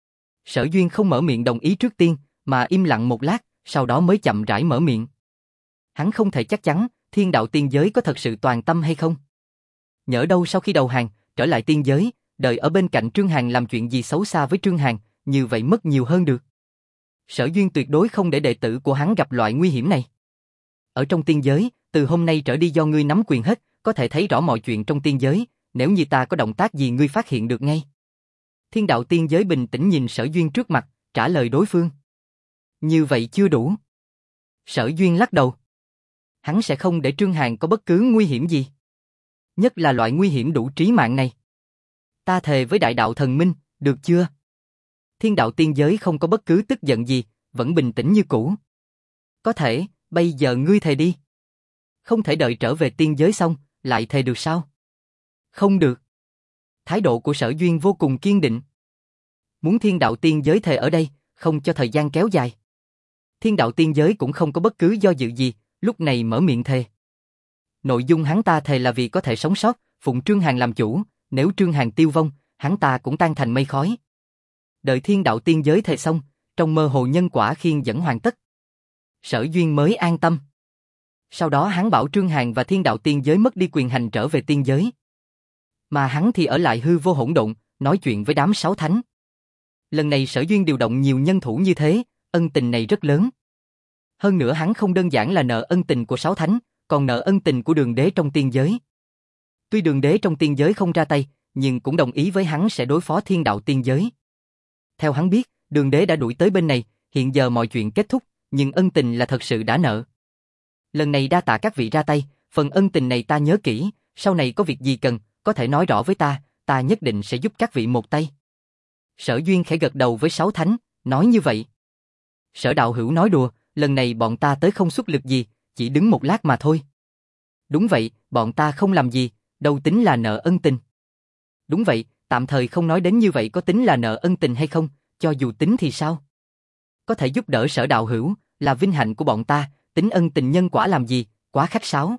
Sở Duyên không mở miệng đồng ý trước tiên, mà im lặng một lát, sau đó mới chậm rãi mở miệng. Hắn không thể chắc chắn, thiên đạo tiên giới có thật sự toàn tâm hay không. Nhỡ đâu sau khi đầu hàng, trở lại tiên giới, đợi ở bên cạnh Trương Hàn làm chuyện gì xấu xa với Trương Hàn, như vậy mất nhiều hơn được. Sở Duyên tuyệt đối không để đệ tử của hắn gặp loại nguy hiểm này. Ở trong tiên giới, từ hôm nay trở đi do ngươi nắm quyền hết, có thể thấy rõ mọi chuyện trong tiên giới, nếu như ta có động tác gì ngươi phát hiện được ngay. Thiên đạo tiên giới bình tĩnh nhìn Sở Duyên trước mặt, trả lời đối phương. Như vậy chưa đủ. Sở Duyên lắc đầu. Hắn sẽ không để Trương Hàn có bất cứ nguy hiểm gì. Nhất là loại nguy hiểm đủ trí mạng này. Ta thề với đại đạo thần minh, được chưa? Thiên đạo tiên giới không có bất cứ tức giận gì, vẫn bình tĩnh như cũ. Có thể, bây giờ ngươi thề đi. Không thể đợi trở về tiên giới xong, lại thề được sao? Không được. Thái độ của Sở Duyên vô cùng kiên định. Muốn thiên đạo tiên giới thề ở đây, không cho thời gian kéo dài. Thiên đạo tiên giới cũng không có bất cứ do dự gì, lúc này mở miệng thề. Nội dung hắn ta thề là vì có thể sống sót, phụng Trương Hàn làm chủ, nếu Trương Hàn tiêu vong, hắn ta cũng tan thành mây khói. Đợi thiên đạo tiên giới thề xong, trong mơ hồ nhân quả khiên dẫn hoàn tất. Sở Duyên mới an tâm. Sau đó hắn bảo Trương Hàn và thiên đạo tiên giới mất đi quyền hành trở về tiên giới. Mà hắn thì ở lại hư vô hỗn độn, nói chuyện với đám sáu thánh. Lần này Sở Duyên điều động nhiều nhân thủ như thế, ân tình này rất lớn. Hơn nữa hắn không đơn giản là nợ ân tình của sáu thánh, còn nợ ân tình của Đường Đế trong tiên giới. Tuy Đường Đế trong tiên giới không ra tay, nhưng cũng đồng ý với hắn sẽ đối phó thiên đạo tiên giới. Theo hắn biết, Đường Đế đã đuổi tới bên này, hiện giờ mọi chuyện kết thúc, nhưng ân tình là thật sự đã nợ. Lần này đa tạ các vị ra tay, phần ân tình này ta nhớ kỹ, sau này có việc gì cần, có thể nói rõ với ta nhất định sẽ giúp các vị một tay. Sở Duyên khẽ gật đầu với sáu thánh, nói như vậy. Sở đạo hữu nói đùa, lần này bọn ta tới không xuất lực gì, chỉ đứng một lát mà thôi. Đúng vậy, bọn ta không làm gì, đâu tính là nợ ân tình. Đúng vậy, tạm thời không nói đến như vậy có tính là nợ ân tình hay không, cho dù tính thì sao? Có thể giúp đỡ Sở đạo hữu, là vinh hạnh của bọn ta, tính ân tình nhân quả làm gì, quá khách sáo.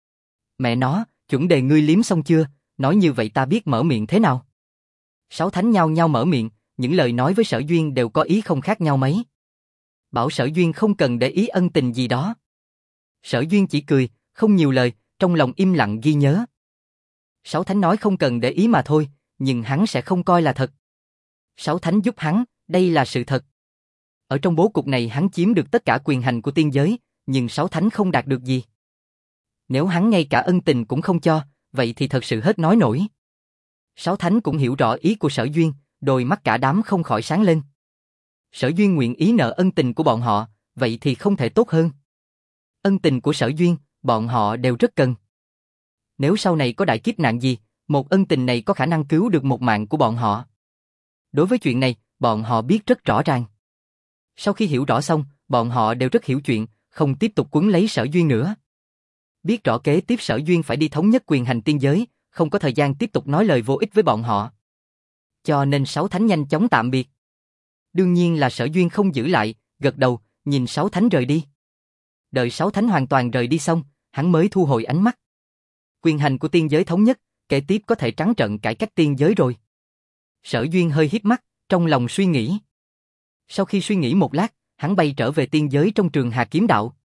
Mẹ nó, chuẩn đề ngươi liếm xong chưa, nói như vậy ta biết mở miệng thế nào. Sáu thánh nhau nhau mở miệng, những lời nói với Sở Duyên đều có ý không khác nhau mấy. Bảo Sở Duyên không cần để ý ân tình gì đó. Sở Duyên chỉ cười, không nhiều lời, trong lòng im lặng ghi nhớ. Sáu thánh nói không cần để ý mà thôi, nhưng hắn sẽ không coi là thật. Sáu thánh giúp hắn, đây là sự thật. Ở trong bố cục này hắn chiếm được tất cả quyền hành của tiên giới, nhưng sáu thánh không đạt được gì. Nếu hắn ngay cả ân tình cũng không cho, vậy thì thật sự hết nói nổi. Sáu thánh cũng hiểu rõ ý của Sở Duyên, đôi mắt cả đám không khỏi sáng lên. Sở Duyên nguyện ý nợ ân tình của bọn họ, vậy thì không thể tốt hơn. Ân tình của Sở Duyên, bọn họ đều rất cần. Nếu sau này có đại kiếp nạn gì, một ân tình này có khả năng cứu được một mạng của bọn họ. Đối với chuyện này, bọn họ biết rất rõ ràng. Sau khi hiểu rõ xong, bọn họ đều rất hiểu chuyện, không tiếp tục quấn lấy Sở Duyên nữa. Biết rõ kế tiếp Sở Duyên phải đi thống nhất quyền hành tiên giới, không có thời gian tiếp tục nói lời vô ích với bọn họ. Cho nên sáu thánh nhanh chóng tạm biệt. Đương nhiên là Sở Duyên không giữ lại, gật đầu, nhìn sáu thánh rời đi. Đợi sáu thánh hoàn toàn rời đi xong, hắn mới thu hồi ánh mắt. Quyền hành của tiên giới thống nhất, kế tiếp có thể trắng trợn cải cách tiên giới rồi. Sở Duyên hơi híp mắt, trong lòng suy nghĩ. Sau khi suy nghĩ một lát, hắn bay trở về tiên giới trong Trường Hà Kiếm Đạo.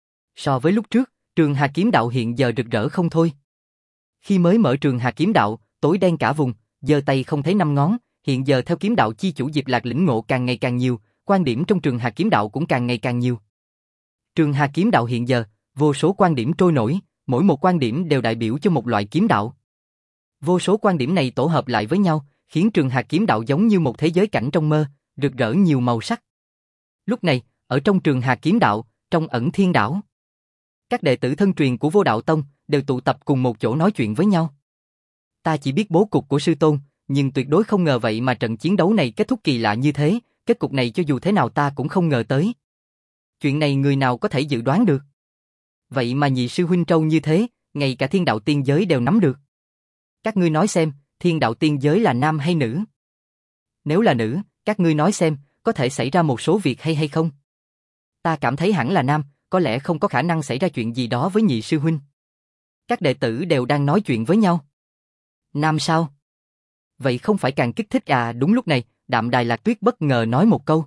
So với lúc trước, Trường Hà Kiếm Đạo hiện giờ rực rỡ không thôi. Khi mới mở Trường Hà Kiếm Đạo, tối đen cả vùng, giơ tay không thấy năm ngón, hiện giờ theo kiếm đạo chi chủ Diệp Lạc lĩnh ngộ càng ngày càng nhiều, quan điểm trong Trường Hà Kiếm Đạo cũng càng ngày càng nhiều. Trường Hà Kiếm Đạo hiện giờ, vô số quan điểm trôi nổi, mỗi một quan điểm đều đại biểu cho một loại kiếm đạo. Vô số quan điểm này tổ hợp lại với nhau, khiến Trường Hà Kiếm Đạo giống như một thế giới cảnh trong mơ, rực rỡ nhiều màu sắc. Lúc này, ở trong Trường Hà Kiếm Đạo, trong Ẩn Thiên Đảo, các đệ tử thân truyền của Vô Đạo Tông đều tụ tập cùng một chỗ nói chuyện với nhau. Ta chỉ biết bố cục của sư tôn, nhưng tuyệt đối không ngờ vậy mà trận chiến đấu này kết thúc kỳ lạ như thế, kết cục này cho dù thế nào ta cũng không ngờ tới. Chuyện này người nào có thể dự đoán được. Vậy mà nhị sư huynh trâu như thế, ngay cả thiên đạo tiên giới đều nắm được. Các ngươi nói xem, thiên đạo tiên giới là nam hay nữ? Nếu là nữ, các ngươi nói xem, có thể xảy ra một số việc hay không? Ta cảm thấy hẳn là nam, có lẽ không có khả năng xảy ra chuyện gì đó với nhị sư huynh. Các đệ tử đều đang nói chuyện với nhau. Nam sao? Vậy không phải càng kích thích à? Đúng lúc này, Đạm Đài Lạc Tuyết bất ngờ nói một câu.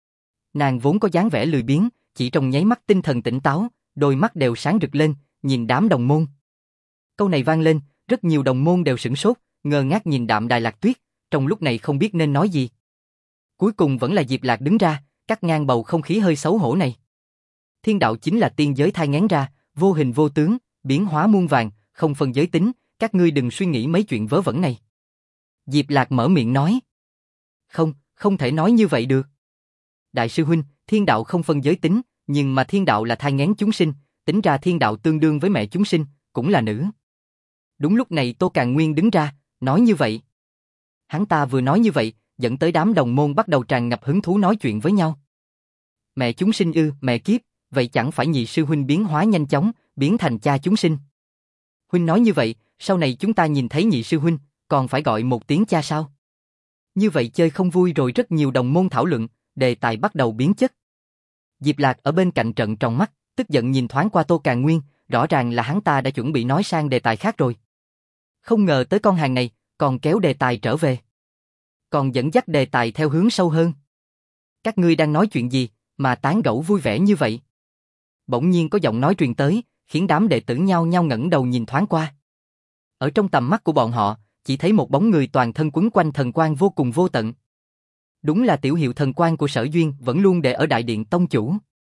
Nàng vốn có dáng vẻ lười biếng, chỉ trong nháy mắt tinh thần tỉnh táo, đôi mắt đều sáng rực lên, nhìn đám đồng môn. Câu này vang lên, rất nhiều đồng môn đều sửng sốt, ngơ ngác nhìn Đạm Đài Lạc Tuyết, trong lúc này không biết nên nói gì. Cuối cùng vẫn là Diệp Lạc đứng ra, cắt ngang bầu không khí hơi xấu hổ này. Thiên đạo chính là tiên giới thai nghén ra, vô hình vô tướng, biến hóa muôn vàn, không phân giới tính, các ngươi đừng suy nghĩ mấy chuyện vớ vẩn này. Diệp Lạc mở miệng nói. Không thể nói như vậy được. Đại sư huynh, Thiên đạo không phân giới tính, nhưng mà thiên đạo là thai nghén chúng sinh, tính ra thiên đạo tương đương với mẹ chúng sinh, cũng là nữ. Đúng lúc này Tô Càn Nguyên đứng ra, nói như vậy. Hắn ta vừa nói như vậy, dẫn tới đám đồng môn bắt đầu tràn ngập hứng thú nói chuyện với nhau. Mẹ chúng sinh ư, mẹ kiếp, vậy chẳng phải nhị sư huynh biến hóa nhanh chóng, biến thành cha chúng sinh. Huynh nói như vậy, sau này chúng ta nhìn thấy nhị sư huynh, còn phải gọi một tiếng cha sao? Như vậy chơi không vui rồi, rất nhiều đồng môn thảo luận, đề tài bắt đầu biến chất. Diệp Lạc ở bên cạnh trợn tròn mắt, tức giận nhìn thoáng qua Tô Càn Nguyên, rõ ràng là hắn ta đã chuẩn bị nói sang đề tài khác rồi. Không ngờ tới con hàng này, còn kéo đề tài trở về. Còn dẫn dắt đề tài theo hướng sâu hơn. Các ngươi đang nói chuyện gì, mà tán gẫu vui vẻ như vậy? Bỗng nhiên có giọng nói truyền tới, khiến đám đệ tử nhao nhao ngẩng đầu nhìn thoáng qua. Ở trong tầm mắt của bọn họ, chỉ thấy một bóng người toàn thân quấn quanh thần quang vô cùng vô tận. Đúng là tiểu hiệu thần quang của Sở Duyên, vẫn luôn để ở đại điện tông chủ.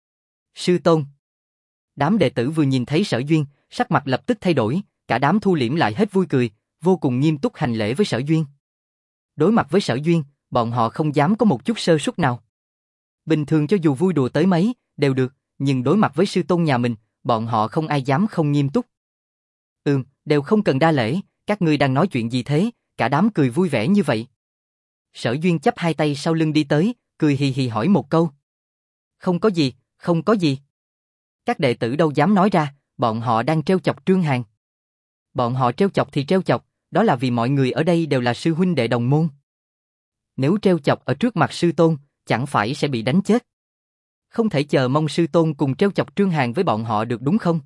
Sư tôn. Đám đệ tử vừa nhìn thấy Sở Duyên, sắc mặt lập tức thay đổi, cả đám thu liễm lại hết vui cười, vô cùng nghiêm túc hành lễ với Sở Duyên. Đối mặt với Sở Duyên, bọn họ không dám có một chút sơ suất nào. Bình thường cho dù vui đùa tới mấy, đều được, nhưng đối mặt với sư tôn nhà mình, bọn họ không ai dám không nghiêm túc. Đều không cần đa lễ, các ngươi đang nói chuyện gì thế, cả đám cười vui vẻ như vậy. Sở Duyên chắp hai tay sau lưng đi tới, cười hì hì hỏi một câu. Không có gì, không có gì. Các đệ tử đâu dám nói ra, bọn họ đang trêu chọc Trương Hàn. Bọn họ trêu chọc thì trêu chọc, đó là vì mọi người ở đây đều là sư huynh đệ đồng môn. Nếu trêu chọc ở trước mặt sư tôn, chẳng phải sẽ bị đánh chết. Không thể chờ mong sư tôn cùng trêu chọc Trương Hàn với bọn họ được đúng không?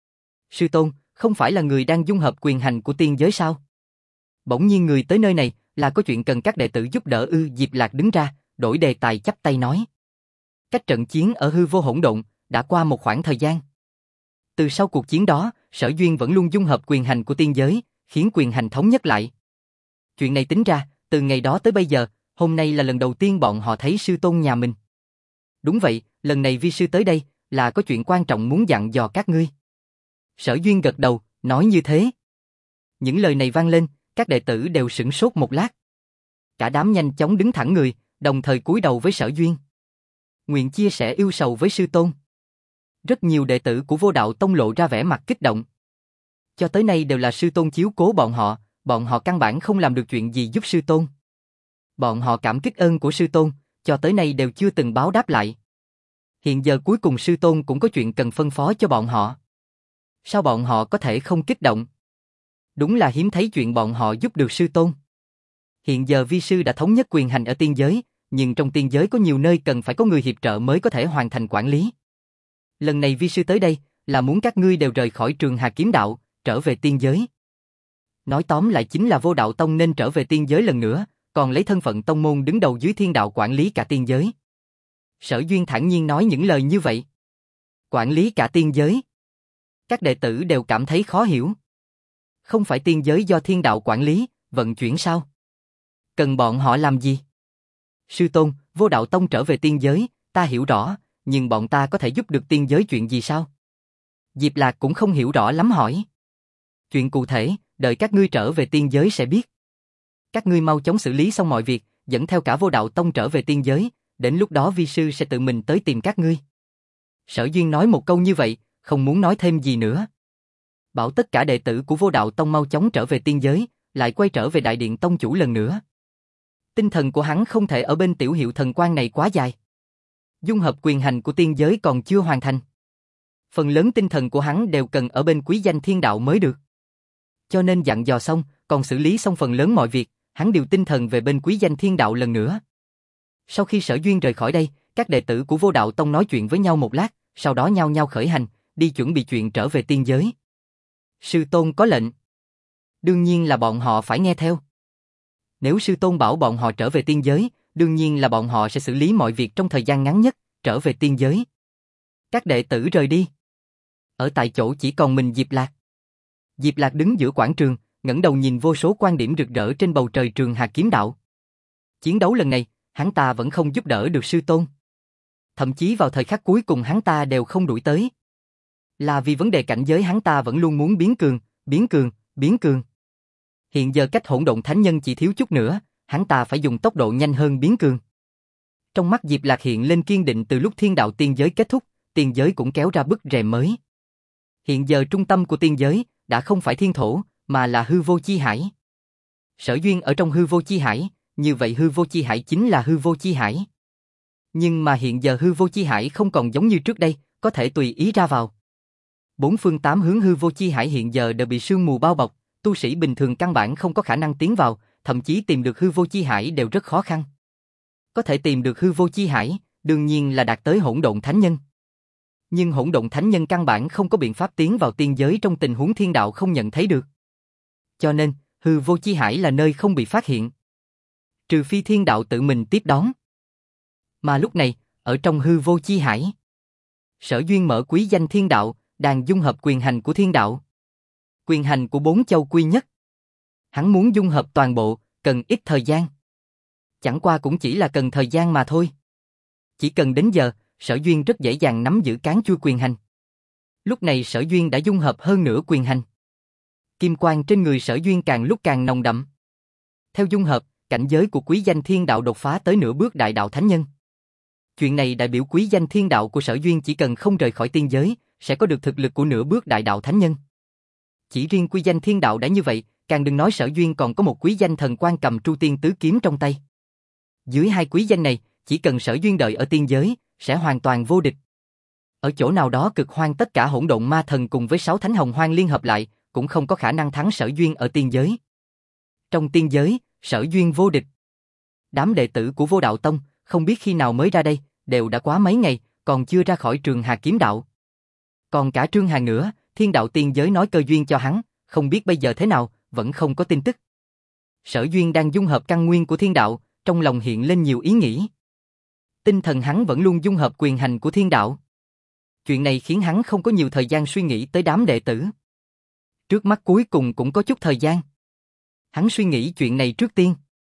Sư tôn, không phải là người đang dung hợp quyền hành của tiên giới sao? Bỗng nhiên người tới nơi này là có chuyện cần các đệ tử giúp đỡ ư? Diệp Lạc đứng ra, đổi đề tài chắp tay nói. Cách trận chiến ở hư vô hỗn độn, đã qua một khoảng thời gian. Từ sau cuộc chiến đó, Sở Duyên vẫn luôn dung hợp quyền hành của tiên giới, khiến quyền hành thống nhất lại. Chuyện này tính ra, từ ngày đó tới bây giờ, hôm nay là lần đầu tiên bọn họ thấy sư tôn nhà mình. Đúng vậy, lần này vi sư tới đây, là có chuyện quan trọng muốn dặn dò các ngươi. Sở Duyên gật đầu, nói như thế. Những lời này vang lên, các đệ tử đều sửng sốt một lát. Cả đám nhanh chóng đứng thẳng người, đồng thời cúi đầu với Sở Duyên. Nguyện chia sẻ ưu sầu với sư tôn. Rất nhiều đệ tử của Vô Đạo Tông lộ ra vẻ mặt kích động. Cho tới nay đều là sư tôn chiếu cố bọn họ căn bản không làm được chuyện gì giúp sư tôn. Bọn họ cảm kích ơn của sư tôn, cho tới nay đều chưa từng báo đáp lại. Hiện giờ cuối cùng sư tôn cũng có chuyện cần phân phó cho bọn họ. Sao bọn họ có thể không kích động? Đúng là hiếm thấy chuyện bọn họ giúp được sư tôn. Hiện giờ vi sư đã thống nhất quyền hành ở tiên giới, nhưng trong tiên giới có nhiều nơi cần phải có người hiệp trợ mới có thể hoàn thành quản lý. Lần này vi sư tới đây là muốn các ngươi đều rời khỏi Trường Hà Kiếm Đạo, trở về tiên giới. Nói tóm lại chính là Vô Đạo Tông nên trở về tiên giới lần nữa, còn lấy thân phận tông môn đứng đầu dưới thiên đạo quản lý cả tiên giới. Sở Duyên thản nhiên nói những lời như vậy. Quản lý cả tiên giới. Các đệ tử đều cảm thấy khó hiểu. Không phải tiên giới do thiên đạo quản lý, vận chuyển sao? Cần bọn họ làm gì? Sư tôn, Vô Đạo Tông trở về tiên giới, ta hiểu rõ, nhưng bọn ta có thể giúp được tiên giới chuyện gì sao? Diệp Lạc cũng không hiểu rõ lắm hỏi. Chuyện cụ thể, đợi các ngươi trở về tiên giới sẽ biết. Các ngươi mau chóng xử lý xong mọi việc, dẫn theo cả Vô Đạo Tông trở về tiên giới, đến lúc đó vi sư sẽ tự mình tới tìm các ngươi. Sở Duyên nói một câu như vậy, không muốn nói thêm gì nữa. Bảo tất cả đệ tử của Vô Đạo Tông mau chóng trở về tiên giới, lại quay trở về đại điện tông chủ lần nữa. Tinh thần của hắn không thể ở bên tiểu hiệu thần quang này quá dài. Dung hợp quyền hành của tiên giới còn chưa hoàn thành. Phần lớn tinh thần của hắn đều cần ở bên quý danh thiên đạo mới được. Cho nên dặn dò xong, còn xử lý xong phần lớn mọi việc, hắn điều tinh thần về bên quý danh thiên đạo lần nữa. Sau khi Sở Duyên rời khỏi đây, các đệ tử của Vô Đạo Tông nói chuyện với nhau một lát, sau đó nhao nhao khởi hành, đi chuẩn bị chuyện trở về tiên giới. Sư tôn có lệnh. Đương nhiên là bọn họ phải nghe theo. Nếu sư tôn bảo bọn họ trở về tiên giới, đương nhiên là bọn họ sẽ xử lý mọi việc trong thời gian ngắn nhất, trở về tiên giới. Các đệ tử rời đi. Ở tại chỗ chỉ còn mình Diệp Lạc. Diệp Lạc đứng giữa quảng trường, ngẩng đầu nhìn vô số quan điểm rực rỡ trên bầu trời Trường Hà Kiếm Đạo. Chiến đấu lần này, hắn ta vẫn không giúp đỡ được sư tôn. Thậm chí vào thời khắc cuối cùng hắn ta đều không đuổi tới. Là vì vấn đề cảnh giới hắn ta vẫn luôn muốn biến cường, biến cường, biến cường. Hiện giờ cách hỗn độn thánh nhân chỉ thiếu chút nữa, hắn ta phải dùng tốc độ nhanh hơn biến cường. Trong mắt Diệp Lạc hiện lên kiên định. Từ lúc thiên đạo tiên giới kết thúc, tiên giới cũng kéo ra bức rèm mới. Hiện giờ trung tâm của tiên giới đã không phải thiên thổ, mà là hư vô chi hải. Sở Duyên ở trong hư vô chi hải, như vậy hư vô chi hải chính là hư vô chi hải. Nhưng mà hiện giờ hư vô chi hải không còn giống như trước đây, có thể tùy ý ra vào. Bốn phương tám hướng hư vô chi hải hiện giờ đều bị sương mù bao bọc, tu sĩ bình thường căn bản không có khả năng tiến vào, thậm chí tìm được hư vô chi hải đều rất khó khăn. Có thể tìm được hư vô chi hải, đương nhiên là đạt tới hỗn độn thánh nhân. Nhưng hỗn độn thánh nhân căn bản không có biện pháp tiến vào tiên giới trong tình huống thiên đạo không nhận thấy được. Cho nên, hư vô chi hải là nơi không bị phát hiện. Trừ phi thiên đạo tự mình tiếp đón. Mà lúc này, ở trong hư vô chi hải, Sở Duyên mở quý danh thiên đạo, đàn dung hợp quyền hành của thiên đạo. Quyền hành của bốn châu quy nhất. Hắn muốn dung hợp toàn bộ, cần ít thời gian. Chẳng qua cũng chỉ là cần thời gian mà thôi. Chỉ cần đến giờ, Sở Duyên rất dễ dàng nắm giữ cán chui quyền hành. Lúc này Sở Duyên đã dung hợp hơn nửa quyền hành. Kim quang trên người Sở Duyên càng lúc càng nồng đậm. Theo dung hợp, cảnh giới của quý danh thiên đạo đột phá tới nửa bước đại đạo thánh nhân. Chuyện này đại biểu quý danh thiên đạo của Sở Duyên chỉ cần không rời khỏi tiên giới, sẽ có được thực lực của nửa bước đại đạo thánh nhân. Chỉ riêng quý danh thiên đạo đã như vậy, càng đừng nói Sở Duyên còn có một quý danh thần quan cầm Tru Tiên Tứ Kiếm trong tay. Dưới hai quý danh này, chỉ cần Sở Duyên đợi ở tiên giới, sẽ hoàn toàn vô địch. Ở chỗ nào đó cực hoang tất cả hỗn độn ma thần cùng với 6 thánh hồng hoang liên hợp lại, cũng không có khả năng thắng Sở Duyên ở tiên giới. Trong tiên giới, Sở Duyên vô địch. Đám đệ tử của Vô Đạo Tông, không biết khi nào mới ra đây, đều đã quá mấy ngày, còn chưa ra khỏi trường Hà Kiếm Đạo. Còn cả Trương Hà nữa, thiên đạo tiên giới nói cơ duyên cho hắn, không biết bây giờ thế nào, vẫn không có tin tức. Sở Duyên đang dung hợp căn nguyên của thiên đạo, trong lòng hiện lên nhiều ý nghĩ. Tinh thần hắn vẫn luôn dung hợp quyền hành của thiên đạo. Chuyện này khiến hắn không có nhiều thời gian suy nghĩ tới đám đệ tử. Trước mắt cuối cùng cũng có chút thời gian. Hắn suy nghĩ chuyện này trước tiên.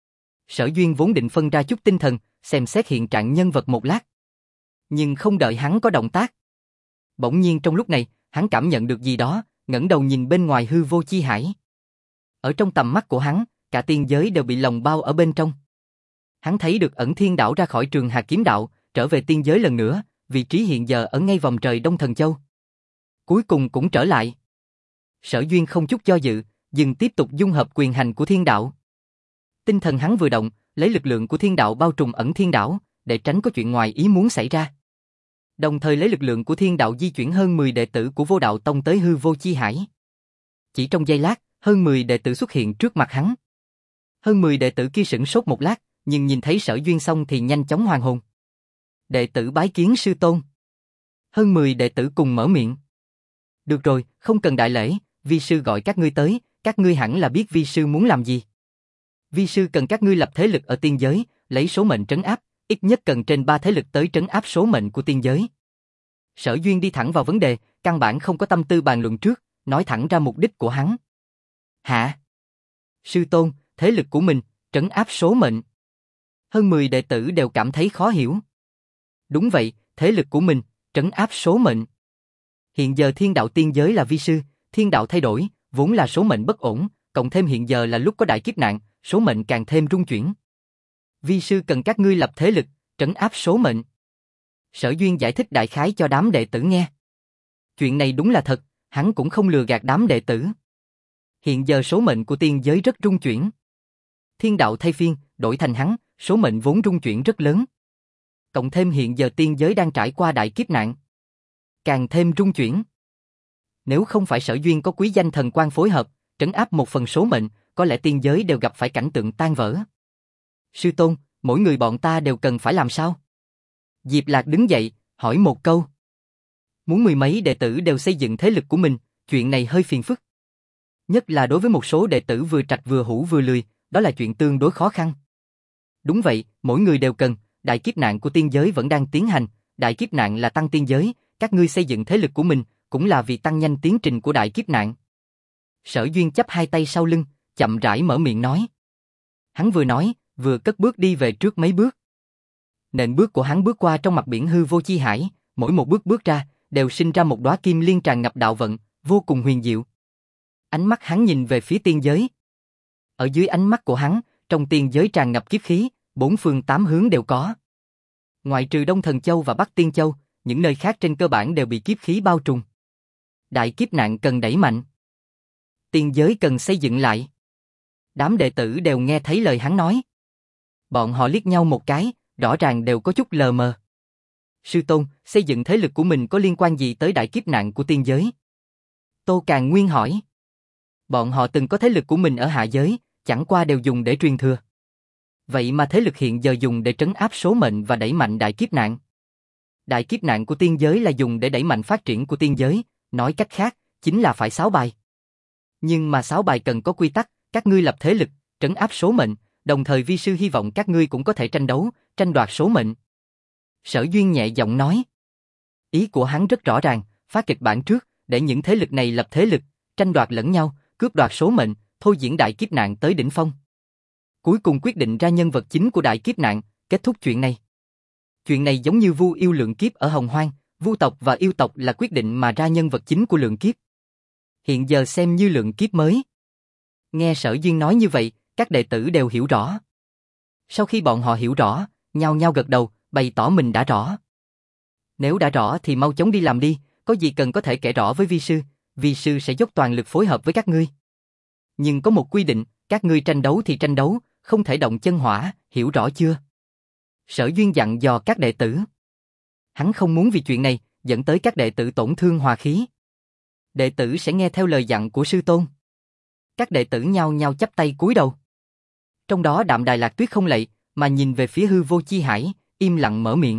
Sở Duyên vốn định phân ra chút tinh thần, xem xét hiện trạng nhân vật một lát. Nhưng không đợi hắn có động tác. Bỗng nhiên trong lúc này, hắn cảm nhận được gì đó, ngẩng đầu nhìn bên ngoài hư vô chi hải. Ở trong tầm mắt của hắn, cả tiên giới đều bị lồng bao ở bên trong. Hắn thấy được ẩn thiên đảo ra khỏi trường Hà Kiếm Đạo, trở về tiên giới lần nữa, vị trí hiện giờ ở ngay vòng trời Đông Thần Châu. Cuối cùng cũng trở lại. Sở Duyên không chút do dự, dừng tiếp tục dung hợp quyền hành của thiên đạo. Tinh thần hắn vừa động, lấy lực lượng của thiên đạo bao trùm ẩn thiên đảo, để tránh có chuyện ngoài ý muốn xảy ra. Đồng thời lấy lực lượng của thiên đạo di chuyển hơn 10 đệ tử của Vô Đạo Tông tới hư vô chi hải. Chỉ trong giây lát, hơn 10 đệ tử xuất hiện trước mặt hắn. Hơn 10 đệ tử kia sửng sốt một lát, nhưng nhìn thấy Sở Duyên xong thì nhanh chóng hoàn hồn. Đệ tử bái kiến sư tôn. Hơn 10 đệ tử cùng mở miệng. Được rồi, không cần đại lễ, vi sư gọi các ngươi tới, các ngươi hẳn là biết vi sư muốn làm gì. Vi sư cần các ngươi lập thế lực ở tiên giới, lấy số mệnh trấn áp, ít nhất cần trên 3 thế lực tới trấn áp số mệnh của tiên giới. Sở Duyên đi thẳng vào vấn đề, căn bản không có tâm tư bàn luận trước, nói thẳng ra mục đích của hắn. Hả? Sư tôn, thế lực của mình, trấn áp số mệnh. Hơn 10 đệ tử đều cảm thấy khó hiểu. Đúng vậy, thế lực của mình, trấn áp số mệnh. Hiện giờ thiên đạo tiên giới là vi sư, thiên đạo thay đổi, vốn là số mệnh bất ổn, cộng thêm hiện giờ là lúc có đại kiếp nạn, số mệnh càng thêm rung chuyển. Vi sư cần các ngươi lập thế lực, trấn áp số mệnh. Sở Duyên giải thích đại khái cho đám đệ tử nghe. Chuyện này đúng là thật, hắn cũng không lừa gạt đám đệ tử. Hiện giờ số mệnh của tiên giới rất rung chuyển. Thiên đạo thay phiên, đổi thành hắn, số mệnh vốn rung chuyển rất lớn. Cộng thêm hiện giờ tiên giới đang trải qua đại kiếp nạn, càng thêm rung chuyển. Nếu không phải Sở Duyên có quý danh thần quan phối hợp, trấn áp một phần số mệnh, có lẽ tiên giới đều gặp phải cảnh tượng tan vỡ. Sư tôn, mỗi người bọn ta đều cần phải làm sao? Diệp Lạc đứng dậy, hỏi một câu. Muốn 10 mấy đệ tử đều xây dựng thế lực của mình, chuyện này hơi phiền phức. Nhất là đối với một số đệ tử vừa trạch vừa hữu vừa lười, đó là chuyện tương đối khó khăn. Đúng vậy, mỗi người đều cần, đại kiếp nạn của tiên giới vẫn đang tiến hành, đại kiếp nạn là tăng tiên giới, các ngươi xây dựng thế lực của mình, cũng là vì tăng nhanh tiến trình của đại kiếp nạn. Sở Duyên chắp hai tay sau lưng, chậm rãi mở miệng nói. Hắn vừa nói, vừa cất bước đi về trước mấy bước. Nện bước của hắn bước qua trong mặt biển hư vô chi hải, mỗi một bước bước ra, đều sinh ra một đóa kim liên tràn ngập đạo vận, vô cùng huyền diệu. Ánh mắt hắn nhìn về phía tiên giới. Ở dưới ánh mắt của hắn, trong tiên giới tràn ngập kiếp khí, bốn phương tám hướng đều có. Ngoại trừ Đông Thần Châu và Bắc Tiên Châu, những nơi khác trên cơ bản đều bị kiếp khí bao trùm. Đại kiếp nạn cần đẩy mạnh. Tiên giới cần xây dựng lại. Đám đệ tử đều nghe thấy lời hắn nói. Bọn họ liếc nhau một cái, rõ ràng đều có chút lờ mờ. Sư tôn, xây dựng thế lực của mình có liên quan gì tới đại kiếp nạn của tiên giới? Tô Càn Nguyên hỏi. Bọn họ từng có thế lực của mình ở hạ giới, chẳng qua đều dùng để truyền thừa. Vậy mà thế lực hiện giờ dùng để trấn áp số mệnh và đẩy mạnh đại kiếp nạn. Đại kiếp nạn của tiên giới là dùng để đẩy mạnh phát triển của tiên giới, nói cách khác, chính là phải sáo bài. Nhưng mà sáo bài cần có quy tắc, các ngươi lập thế lực, trấn áp số mệnh, đồng thời vi sư hy vọng các ngươi cũng có thể tranh đấu, tranh đoạt số mệnh. Sở Duyên nhẹ giọng nói. Ý của hắn rất rõ ràng, phát kịch bản trước, để những thế lực này lập thế lực, tranh đoạt lẫn nhau, cướp đoạt số mệnh, thôi diễn đại kiếp nạn tới đỉnh phong. Cuối cùng quyết định ra nhân vật chính của đại kiếp nạn, kết thúc chuyện này. Chuyện này giống như Vu Yêu lượng kiếp ở Hồng Hoang, Vu tộc và Yêu tộc là quyết định mà ra nhân vật chính của lượng kiếp. Hiện giờ xem như lượng kiếp mới. Nghe Sở Duyên nói như vậy, các đệ tử đều hiểu rõ. Sau khi bọn họ hiểu rõ, nhao nhao gật đầu, bày tỏ mình đã rõ. Nếu đã rõ thì mau chóng đi làm đi, có gì cần có thể kể rõ với vi sư sẽ dốc toàn lực phối hợp với các ngươi. Nhưng có một quy định, các ngươi tranh đấu thì tranh đấu, không thể động chân hỏa, hiểu rõ chưa? Sở Duyên dặn dò các đệ tử. Hắn không muốn vì chuyện này, dẫn tới các đệ tử tổn thương hòa khí. Đệ tử sẽ nghe theo lời dặn của sư tôn. Các đệ tử nhao nhao chắp tay cúi đầu. Trong đó Đạm Đài Lạc Tuyết không lạy, mà nhìn về phía Hư Vô Chi Hải, im lặng mở miệng.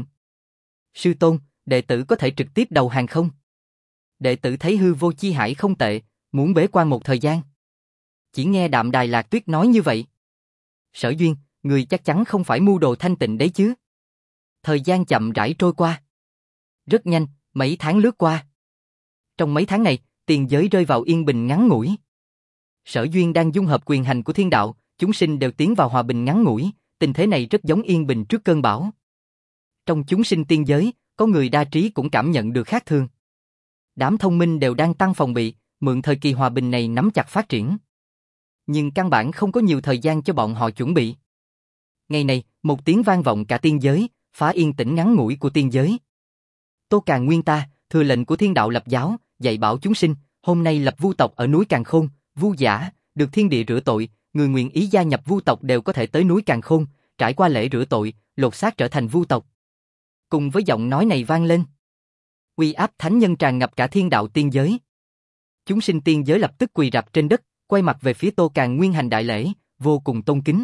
Sư tôn, đệ tử có thể trực tiếp đầu hàng không? Đệ tử thấy Hư Vô Chi Hải không tệ, muốn bế quan một thời gian. Chỉ nghe Đạm Đài Lạc Tuyết nói như vậy. Sở Duyên, người chắc chắn không phải mưu đồ thanh tịnh đấy chứ? Thời gian chậm rãi trôi qua. Rất nhanh, mấy tháng lướt qua. Trong mấy tháng này, tiền giới rơi vào yên bình ngắn ngủi. Sở Duyên đang dung hợp quyền hành của thiên đạo, chúng sinh đều tiến vào hòa bình ngắn ngủi, tình thế này rất giống yên bình trước cơn bão. Trong chúng sinh tiên giới, có người đa trí cũng cảm nhận được khác thường. Đám thông minh đều đang tăng phòng bị, mượn thời kỳ hòa bình này nắm chặt phát triển. Nhưng căn bản không có nhiều thời gian cho bọn họ chuẩn bị. Ngày này, một tiếng vang vọng cả tiên giới, phá yên tĩnh ngắn ngủi của tiên giới. Tô Càn Nguyên ta, thừa lệnh của thiên đạo lập giáo, dạy bảo chúng sinh, hôm nay lập Vu tộc ở núi Càn Khôn, Vu giả, được thiên địa rửa tội, người nguyện ý gia nhập Vu tộc đều có thể tới núi Càn Khôn, trải qua lễ rửa tội, lột xác trở thành Vu tộc. Cùng với giọng nói này vang lên, uy áp thánh nhân tràn ngập cả thiên đạo tiên giới. Chúng sinh tiên giới lập tức quỳ rạp trên đất, quay mặt về phía Tô Càn Nguyên hành đại lễ, vô cùng tôn kính.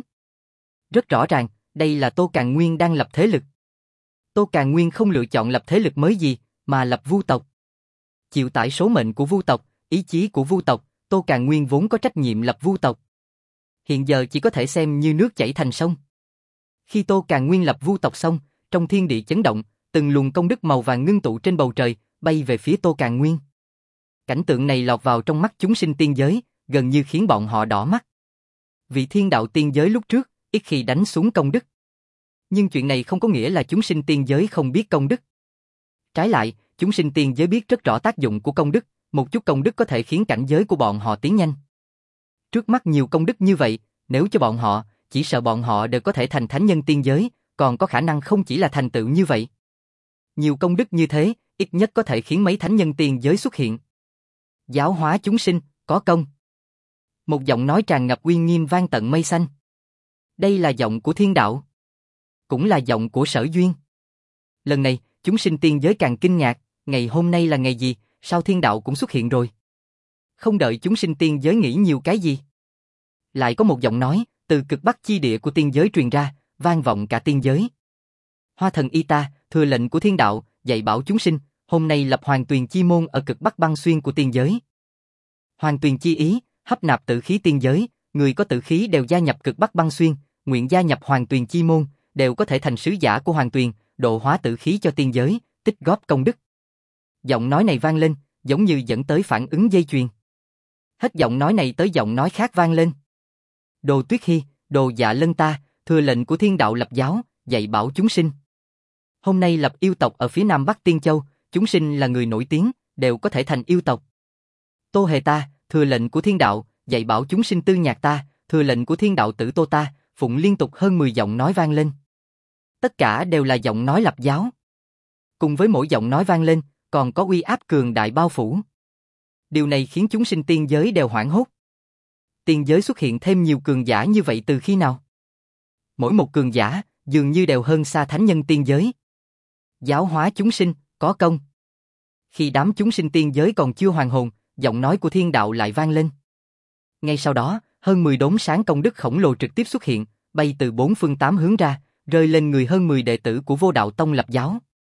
Rất rõ ràng, đây là Tô Càn Nguyên đang lập thế lực. Tô Càn Nguyên không lựa chọn lập thế lực mới gì, mà lập Vu tộc. Chịu tải số mệnh của Vu tộc, ý chí của Vu tộc, Tô Càn Nguyên vốn có trách nhiệm lập Vu tộc. Hiện giờ chỉ có thể xem như nước chảy thành sông. Khi Tô Càn Nguyên lập Vu tộc xong, trong thiên địa chấn động, từng luồng công đức màu vàng ngưng tụ trên bầu trời, bay về phía Tô Càn Nguyên. Cảnh tượng này lọt vào trong mắt chúng sinh tiên giới, gần như khiến bọn họ đỏ mắt. Vị thiên đạo tiên giới lúc trước, ít khi đánh xuống công đức. Nhưng chuyện này không có nghĩa là chúng sinh tiên giới không biết công đức. Trái lại, chúng sinh tiên giới biết rất rõ tác dụng của công đức, một chút công đức có thể khiến cảnh giới của bọn họ tiến nhanh. Trước mắt nhiều công đức như vậy, nếu cho bọn họ, chỉ sợ bọn họ đều có thể thành thánh nhân tiên giới, còn có khả năng không chỉ là thành tựu như vậy. Nhiều công đức như thế, ít nhất có thể khiến mấy thánh nhân tiên giới xuất hiện. Giáo hóa chúng sinh, có công. Một giọng nói tràn ngập uy nghiêm vang tận mây xanh. Đây là giọng của thiên đạo. Cũng là giọng của Sở Duyên. Lần này, chúng sinh tiên giới càng kinh ngạc, ngày hôm nay là ngày gì, sao thiên đạo cũng xuất hiện rồi. Không đợi chúng sinh tiên giới nghĩ nhiều cái gì. Lại có một giọng nói, từ cực bắc chi địa của tiên giới truyền ra, vang vọng cả tiên giới. Hoa thần y ta, thừa lệnh của thiên đạo, dạy bảo chúng sinh, hôm nay lập Hoàng Tuyền chi môn ở cực bắc băng xuyên của tiên giới. Hoàng Tuyền chi ý, hấp nạp tử khí tiên giới, người có tử khí đều gia nhập cực bắc băng xuyên, nguyện gia nhập Hoàng Tuyền chi môn, đều có thể thành sứ giả của Hoàng Tuyền, độ hóa tử khí cho tiên giới, tích góp công đức. Giọng nói này vang lên, giống như dẫn tới phản ứng dây chuyền. Hết giọng nói này tới giọng nói khác vang lên. Đồ Tuyết Hy, Đồ Dạ Lân ta, thừa lệnh của thiên đạo lập giáo, dạy bảo chúng sinh. Hôm nay lập yêu tộc ở phía nam bắc Tiên Châu, chúng sinh là người nổi tiếng, đều có thể thành yêu tộc. Tô Hề ta, thừa lệnh của thiên đạo, dạy bảo chúng sinh Tư Nhạc ta, thừa lệnh của thiên đạo Tử Tô ta, phụng liên tục hơn 10 giọng nói vang lên. tất cả đều là giọng nói lập giáo. Cùng với mỗi giọng nói vang lên, còn có uy áp cường đại bao phủ. Điều này khiến chúng sinh tiên giới đều hoảng hốt. Tiên giới xuất hiện thêm nhiều cường giả như vậy từ khi nào? Mỗi một cường giả, dường như đều hơn xa thánh nhân tiên giới. Giáo hóa chúng sinh, có công. Khi đám chúng sinh tiên giới còn chưa hoàn hồn, giọng nói của thiên đạo lại vang lên. Ngay sau đó, hơn 10 đốm sáng công đức khổng lồ trực tiếp xuất hiện, bay từ 4 phương 8 hướng ra, rơi lên người hơn 10 đệ tử của Vô Đạo Tông lập giáo.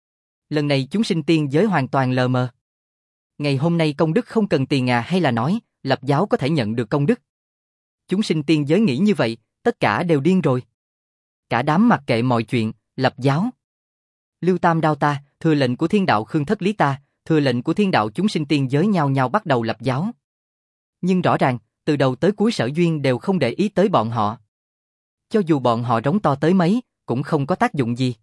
Lần này chúng sinh tiên giới hoàn toàn lờ mờ. Ngày hôm nay công đức không cần tiền hay là nói, lập giáo có thể nhận được công đức. Chúng sinh tiên giới nghĩ như vậy, tất cả đều điên rồi. Cả đám mặc kệ mọi chuyện, lập giáo. Lưu Tam Đao ta, thừa lệnh của thiên đạo Khương Thất Lý ta, thừa lệnh của thiên đạo chúng sinh tiên giới nhao nhao bắt đầu lập giáo. Nhưng rõ ràng, từ đầu tới cuối Sở Duyên đều không để ý tới bọn họ. Cho dù bọn họ rống to tới mấy, cũng không có tác dụng gì.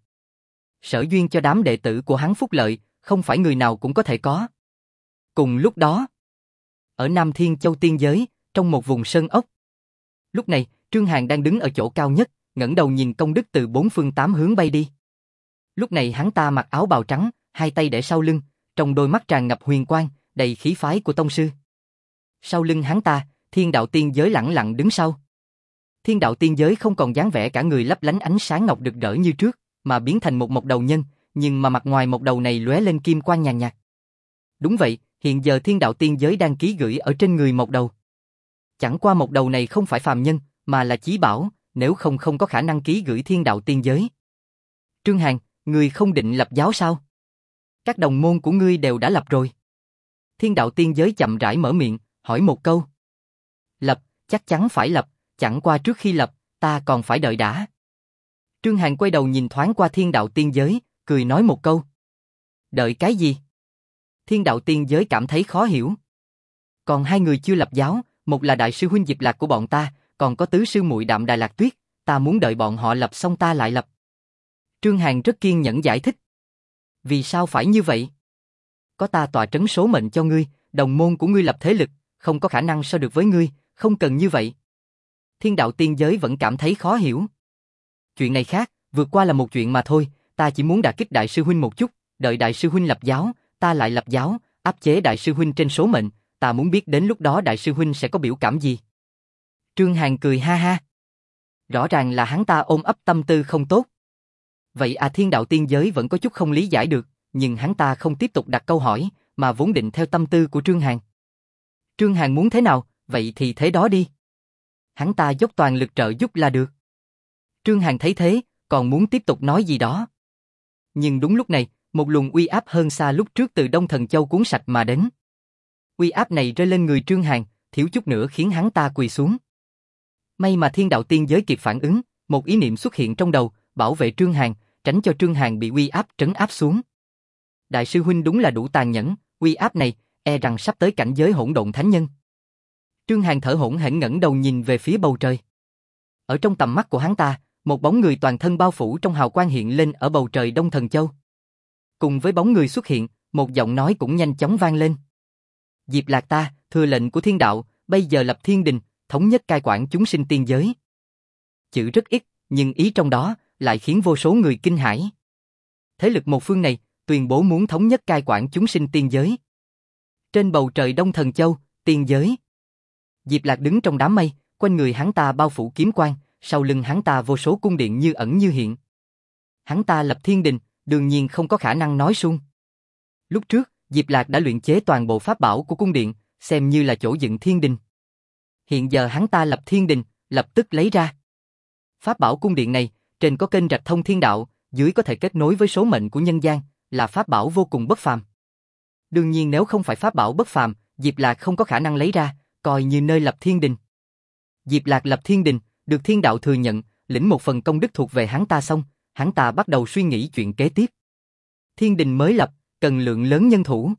Sở Duyên cho đám đệ tử của hắn phúc lợi, không phải người nào cũng có thể có. Cùng lúc đó, ở Nam Thiên Châu tiên giới, trong một vùng sơn ốc. Lúc này, Trương Hàn đang đứng ở chỗ cao nhất, ngẩng đầu nhìn công đức từ 4 phương 8 hướng bay đi. Lúc này hắn ta mặc áo bào trắng, hai tay để sau lưng, trong đôi mắt tràn ngập huyền quang, đầy khí phái của tông sư. Sau lưng hắn ta, Thiên đạo tiên giới lẳng lặng đứng sau. Thiên đạo tiên giới không còn dáng vẻ cả người lấp lánh ánh sáng ngọc rực rỡ như trước, mà biến thành một mộc đầu nhân, nhưng mà mặt ngoài mộc đầu này lóe lên kim quang nhàn nhạt. Đúng vậy, hiện giờ thiên đạo tiên giới đang ký gửi ở trên người mộc đầu. Chẳng qua mộc đầu này không phải phàm nhân, mà là chí bảo, nếu không có khả năng ký gửi thiên đạo tiên giới. Trương Hàn, ngươi không định lập giáo sao? Các đồng môn của ngươi đều đã lập rồi. Thiên đạo tiên giới chậm rãi mở miệng, hỏi một câu. Lập, chắc chắn phải lập, chẳng qua trước khi lập, ta còn phải đợi đã. Trương Hàn quay đầu nhìn thoáng qua thiên đạo tiên giới, cười nói một câu. Đợi cái gì? Thiên đạo tiên giới cảm thấy khó hiểu. Còn hai người chưa lập giáo, một là đại sư huynh Diệp Lạc của bọn ta, còn có tứ sư muội Đạm Đài Lạc Tuyết, ta muốn đợi bọn họ lập xong ta lại lập. Trương Hàn rất kiên nhẫn giải thích. Vì sao phải như vậy? Có ta tọa trấn số mệnh cho ngươi, đồng môn của ngươi lập thế lực, không có khả năng so được với ngươi, không cần như vậy. Thiên đạo tiên giới vẫn cảm thấy khó hiểu. Chuyện này khác, vượt qua là một chuyện mà thôi, ta chỉ muốn đả kích đại sư huynh một chút, đợi đại sư huynh lập giáo, ta lại lập giáo, áp chế đại sư huynh trên số mệnh, ta muốn biết đến lúc đó đại sư huynh sẽ có biểu cảm gì. Trương Hàn cười ha ha. Rõ ràng là hắn ta ôm ấp tâm tư không tốt. Vậy thiên đạo tiên giới vẫn có chút không lý giải được, nhưng hắn ta không tiếp tục đặt câu hỏi, mà vốn định theo tâm tư của Trương Hàn. Trương Hàn muốn thế nào, vậy thì thế đó đi. Hắn ta dốc toàn lực trợ giúp là được. Trương Hàn thấy thế, còn muốn tiếp tục nói gì đó. Nhưng đúng lúc này, một luồng uy áp hơn xa lúc trước từ Đông Thần Châu cuốn sạch mà đến. Uy áp này rơi lên người Trương Hàn, thiếu chút nữa khiến hắn ta quỳ xuống. May mà thiên đạo tiên giới kịp phản ứng, một ý niệm xuất hiện trong đầu, bảo vệ Trương Hàn, tránh cho Trương Hàn bị uy áp trấn áp xuống. Đại sư huynh đúng là đủ tàn nhẫn, uy áp này, e rằng sắp tới cảnh giới hỗn độn thánh nhân. Trương Hàn thở hổn hển ngẩng đầu nhìn về phía bầu trời. Ở trong tầm mắt của hắn ta, một bóng người toàn thân bao phủ trong hào quang hiện lên ở bầu trời Đông Thần Châu. Cùng với bóng người xuất hiện, một giọng nói cũng nhanh chóng vang lên. Diệp Lạc ta, thừa lệnh của thiên đạo, bây giờ lập thiên đình, thống nhất cai quản chúng sinh tiên giới. Chữ rất ít, nhưng ý trong đó lại khiến vô số người kinh hãi. Thế lực một phương này, tuyên bố muốn thống nhất cai quản chúng sinh tiên giới. Trên bầu trời Đông Thần Châu, tiên giới. Diệp Lạc đứng trong đám mây, quanh người hắn ta bao phủ kiếm quang, sau lưng hắn ta vô số cung điện như ẩn như hiện. Hắn ta lập thiên đình, đương nhiên không có khả năng nói suông. Lúc trước, Diệp Lạc đã luyện chế toàn bộ pháp bảo của cung điện, xem như là chỗ dựng thiên đình. Hiện giờ hắn ta lập thiên đình, lập tức lấy ra. Pháp bảo cung điện này, trên có kênh rạch thông thiên đạo, dưới có thể kết nối với số mệnh của nhân gian, là pháp bảo vô cùng bất phàm. Đương nhiên nếu không phải pháp bảo bất phàm, Diệp Lạc không có khả năng lấy ra, coi như nơi lập thiên đình. Diệp Lạc lập thiên đình, được thiên đạo thừa nhận, lĩnh một phần công đức thuộc về hắn ta xong, hắn ta bắt đầu suy nghĩ chuyện kế tiếp. Thiên đình mới lập, cần lượng lớn nhân thủ.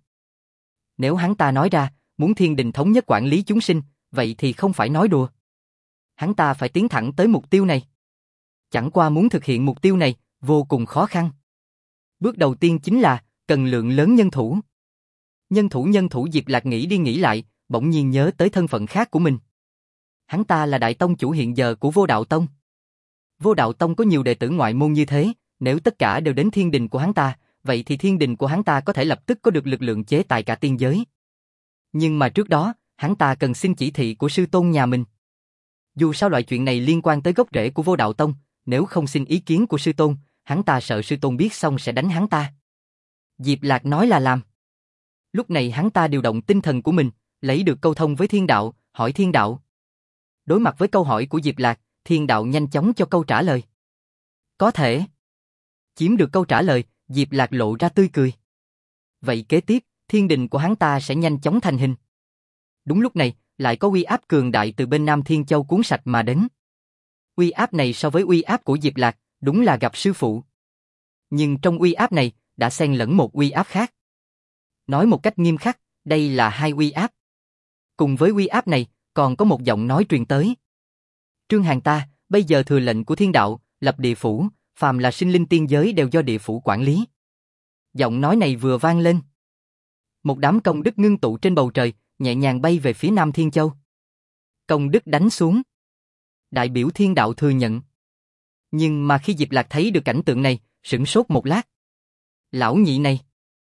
Nếu hắn ta nói ra, muốn thiên đình thống nhất quản lý chúng sinh, vậy thì không phải nói đùa. Hắn ta phải tiến thẳng tới mục tiêu này. Chẳng qua muốn thực hiện mục tiêu này, vô cùng khó khăn. Bước đầu tiên chính là, cần lượng lớn nhân thủ. Nhân thủ Diệp Lạc nghĩ đi nghĩ lại, bỗng nhiên nhớ tới thân phận khác của mình. Hắn ta là đại tông chủ hiện giờ của Vô Đạo Tông. Vô Đạo Tông có nhiều đệ tử ngoại môn như thế, Nếu tất cả đều đến thiên đình của hắn ta, vậy thì thiên đình của hắn ta có thể lập tức có được lực lượng chế tài cả tiên giới. Nhưng mà trước đó, hắn ta cần xin chỉ thị của sư tôn nhà mình. Dù sao loại chuyện này liên quan tới gốc rễ của Vô Đạo Tông, nếu không xin ý kiến của sư tôn, hắn ta sợ sư tôn biết xong sẽ đánh hắn ta. Diệp Lạc nói là làm. Lúc này hắn ta điều động tinh thần của mình, lấy được câu thông với thiên đạo, hỏi thiên đạo. Đối mặt với câu hỏi của Diệp Lạc, thiên đạo nhanh chóng cho câu trả lời. Có thể. Chiếm được câu trả lời, Diệp Lạc lộ ra tươi cười. Vậy kế tiếp, thiên đình của hắn ta sẽ nhanh chóng thành hình. Đúng lúc này, lại có uy áp cường đại từ bên Nam Thiên Châu cuốn sạch mà đến. Uy áp này so với uy áp của Diệp Lạc, đúng là gặp sư phụ. Nhưng trong uy áp này, đã xen lẫn một uy áp khác. Nói một cách nghiêm khắc, đây là hai uy áp. Cùng với uy áp này, còn có một giọng nói truyền tới. Trương Hàn ta, bây giờ thừa lệnh của thiên đạo, lập địa phủ, phàm là sinh linh tiên giới đều do địa phủ quản lý. Giọng nói này vừa vang lên. Một đám công đức ngưng tụ trên bầu trời, nhẹ nhàng bay về phía Nam Thiên Châu. Công đức đánh xuống. Đại biểu thiên đạo thừa nhận. Nhưng mà khi Diệp Lạc thấy được cảnh tượng này, sửng sốt một lát. Lão nhị này,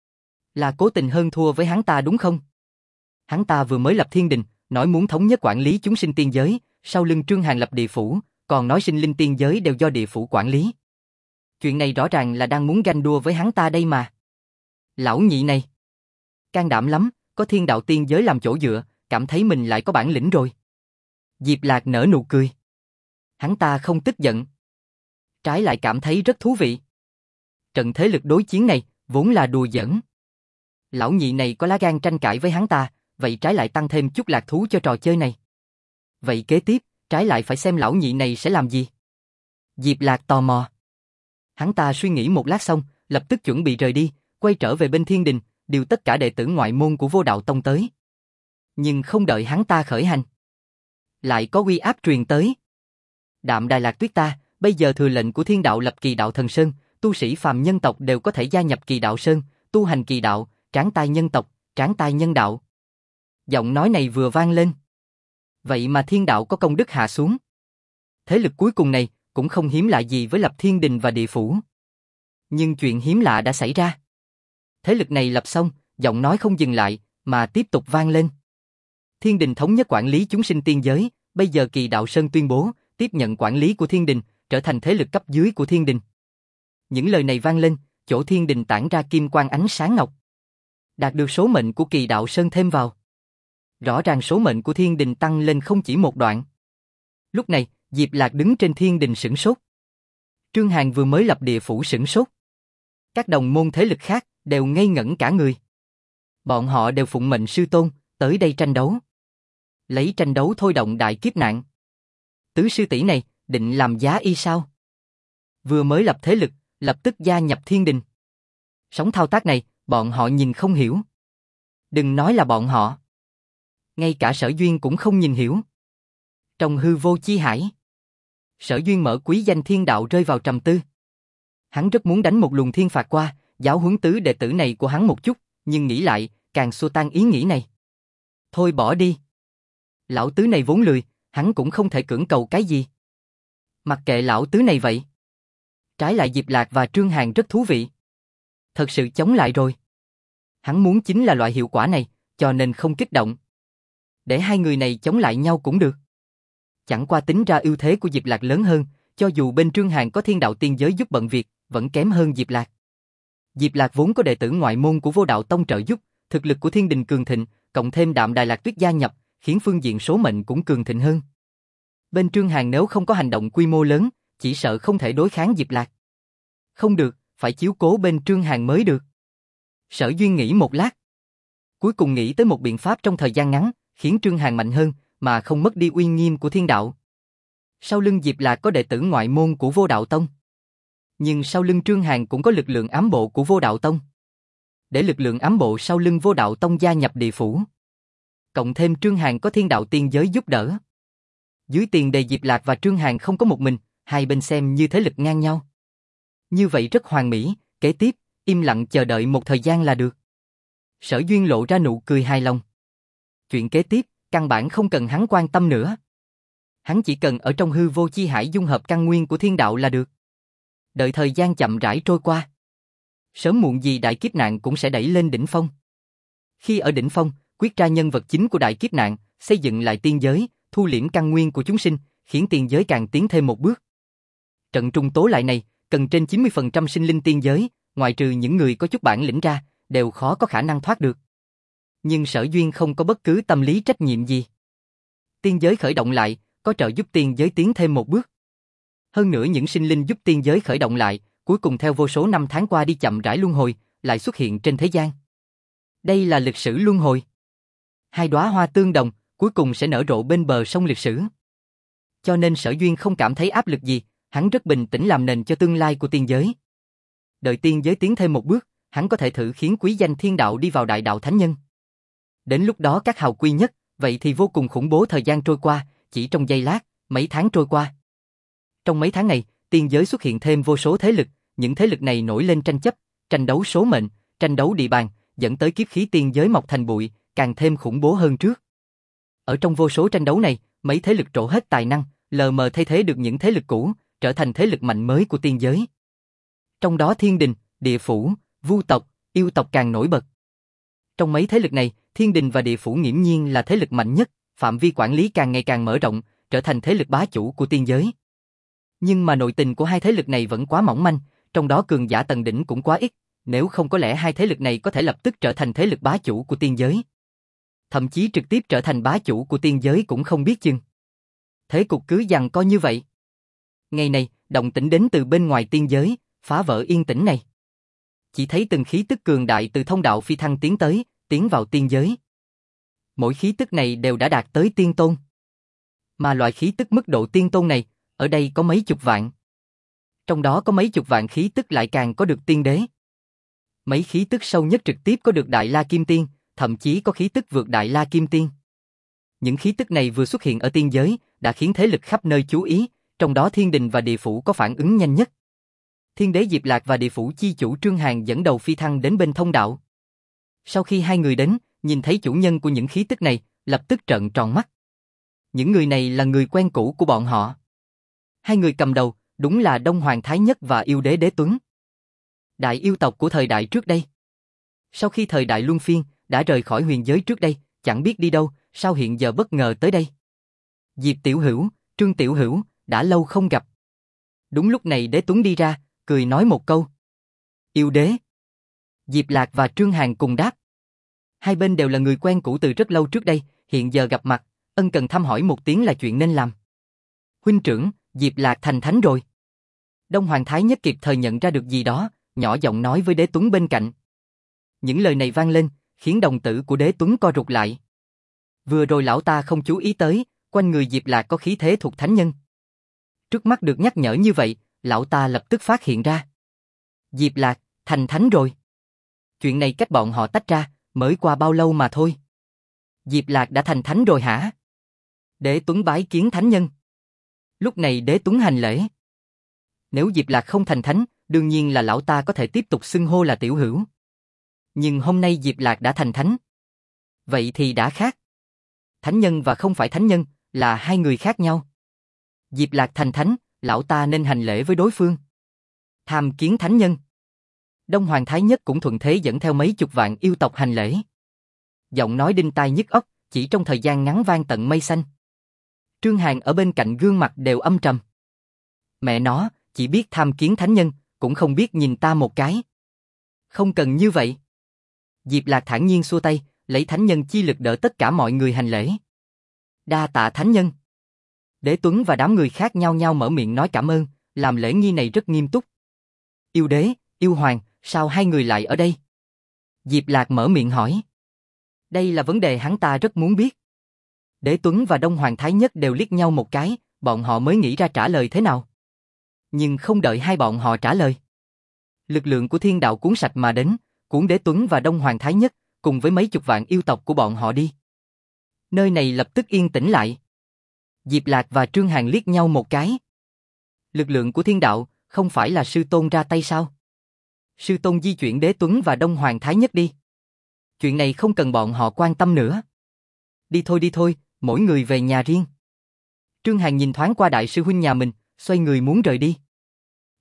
là cố tình hơn thua với hắn ta đúng không? Hắn ta vừa mới lập thiên đình, nói muốn thống nhất quản lý chúng sinh tiên giới, sau lưng Trương Hàn lập địa phủ, còn nói sinh linh tiên giới đều do địa phủ quản lý. Chuyện này rõ ràng là đang muốn ganh đua với hắn ta đây mà. Lão nhị này, can đảm lắm, có thiên đạo tiên giới làm chỗ dựa, cảm thấy mình lại có bản lĩnh rồi. Diệp Lạc nở nụ cười. Hắn ta không tức giận, trái lại cảm thấy rất thú vị. Trận thế lực đối chiến này, vốn là đùa giỡn. Lão nhị này có lá gan tranh cãi với hắn ta, vậy trái lại tăng thêm chút lạc thú cho trò chơi này. Vậy kế tiếp, trái lại phải xem lão nhị này sẽ làm gì. Diệp Lạc tò mò. Hắn ta suy nghĩ một lát xong, lập tức chuẩn bị rời đi, quay trở về bên thiên đình, điều tất cả đệ tử ngoại môn của Vô Đạo Tông tới. Nhưng không đợi hắn ta khởi hành, lại có uy áp truyền tới. Đạm Đài Lạc Tuyết ta, bây giờ thừa lệnh của thiên đạo lập Kỳ Đạo Thần Sơn, tu sĩ phàm nhân tộc đều có thể gia nhập Kỳ Đạo Sơn, tu hành kỳ đạo, tráng tai nhân tộc, tráng tai nhân đạo. Giọng nói này vừa vang lên. Vậy mà thiên đạo có công đức hạ xuống. Thế lực cuối cùng này cũng không hiếm lạ gì với lập thiên đình và địa phủ. Nhưng chuyện hiếm lạ đã xảy ra. Thế lực này lập xong, giọng nói không dừng lại, mà tiếp tục vang lên. Thiên đình thống nhất quản lý chúng sinh tiên giới, bây giờ Kỳ Đạo Sơn tuyên bố, tiếp nhận quản lý của thiên đình, trở thành thế lực cấp dưới của thiên đình. Những lời này vang lên, chỗ thiên đình tản ra kim quang ánh sáng ngọc. Đạt được số mệnh của Kỳ Đạo Sơn thêm vào. Rõ ràng số mệnh của thiên đình tăng lên không chỉ một đoạn. Lúc này, Diệp Lạc đứng trên thiên đình sửng sốt. Trương Hàn vừa mới lập địa phủ sửng sốt. Các đồng môn thế lực khác đều ngây ngẩn cả người. Bọn họ đều phụng mệnh sư tôn, tới đây tranh đấu. Lấy tranh đấu thôi động đại kiếp nạn. Tứ sư tỷ này, định làm giá y sao? Vừa mới lập thế lực, lập tức gia nhập thiên đình. Sóng thao tác này, bọn họ nhìn không hiểu. Đừng nói là bọn họ. Ngay cả Sở Duyên cũng không nhìn hiểu. Trong hư vô chi hải, Sở Duyên mở quý danh thiên đạo rơi vào trầm tư. Hắn rất muốn đánh một luồng thiên phạt qua, giáo huấn tứ đệ tử này của hắn một chút, nhưng nghĩ lại, càng xua tan ý nghĩ này. Thôi bỏ đi. Lão tứ này vốn lười, hắn cũng không thể cưỡng cầu cái gì. Mặc kệ lão tứ này vậy. Trái lại Diệp Lạc và Trương Hàn rất thú vị. Thật sự chống lại rồi. Hắn muốn chính là loại hiệu quả này, cho nên không kích động. Để hai người này chống lại nhau cũng được. Chẳng qua tính ra ưu thế của Diệp Lạc lớn hơn, cho dù bên Trương Hàn có thiên đạo tiên giới giúp bận việc, vẫn kém hơn Diệp Lạc. Diệp Lạc vốn có đệ tử ngoại môn của Vô Đạo Tông trợ giúp, thực lực của thiên đình cường thịnh, cộng thêm Đạm Đài Lạc Tuyết gia nhập, khiến phương diện số mệnh cũng cường thịnh hơn. Bên Trương Hàn nếu không có hành động quy mô lớn, chỉ sợ không thể đối kháng Diệp Lạc. Không được, phải chiếu cố bên Trương Hàn mới được. Sở Duyên nghĩ một lát. Cuối cùng nghĩ tới một biện pháp trong thời gian ngắn, khiến Trương Hàn mạnh hơn, mà không mất đi uy nghiêm của thiên đạo. Sau lưng Diệp Lạc có đệ tử ngoại môn của Vô Đạo Tông. Nhưng sau lưng Trương Hàn cũng có lực lượng ám bộ của Vô Đạo Tông. Để lực lượng ám bộ sau lưng Vô Đạo Tông gia nhập địa phủ. Cộng thêm Trương Hàn có thiên đạo tiên giới giúp đỡ. Dưới tiền đề Diệp Lạc và Trương Hàn không có một mình, hai bên xem như thế lực ngang nhau. Như vậy rất hoàn mỹ, kế tiếp, im lặng chờ đợi một thời gian là được. Sở Duyên lộ ra nụ cười hài lòng. Chuyện kế tiếp, căn bản không cần hắn quan tâm nữa. Hắn chỉ cần ở trong hư vô chi hải dung hợp căn nguyên của thiên đạo là được. Đợi thời gian chậm rãi trôi qua. Sớm muộn gì đại kiếp nạn cũng sẽ đẩy lên đỉnh phong. Khi ở đỉnh phong, quyết ra nhân vật chính của đại kiếp nạn, xây dựng lại tiên giới, thu liễm căn nguyên của chúng sinh, khiến tiên giới càng tiến thêm một bước. Trận trùng tố lại này, cần trên 90% sinh linh tiên giới, ngoại trừ những người có chút bản lĩnh ra, đều khó có khả năng thoát được. Nhưng Sở Duyên không có bất cứ tâm lý trách nhiệm gì. Tiên giới khởi động lại, có trợ giúp tiên giới tiến thêm một bước. Hơn nữa những sinh linh giúp tiên giới khởi động lại, cuối cùng theo vô số năm tháng qua đi chậm rãi luân hồi, lại xuất hiện trên thế gian. Đây là lịch sử luân hồi. Hai đóa hoa tương đồng, cuối cùng sẽ nở rộ bên bờ sông lịch sử. Cho nên Sở Duyên không cảm thấy áp lực gì, hắn rất bình tĩnh làm nền cho tương lai của tiên giới. Đợi tiên giới tiến thêm một bước, hắn có thể thử khiến quý danh thiên đạo đi vào đại đạo thánh nhân. Đến lúc đó các hào quy nhất, vậy thì vô cùng khủng bố. Thời gian trôi qua, chỉ trong giây lát, mấy tháng trôi qua. Trong mấy tháng này, tiên giới xuất hiện thêm vô số thế lực, những thế lực này nổi lên tranh chấp, tranh đấu số mệnh, tranh đấu địa bàn, dẫn tới kiếp khí tiên giới mọc thành bụi, càng thêm khủng bố hơn trước. Ở trong vô số tranh đấu này, mấy thế lực trổ hết tài năng, lờ mờ thay thế được những thế lực cũ, trở thành thế lực mạnh mới của tiên giới. Trong đó thiên đình, địa phủ, vu tộc, yêu tộc càng nổi bật. Trong mấy thế lực này, thiên đình và địa phủ nghiễm nhiên là thế lực mạnh nhất, phạm vi quản lý càng ngày càng mở rộng, trở thành thế lực bá chủ của tiên giới. Nhưng mà nội tình của hai thế lực này vẫn quá mỏng manh, trong đó cường giả tầng đỉnh cũng quá ít, nếu không có lẽ hai thế lực này có thể lập tức trở thành thế lực bá chủ của tiên giới. Thậm chí trực tiếp trở thành bá chủ của tiên giới cũng không biết chừng. Thế cục cứ giằng co như vậy. Ngày này, động tĩnh đến từ bên ngoài tiên giới, phá vỡ yên tĩnh này. Chỉ thấy từng khí tức cường đại từ thông đạo phi thăng tiến tới, tiến vào tiên giới. Mỗi khí tức này đều đã đạt tới tiên tôn. Mà loại khí tức mức độ tiên tôn này, ở đây có mấy chục vạn. Trong đó có mấy chục vạn khí tức lại càng có được tiên đế. Mấy khí tức sâu nhất trực tiếp có được Đại La Kim Tiên, thậm chí có khí tức vượt Đại La Kim Tiên. Những khí tức này vừa xuất hiện ở tiên giới, đã khiến thế lực khắp nơi chú ý, trong đó thiên đình và địa phủ có phản ứng nhanh nhất. Thiên đế Diệp Lạc và địa phủ chi chủ Trương Hàn dẫn đầu phi thăng đến bên thông đạo. Sau khi hai người đến, nhìn thấy chủ nhân của những khí tức này, lập tức trợn tròn mắt. Những người này là người quen cũ của bọn họ. Hai người cầm đầu, đúng là Đông Hoàng Thái Nhất và yêu đế Đế Tuấn. Đại yêu tộc của thời đại trước đây. Sau khi thời đại luân phiên, đã rời khỏi huyền giới trước đây, chẳng biết đi đâu, sao hiện giờ bất ngờ tới đây. Diệp Tiểu Hữu, Trương Tiểu Hữu, đã lâu không gặp. Đúng lúc này Đế Tuấn đi ra, cười nói một câu. Yêu đế. Diệp Lạc và Trương Hàn cùng đáp. Hai bên đều là người quen cũ từ rất lâu trước đây, hiện giờ gặp mặt, ân cần thăm hỏi một tiếng là chuyện nên làm. Huynh trưởng, Diệp Lạc thành thánh rồi. Đông Hoàng Thái Nhất kịp thời nhận ra được gì đó, nhỏ giọng nói với Đế Tuấn bên cạnh. Những lời này vang lên, khiến đồng tử của Đế Tuấn co rụt lại. Vừa rồi lão ta không chú ý tới, quanh người Diệp Lạc có khí thế thuộc thánh nhân. Trước mắt được nhắc nhở như vậy, lão ta lập tức phát hiện ra. Diệp Lạc, thành thánh rồi. Chuyện này cách bọn họ tách ra, mới qua bao lâu mà thôi. Diệp Lạc đã thành thánh rồi hả? Đế Tuấn bái kiến thánh nhân. Lúc này Đế Tuấn hành lễ. Nếu Diệp Lạc không thành thánh, đương nhiên là lão ta có thể tiếp tục xưng hô là tiểu hữu. Nhưng hôm nay Diệp Lạc đã thành thánh. Vậy thì đã khác. Thánh nhân và không phải thánh nhân là hai người khác nhau. Diệp Lạc thành thánh, lão ta nên hành lễ với đối phương. Tham kiến thánh nhân. Đông Hoàng Thái Nhất cũng thuận thế dẫn theo mấy chục vạn yêu tộc hành lễ. Giọng nói đinh tai nhức óc, chỉ trong thời gian ngắn vang tận mây xanh. Trương Hàn ở bên cạnh gương mặt đều âm trầm. Mẹ nó, chỉ biết tham kiến thánh nhân, cũng không biết nhìn ta một cái. Không cần như vậy. Diệp Lạc thản nhiên xua tay, lấy thánh nhân chi lực đỡ tất cả mọi người hành lễ. Đa tạ thánh nhân. Đế Tuấn và đám người khác nhao nhao mở miệng nói cảm ơn, làm lễ nghi này rất nghiêm túc. Yêu đế, yêu hoàng, sao hai người lại ở đây? Diệp Lạc mở miệng hỏi. Đây là vấn đề hắn ta rất muốn biết. Đế Tuấn và Đông Hoàng Thái Nhất đều liếc nhau một cái, bọn họ mới nghĩ ra trả lời thế nào. Nhưng không đợi hai bọn họ trả lời. Lực lượng của thiên đạo cuốn sạch mà đến, cuốn Đế Tuấn và Đông Hoàng Thái Nhất, cùng với mấy chục vạn yêu tộc của bọn họ đi. Nơi này lập tức yên tĩnh lại. Diệp Lạc và Trương Hàn liếc nhau một cái. Lực lượng của thiên đạo, không phải là sư tôn ra tay sao? Sư tôn di chuyển Đế Tuấn và Đông Hoàng Thái Nhất đi. Chuyện này không cần bọn họ quan tâm nữa. Đi thôi, mỗi người về nhà riêng. Trương Hàn nhìn thoáng qua đại sư huynh nhà mình, xoay người muốn rời đi.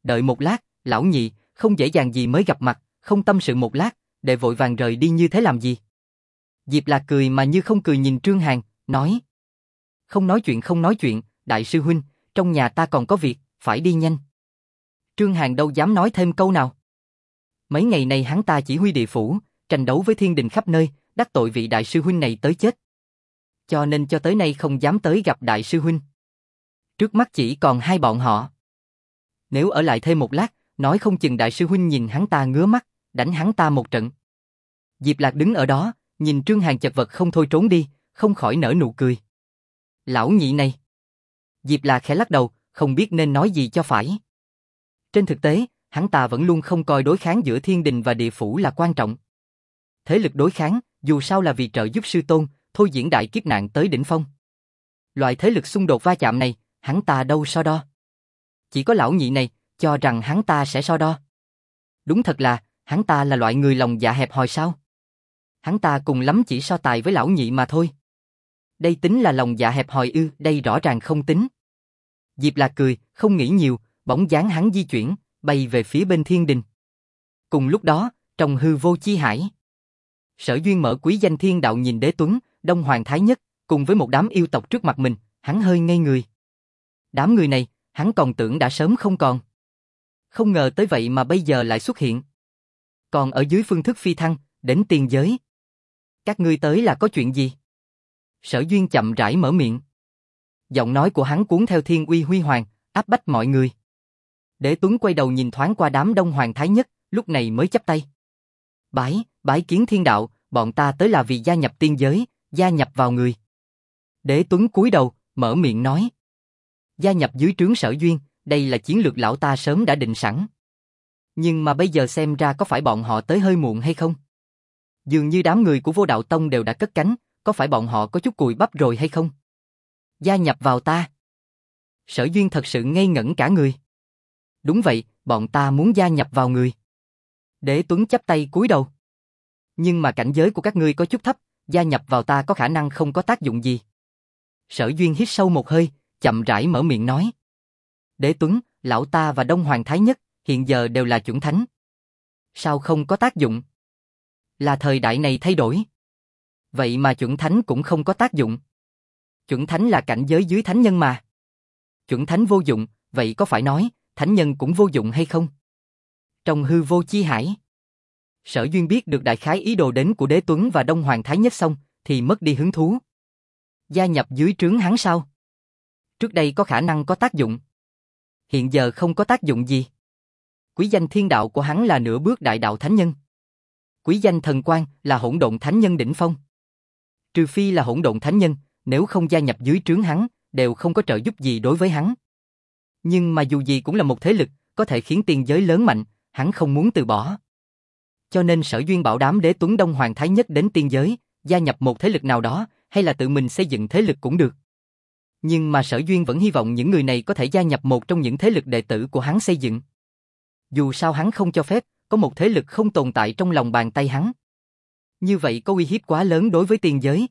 Đợi một lát, lão nhị, không dễ dàng gì mới gặp mặt, không tâm sự một lát, để vội vàng rời đi như thế làm gì? Diệp Lạc cười mà như không cười nhìn Trương Hàn, nói. Không nói chuyện, đại sư huynh, trong nhà ta còn có việc, phải đi nhanh. Trương Hàn đâu dám nói thêm câu nào. Mấy ngày này hắn ta chỉ huy địa phủ, tranh đấu với thiên đình khắp nơi, đắc tội vị đại sư huynh này tới chết. Cho nên cho tới nay không dám tới gặp đại sư huynh. Trước mắt chỉ còn hai bọn họ. Nếu ở lại thêm một lát, nói không chừng đại sư huynh nhìn hắn ta ngứa mắt, đánh hắn ta một trận. Diệp Lạc đứng ở đó, nhìn Trương Hàn chật vật không thôi trốn đi, không khỏi nở nụ cười. Lão nhị này. Diệp Lạc khẽ lắc đầu, không biết nên nói gì cho phải. Trên thực tế, hắn ta vẫn luôn không coi đối kháng giữa thiên đình và địa phủ là quan trọng. Thế lực đối kháng, dù sao là vì trợ giúp sư tôn, thôi diễn đại kiếp nạn tới đỉnh phong. Loại thế lực xung đột va chạm này, hắn ta đâu so đo. Chỉ có lão nhị này, cho rằng hắn ta sẽ so đo. Đúng thật là, hắn ta là loại người lòng dạ hẹp hòi sao? Hắn ta cùng lắm chỉ so tài với lão nhị mà thôi. Đây tính là lòng dạ hẹp hòi ư? Đây rõ ràng không tính. Diệp Lạc cười, không nghĩ nhiều, bóng dáng hắn di chuyển, bay về phía bên thiên đình. Cùng lúc đó, trong hư vô chi hải, Sở Duyên mở quý danh thiên đạo nhìn Đế Tuấn, Đông Hoàng Thái Nhất, cùng với một đám yêu tộc trước mặt mình, hắn hơi ngây người. Đám người này, hắn còn tưởng đã sớm không còn. Không ngờ tới vậy mà bây giờ lại xuất hiện. Còn ở dưới phương thức phi thăng, đến tiên giới. Các ngươi tới là có chuyện gì? Sở Duyên chậm rãi mở miệng. Giọng nói của hắn cuốn theo thiên uy huy hoàng, áp bách mọi người. Đế Tuấn quay đầu nhìn thoáng qua đám Đông Hoàng Thái Nhất, lúc này mới chắp tay. Bái kiến thiên đạo, bọn ta tới là vì gia nhập tiên giới, gia nhập vào người. Đế Tuấn cúi đầu, mở miệng nói. Gia nhập dưới trướng Sở Duyên, đây là chiến lược lão ta sớm đã định sẵn. Nhưng mà bây giờ xem ra có phải bọn họ tới hơi muộn hay không? Dường như đám người của Vô Đạo Tông đều đã cất cánh, có phải bọn họ có chút cùi bắp rồi hay không? Gia nhập vào ta. Sở Duyên thật sự ngây ngẩn cả người. Đúng vậy, bọn ta muốn gia nhập vào người. Đế Tuấn chắp tay cúi đầu. Nhưng mà cảnh giới của các ngươi có chút thấp, gia nhập vào ta có khả năng không có tác dụng gì. Sở Duyên hít sâu một hơi, chậm rãi mở miệng nói. Đế Tuấn, lão ta và Đông Hoàng Thái Nhất, hiện giờ đều là chuẩn thánh. Sao không có tác dụng? Là thời đại này thay đổi. Vậy mà chuẩn thánh cũng không có tác dụng. Chuẩn thánh là cảnh giới dưới thánh nhân mà. Chuẩn thánh vô dụng, vậy có phải nói, thánh nhân cũng vô dụng hay không? Trong hư vô chi hải, Sở Duyên biết được đại khái ý đồ đến của Đế Tuấn và Đông Hoàng Thái Nhất xong, thì mất đi hứng thú. Gia nhập dưới trướng hắn sao? Trước đây có khả năng có tác dụng. Hiện giờ không có tác dụng gì. Quý danh thiên đạo của hắn là nửa bước đại đạo thánh nhân. Quý danh thần quang là hỗn độn thánh nhân đỉnh phong. Trừ phi là hỗn độn thánh nhân, nếu không gia nhập dưới trướng hắn, đều không có trợ giúp gì đối với hắn. Nhưng mà dù gì cũng là một thế lực, có thể khiến tiên giới lớn mạnh, hắn không muốn từ bỏ. Cho nên Sở Duyên bảo đám Đế Tuấn Đông Hoàng Thái Nhất đến tiên giới, gia nhập một thế lực nào đó, hay là tự mình xây dựng thế lực cũng được. Nhưng mà Sở Duyên vẫn hy vọng những người này có thể gia nhập một trong những thế lực đệ tử của hắn xây dựng. Dù sao hắn không cho phép, có một thế lực không tồn tại trong lòng bàn tay hắn. Như vậy có uy hiếp quá lớn đối với tiên giới.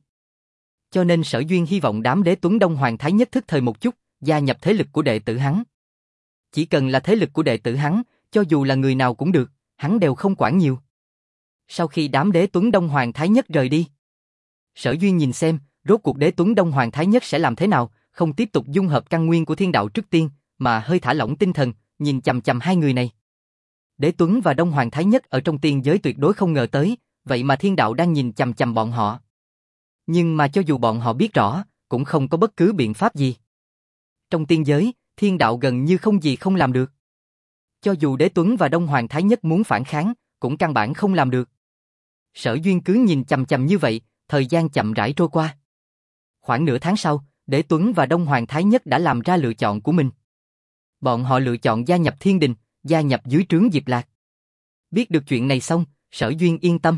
Cho nên Sở Duyên hy vọng đám Đế Tuấn Đông Hoàng Thái Nhất thức thời một chút, gia nhập thế lực của đệ tử hắn. Chỉ cần là thế lực của đệ tử hắn, cho dù là người nào cũng được, hắn đều không quản nhiều. Sau khi đám Đế Tuấn Đông Hoàng Thái Nhất rời đi, Sở Duyên nhìn xem, rốt cuộc Đế Tuấn Đông Hoàng Thái Nhất sẽ làm thế nào, không tiếp tục dung hợp căn nguyên của thiên đạo trước tiên, mà hơi thả lỏng tinh thần, nhìn chằm chằm hai người này. Đế Tuấn và Đông Hoàng Thái Nhất ở trong tiên giới tuyệt đối không ngờ tới, vậy mà thiên đạo đang nhìn chằm chằm bọn họ. Nhưng mà cho dù bọn họ biết rõ, cũng không có bất cứ biện pháp gì. Trong tiên giới, thiên đạo gần như không gì không làm được. Cho dù Đế Tuấn và Đông Hoàng Thái Nhất muốn phản kháng, cũng căn bản không làm được. Sở Duyên cứ nhìn chằm chằm như vậy, thời gian chậm rãi trôi qua. Khoảng nửa tháng sau, Đế Tuấn và Đông Hoàng Thái Nhất đã làm ra lựa chọn của mình. Bọn họ lựa chọn gia nhập thiên đình, gia nhập dưới trướng Diệp Lạc. Biết được chuyện này xong, Sở Duyên yên tâm.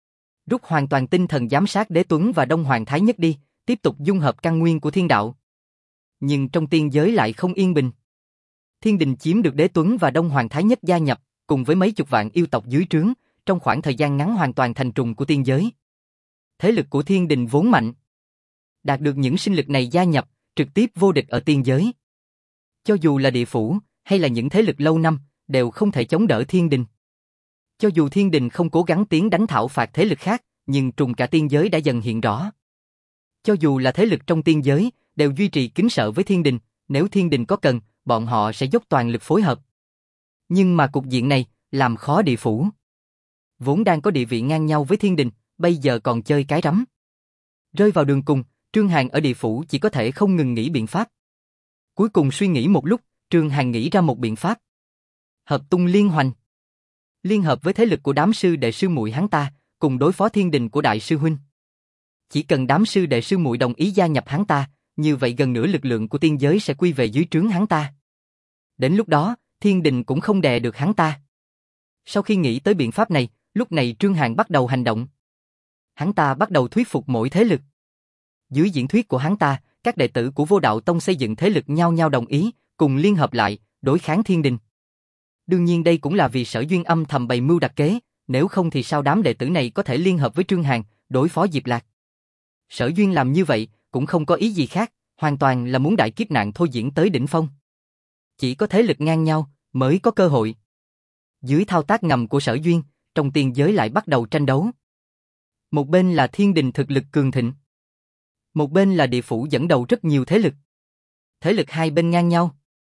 Rút hoàn toàn tinh thần giám sát Đế Tuấn và Đông Hoàng Thái Nhất đi, tiếp tục dung hợp căn nguyên của thiên đạo. Nhưng trong tiên giới lại không yên bình. Thiên đình chiếm được Đế Tuấn và Đông Hoàng Thái Nhất gia nhập, cùng với mấy chục vạn yêu tộc dưới trướng, trong khoảng thời gian ngắn hoàn toàn thành trùng của tiên giới. Thế lực của thiên đình vốn mạnh. Đạt được những sinh lực này gia nhập, trực tiếp vô địch ở tiên giới. Cho dù là địa phủ, hay là những thế lực lâu năm, đều không thể chống đỡ thiên đình. Cho dù thiên đình không cố gắng tiến đánh thảo phạt thế lực khác, nhưng trùng cả tiên giới đã dần hiện rõ. Cho dù là thế lực trong tiên giới, đều duy trì kính sợ với thiên đình, nếu thiên đình có cần, bọn họ sẽ dốc toàn lực phối hợp. Nhưng mà cục diện này, làm khó địa phủ. Vốn đang có địa vị ngang nhau với thiên đình, bây giờ còn chơi cái rắm. Rơi vào đường cùng, Trương Hàn ở địa phủ chỉ có thể không ngừng nghĩ biện pháp. Cuối cùng suy nghĩ một lúc, Trương Hàn nghĩ ra một biện pháp. Hợp tung liên hoành. Liên hợp với thế lực của đám sư đệ sư muội hắn ta, cùng đối phó thiên đình của đại sư huynh. Chỉ cần đám sư đệ sư muội đồng ý gia nhập hắn ta, như vậy gần nửa lực lượng của tiên giới sẽ quy về dưới trướng hắn ta. Đến lúc đó, thiên đình cũng không đè được hắn ta. Sau khi nghĩ tới biện pháp này, lúc này Trương Hàn bắt đầu hành động. Hắn ta bắt đầu thuyết phục mỗi thế lực. Dưới diễn thuyết của hắn ta, các đệ tử của Vô Đạo Tông xây dựng thế lực nhau nhau đồng ý, cùng liên hợp lại, đối kháng thiên đình. Đương nhiên đây cũng là vì Sở Duyên âm thầm bày mưu đặt kế, nếu không thì sao đám đệ tử này có thể liên hợp với Trương Hàn, đối phó Diệp Lạc. Sở Duyên làm như vậy, cũng không có ý gì khác, hoàn toàn là muốn đại kiếp nạn thôi diễn tới đỉnh phong. Chỉ có thế lực ngang nhau, mới có cơ hội. Dưới thao tác ngầm của Sở Duyên, trong tiên giới lại bắt đầu tranh đấu. Một bên là thiên đình thực lực cường thịnh. Một bên là địa phủ dẫn đầu rất nhiều thế lực. Thế lực hai bên ngang nhau.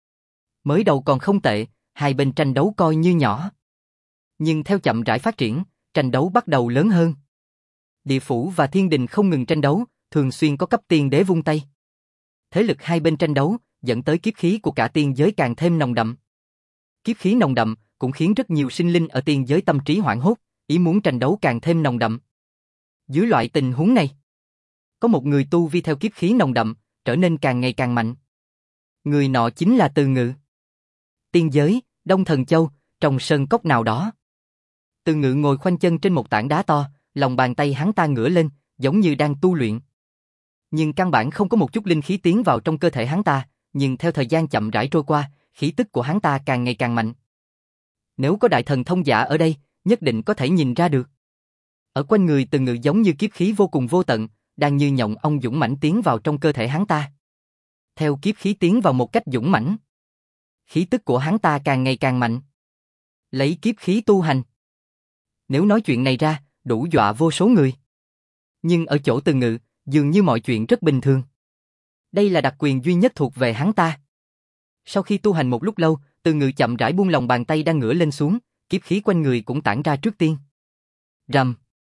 Mới đầu còn không tệ, hai bên tranh đấu coi như nhỏ. Nhưng theo chậm rãi phát triển, tranh đấu bắt đầu lớn hơn. Địa phủ và thiên đình không ngừng tranh đấu, thường xuyên có cấp tiên đế vung tay. Thế lực hai bên tranh đấu, dẫn tới kiếp khí của cả tiên giới càng thêm nồng đậm. Kiếp khí nồng đậm cũng khiến rất nhiều sinh linh ở tiên giới tâm trí hoảng hốt, ý muốn tranh đấu càng thêm nồng đậm. Dưới loại tình huống này, có một người tu vi theo kiếp khí nồng đậm, trở nên càng ngày càng mạnh. Người nọ chính là Từ Ngự. Tiên giới, Đông Thần Châu, trong sơn cốc nào đó. Từ Ngự ngồi khoanh chân trên một tảng đá to, lòng bàn tay hắn ta ngửa lên, giống như đang tu luyện. Nhưng căn bản không có một chút linh khí tiến vào trong cơ thể hắn ta, nhưng theo thời gian chậm rãi trôi qua, khí tức của hắn ta càng ngày càng mạnh. Nếu có đại thần thông giả ở đây, nhất định có thể nhìn ra được. Ở quanh người Từ Ngự giống như kiếp khí vô cùng vô tận, đang như nhộng ong dũng mãnh tiến vào trong cơ thể hắn ta. Theo kiếp khí tiến vào một cách dũng mãnh, khí tức của hắn ta càng ngày càng mạnh. Lấy kiếp khí tu hành. Nếu nói chuyện này ra, đủ dọa vô số người. Nhưng ở chỗ Từ Ngự, dường như mọi chuyện rất bình thường. Đây là đặc quyền duy nhất thuộc về hắn ta. Sau khi tu hành một lúc lâu, Từ Ngự chậm rãi buông lòng bàn tay đang ngửa lên xuống, kiếp khí quanh người cũng tản ra trước tiên. Rầm.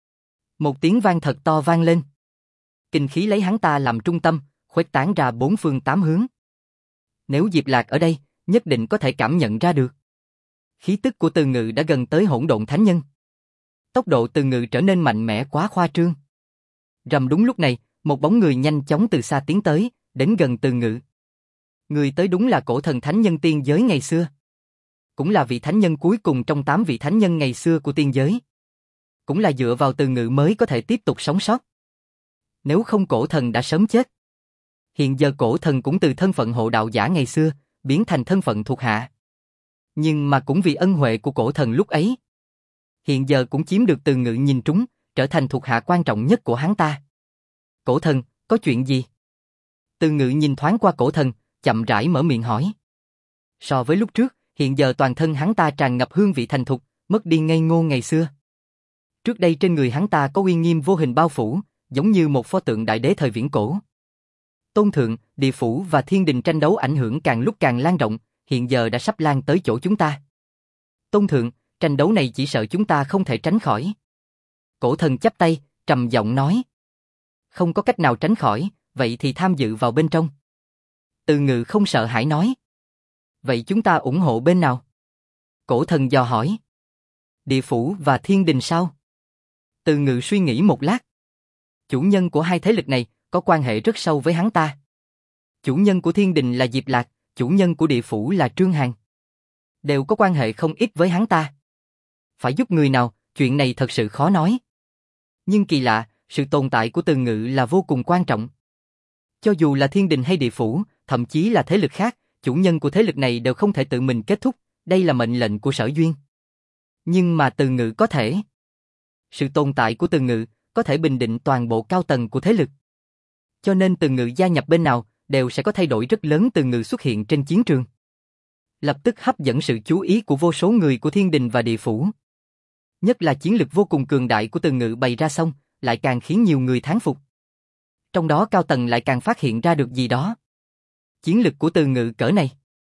Một tiếng vang thật to vang lên. Kinh khí lấy hắn ta làm trung tâm, khuếch tán ra bốn phương tám hướng. Nếu Diệp Lạc ở đây, nhất định có thể cảm nhận ra được. Khí tức của Từ Ngự đã gần tới hỗn độn thánh nhân. Tốc độ Từ Ngự trở nên mạnh mẽ quá khoa trương. Rầm, đúng lúc này, một bóng người nhanh chóng từ xa tiến tới, đến gần Từ Ngự. Người tới đúng là cổ thần thánh nhân tiên giới ngày xưa. Cũng là vị thánh nhân cuối cùng trong 8 vị thánh nhân ngày xưa của tiên giới. Cũng là dựa vào Từ Ngự mới có thể tiếp tục sống sót. Nếu không cổ thần đã sớm chết. Hiện giờ cổ thần cũng từ thân phận hộ đạo giả ngày xưa, biến thành thân phận thuộc hạ. Nhưng mà cũng vì ân huệ của cổ thần lúc ấy. Hiện giờ cũng chiếm được Từ Ngự nhìn trúng, trở thành thuộc hạ quan trọng nhất của hắn ta. Cổ thần, có chuyện gì? Từ Ngự nhìn thoáng qua cổ thần, chậm rãi mở miệng hỏi. So với lúc trước, hiện giờ toàn thân hắn ta tràn ngập hương vị thành thục, mất đi ngây ngô ngày xưa. Trước đây trên người hắn ta có uy nghiêm vô hình bao phủ, giống như một pho tượng đại đế thời viễn cổ. Tôn thượng, địa phủ và thiên đình tranh đấu ảnh hưởng càng lúc càng lan rộng, hiện giờ đã sắp lan tới chỗ chúng ta. Tôn thượng, tranh đấu này chỉ sợ chúng ta không thể tránh khỏi. Cổ thần chắp tay, trầm giọng nói. Không có cách nào tránh khỏi, vậy thì tham dự vào bên trong. Từ Ngự không sợ hãi nói. Vậy chúng ta ủng hộ bên nào? Cổ thần dò hỏi. Địa phủ và thiên đình sao? Từ Ngự suy nghĩ một lát. Chủ nhân của hai thế lực này có quan hệ rất sâu với hắn ta. Chủ nhân của thiên đình là Diệp Lạc, chủ nhân của địa phủ là Trương Hàn. Đều có quan hệ không ít với hắn ta. Phải giúp người nào, chuyện này thật sự khó nói. Nhưng kỳ lạ, sự tồn tại của Từ Ngự là vô cùng quan trọng. Cho dù là thiên đình hay địa phủ, thậm chí là thế lực khác, chủ nhân của thế lực này đều không thể tự mình kết thúc, đây là mệnh lệnh của Sở Duyên. Nhưng mà Từ Ngự có thể. Sự tồn tại của Từ Ngự có thể bình định toàn bộ cao tầng của thế lực. Cho nên Từ Ngự gia nhập bên nào, đều sẽ có thay đổi rất lớn. Từ Ngự xuất hiện trên chiến trường. lập tức hấp dẫn sự chú ý của vô số người của thiên đình và địa phủ. Nhất là chiến lực vô cùng cường đại của Từ Ngự bày ra xong, lại càng khiến nhiều người thán phục. Trong đó cao tầng lại càng phát hiện ra được gì đó. Chiến lực của Từ Ngự cỡ này,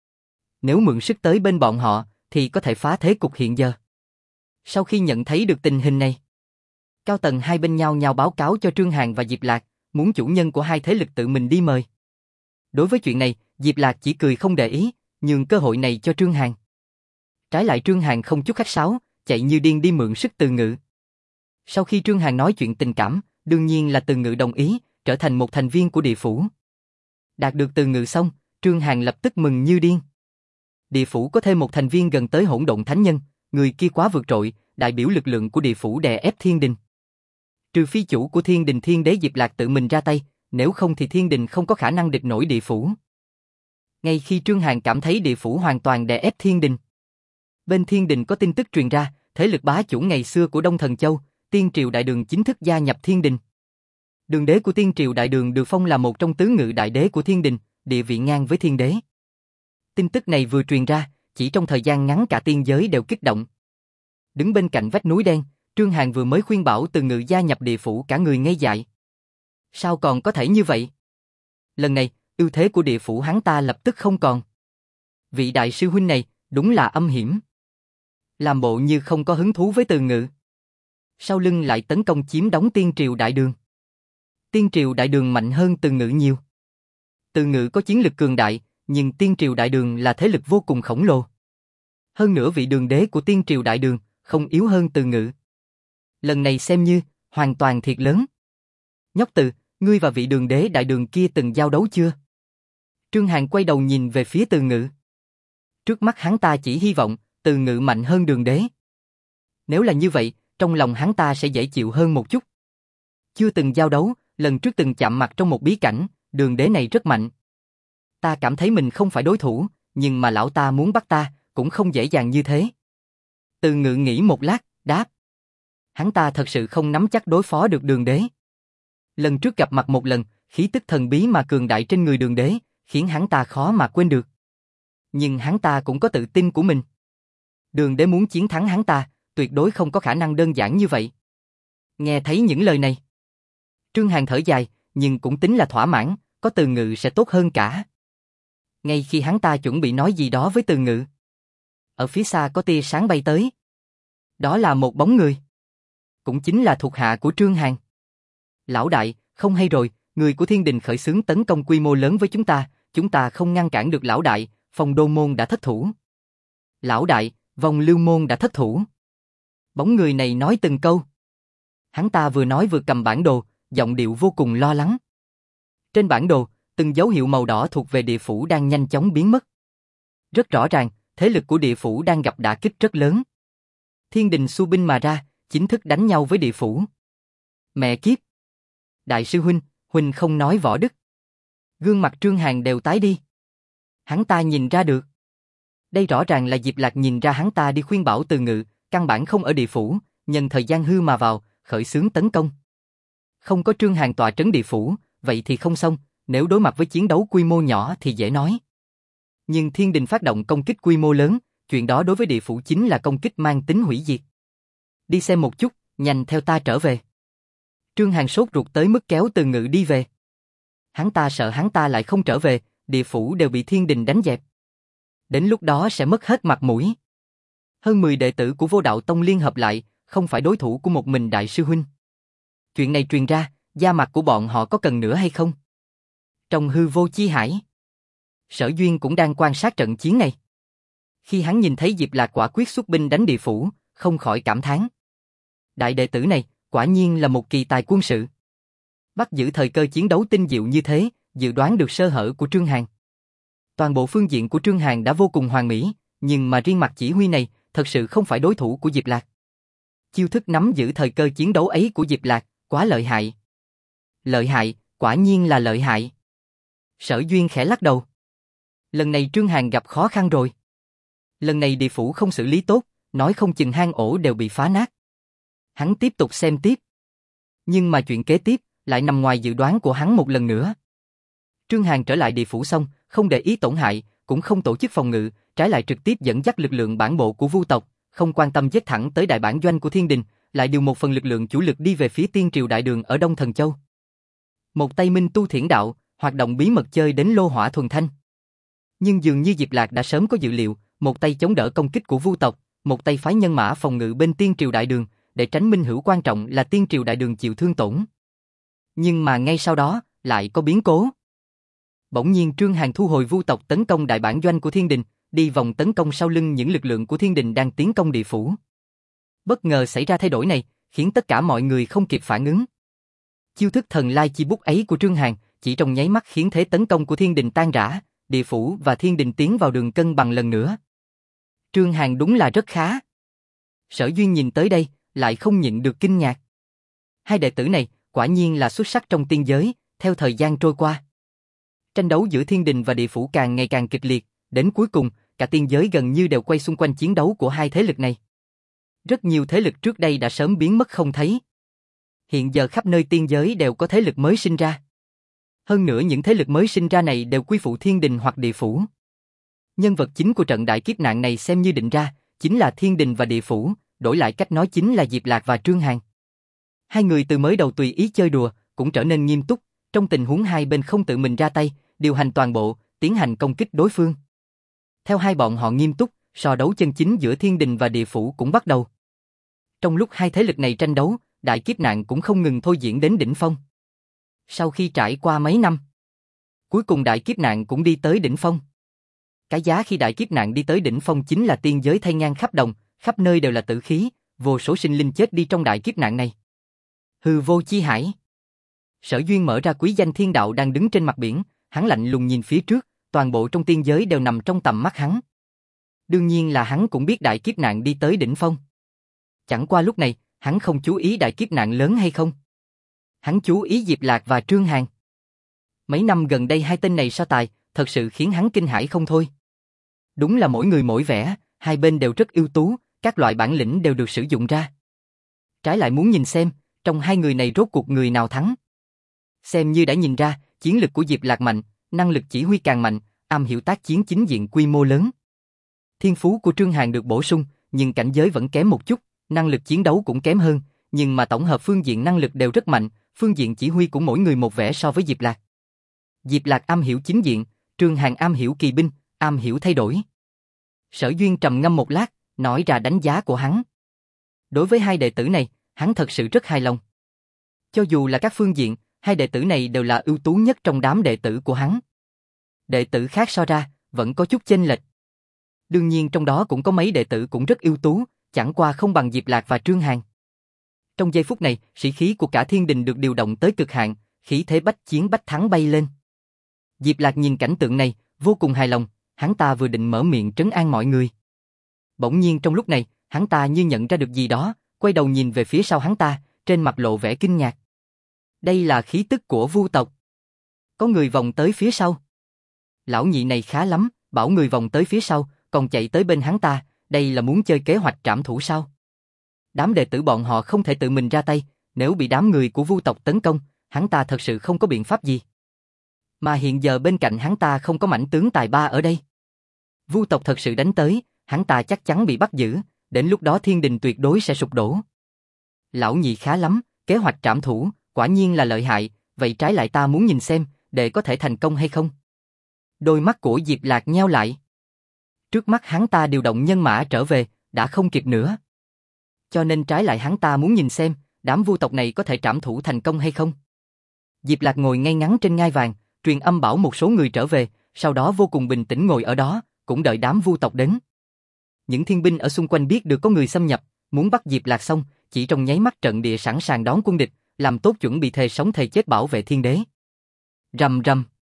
nếu mượn sức tới bên bọn họ, thì có thể phá thế cục hiện giờ. Sau khi nhận thấy được tình hình này, cao tầng hai bên nhao nhao báo cáo cho Trương Hàn và Diệp Lạc, muốn chủ nhân của hai thế lực tự mình đi mời. Đối với chuyện này, Diệp Lạc chỉ cười không để ý, nhường cơ hội này cho Trương Hàn. Trái lại Trương Hàn không chút khách sáo, chạy như điên đi mượn sức Từ Ngự. Sau khi Trương Hàn nói chuyện tình cảm, đương nhiên là Từ Ngự đồng ý, trở thành một thành viên của địa phủ. Đạt được Từ Ngự xong, Trương Hàn lập tức mừng như điên. Địa phủ có thêm một thành viên gần tới hỗn độn thánh nhân, người kia quá vượt trội, đại biểu lực lượng của địa phủ đè ép thiên đình. Trừ phi chủ của thiên đình Thiên Đế Diệp Lạc tự mình ra tay, nếu không thì thiên đình không có khả năng địch nổi địa phủ. Ngay khi Trương Hàn cảm thấy địa phủ hoàn toàn đè ép thiên đình, bên thiên đình có tin tức truyền ra, thế lực bá chủ ngày xưa của Đông Thần Châu, Tiên Triều Đại Đường chính thức gia nhập thiên đình. Đường đế của Tiên Triều Đại Đường được phong là một trong tứ ngự đại đế của thiên đình, địa vị ngang với thiên đế. Tin tức này vừa truyền ra, chỉ trong thời gian ngắn cả tiên giới đều kích động. Đứng bên cạnh vách núi đen, Trương Hàn vừa mới khuyên bảo Từ Ngự gia nhập địa phủ cả người ngây dại. Sao còn có thể như vậy? Lần này, ưu thế của địa phủ hắn ta lập tức không còn. Vị đại sư huynh này, đúng là âm hiểm. Làm bộ như không có hứng thú với Từ Ngự. Sau lưng lại tấn công chiếm đóng Tiên Triều Đại Đường. Tiên Triều Đại Đường mạnh hơn Từ Ngự nhiều. Từ Ngự có chiến lực cường đại, nhưng Tiên Triều Đại Đường là thế lực vô cùng khổng lồ. Hơn nữa vị đường đế của Tiên Triều Đại Đường, không yếu hơn Từ Ngự. Lần này xem như, hoàn toàn thiệt lớn. Nhóc Từ, ngươi và vị đường đế Đại Đường kia từng giao đấu chưa? Trương Hàn quay đầu nhìn về phía Từ Ngự. Trước mắt hắn ta chỉ hy vọng, Từ Ngự mạnh hơn đường đế. Nếu là như vậy, trong lòng hắn ta sẽ dễ chịu hơn một chút. Chưa từng giao đấu, lần trước từng chạm mặt trong một bí cảnh, đường đế này rất mạnh. Ta cảm thấy mình không phải đối thủ, nhưng mà lão ta muốn bắt ta, cũng không dễ dàng như thế. Từ Ngự nghĩ một lát, đáp. Hắn ta thật sự không nắm chắc đối phó được đường đế. Lần trước gặp mặt một lần, khí tức thần bí mà cường đại trên người đường đế, khiến hắn ta khó mà quên được. Nhưng hắn ta cũng có tự tin của mình. Đường đế muốn chiến thắng hắn ta, tuyệt đối không có khả năng đơn giản như vậy. Nghe thấy những lời này, Trương Hàn thở dài, nhưng cũng tính là thỏa mãn, có Từ Ngự sẽ tốt hơn cả. Ngay khi hắn ta chuẩn bị nói gì đó với Từ Ngự, ở phía xa có tia sáng bay tới. Đó là một bóng người. Cũng chính là thuộc hạ của Trương Hàn. Lão đại, không hay rồi, người của thiên đình khởi xướng tấn công quy mô lớn với chúng ta không ngăn cản được lão đại, Phong Đô Môn đã thất thủ. Lão đại, Vòng Lưu Môn đã thất thủ. Bóng người này nói từng câu. Hắn ta vừa nói vừa cầm bản đồ, giọng điệu vô cùng lo lắng. Trên bản đồ, từng dấu hiệu màu đỏ thuộc về địa phủ đang nhanh chóng biến mất. Rất rõ ràng, thế lực của địa phủ đang gặp đả kích rất lớn. Thiên đình xu binh mà ra, chính thức đánh nhau với địa phủ. Mẹ kiếp! Đại sư huynh không nói võ đức. Gương mặt Trương Hàn đều tái đi. Hắn ta nhìn ra được. Đây rõ ràng là Diệp Lạc nhìn ra hắn ta đi khuyên bảo Từ Ngự, căn bản không ở địa phủ, nhân thời gian hư mà vào, khởi xướng tấn công. Không có Trương Hàn tọa trấn địa phủ, vậy thì không xong, nếu đối mặt với chiến đấu quy mô nhỏ thì dễ nói. Nhưng thiên đình phát động công kích quy mô lớn, chuyện đó đối với địa phủ chính là công kích mang tính hủy diệt. Đi xem một chút, nhanh theo ta trở về. Trương Hàn sốt ruột tới mức kéo Từ Ngự đi về. Hắn ta sợ hắn ta lại không trở về, địa phủ đều bị thiên đình đánh dẹp. Đến lúc đó sẽ mất hết mặt mũi. Hơn 10 đệ tử của Vô Đạo Tông liên hợp lại, không phải đối thủ của một mình đại sư huynh. Chuyện này truyền ra, da mặt của bọn họ có cần nữa hay không? Trong hư vô chi hải, Sở Duyên cũng đang quan sát trận chiến này. Khi hắn nhìn thấy Diệp Lạc quả quyết xuất binh đánh địa phủ, không khỏi cảm thán. Đại đệ tử này, quả nhiên là một kỳ tài quân sự. Bắt giữ thời cơ chiến đấu tinh diệu như thế, dự đoán được sơ hở của Trương Hàn. Toàn bộ phương diện của Trương Hàn đã vô cùng hoàn mỹ, nhưng mà riêng mặt chỉ huy này, thật sự không phải đối thủ của Diệp Lạc. Chiêu thức nắm giữ thời cơ chiến đấu ấy của Diệp Lạc, quá lợi hại. Lợi hại, quả nhiên là lợi hại. Sở Duyên khẽ lắc đầu. Lần này Trương Hàn gặp khó khăn rồi. Lần này địa phủ không xử lý tốt, nói không chừng hang ổ đều bị phá nát. Hắn tiếp tục xem tiếp. Nhưng mà chuyện kế tiếp, lại nằm ngoài dự đoán của hắn một lần nữa. Trương Hàn trở lại địa phủ xong, không để ý tổn hại, cũng không tổ chức phòng ngự, trái lại trực tiếp dẫn dắt lực lượng bản bộ của Vu tộc, không quan tâm giết thẳng tới đại bản doanh của Thiên Đình, lại điều một phần lực lượng chủ lực đi về phía Tiên Triều Đại Đường ở Đông Thần Châu. Một tay minh tu thiển đạo, hoạt động bí mật chơi đến lô hỏa thuần thanh. Nhưng dường như Diệp Lạc đã sớm có dự liệu, một tay chống đỡ công kích của Vu tộc, một tay phái nhân mã phòng ngự bên Tiên Triều Đại Đường, để tránh minh hữu quan trọng là Tiên Triều Đại Đường chịu thương tổn. Nhưng mà ngay sau đó, lại có biến cố. Bỗng nhiên Trương Hàn thu hồi Vu tộc tấn công đại bản doanh của Thiên Đình, đi vòng tấn công sau lưng những lực lượng của Thiên Đình đang tiến công địa phủ. Bất ngờ xảy ra thay đổi này, khiến tất cả mọi người không kịp phản ứng. Chiêu thức thần lai chi bút ấy của Trương Hàn, chỉ trong nháy mắt khiến thế tấn công của Thiên Đình tan rã, địa phủ và Thiên Đình tiến vào đường cân bằng lần nữa. Trương Hàn đúng là rất khá. Sở Duyên nhìn tới đây, lại không nhịn được kinh ngạc. Hai đệ tử này, quả nhiên là xuất sắc trong tiên giới, theo thời gian trôi qua. Tranh đấu giữa Thiên Đình và địa phủ càng ngày càng kịch liệt, đến cuối cùng, cả tiên giới gần như đều quay xung quanh chiến đấu của hai thế lực này. Rất nhiều thế lực trước đây đã sớm biến mất không thấy. Hiện giờ khắp nơi tiên giới đều có thế lực mới sinh ra. Hơn nữa những thế lực mới sinh ra này đều quy phụ Thiên Đình hoặc địa phủ. Nhân vật chính của trận đại kiếp nạn này xem như định ra, chính là Thiên Đình và địa phủ, đổi lại cách nói chính là Diệp Lạc và Trương Hàn. Hai người từ mới đầu tùy ý chơi đùa, cũng trở nên nghiêm túc, trong tình huống hai bên không tự mình ra tay, điều hành toàn bộ, tiến hành công kích đối phương. Theo hai bọn họ nghiêm túc, so đấu chân chính giữa Thiên Đình và địa phủ cũng bắt đầu. Trong lúc hai thế lực này tranh đấu, đại kiếp nạn cũng không ngừng thôi diễn đến đỉnh phong. Sau khi trải qua mấy năm, cuối cùng đại kiếp nạn cũng đi tới đỉnh phong. Cái giá khi đại kiếp nạn đi tới đỉnh phong chính là tiên giới thay ngang khắp đồng, khắp nơi đều là tử khí, vô số sinh linh chết đi trong đại kiếp nạn này. Hư vô chi hải. Sở Duyên mở ra quý danh thiên đạo đang đứng trên mặt biển, hắn lạnh lùng nhìn phía trước, toàn bộ trong tiên giới đều nằm trong tầm mắt hắn. Đương nhiên là hắn cũng biết đại kiếp nạn đi tới đỉnh phong. Chẳng qua lúc này, hắn không chú ý đại kiếp nạn lớn hay không. Hắn chú ý Diệp Lạc và Trương Hàn. Mấy năm gần đây hai tên này so tài, thật sự khiến hắn kinh hãi không thôi. Đúng là mỗi người mỗi vẻ, hai bên đều rất ưu tú, các loại bản lĩnh đều được sử dụng ra. Trái lại muốn nhìn xem, trong hai người này rốt cuộc người nào thắng. Xem như đã nhìn ra, chiến lực của Diệp Lạc mạnh, năng lực chỉ huy càng mạnh, am hiểu tác chiến chính diện quy mô lớn. Thiên phú của Trương Hàn được bổ sung, nhưng cảnh giới vẫn kém một chút, năng lực chiến đấu cũng kém hơn, nhưng mà tổng hợp phương diện năng lực đều rất mạnh, phương diện chỉ huy cũng mỗi người một vẻ so với Diệp Lạc. Diệp Lạc am hiểu chính diện, Trương Hàn am hiểu kỳ binh, am hiểu thay đổi. Sở Duyên trầm ngâm một lát, nói ra đánh giá của hắn. Đối với hai đệ tử này, hắn thật sự rất hài lòng. Cho dù là các phương diện, hai đệ tử này đều là ưu tú nhất trong đám đệ tử của hắn. Đệ tử khác so ra, vẫn có chút chênh lệch. Đương nhiên trong đó cũng có mấy đệ tử cũng rất ưu tú, chẳng qua không bằng Diệp Lạc và Trương Hàn. Trong giây phút này, sĩ khí của cả Thiên Đình được điều động tới cực hạn, khí thế bách chiến bách thắng bay lên. Diệp Lạc nhìn cảnh tượng này, vô cùng hài lòng, hắn ta vừa định mở miệng trấn an mọi người. Bỗng nhiên trong lúc này, hắn ta như nhận ra được gì đó, quay đầu nhìn về phía sau hắn ta, trên mặt lộ vẻ kinh ngạc. Đây là khí tức của Vu tộc. Có người vòng tới phía sau. Lão nhị này khá lắm, bảo người vòng tới phía sau, còn chạy tới bên hắn ta, đây là muốn chơi kế hoạch trảm thủ sao? Đám đệ tử bọn họ không thể tự mình ra tay, nếu bị đám người của Vu tộc tấn công, hắn ta thật sự không có biện pháp gì. Mà hiện giờ bên cạnh hắn ta không có mãnh tướng tài ba ở đây. Vu tộc thật sự đánh tới, hắn ta chắc chắn bị bắt giữ, đến lúc đó Thiên Đình tuyệt đối sẽ sụp đổ. Lão nhị khá lắm, kế hoạch trảm thủ, quả nhiên là lợi hại, vậy trái lại ta muốn nhìn xem, để có thể thành công hay không. Đôi mắt của Diệp Lạc nheo lại. Trước mắt hắn ta điều động nhân mã trở về, đã không kịp nữa. Cho nên trái lại hắn ta muốn nhìn xem, đám Vu tộc này có thể trảm thủ thành công hay không. Diệp Lạc ngồi ngay ngắn trên ngai vàng, truyền âm bảo một số người trở về, sau đó vô cùng bình tĩnh ngồi ở đó, cũng đợi đám Vu tộc đến. Những thiên binh ở xung quanh biết được có người xâm nhập, muốn bắt Diệp Lạc xong, chỉ trong nháy mắt trận địa sẵn sàng đón quân địch, làm tốt chuẩn bị thề sống thề chết bảo vệ thiên đế. Rầm rầm.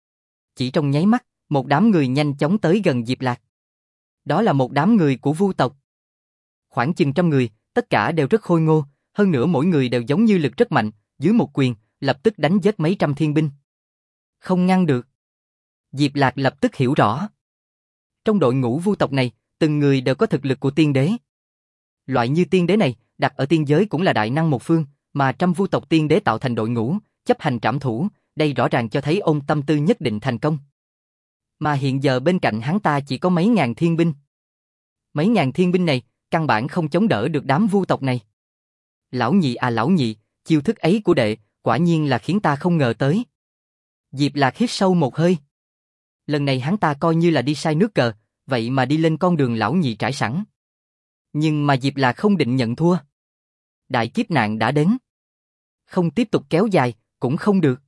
Chỉ trong nháy mắt, một đám người nhanh chóng tới gần Diệp Lạc. Đó là một đám người của Vu tộc. Khoảng chừng 100 người, tất cả đều rất khôi ngô, hơn nữa mỗi người đều giống như lực rất mạnh, dưới một quyền, lập tức đánh giết mấy trăm thiên binh. Không ngăn được. Diệp Lạc lập tức hiểu rõ. Trong đội ngũ Vu tộc này, từng người đều có thực lực của tiên đế. Loại như tiên đế này, đặt ở tiên giới cũng là đại năng một phương, mà 100 Vu tộc tiên đế tạo thành đội ngũ, chấp hành trảm thủ, đây rõ ràng cho thấy ôn tâm tư nhất định thành công. Mà hiện giờ bên cạnh hắn ta chỉ có mấy ngàn thiên binh. Mấy ngàn thiên binh này, căn bản không chống đỡ được đám vu tộc này. Lão nhị à lão nhị, chiêu thức ấy của đệ, quả nhiên là khiến ta không ngờ tới. Diệp Lạc hít sâu một hơi. Lần này hắn ta coi như là đi sai nước cờ, vậy mà đi lên con đường lão nhị trải sẵn. Nhưng mà Diệp Lạc không định nhận thua. Đại kiếp nạn đã đến. Không tiếp tục kéo dài, cũng không được.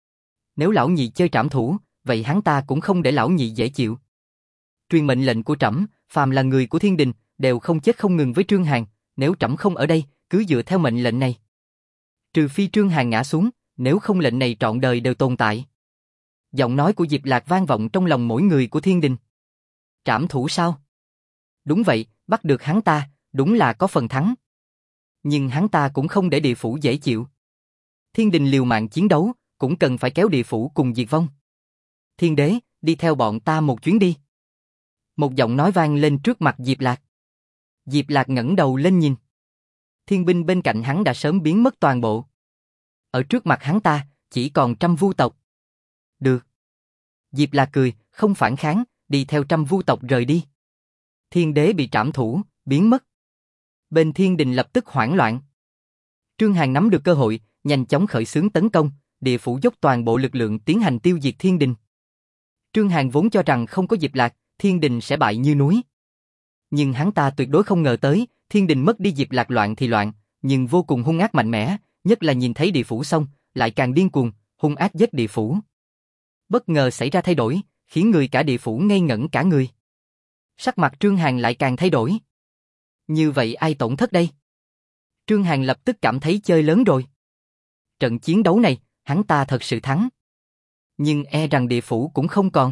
Nếu lão nhị chơi trảm thủ, vậy hắn ta cũng không để lão nhị dễ chịu. Truyền mệnh lệnh của trẫm, phàm là người của thiên đình, đều không chết không ngừng với Trương Hàn, nếu trẫm không ở đây, cứ dựa theo mệnh lệnh này. Trừ phi Trương Hàn ngã xuống, nếu không lệnh này trọn đời đều tồn tại. Giọng nói của Diệp Lạc vang vọng trong lòng mỗi người của thiên đình. Trảm thủ sao? Đúng vậy, bắt được hắn ta, đúng là có phần thắng. Nhưng hắn ta cũng không để địa phủ dễ chịu. Thiên đình liều mạng chiến đấu, cũng cần phải kéo địa phủ cùng diệt vong. Thiên đế, đi theo bọn ta một chuyến đi. Một giọng nói vang lên trước mặt Diệp Lạc. Diệp Lạc ngẩng đầu lên nhìn. Thiên binh bên cạnh hắn đã sớm biến mất toàn bộ. Ở trước mặt hắn ta, chỉ còn trăm vu tộc. Được. Diệp Lạc cười, không phản kháng, đi theo trăm vu tộc rời đi. Thiên đế bị trảm thủ, biến mất. Bên thiên đình lập tức hoảng loạn. Trương Hàn nắm được cơ hội, nhanh chóng khởi xướng tấn công, địa phủ dốc toàn bộ lực lượng tiến hành tiêu diệt thiên đình. Trương Hàn vốn cho rằng không có Diệp Lạc, thiên đình sẽ bại như núi. Nhưng hắn ta tuyệt đối không ngờ tới, thiên đình mất đi Diệp Lạc loạn thì loạn, nhưng vô cùng hung ác mạnh mẽ, nhất là nhìn thấy địa phủ xong, lại càng điên cuồng, hung ác giết địa phủ. Bất ngờ xảy ra thay đổi, khiến người cả địa phủ ngây ngẩn cả người. Sắc mặt Trương Hàn lại càng thay đổi. Như vậy ai tổn thất đây? Trương Hàn lập tức cảm thấy chơi lớn rồi. Trận chiến đấu này, hắn ta thật sự thắng. Nhưng e rằng địa phủ cũng không còn.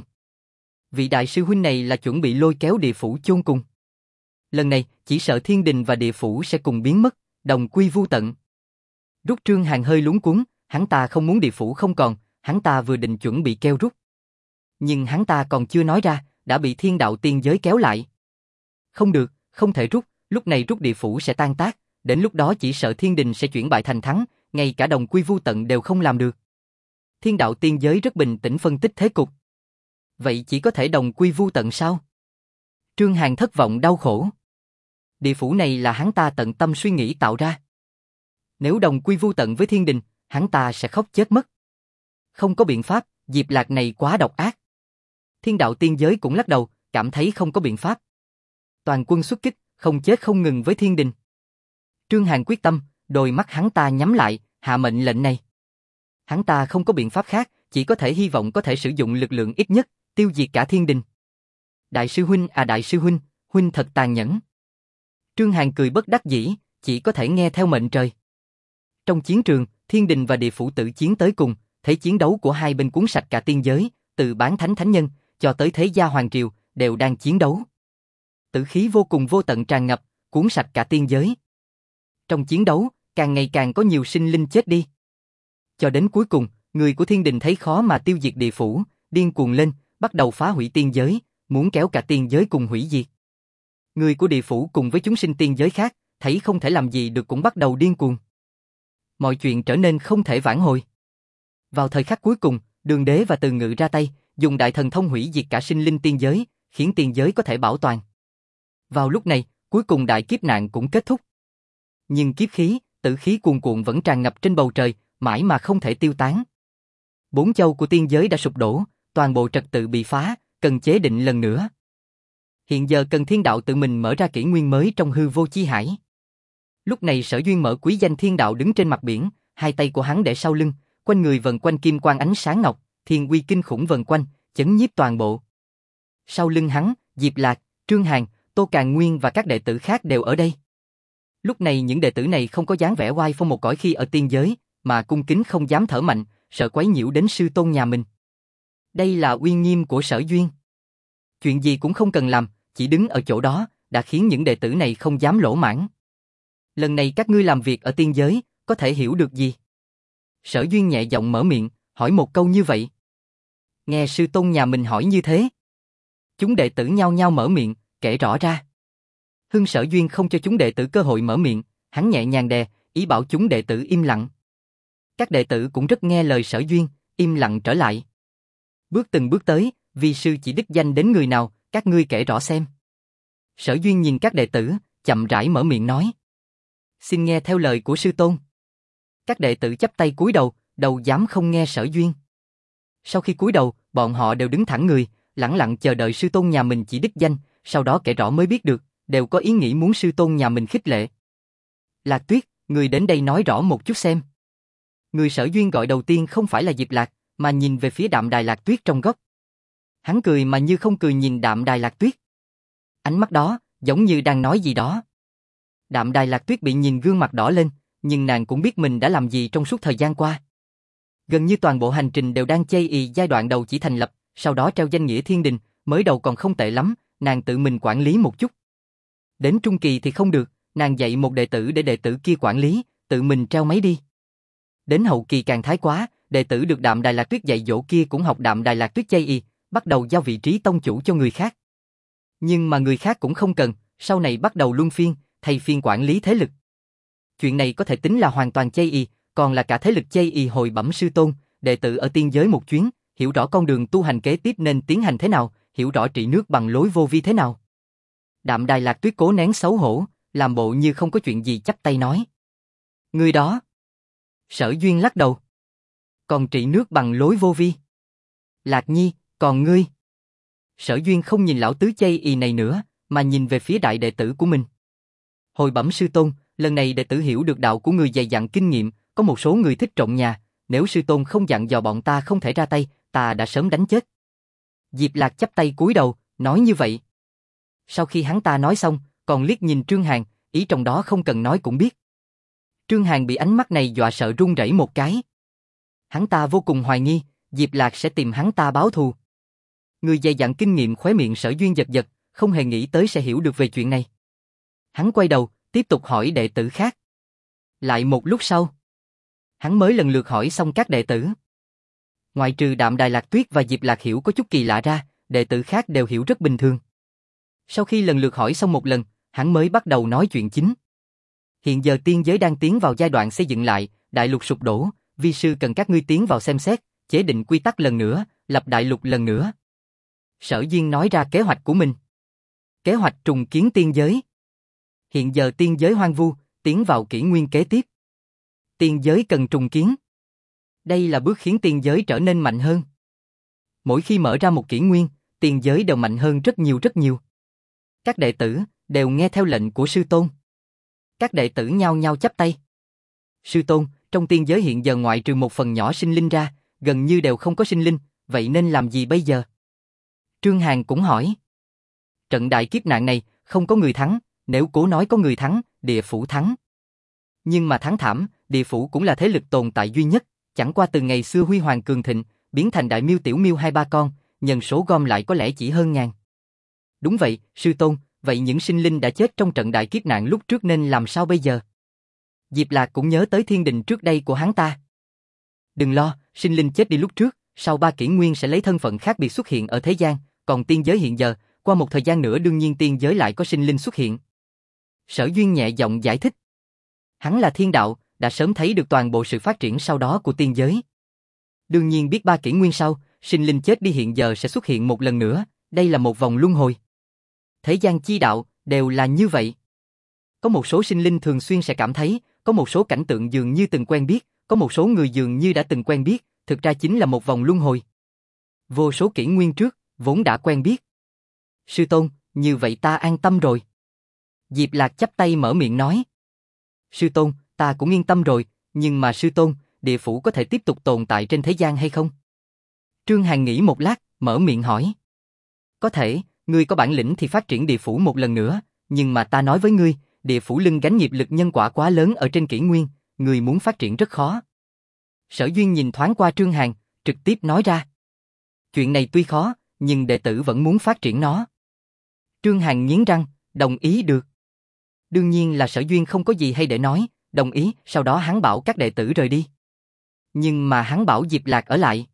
Vị đại sư huynh này là chuẩn bị lôi kéo địa phủ chôn cùng. Lần này, chỉ sợ thiên đình và địa phủ sẽ cùng biến mất, đồng quy vu tận. Rút Trương Hàn hơi lúng cuống, hắn ta không muốn địa phủ không còn, hắn ta vừa định chuẩn bị kêu rút. Nhưng hắn ta còn chưa nói ra, đã bị thiên đạo tiên giới kéo lại. Không được, không thể rút, lúc này rút địa phủ sẽ tan tác, đến lúc đó chỉ sợ thiên đình sẽ chuyển bại thành thắng, ngay cả đồng quy vu tận đều không làm được. Thiên đạo tiên giới rất bình tĩnh phân tích thế cục. Vậy chỉ có thể đồng quy vu tận sao? Trương Hàn thất vọng đau khổ. Địa phủ này là hắn ta tận tâm suy nghĩ tạo ra. Nếu đồng quy vu tận với thiên đình, hắn ta sẽ khóc chết mất. Không có biện pháp, Diệp Lạc này quá độc ác. Thiên đạo tiên giới cũng lắc đầu, cảm thấy không có biện pháp. Toàn quân xuất kích, không chết không ngừng với thiên đình. Trương Hàn quyết tâm, đôi mắt hắn ta nhắm lại, hạ mệnh lệnh này. Hắn ta không có biện pháp khác, chỉ có thể hy vọng có thể sử dụng lực lượng ít nhất, tiêu diệt cả thiên đình. Đại sư huynh à đại sư huynh, huynh thật tàn nhẫn. Trương Hàn cười bất đắc dĩ, chỉ có thể nghe theo mệnh trời. Trong chiến trường, thiên đình và địa phủ tự chiến tới cùng, thấy chiến đấu của hai bên cuốn sạch cả tiên giới, từ bán thánh thánh nhân, cho tới thế gia hoàng triều, đều đang chiến đấu. Tử khí vô cùng vô tận tràn ngập, cuốn sạch cả tiên giới. Trong chiến đấu, càng ngày càng có nhiều sinh linh chết đi. Cho đến cuối cùng, người của thiên đình thấy khó mà tiêu diệt địa phủ, điên cuồng lên, bắt đầu phá hủy tiên giới, muốn kéo cả tiên giới cùng hủy diệt. Người của địa phủ cùng với chúng sinh tiên giới khác, thấy không thể làm gì được cũng bắt đầu điên cuồng. Mọi chuyện trở nên không thể vãn hồi. Vào thời khắc cuối cùng, Đường Đế và Từ Ngự ra tay, dùng đại thần thông hủy diệt cả sinh linh tiên giới, khiến tiên giới có thể bảo toàn. Vào lúc này, cuối cùng đại kiếp nạn cũng kết thúc. Nhưng kiếp khí, tử khí cuồn cuộn vẫn tràn ngập trên bầu trời, mãi mà không thể tiêu tán. Bốn châu của tiên giới đã sụp đổ, toàn bộ trật tự bị phá, cần chế định lần nữa. Hiện giờ cần thiên đạo tự mình mở ra kỷ nguyên mới trong hư vô chi hải. Lúc này Sở Duyên mở quý danh thiên đạo đứng trên mặt biển, hai tay của hắn để sau lưng, quanh người vần quanh kim quang ánh sáng ngọc, thiên uy kinh khủng vần quanh, chấn nhiếp toàn bộ. Sau lưng hắn, Diệp Lạc, Trương Hàn, Tô Càn Nguyên và các đệ tử khác đều ở đây. Lúc này những đệ tử này không có dáng vẻ oai phong một cõi khi ở tiên giới, mà cung kính không dám thở mạnh, sợ quấy nhiễu đến sư tôn nhà mình. Đây là uy nghiêm của Sở Duyên. Chuyện gì cũng không cần làm, chỉ đứng ở chỗ đó, đã khiến những đệ tử này không dám lỗ mãng. Lần này các ngươi làm việc ở tiên giới, có thể hiểu được gì? Sở Duyên nhẹ giọng mở miệng, hỏi một câu như vậy. Nghe sư tôn nhà mình hỏi như thế. Chúng đệ tử nhao nhao mở miệng, kể rõ ra. Hưng Sở Duyên không cho chúng đệ tử cơ hội mở miệng, hắn nhẹ nhàng đè, ý bảo chúng đệ tử im lặng. Các đệ tử cũng rất nghe lời Sở Duyên, im lặng trở lại. Bước từng bước tới, Vi sư chỉ đích danh đến người nào, các ngươi kể rõ xem. Sở Duyên nhìn các đệ tử, chậm rãi mở miệng nói. Xin nghe theo lời của sư tôn. Các đệ tử chắp tay cúi đầu, đâu dám không nghe Sở Duyên. Sau khi cúi đầu, bọn họ đều đứng thẳng người, lẳng lặng chờ đợi sư tôn nhà mình chỉ đích danh, sau đó kể rõ mới biết được, đều có ý nghĩ muốn sư tôn nhà mình khích lệ. Lạc Tuyết, người đến đây nói rõ một chút xem. Người Sở Duyên gọi đầu tiên không phải là Diệp Lạc, mà nhìn về phía Đạm Đài Lạc Tuyết trong góc. Hắn cười mà như không cười nhìn Đạm Đài Lạc Tuyết. Ánh mắt đó, giống như đang nói gì đó. Đạm Đài Lạc Tuyết bị nhìn gương mặt đỏ lên, nhưng nàng cũng biết mình đã làm gì trong suốt thời gian qua. Gần như toàn bộ hành trình đều đang chây ì giai đoạn đầu chỉ thành lập, sau đó treo danh nghĩa thiên đình, mới đầu còn không tệ lắm, nàng tự mình quản lý một chút. Đến trung kỳ thì không được, nàng dạy một đệ tử để đệ tử kia quản lý, tự mình treo máy đi. Đến hậu kỳ càng thái quá, đệ tử được Đạm Đài Lạc Tuyết dạy dỗ kia cũng học Đạm Đài Lạc Tuyết chây ì, bắt đầu giao vị trí tông chủ cho người khác. Nhưng mà người khác cũng không cần, sau này bắt đầu luân phiên, thay phiên quản lý thế lực. Chuyện này có thể tính là hoàn toàn chây ì, còn là cả thế lực chây ì hồi bẩm sư tôn, đệ tử ở tiên giới một chuyến, hiểu rõ con đường tu hành kế tiếp nên tiến hành thế nào, hiểu rõ trị nước bằng lối vô vi thế nào. Đạm Đài Lạc Tuyết cố nén xấu hổ, làm bộ như không có chuyện gì chắp tay nói. Người đó. Sở Duyên lắc đầu. Còn trị nước bằng lối vô vi. Lạc Nhi, còn ngươi? Sở Duyên không nhìn lão tứ chây ì này nữa, mà nhìn về phía đại đệ tử của mình. Hồi bẩm sư tôn, lần này đệ tử hiểu được đạo của người dày dặn kinh nghiệm, có một số người thích trộm nhà, nếu sư tôn không dặn dò bọn ta không thể ra tay, ta đã sớm đánh chết. Diệp Lạc chắp tay cúi đầu, nói như vậy. Sau khi hắn ta nói xong, còn liếc nhìn Trương Hàn, ý trong đó không cần nói cũng biết. Trương Hàn bị ánh mắt này dọa sợ run rẩy một cái. Hắn ta vô cùng hoài nghi, Diệp Lạc sẽ tìm hắn ta báo thù. Người dày dặn kinh nghiệm khóe miệng Sở Duyên giật giật, không hề nghĩ tới sẽ hiểu được về chuyện này. Hắn quay đầu, tiếp tục hỏi đệ tử khác. Lại một lúc sau, hắn mới lần lượt hỏi xong các đệ tử. Ngoại trừ Đạm Đài Lạc Tuyết và Diệp Lạc hiểu có chút kỳ lạ ra, đệ tử khác đều hiểu rất bình thường. Sau khi lần lượt hỏi xong một lần, hắn mới bắt đầu nói chuyện chính. Hiện giờ tiên giới đang tiến vào giai đoạn xây dựng lại, đại lục sụp đổ, vi sư cần các ngươi tiến vào xem xét, chế định quy tắc lần nữa, lập đại lục lần nữa. Sở Duyên nói ra kế hoạch của mình. Kế hoạch trùng kiến tiên giới. Hiện giờ tiên giới hoang vu, tiến vào kỷ nguyên kế tiếp. Tiên giới cần trùng kiến. Đây là bước khiến tiên giới trở nên mạnh hơn. Mỗi khi mở ra một kỷ nguyên, tiên giới đều mạnh hơn rất nhiều rất nhiều. Các đệ tử đều nghe theo lệnh của sư tôn. Các đệ tử nhao nhao chắp tay. Sư tôn, trong tiên giới hiện giờ ngoại trừ một phần nhỏ sinh linh ra, gần như đều không có sinh linh, vậy nên làm gì bây giờ? Trương Hàn cũng hỏi. Trận đại kiếp nạn này, không có người thắng, nếu cố nói có người thắng, địa phủ thắng. Nhưng mà thắng thảm, địa phủ cũng là thế lực tồn tại duy nhất, chẳng qua từ ngày xưa huy hoàng cường thịnh, biến thành đại miêu tiểu miêu 2-3 con, nhân số gom lại có lẽ chỉ hơn ngàn. Đúng vậy, sư tôn, vậy những sinh linh đã chết trong trận đại kiếp nạn lúc trước nên làm sao bây giờ? Diệp Lạc cũng nhớ tới thiên đình trước đây của hắn ta. Đừng lo, sinh linh chết đi lúc trước, sau 3 kỷ nguyên sẽ lấy thân phận khác biệt xuất hiện ở thế gian, còn tiên giới hiện giờ, qua một thời gian nữa đương nhiên tiên giới lại có sinh linh xuất hiện. Sở Duyên nhẹ giọng giải thích. Hắn là thiên đạo, đã sớm thấy được toàn bộ sự phát triển sau đó của tiên giới. Đương nhiên biết 3 kỷ nguyên sau, sinh linh chết đi hiện giờ sẽ xuất hiện một lần nữa, đây là một vòng luân hồi. Thế gian chi đạo, đều là như vậy. Có một số sinh linh thường xuyên sẽ cảm thấy, có một số cảnh tượng dường như từng quen biết, có một số người dường như đã từng quen biết, thực ra chính là một vòng luân hồi. Vô số kỷ nguyên trước, vốn đã quen biết. Sư tôn, như vậy ta an tâm rồi. Diệp Lạc chắp tay mở miệng nói. Sư tôn, ta cũng yên tâm rồi, nhưng mà sư tôn, địa phủ có thể tiếp tục tồn tại trên thế gian hay không? Trương Hàn nghĩ một lát, mở miệng hỏi. Có thể, ngươi có bản lĩnh thì phát triển địa phủ một lần nữa, nhưng mà ta nói với ngươi, địa phủ lưng gánh nghiệp lực nhân quả quá lớn ở trên kỷ nguyên, ngươi muốn phát triển rất khó. Sở Duyên nhìn thoáng qua Trương Hàn, trực tiếp nói ra. Chuyện này tuy khó, nhưng đệ tử vẫn muốn phát triển nó. Trương Hàn nghiến răng, đồng ý được. Đương nhiên là Sở Duyên không có gì hay để nói, đồng ý, sau đó hắn bảo các đệ tử rời đi. Nhưng mà hắn bảo Diệp Lạc ở lại.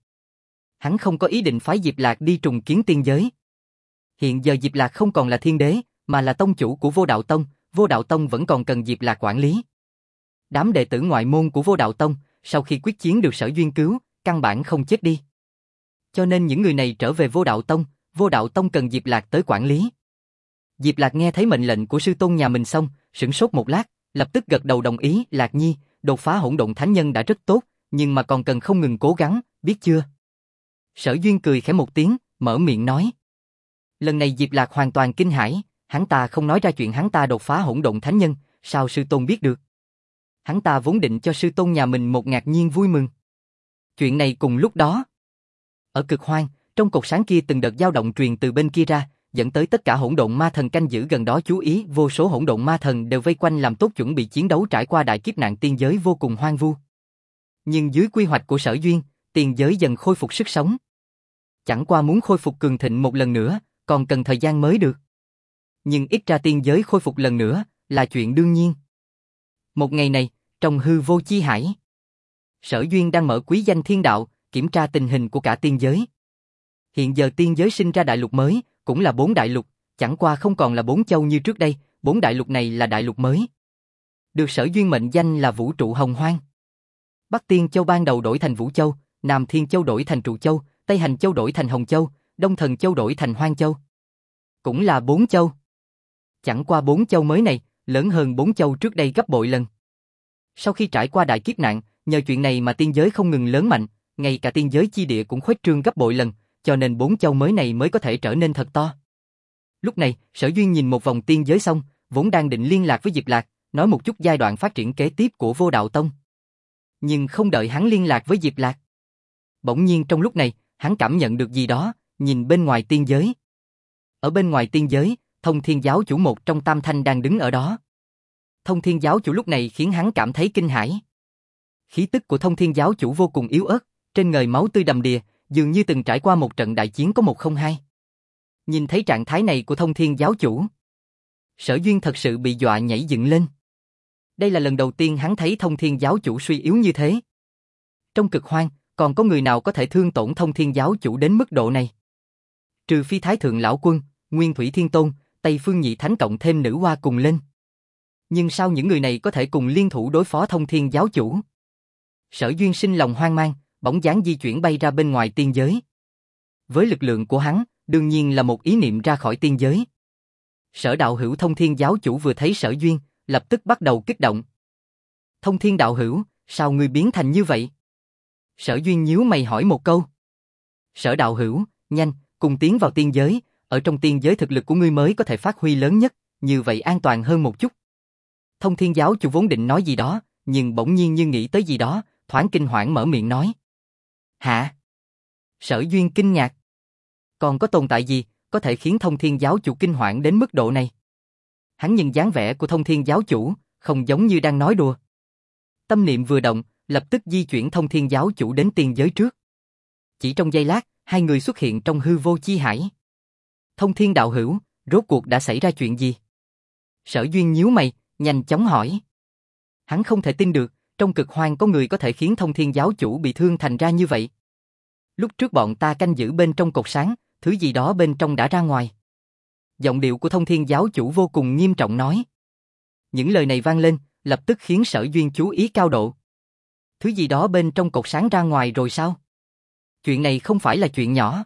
Hắn không có ý định phái Diệp Lạc đi trùng kiến tiên giới. Hiện giờ Diệp Lạc không còn là thiên đế, mà là tông chủ của Vô Đạo Tông, Vô Đạo Tông vẫn còn cần Diệp Lạc quản lý. Đám đệ tử ngoại môn của Vô Đạo Tông, sau khi quyết chiến được Sở Duyên cứu, căn bản không chết đi. cho nên những người này trở về Vô Đạo Tông cần Diệp Lạc tới quản lý. Diệp Lạc nghe thấy mệnh lệnh của sư tôn nhà mình xong, sửng sốt một lát, lập tức gật đầu đồng ý. Lạc Nhi, đột phá hỗn độn thánh nhân đã rất tốt, nhưng mà còn cần không ngừng cố gắng, biết chưa? Sở Duyên cười khẽ một tiếng, mở miệng nói. Lần này Diệp Lạc hoàn toàn kinh hãi, hắn ta không nói ra chuyện hắn ta đột phá hỗn độn thánh nhân, sao sư tôn biết được? Hắn ta vốn định cho sư tôn nhà mình một ngạc nhiên vui mừng. Chuyện này cùng lúc đó, ở Cực Hoang, trong cột sáng kia từng đợt dao động truyền từ bên kia ra, dẫn tới tất cả hỗn độn ma thần canh giữ gần đó chú ý, vô số hỗn độn ma thần đều vây quanh làm tốt chuẩn bị chiến đấu trải qua đại kiếp nạn tiên giới vô cùng hoang vu. Nhưng dưới quy hoạch của Sở Duyên, tiên giới dần khôi phục sức sống. Chẳng qua muốn khôi phục cường thịnh một lần nữa, còn cần thời gian mới được. Nhưng ít ra tiên giới khôi phục lần nữa, là chuyện đương nhiên. Một ngày này, trong hư vô chi hải, Sở Duyên đang mở quý danh thiên đạo, kiểm tra tình hình của cả tiên giới. Hiện giờ tiên giới sinh ra đại lục mới, cũng là 4 đại lục, chẳng qua không còn là 4 châu như trước đây, 4 đại lục này là đại lục mới. Được Sở Duyên mệnh danh là Vũ trụ Hồng Hoang. Bắc Tiên Châu ban đầu đổi thành Vũ Châu, Nam Thiên Châu đổi thành Trụ Châu, Tây Hành Châu đổi thành Hồng Châu, Đông Thần Châu đổi thành Hoang Châu. Cũng là 4 châu. Chẳng qua 4 châu mới này, lớn hơn 4 châu trước đây gấp bội lần. Sau khi trải qua đại kiếp nạn, nhờ chuyện này mà tiên giới không ngừng lớn mạnh, ngay cả tiên giới chi địa cũng khuếch trương gấp bội lần, cho nên 4 châu mới này mới có thể trở nên thật to. Lúc này, Sở Duyên nhìn một vòng tiên giới xong, vốn đang định liên lạc với Diệp Lạc, nói một chút giai đoạn phát triển kế tiếp của Vô Đạo Tông. Nhưng không đợi hắn liên lạc với Diệp Lạc. Bỗng nhiên trong lúc này, hắn cảm nhận được gì đó, nhìn bên ngoài tiên giới. Ở bên ngoài tiên giới, Thông Thiên Giáo chủ một trong Tam Thanh đang đứng ở đó. Thông Thiên Giáo chủ lúc này khiến hắn cảm thấy kinh hãi. Khí tức của Thông Thiên Giáo chủ vô cùng yếu ớt, trên người máu tươi đầm đìa, dường như từng trải qua một trận đại chiến có 102. Nhìn thấy trạng thái này của Thông Thiên Giáo chủ, Sở Duyên thật sự bị dọa nhảy dựng lên. Đây là lần đầu tiên hắn thấy Thông Thiên Giáo chủ suy yếu như thế. Trong Cực Hoang, còn có người nào có thể thương tổn Thông Thiên Giáo chủ đến mức độ này? Trừ phi Thái Thượng Lão Quân, Nguyên Thủy Thiên Tôn, Tây Phương Nhị Thánh cộng thêm Nữ Hoa cùng lên. Nhưng sao những người này có thể cùng liên thủ đối phó Thông Thiên Giáo chủ? Sở Duyên sinh lòng hoang mang, bóng dáng di chuyển bay ra bên ngoài tiên giới. Với lực lượng của hắn, đương nhiên là một ý niệm ra khỏi tiên giới. Sở đạo hữu Thông Thiên Giáo chủ vừa thấy Sở Duyên, lập tức bắt đầu kích động. Thông Thiên đạo hữu, sao ngươi biến thành như vậy? Sở Duyên nhíu mày hỏi một câu. Sở đạo hữu, nhanh, cùng tiến vào tiên giới, ở trong tiên giới thực lực của ngươi mới có thể phát huy lớn nhất, như vậy an toàn hơn một chút. Thông Thiên Giáo chủ vốn định nói gì đó, nhưng bỗng nhiên như nghĩ tới gì đó, thoáng kinh hoảng mở miệng nói. Hả? Sở Duyên kinh ngạc. Còn có tồn tại gì, có thể khiến Thông Thiên Giáo chủ kinh hoảng đến mức độ này? Hắn nhìn dáng vẻ của Thông Thiên Giáo chủ, không giống như đang nói đùa. Tâm niệm vừa động, lập tức di chuyển Thông Thiên Giáo chủ đến tiên giới trước. Chỉ trong giây lát, hai người xuất hiện trong hư vô chi hải. Thông Thiên đạo hữu, rốt cuộc đã xảy ra chuyện gì? Sở Duyên nhíu mày, nhanh chóng hỏi. Hắn không thể tin được, trong Cực Hoang có người có thể khiến Thông Thiên Giáo chủ bị thương thành ra như vậy. Lúc trước bọn ta canh giữ bên trong cột sáng, thứ gì đó bên trong đã ra ngoài. Giọng điệu của Thông Thiên Giáo chủ vô cùng nghiêm trọng nói. Những lời này vang lên, lập tức khiến Sở Duyên chú ý cao độ. Thứ gì đó bên trong cột sáng ra ngoài rồi sao? Chuyện này không phải là chuyện nhỏ.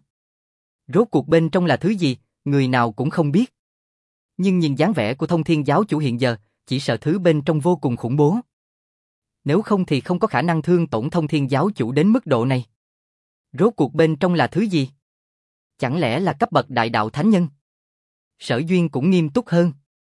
Rốt cuộc bên trong là thứ gì, người nào cũng không biết. Nhưng nhìn dáng vẻ của Thông Thiên Giáo chủ hiện giờ, chỉ sợ thứ bên trong vô cùng khủng bố. Nếu không thì không có khả năng thương tổn Thông Thiên Giáo chủ đến mức độ này. Rốt cuộc bên trong là thứ gì? Chẳng lẽ là cấp bậc đại đạo thánh nhân? Sở Duyên cũng nghiêm túc hơn.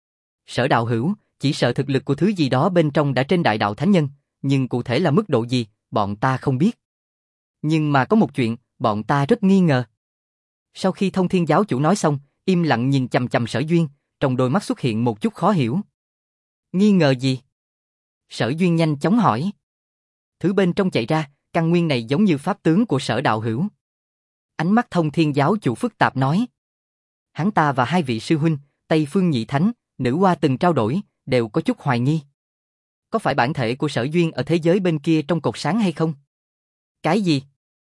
Sở đạo hữu, chỉ sợ thực lực của thứ gì đó bên trong đã trên đại đạo thánh nhân, nhưng cụ thể là mức độ gì, bọn ta không biết. Nhưng mà có một chuyện, bọn ta rất nghi ngờ. Sau khi Thông Thiên Giáo chủ nói xong, im lặng nhìn chằm chằm Sở Duyên, trong đôi mắt xuất hiện một chút khó hiểu. Nghi ngờ gì? Sở Duyên nhanh chóng hỏi. Thứ bên trong chạy ra, căn nguyên này giống như pháp tướng của Sở đạo hữu. Ánh mắt Thông Thiên Giáo chủ phức tạp nói. Hắn ta và hai vị sư huynh, Tây Phương Nhị Thánh, Nữ Hoa từng trao đổi, đều có chút hoài nghi. Có phải bản thể của Sở Duyên ở thế giới bên kia trong cột sáng hay không? Cái gì?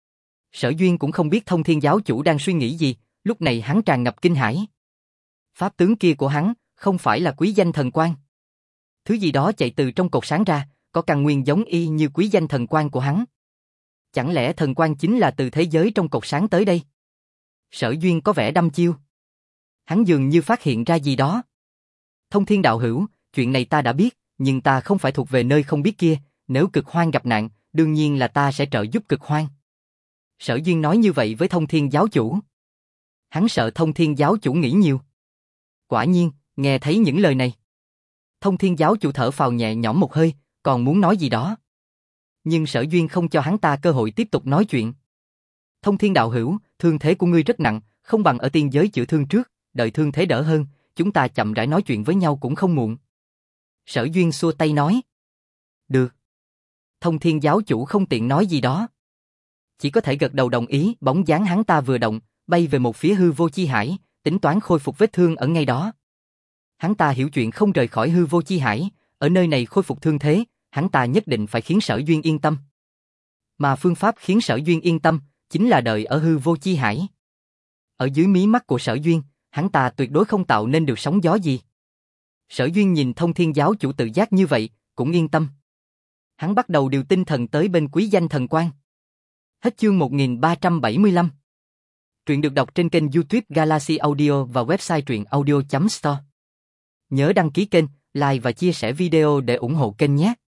Sở Duyên cũng không biết Thông Thiên Giáo chủ đang suy nghĩ gì, lúc này hắn tràn ngập kinh hãi. Pháp tướng kia của hắn, không phải là quý danh thần quang. Thứ gì đó chạy từ trong cột sáng ra, có căn nguyên giống y như quý danh thần quang của hắn. Chẳng lẽ thần quan chính là từ thế giới trong cột sáng tới đây? Sở Duyên có vẻ đăm chiêu. Hắn dường như phát hiện ra gì đó. Thông Thiên đạo hữu, chuyện này ta đã biết, nhưng ta không phải thuộc về nơi không biết kia, nếu Cực Hoang gặp nạn, đương nhiên là ta sẽ trợ giúp Cực Hoang. Sở Duyên nói như vậy với Thông Thiên giáo chủ. Hắn sợ Thông Thiên giáo chủ nghĩ nhiều. Quả nhiên, nghe thấy những lời này. Thông Thiên giáo chủ thở phào nhẹ nhõm một hơi, còn muốn nói gì đó. Nhưng Sở Duyên không cho hắn ta cơ hội tiếp tục nói chuyện. Thông Thiên đạo hữu, thương thế của ngươi rất nặng, không bằng ở tiên giới chữa thương trước, đợi thương thế đỡ hơn, chúng ta chậm rãi nói chuyện với nhau cũng không muộn. Sở Duyên xua tay nói. Được. Thông Thiên giáo chủ không tiện nói gì đó. Chỉ có thể gật đầu đồng ý, bóng dáng hắn ta vừa động, bay về một phía hư vô chi hải, tính toán khôi phục vết thương ở ngay đó. Hắn ta hiểu chuyện không rời khỏi hư vô chi hải, ở nơi này khôi phục thương thế, hắn ta nhất định phải khiến Sở Duyên yên tâm. Mà phương pháp khiến Sở Duyên yên tâm, chính là đợi ở hư vô chi hải. Ở dưới mí mắt của Sở Duyên, hắn ta tuyệt đối không tạo nên được sóng gió gì. Sở Duyên nhìn Thông Thiên giáo chủ tự giác như vậy, cũng yên tâm. Hắn bắt đầu điều tinh thần tới bên quý danh thần quan. Hết chương 1375. Truyện được đọc trên kênh YouTube Galaxy Audio và website truyệnaudio.store. Nhớ đăng ký kênh, like và chia sẻ video để ủng hộ kênh nhé.